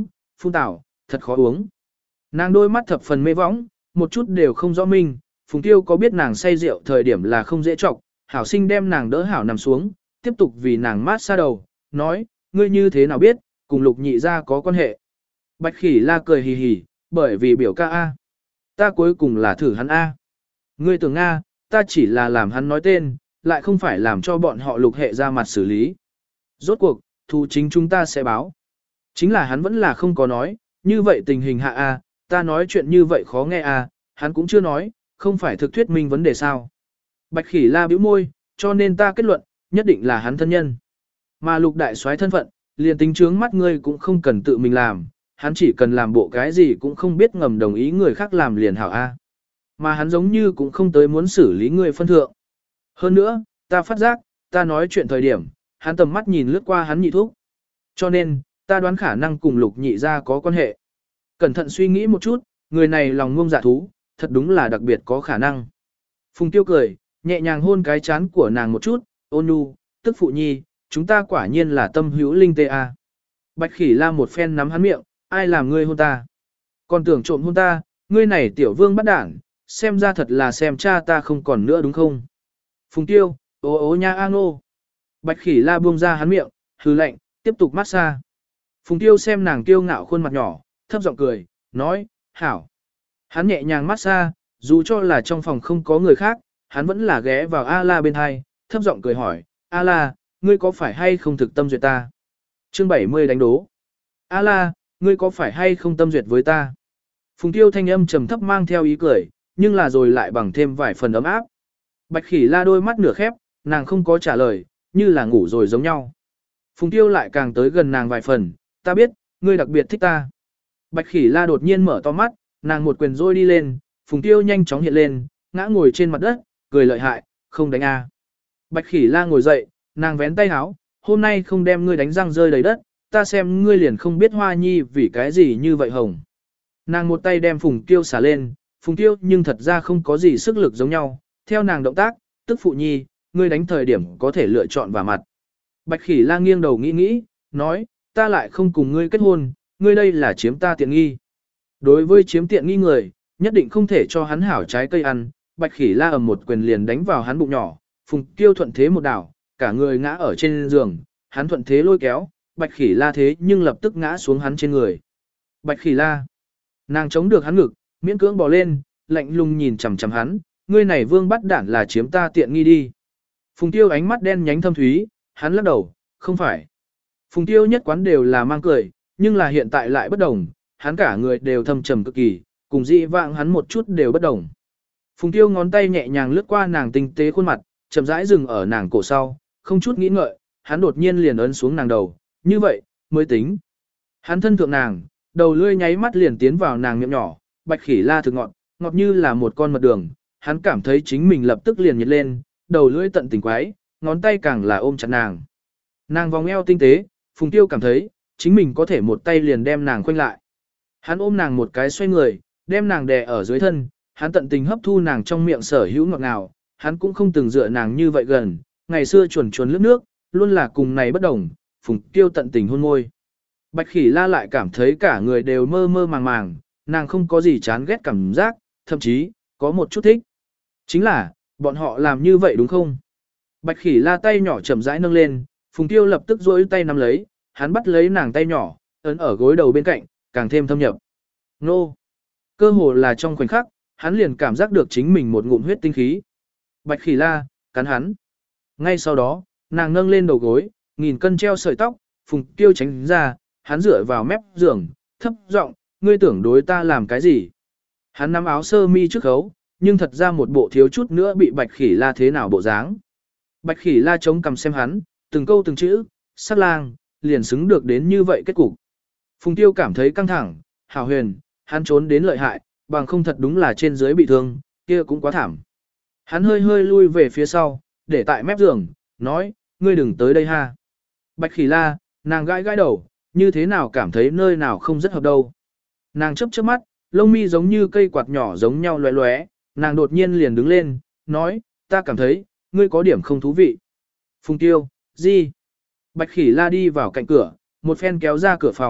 phun tảo, thật khó uống. Nàng đôi mắt thập phần mê võng, một chút đều không rõ minh, Phùng Tiêu có biết nàng say rượu thời điểm là không dễ trọng, hảo sinh đem nàng đỡ hảo nằm xuống, tiếp tục vì nàng mát xa đầu, nói, ngươi như thế nào biết, cùng Lục Nhị gia có quan hệ. Bạch Khỉ La cười hì hì, bởi vì biểu ca A. Ta cuối cùng là thử hắn A. Ngươi tưởng A, ta chỉ là làm hắn nói tên, lại không phải làm cho bọn họ Lục hệ ra mặt xử lý. Rốt cuộc, thù chính chúng ta sẽ báo. Chính là hắn vẫn là không có nói, như vậy tình hình hạ A, ta nói chuyện như vậy khó nghe A, hắn cũng chưa nói, không phải thực thuyết minh vấn đề sao. Bạch Khỉ La bĩu môi, cho nên ta kết luận, nhất định là hắn thân nhân. Mà Lục đại soái thân phận, liền tính trướng mắt ngươi cũng không cần tự mình làm, hắn chỉ cần làm bộ cái gì cũng không biết ngầm đồng ý người khác làm liền hảo A. Mà hắn giống như cũng không tới muốn xử lý ngươi phân thượng. Hơn nữa, ta phát giác, ta nói chuyện thời điểm, hắn tầm mắt nhìn lướt qua hắn nhị thúc. Cho nên, ta đoán khả năng cùng Lục Nhị gia có quan hệ. Cẩn thận suy nghĩ một chút, người này lòng ngông dạ thú, thật đúng là đặc biệt có khả năng. Phùng Tiêu cười, nhẹ nhàng hôn cái chán của nàng một chút, ôn nhu, tức phụ nhi, chúng ta quả nhiên là tâm hữu linh tê a. Bạch Khỉ La một phen nắm hắn miệng, ai làm ngươi hôn ta? Còn tưởng trộm hôn ta, ngươi này tiểu vương bắt đảng, xem ra thật là xem cha ta không còn nữa đúng không? Phùng Tiêu, ố nha a ngô. Bạch Khỉ La buông ra hắn miệng, hừ lạnh, tiếp tục massage. Phùng Tiêu xem nàng kiêu ngạo khuôn mặt nhỏ, thấp giọng cười, nói, hảo. Hắn nhẹ nhàng massage, dù cho là trong phòng không có người khác, hắn vẫn là ghé vào A-la bên hai, thấp giọng cười hỏi, A-la, ngươi có phải hay không thực tâm duyệt ta? Chương 70 đánh đố. A-la, ngươi có phải hay không tâm duyệt với ta? Phùng Tiêu thanh âm trầm thấp mang theo ý cười, nhưng là rồi lại bằng thêm vài phần ấm áp. Bạch Khỉ La đôi mắt nửa khép, nàng không có trả lời, như là ngủ rồi giống nhau. Phùng Tiêu lại càng tới gần nàng vài phần, ta biết, ngươi đặc biệt thích ta. Bạch Khỉ La đột nhiên mở to mắt, nàng một quyền rôi đi lên, Phùng Tiêu nhanh chóng hiện lên, ngã ngồi trên mặt đất, cười lợi hại, không đánh a. Bạch Khỉ La ngồi dậy, nàng vén tay áo, hôm nay không đem ngươi đánh răng rơi đầy đất, ta xem ngươi liền không biết Hoa Nhi vì cái gì như vậy hồng. Nàng một tay đem Phùng Tiêu xả lên, Phùng Tiêu nhưng thật ra không có gì sức lực giống nhau, theo nàng động tác, tức phụ nhi, ngươi đánh thời điểm có thể lựa chọn vào mặt. Bạch Khỉ La nghiêng đầu nghĩ nghĩ, nói, ta lại không cùng ngươi kết hôn, ngươi đây là chiếm ta tiện nghi. Đối với chiếm tiện nghi người, nhất định không thể cho hắn hảo trái cây ăn, Bạch Khỉ La ầm một quyền liền đánh vào hắn bụng nhỏ, Phùng Tiêu thuận thế một đảo, cả người ngã ở trên giường, hắn thuận thế lôi kéo, Bạch Khỉ La thế nhưng lập tức ngã xuống hắn trên người. Bạch Khỉ La, nàng chống được hắn ngực, miễn cưỡng bò lên, lạnh lùng nhìn chằm chằm hắn, ngươi này vương bắt đản là chiếm ta tiện nghi đi. Phùng Tiêu ánh mắt đen nhánh thâm thúy, hắn lắc đầu, không phải. Phùng Tiêu nhất quán đều là mang cười, nhưng là hiện tại lại bất đồng, hắn cả người đều thâm trầm cực kỳ, cùng dị vãng hắn một chút đều bất đồng. Phùng Tiêu ngón tay nhẹ nhàng lướt qua nàng tinh tế khuôn mặt, chậm rãi dừng ở nàng cổ sau, không chút nghĩ ngợi, hắn đột nhiên liền ấn xuống nàng đầu, như vậy, mới tính. Hắn thân thượng nàng, đầu lươi nháy mắt liền tiến vào nàng miệng nhỏ, Bạch Khỉ La thực ngọt, ngọt như là một con mật đường, hắn cảm thấy chính mình lập tức liền nhiệt lên, đầu lưỡi tận tình quái, ngón tay càng là ôm chặt nàng. Nàng vòng eo tinh tế, Phùng Tiêu cảm thấy, chính mình có thể một tay liền đem nàng khoanh lại. Hắn ôm nàng một cái xoay người, đem nàng đè ở dưới thân, hắn tận tình hấp thu nàng trong miệng sở hữu ngọt ngào, hắn cũng không từng dựa nàng như vậy gần, ngày xưa chuồn chuồn lướt nước, luôn là cùng này bất đồng, Phùng Tiêu tận tình hôn môi. Bạch Khỉ La lại cảm thấy cả người đều mơ mơ màng màng, nàng không có gì chán ghét cảm giác, thậm chí, có một chút thích. Chính là, bọn họ làm như vậy đúng không? Bạch Khỉ La tay nhỏ chậm rãi nâng lên, Phùng Tiêu lập tức duỗi tay nắm lấy, hắn bắt lấy nàng tay nhỏ, ấn ở gối đầu bên cạnh, càng thêm thâm nhập. Nô! Cơ hồ là trong khoảnh khắc, hắn liền cảm giác được chính mình một ngụm huyết tinh khí. Bạch Khỉ La, cắn hắn. Ngay sau đó, nàng nâng lên đầu gối, nghìn cân treo sợi tóc, Phùng Tiêu tránh ra, hắn dựa vào mép giường, thấp giọng, ngươi tưởng đối ta làm cái gì? Hắn nắm áo sơ mi trước khấu, nhưng thật ra một bộ thiếu chút nữa bị Bạch Khỉ La thế nào bộ dáng. Bạch Khỉ La chống cằm xem hắn, từng câu từng chữ, sát lang, liền xứng được đến như vậy kết cục. Phùng Tiêu cảm thấy căng thẳng, hào huyền, hắn trốn đến lợi hại, bằng không thật đúng là trên dưới bị thương, kia cũng quá thảm. Hắn hơi hơi lui về phía sau, để tại mép giường, nói, ngươi đừng tới đây ha. Bạch Khỉ La, nàng gãi gãi đầu, như thế nào cảm thấy nơi nào không rất hợp đâu. Nàng chớp chớp mắt, lông mi giống như cây quạt nhỏ giống nhau lóe lóe, nàng đột nhiên liền đứng lên, nói, ta cảm thấy, ngươi có điểm không thú vị. Phùng Tiêu, gì? Bạch Khỉ La đi vào cạnh cửa, một phen kéo ra cửa phòng,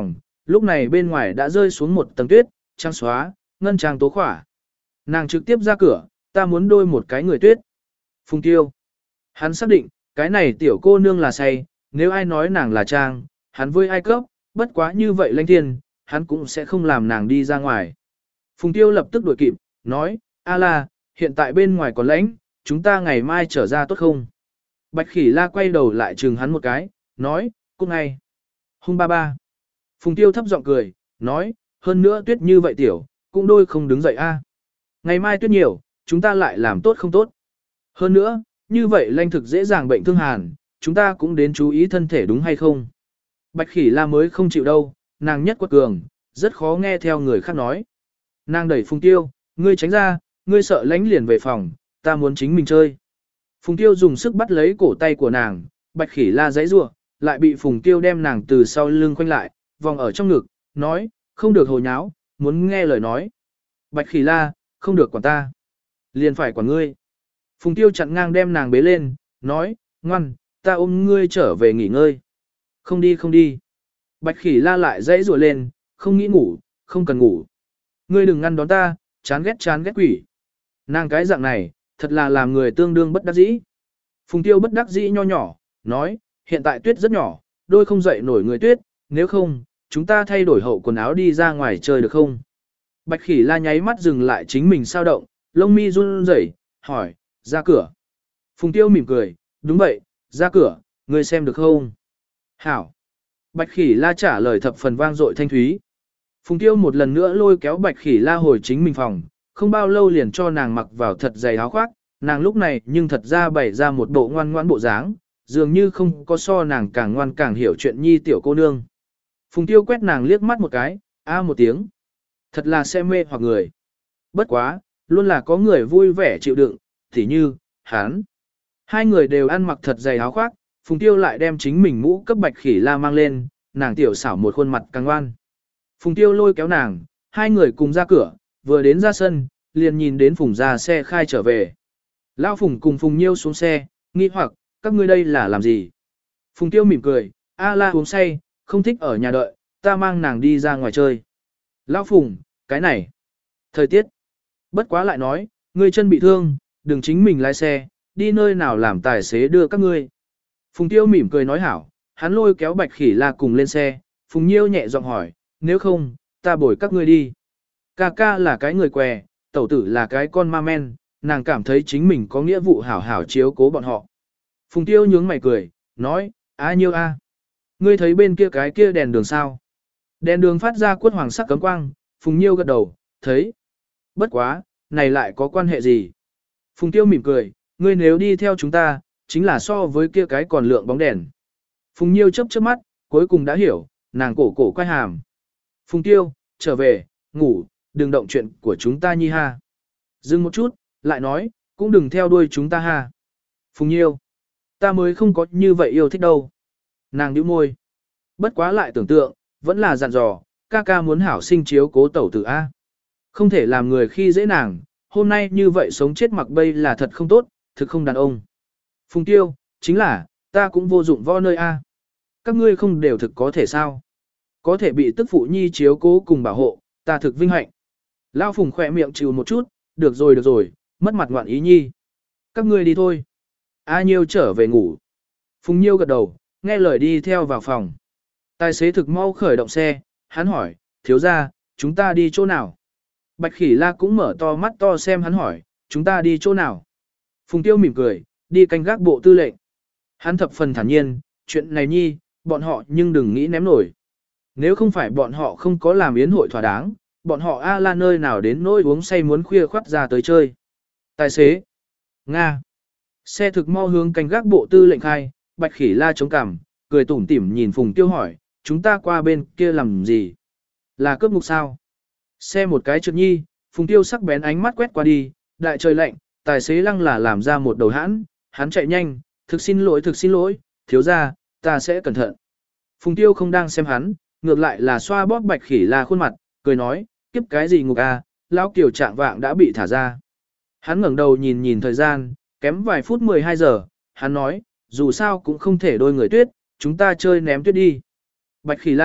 lúc này bên ngoài đã rơi xuống một tầng tuyết, trắng xóa, ngân trang tố khỏa. Nàng trực tiếp ra cửa, ta muốn đôi một cái người tuyết. Phùng Tiêu. Hắn xác định, cái này tiểu cô nương là say, nếu ai nói nàng là trang, hắn với ai cấp, bất quá như vậy lãnh thiên, hắn cũng sẽ không làm nàng đi ra ngoài. Phùng Tiêu lập tức đuổi kịp, nói, a la, hiện tại bên ngoài còn lãnh, chúng ta ngày mai trở ra tốt không? Bạch Khỉ La quay đầu lại chừng hắn một cái, nói, cút ngay. Hung ba ba. Phùng Tiêu thấp giọng cười, nói, hơn nữa tuyết như vậy tiểu, cũng đôi không đứng dậy a. Ngày mai tuyết nhiều, chúng ta lại làm tốt không tốt. Hơn nữa, như vậy lanh thực dễ dàng bệnh thương hàn, chúng ta cũng đến chú ý thân thể đúng hay không. Bạch Khỉ La mới không chịu đâu, nàng nhất quật cường, rất khó nghe theo người khác nói. Nàng đẩy Phùng Tiêu, ngươi tránh ra, ngươi sợ lánh liền về phòng, ta muốn chính mình chơi. Phùng Tiêu dùng sức bắt lấy cổ tay của nàng, Bạch Khỉ La giãy giụa, lại bị Phùng Tiêu đem nàng từ sau lưng khoanh lại, vòng ở trong ngực, nói, không được hồ nháo, muốn nghe lời nói. Bạch Khỉ La, không được quản ta, liền phải quản ngươi. Phùng Tiêu chặn ngang đem nàng bế lên, nói, ngoan, ta ôm ngươi trở về nghỉ ngơi. Không đi không đi. Bạch Khỉ La lại dãy rủa lên, không nghĩ ngủ, không cần ngủ. Ngươi đừng ngăn đón ta, chán ghét quỷ. Nàng cái dạng này, thật là làm người tương đương bất đắc dĩ. Phùng Tiêu bất đắc dĩ nho nhỏ, nói, hiện tại tuyết rất nhỏ, đôi không dậy nổi người tuyết, nếu không, chúng ta thay đổi hậu quần áo đi ra ngoài chơi được không? Bạch Khỉ La nháy mắt dừng lại chính mình sao động, lông mi run rẩy, hỏi, ra cửa. Phùng Tiêu mỉm cười, đúng vậy, ra cửa, ngươi xem được không? Hảo. Bạch Khỉ La trả lời thập phần vang dội thanh thúy. Phùng Tiêu một lần nữa lôi kéo Bạch Khỉ La hồi chính mình phòng, không bao lâu liền cho nàng mặc vào thật dày áo khoác, nàng lúc này nhưng thật ra bày ra một bộ ngoan ngoãn bộ dáng, dường như không có so nàng càng ngoan càng hiểu chuyện nhi tiểu cô nương. Phùng Tiêu quét nàng liếc mắt một cái, a một tiếng. Thật là xem mê hoặc người. Bất quá, luôn là có người vui vẻ chịu đựng, tỉ như, hắn. Hai người đều ăn mặc thật dày áo khoác, Phùng Tiêu lại đem chính mình mũ cấp Bạch Khỉ La mang lên, nàng tiểu xảo một khuôn mặt càng ngoan. Phùng Tiêu lôi kéo nàng, hai người cùng ra cửa, vừa đến ra sân, liền nhìn đến Phùng ra xe khai trở về. Lão Phùng cùng Phùng Nhiêu xuống xe, nghi hoặc, các ngươi đây là làm gì? Phùng Tiêu mỉm cười, a la uống say, không thích ở nhà đợi, ta mang nàng đi ra ngoài chơi. Lão Phùng, cái này, thời tiết. Bất quá lại nói, ngươi chân bị thương, đừng chính mình lái xe, đi nơi nào làm tài xế đưa các ngươi. Phùng Tiêu mỉm cười nói hảo, hắn lôi kéo Bạch Khỉ La cùng lên xe, Phùng Nhiêu nhẹ giọng hỏi, nếu không, ta bồi các ngươi đi. Ca ca là cái người què, tẩu tử là cái con ma men, nàng cảm thấy chính mình có nghĩa vụ hảo hảo chiếu cố bọn họ. Phùng Tiêu nhướng mày cười, nói, Nhiêu a, ngươi thấy bên kia cái kia đèn đường sao? Đèn đường phát ra quất hoàng sắc cấm quang, Phùng Nhiêu gật đầu, thấy. Bất quá, này lại có quan hệ gì? Phùng Tiêu mỉm cười, ngươi nếu đi theo chúng ta, chính là so với kia cái còn lượng bóng đèn. Phùng Nhiêu chớp chớp mắt, cuối cùng đã hiểu, nàng cổ cổ quay hàm. Phùng Tiêu, trở về, ngủ, đừng động chuyện của chúng ta nhi ha. Dừng một chút, lại nói, cũng đừng theo đuôi chúng ta ha. Phùng Nhiêu, ta mới không có như vậy yêu thích đâu. Nàng nhíu môi. Bất quá lại tưởng tượng, vẫn là dặn dò, ca ca muốn hảo sinh chiếu cố tẩu tử A. Không thể làm người khi dễ nàng, hôm nay như vậy sống chết mặc bây là thật không tốt, thực không đàn ông. Phùng Tiêu, chính là, ta cũng vô dụng vo nơi A. Các ngươi không đều thực có thể sao? Có thể bị tức phụ nhi chiếu cố cùng bảo hộ, ta thực vinh hạnh. Lao Phùng khỏe miệng chịu một chút, được rồi, mất mặt ngoạn ý nhi. Các ngươi đi thôi. A Nhiêu trở về ngủ. Phùng Nhiêu gật đầu, nghe lời đi theo vào phòng. Tài xế thực mau khởi động xe, hắn hỏi, thiếu gia, chúng ta đi chỗ nào? Bạch Khỉ La cũng mở to mắt to xem hắn hỏi, chúng ta đi chỗ nào? Phùng Tiêu mỉm cười, đi canh gác bộ tư lệnh. Hắn thập phần thản nhiên, chuyện này nhi, bọn họ nhưng đừng nghĩ ném nổi. Nếu không phải bọn họ không có làm yến hội thỏa đáng, bọn họ a la nơi nào đến nỗi uống say muốn khuya khoắt ra tới chơi. Tài xế. Nga. Xe thực mau hướng canh gác bộ tư lệnh khai, Bạch Khỉ La chống cằm, cười tủm tỉm nhìn Phùng Tiêu hỏi, chúng ta qua bên kia làm gì? Là cướp ngục sao? Xe một cái trượt nhi, Phùng Tiêu sắc bén ánh mắt quét qua đi, đại trời lạnh, tài xế lăng là làm ra một đầu hãn, hắn chạy nhanh, thực xin lỗi, thiếu gia, ta sẽ cẩn thận. Phùng Tiêu không đang xem hắn, ngược lại là xoa bóp Bạch Khỉ La khuôn mặt, cười nói, kiếp cái gì ngục a, lão Kiều trạng vạng đã bị thả ra. Hắn ngẩng đầu nhìn thời gian, kém vài phút 12 giờ, hắn nói, dù sao cũng không thể đôi người tuyết, chúng ta chơi ném tuyết đi. Bạch Khỉ La,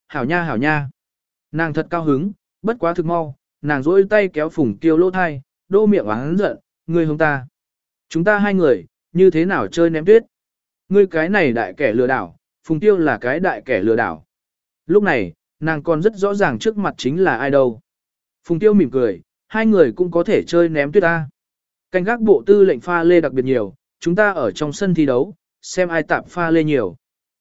hảo nha hảo nha. Nàng thật cao hứng, bất quá thực mau, nàng rỗi tay kéo Phùng Tiêu lỗ thai, đô miệng oán giận, ngươi hông ta. Chúng ta hai người, như thế nào chơi ném tuyết? Ngươi cái này đại kẻ lừa đảo, Phùng Tiêu là cái đại kẻ lừa đảo. Lúc này, nàng còn rất rõ ràng trước mặt chính là ai đâu. Phùng Tiêu mỉm cười, hai người cũng có thể chơi ném tuyết ta. Canh gác bộ tư lệnh pha lê đặc biệt nhiều, chúng ta ở trong sân thi đấu, xem ai tạp pha lê nhiều.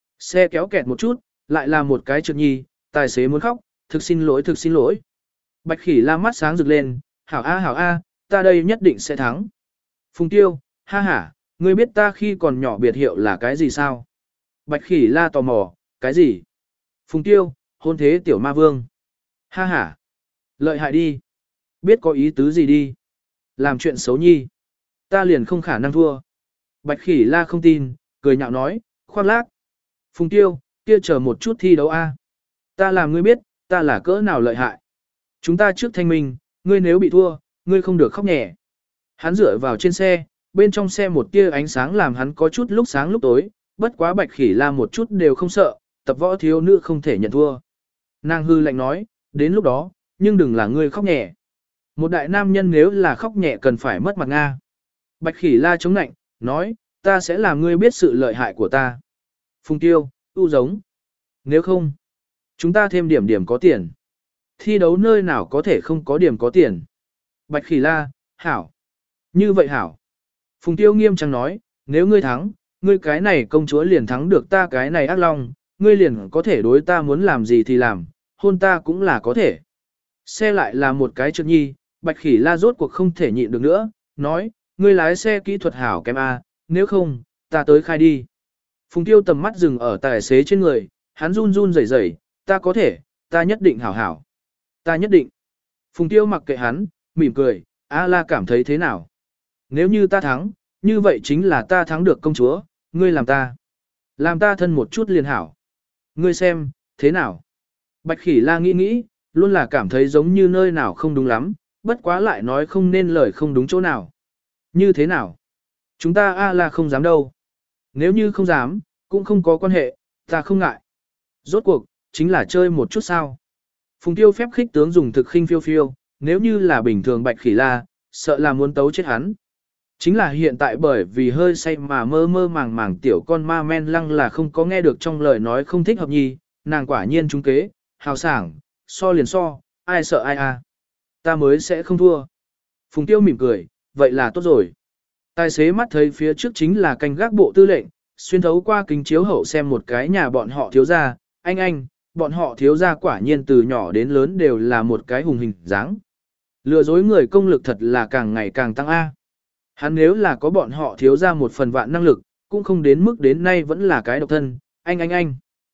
Xe kéo kẹt một chút, lại là một cái trượt nhi, tài xế muốn khóc, thực xin lỗi thực xin lỗi. Bạch Khỉ La mắt sáng rực lên, hảo a, ta đây nhất định sẽ thắng. Phùng Tiêu, ha ha, ngươi biết ta khi còn nhỏ biệt hiệu là cái gì sao? Bạch Khỉ La tò mò, cái gì? Phùng Tiêu, hôn thế tiểu ma vương. Ha ha, lợi hại đi. Biết có ý tứ gì đi. Làm chuyện xấu nhi. Ta liền không khả năng thua. Bạch Khỉ La không tin, cười nhạo nói, khoác lác. Phùng Tiêu, kia chờ một chút thi đấu a. Ta làm ngươi biết, ta là cỡ nào lợi hại. Chúng ta trước thanh minh, ngươi nếu bị thua, ngươi không được khóc nhẹ. Hắn dựa vào trên xe, bên trong xe một tia ánh sáng làm hắn có chút lúc sáng lúc tối, bất quá Bạch Khỉ La một chút đều không sợ, tập võ thiếu nữ không thể nhận thua. Nàng hư lạnh nói, đến lúc đó, nhưng đừng là ngươi khóc nhẹ. Một đại nam nhân nếu là khóc nhẹ cần phải mất mặt Nga. Bạch Khỉ La chống nạnh, nói, ta sẽ làm ngươi biết sự lợi hại của ta. Phùng Tiêu, u giống. Nếu không, chúng ta thêm điểm có tiền. Thi đấu nơi nào có thể không có điểm có tiền. Bạch Khỉ La, hảo. Như vậy hảo. Phùng Tiêu nghiêm trang nói, nếu ngươi thắng, ngươi cái này công chúa liền thắng được ta cái này ác long, ngươi liền có thể đối ta muốn làm gì thì làm, hôn ta cũng là có thể. Xe lại là một cái trượt nhi, Bạch Khỉ La rốt cuộc không thể nhịn được nữa, nói, ngươi lái xe kỹ thuật hảo kém A, nếu không, ta tới khai đi. Phùng Tiêu tầm mắt dừng ở tài xế trên người, hắn run run rẩy rẩy, ta có thể, ta nhất định hảo hảo. Ta nhất định. Phùng Tiêu mặc kệ hắn, mỉm cười, A La cảm thấy thế nào? Nếu như ta thắng, như vậy chính là ta thắng được công chúa, ngươi làm ta. Làm ta thân một chút liền hảo. Ngươi xem, thế nào? Bạch Khỉ La nghĩ, luôn là cảm thấy giống như nơi nào không đúng lắm, bất quá lại nói không nên lời không đúng chỗ nào. Như thế nào? Chúng ta A La không dám đâu. Nếu như không dám, cũng không có quan hệ, ta không ngại. Rốt cuộc, chính là chơi một chút sao. Phùng Tiêu phép khích tướng dùng thực khinh phiêu phiêu, nếu như là bình thường Bạch Khỉ La, sợ là muốn tấu chết hắn. Chính là hiện tại bởi vì hơi say mà mơ mơ màng màng tiểu con ma men lăng là không có nghe được trong lời nói không thích hợp nhi, nàng quả nhiên trúng kế, hào sảng, so liền so, ai sợ ai à. Ta mới sẽ không thua. Phùng Tiêu mỉm cười, vậy là tốt rồi. Tài xế mắt thấy phía trước chính là canh gác bộ tư lệnh, xuyên thấu qua kính chiếu hậu xem một cái nhà bọn họ thiếu gia, anh, bọn họ thiếu gia quả nhiên từ nhỏ đến lớn đều là một cái hùng hình dáng. Lừa dối người công lực thật là càng ngày càng tăng A. Hắn nếu là có bọn họ thiếu gia một phần vạn năng lực, cũng không đến mức đến nay vẫn là cái độc thân, anh.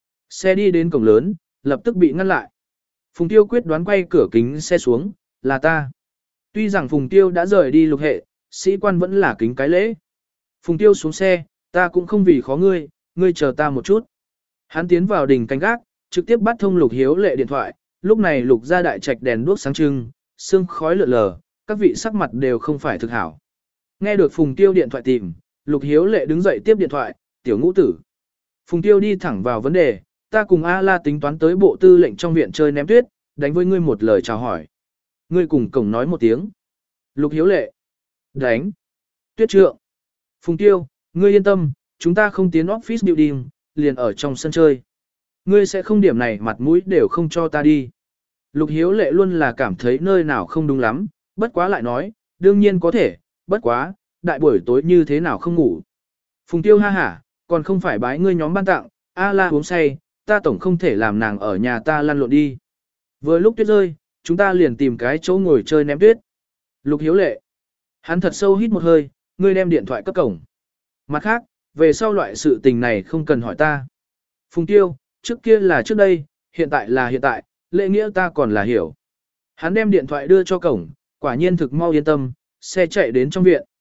Xe đi đến cổng lớn, lập tức bị ngăn lại. Phùng Tiêu quyết đoán quay cửa kính xe xuống, là ta. Tuy rằng Phùng Tiêu đã rời đi lục hệ, sĩ quan vẫn là kính cái lễ. Phùng Tiêu xuống xe, ta cũng không vì khó ngươi, ngươi chờ ta một chút. Hắn tiến vào đình canh gác, trực tiếp bắt thông Lục Hiếu Lệ điện thoại, lúc này Lục gia đại trạch đèn đuốc sáng trưng, sương khói lượn lờ, các vị sắc mặt đều không phải thực hảo. Nghe được Phùng Tiêu điện thoại tìm, Lục Hiếu Lệ đứng dậy tiếp điện thoại, tiểu ngũ tử. Phùng Tiêu đi thẳng vào vấn đề, ta cùng A La tính toán tới bộ tư lệnh trong viện chơi ném tuyết, đánh với ngươi một lời chào hỏi. Ngươi cùng cổng nói một tiếng. Lục Hiếu Lệ. Đánh. Tuyết trượng. Phùng Tiêu, ngươi yên tâm, chúng ta không tiến office building, liền ở trong sân chơi. Ngươi sẽ không điểm này mặt mũi đều không cho ta đi. Lục Hiếu Lệ luôn là cảm thấy nơi nào không đúng lắm, bất quá lại nói, đương nhiên có thể, bất quá, đại buổi tối như thế nào không ngủ. Phùng Tiêu ha hả, còn không phải bái ngươi nhóm ban tặng, A La uống say, ta tổng không thể làm nàng ở nhà ta lăn lộn đi. Vừa lúc tuyết rơi, chúng ta liền tìm cái chỗ ngồi chơi ném tuyết. Lục Hiếu Lệ. Hắn thật sâu hít một hơi, ngươi đem điện thoại cấp cổng. Mặt khác, về sau loại sự tình này không cần hỏi ta. Phùng Tiêu, trước kia là trước đây, hiện tại là hiện tại, lễ nghĩa ta còn là hiểu. Hắn đem điện thoại đưa cho cổng, quả nhiên thực mau yên tâm, xe chạy đến trong viện.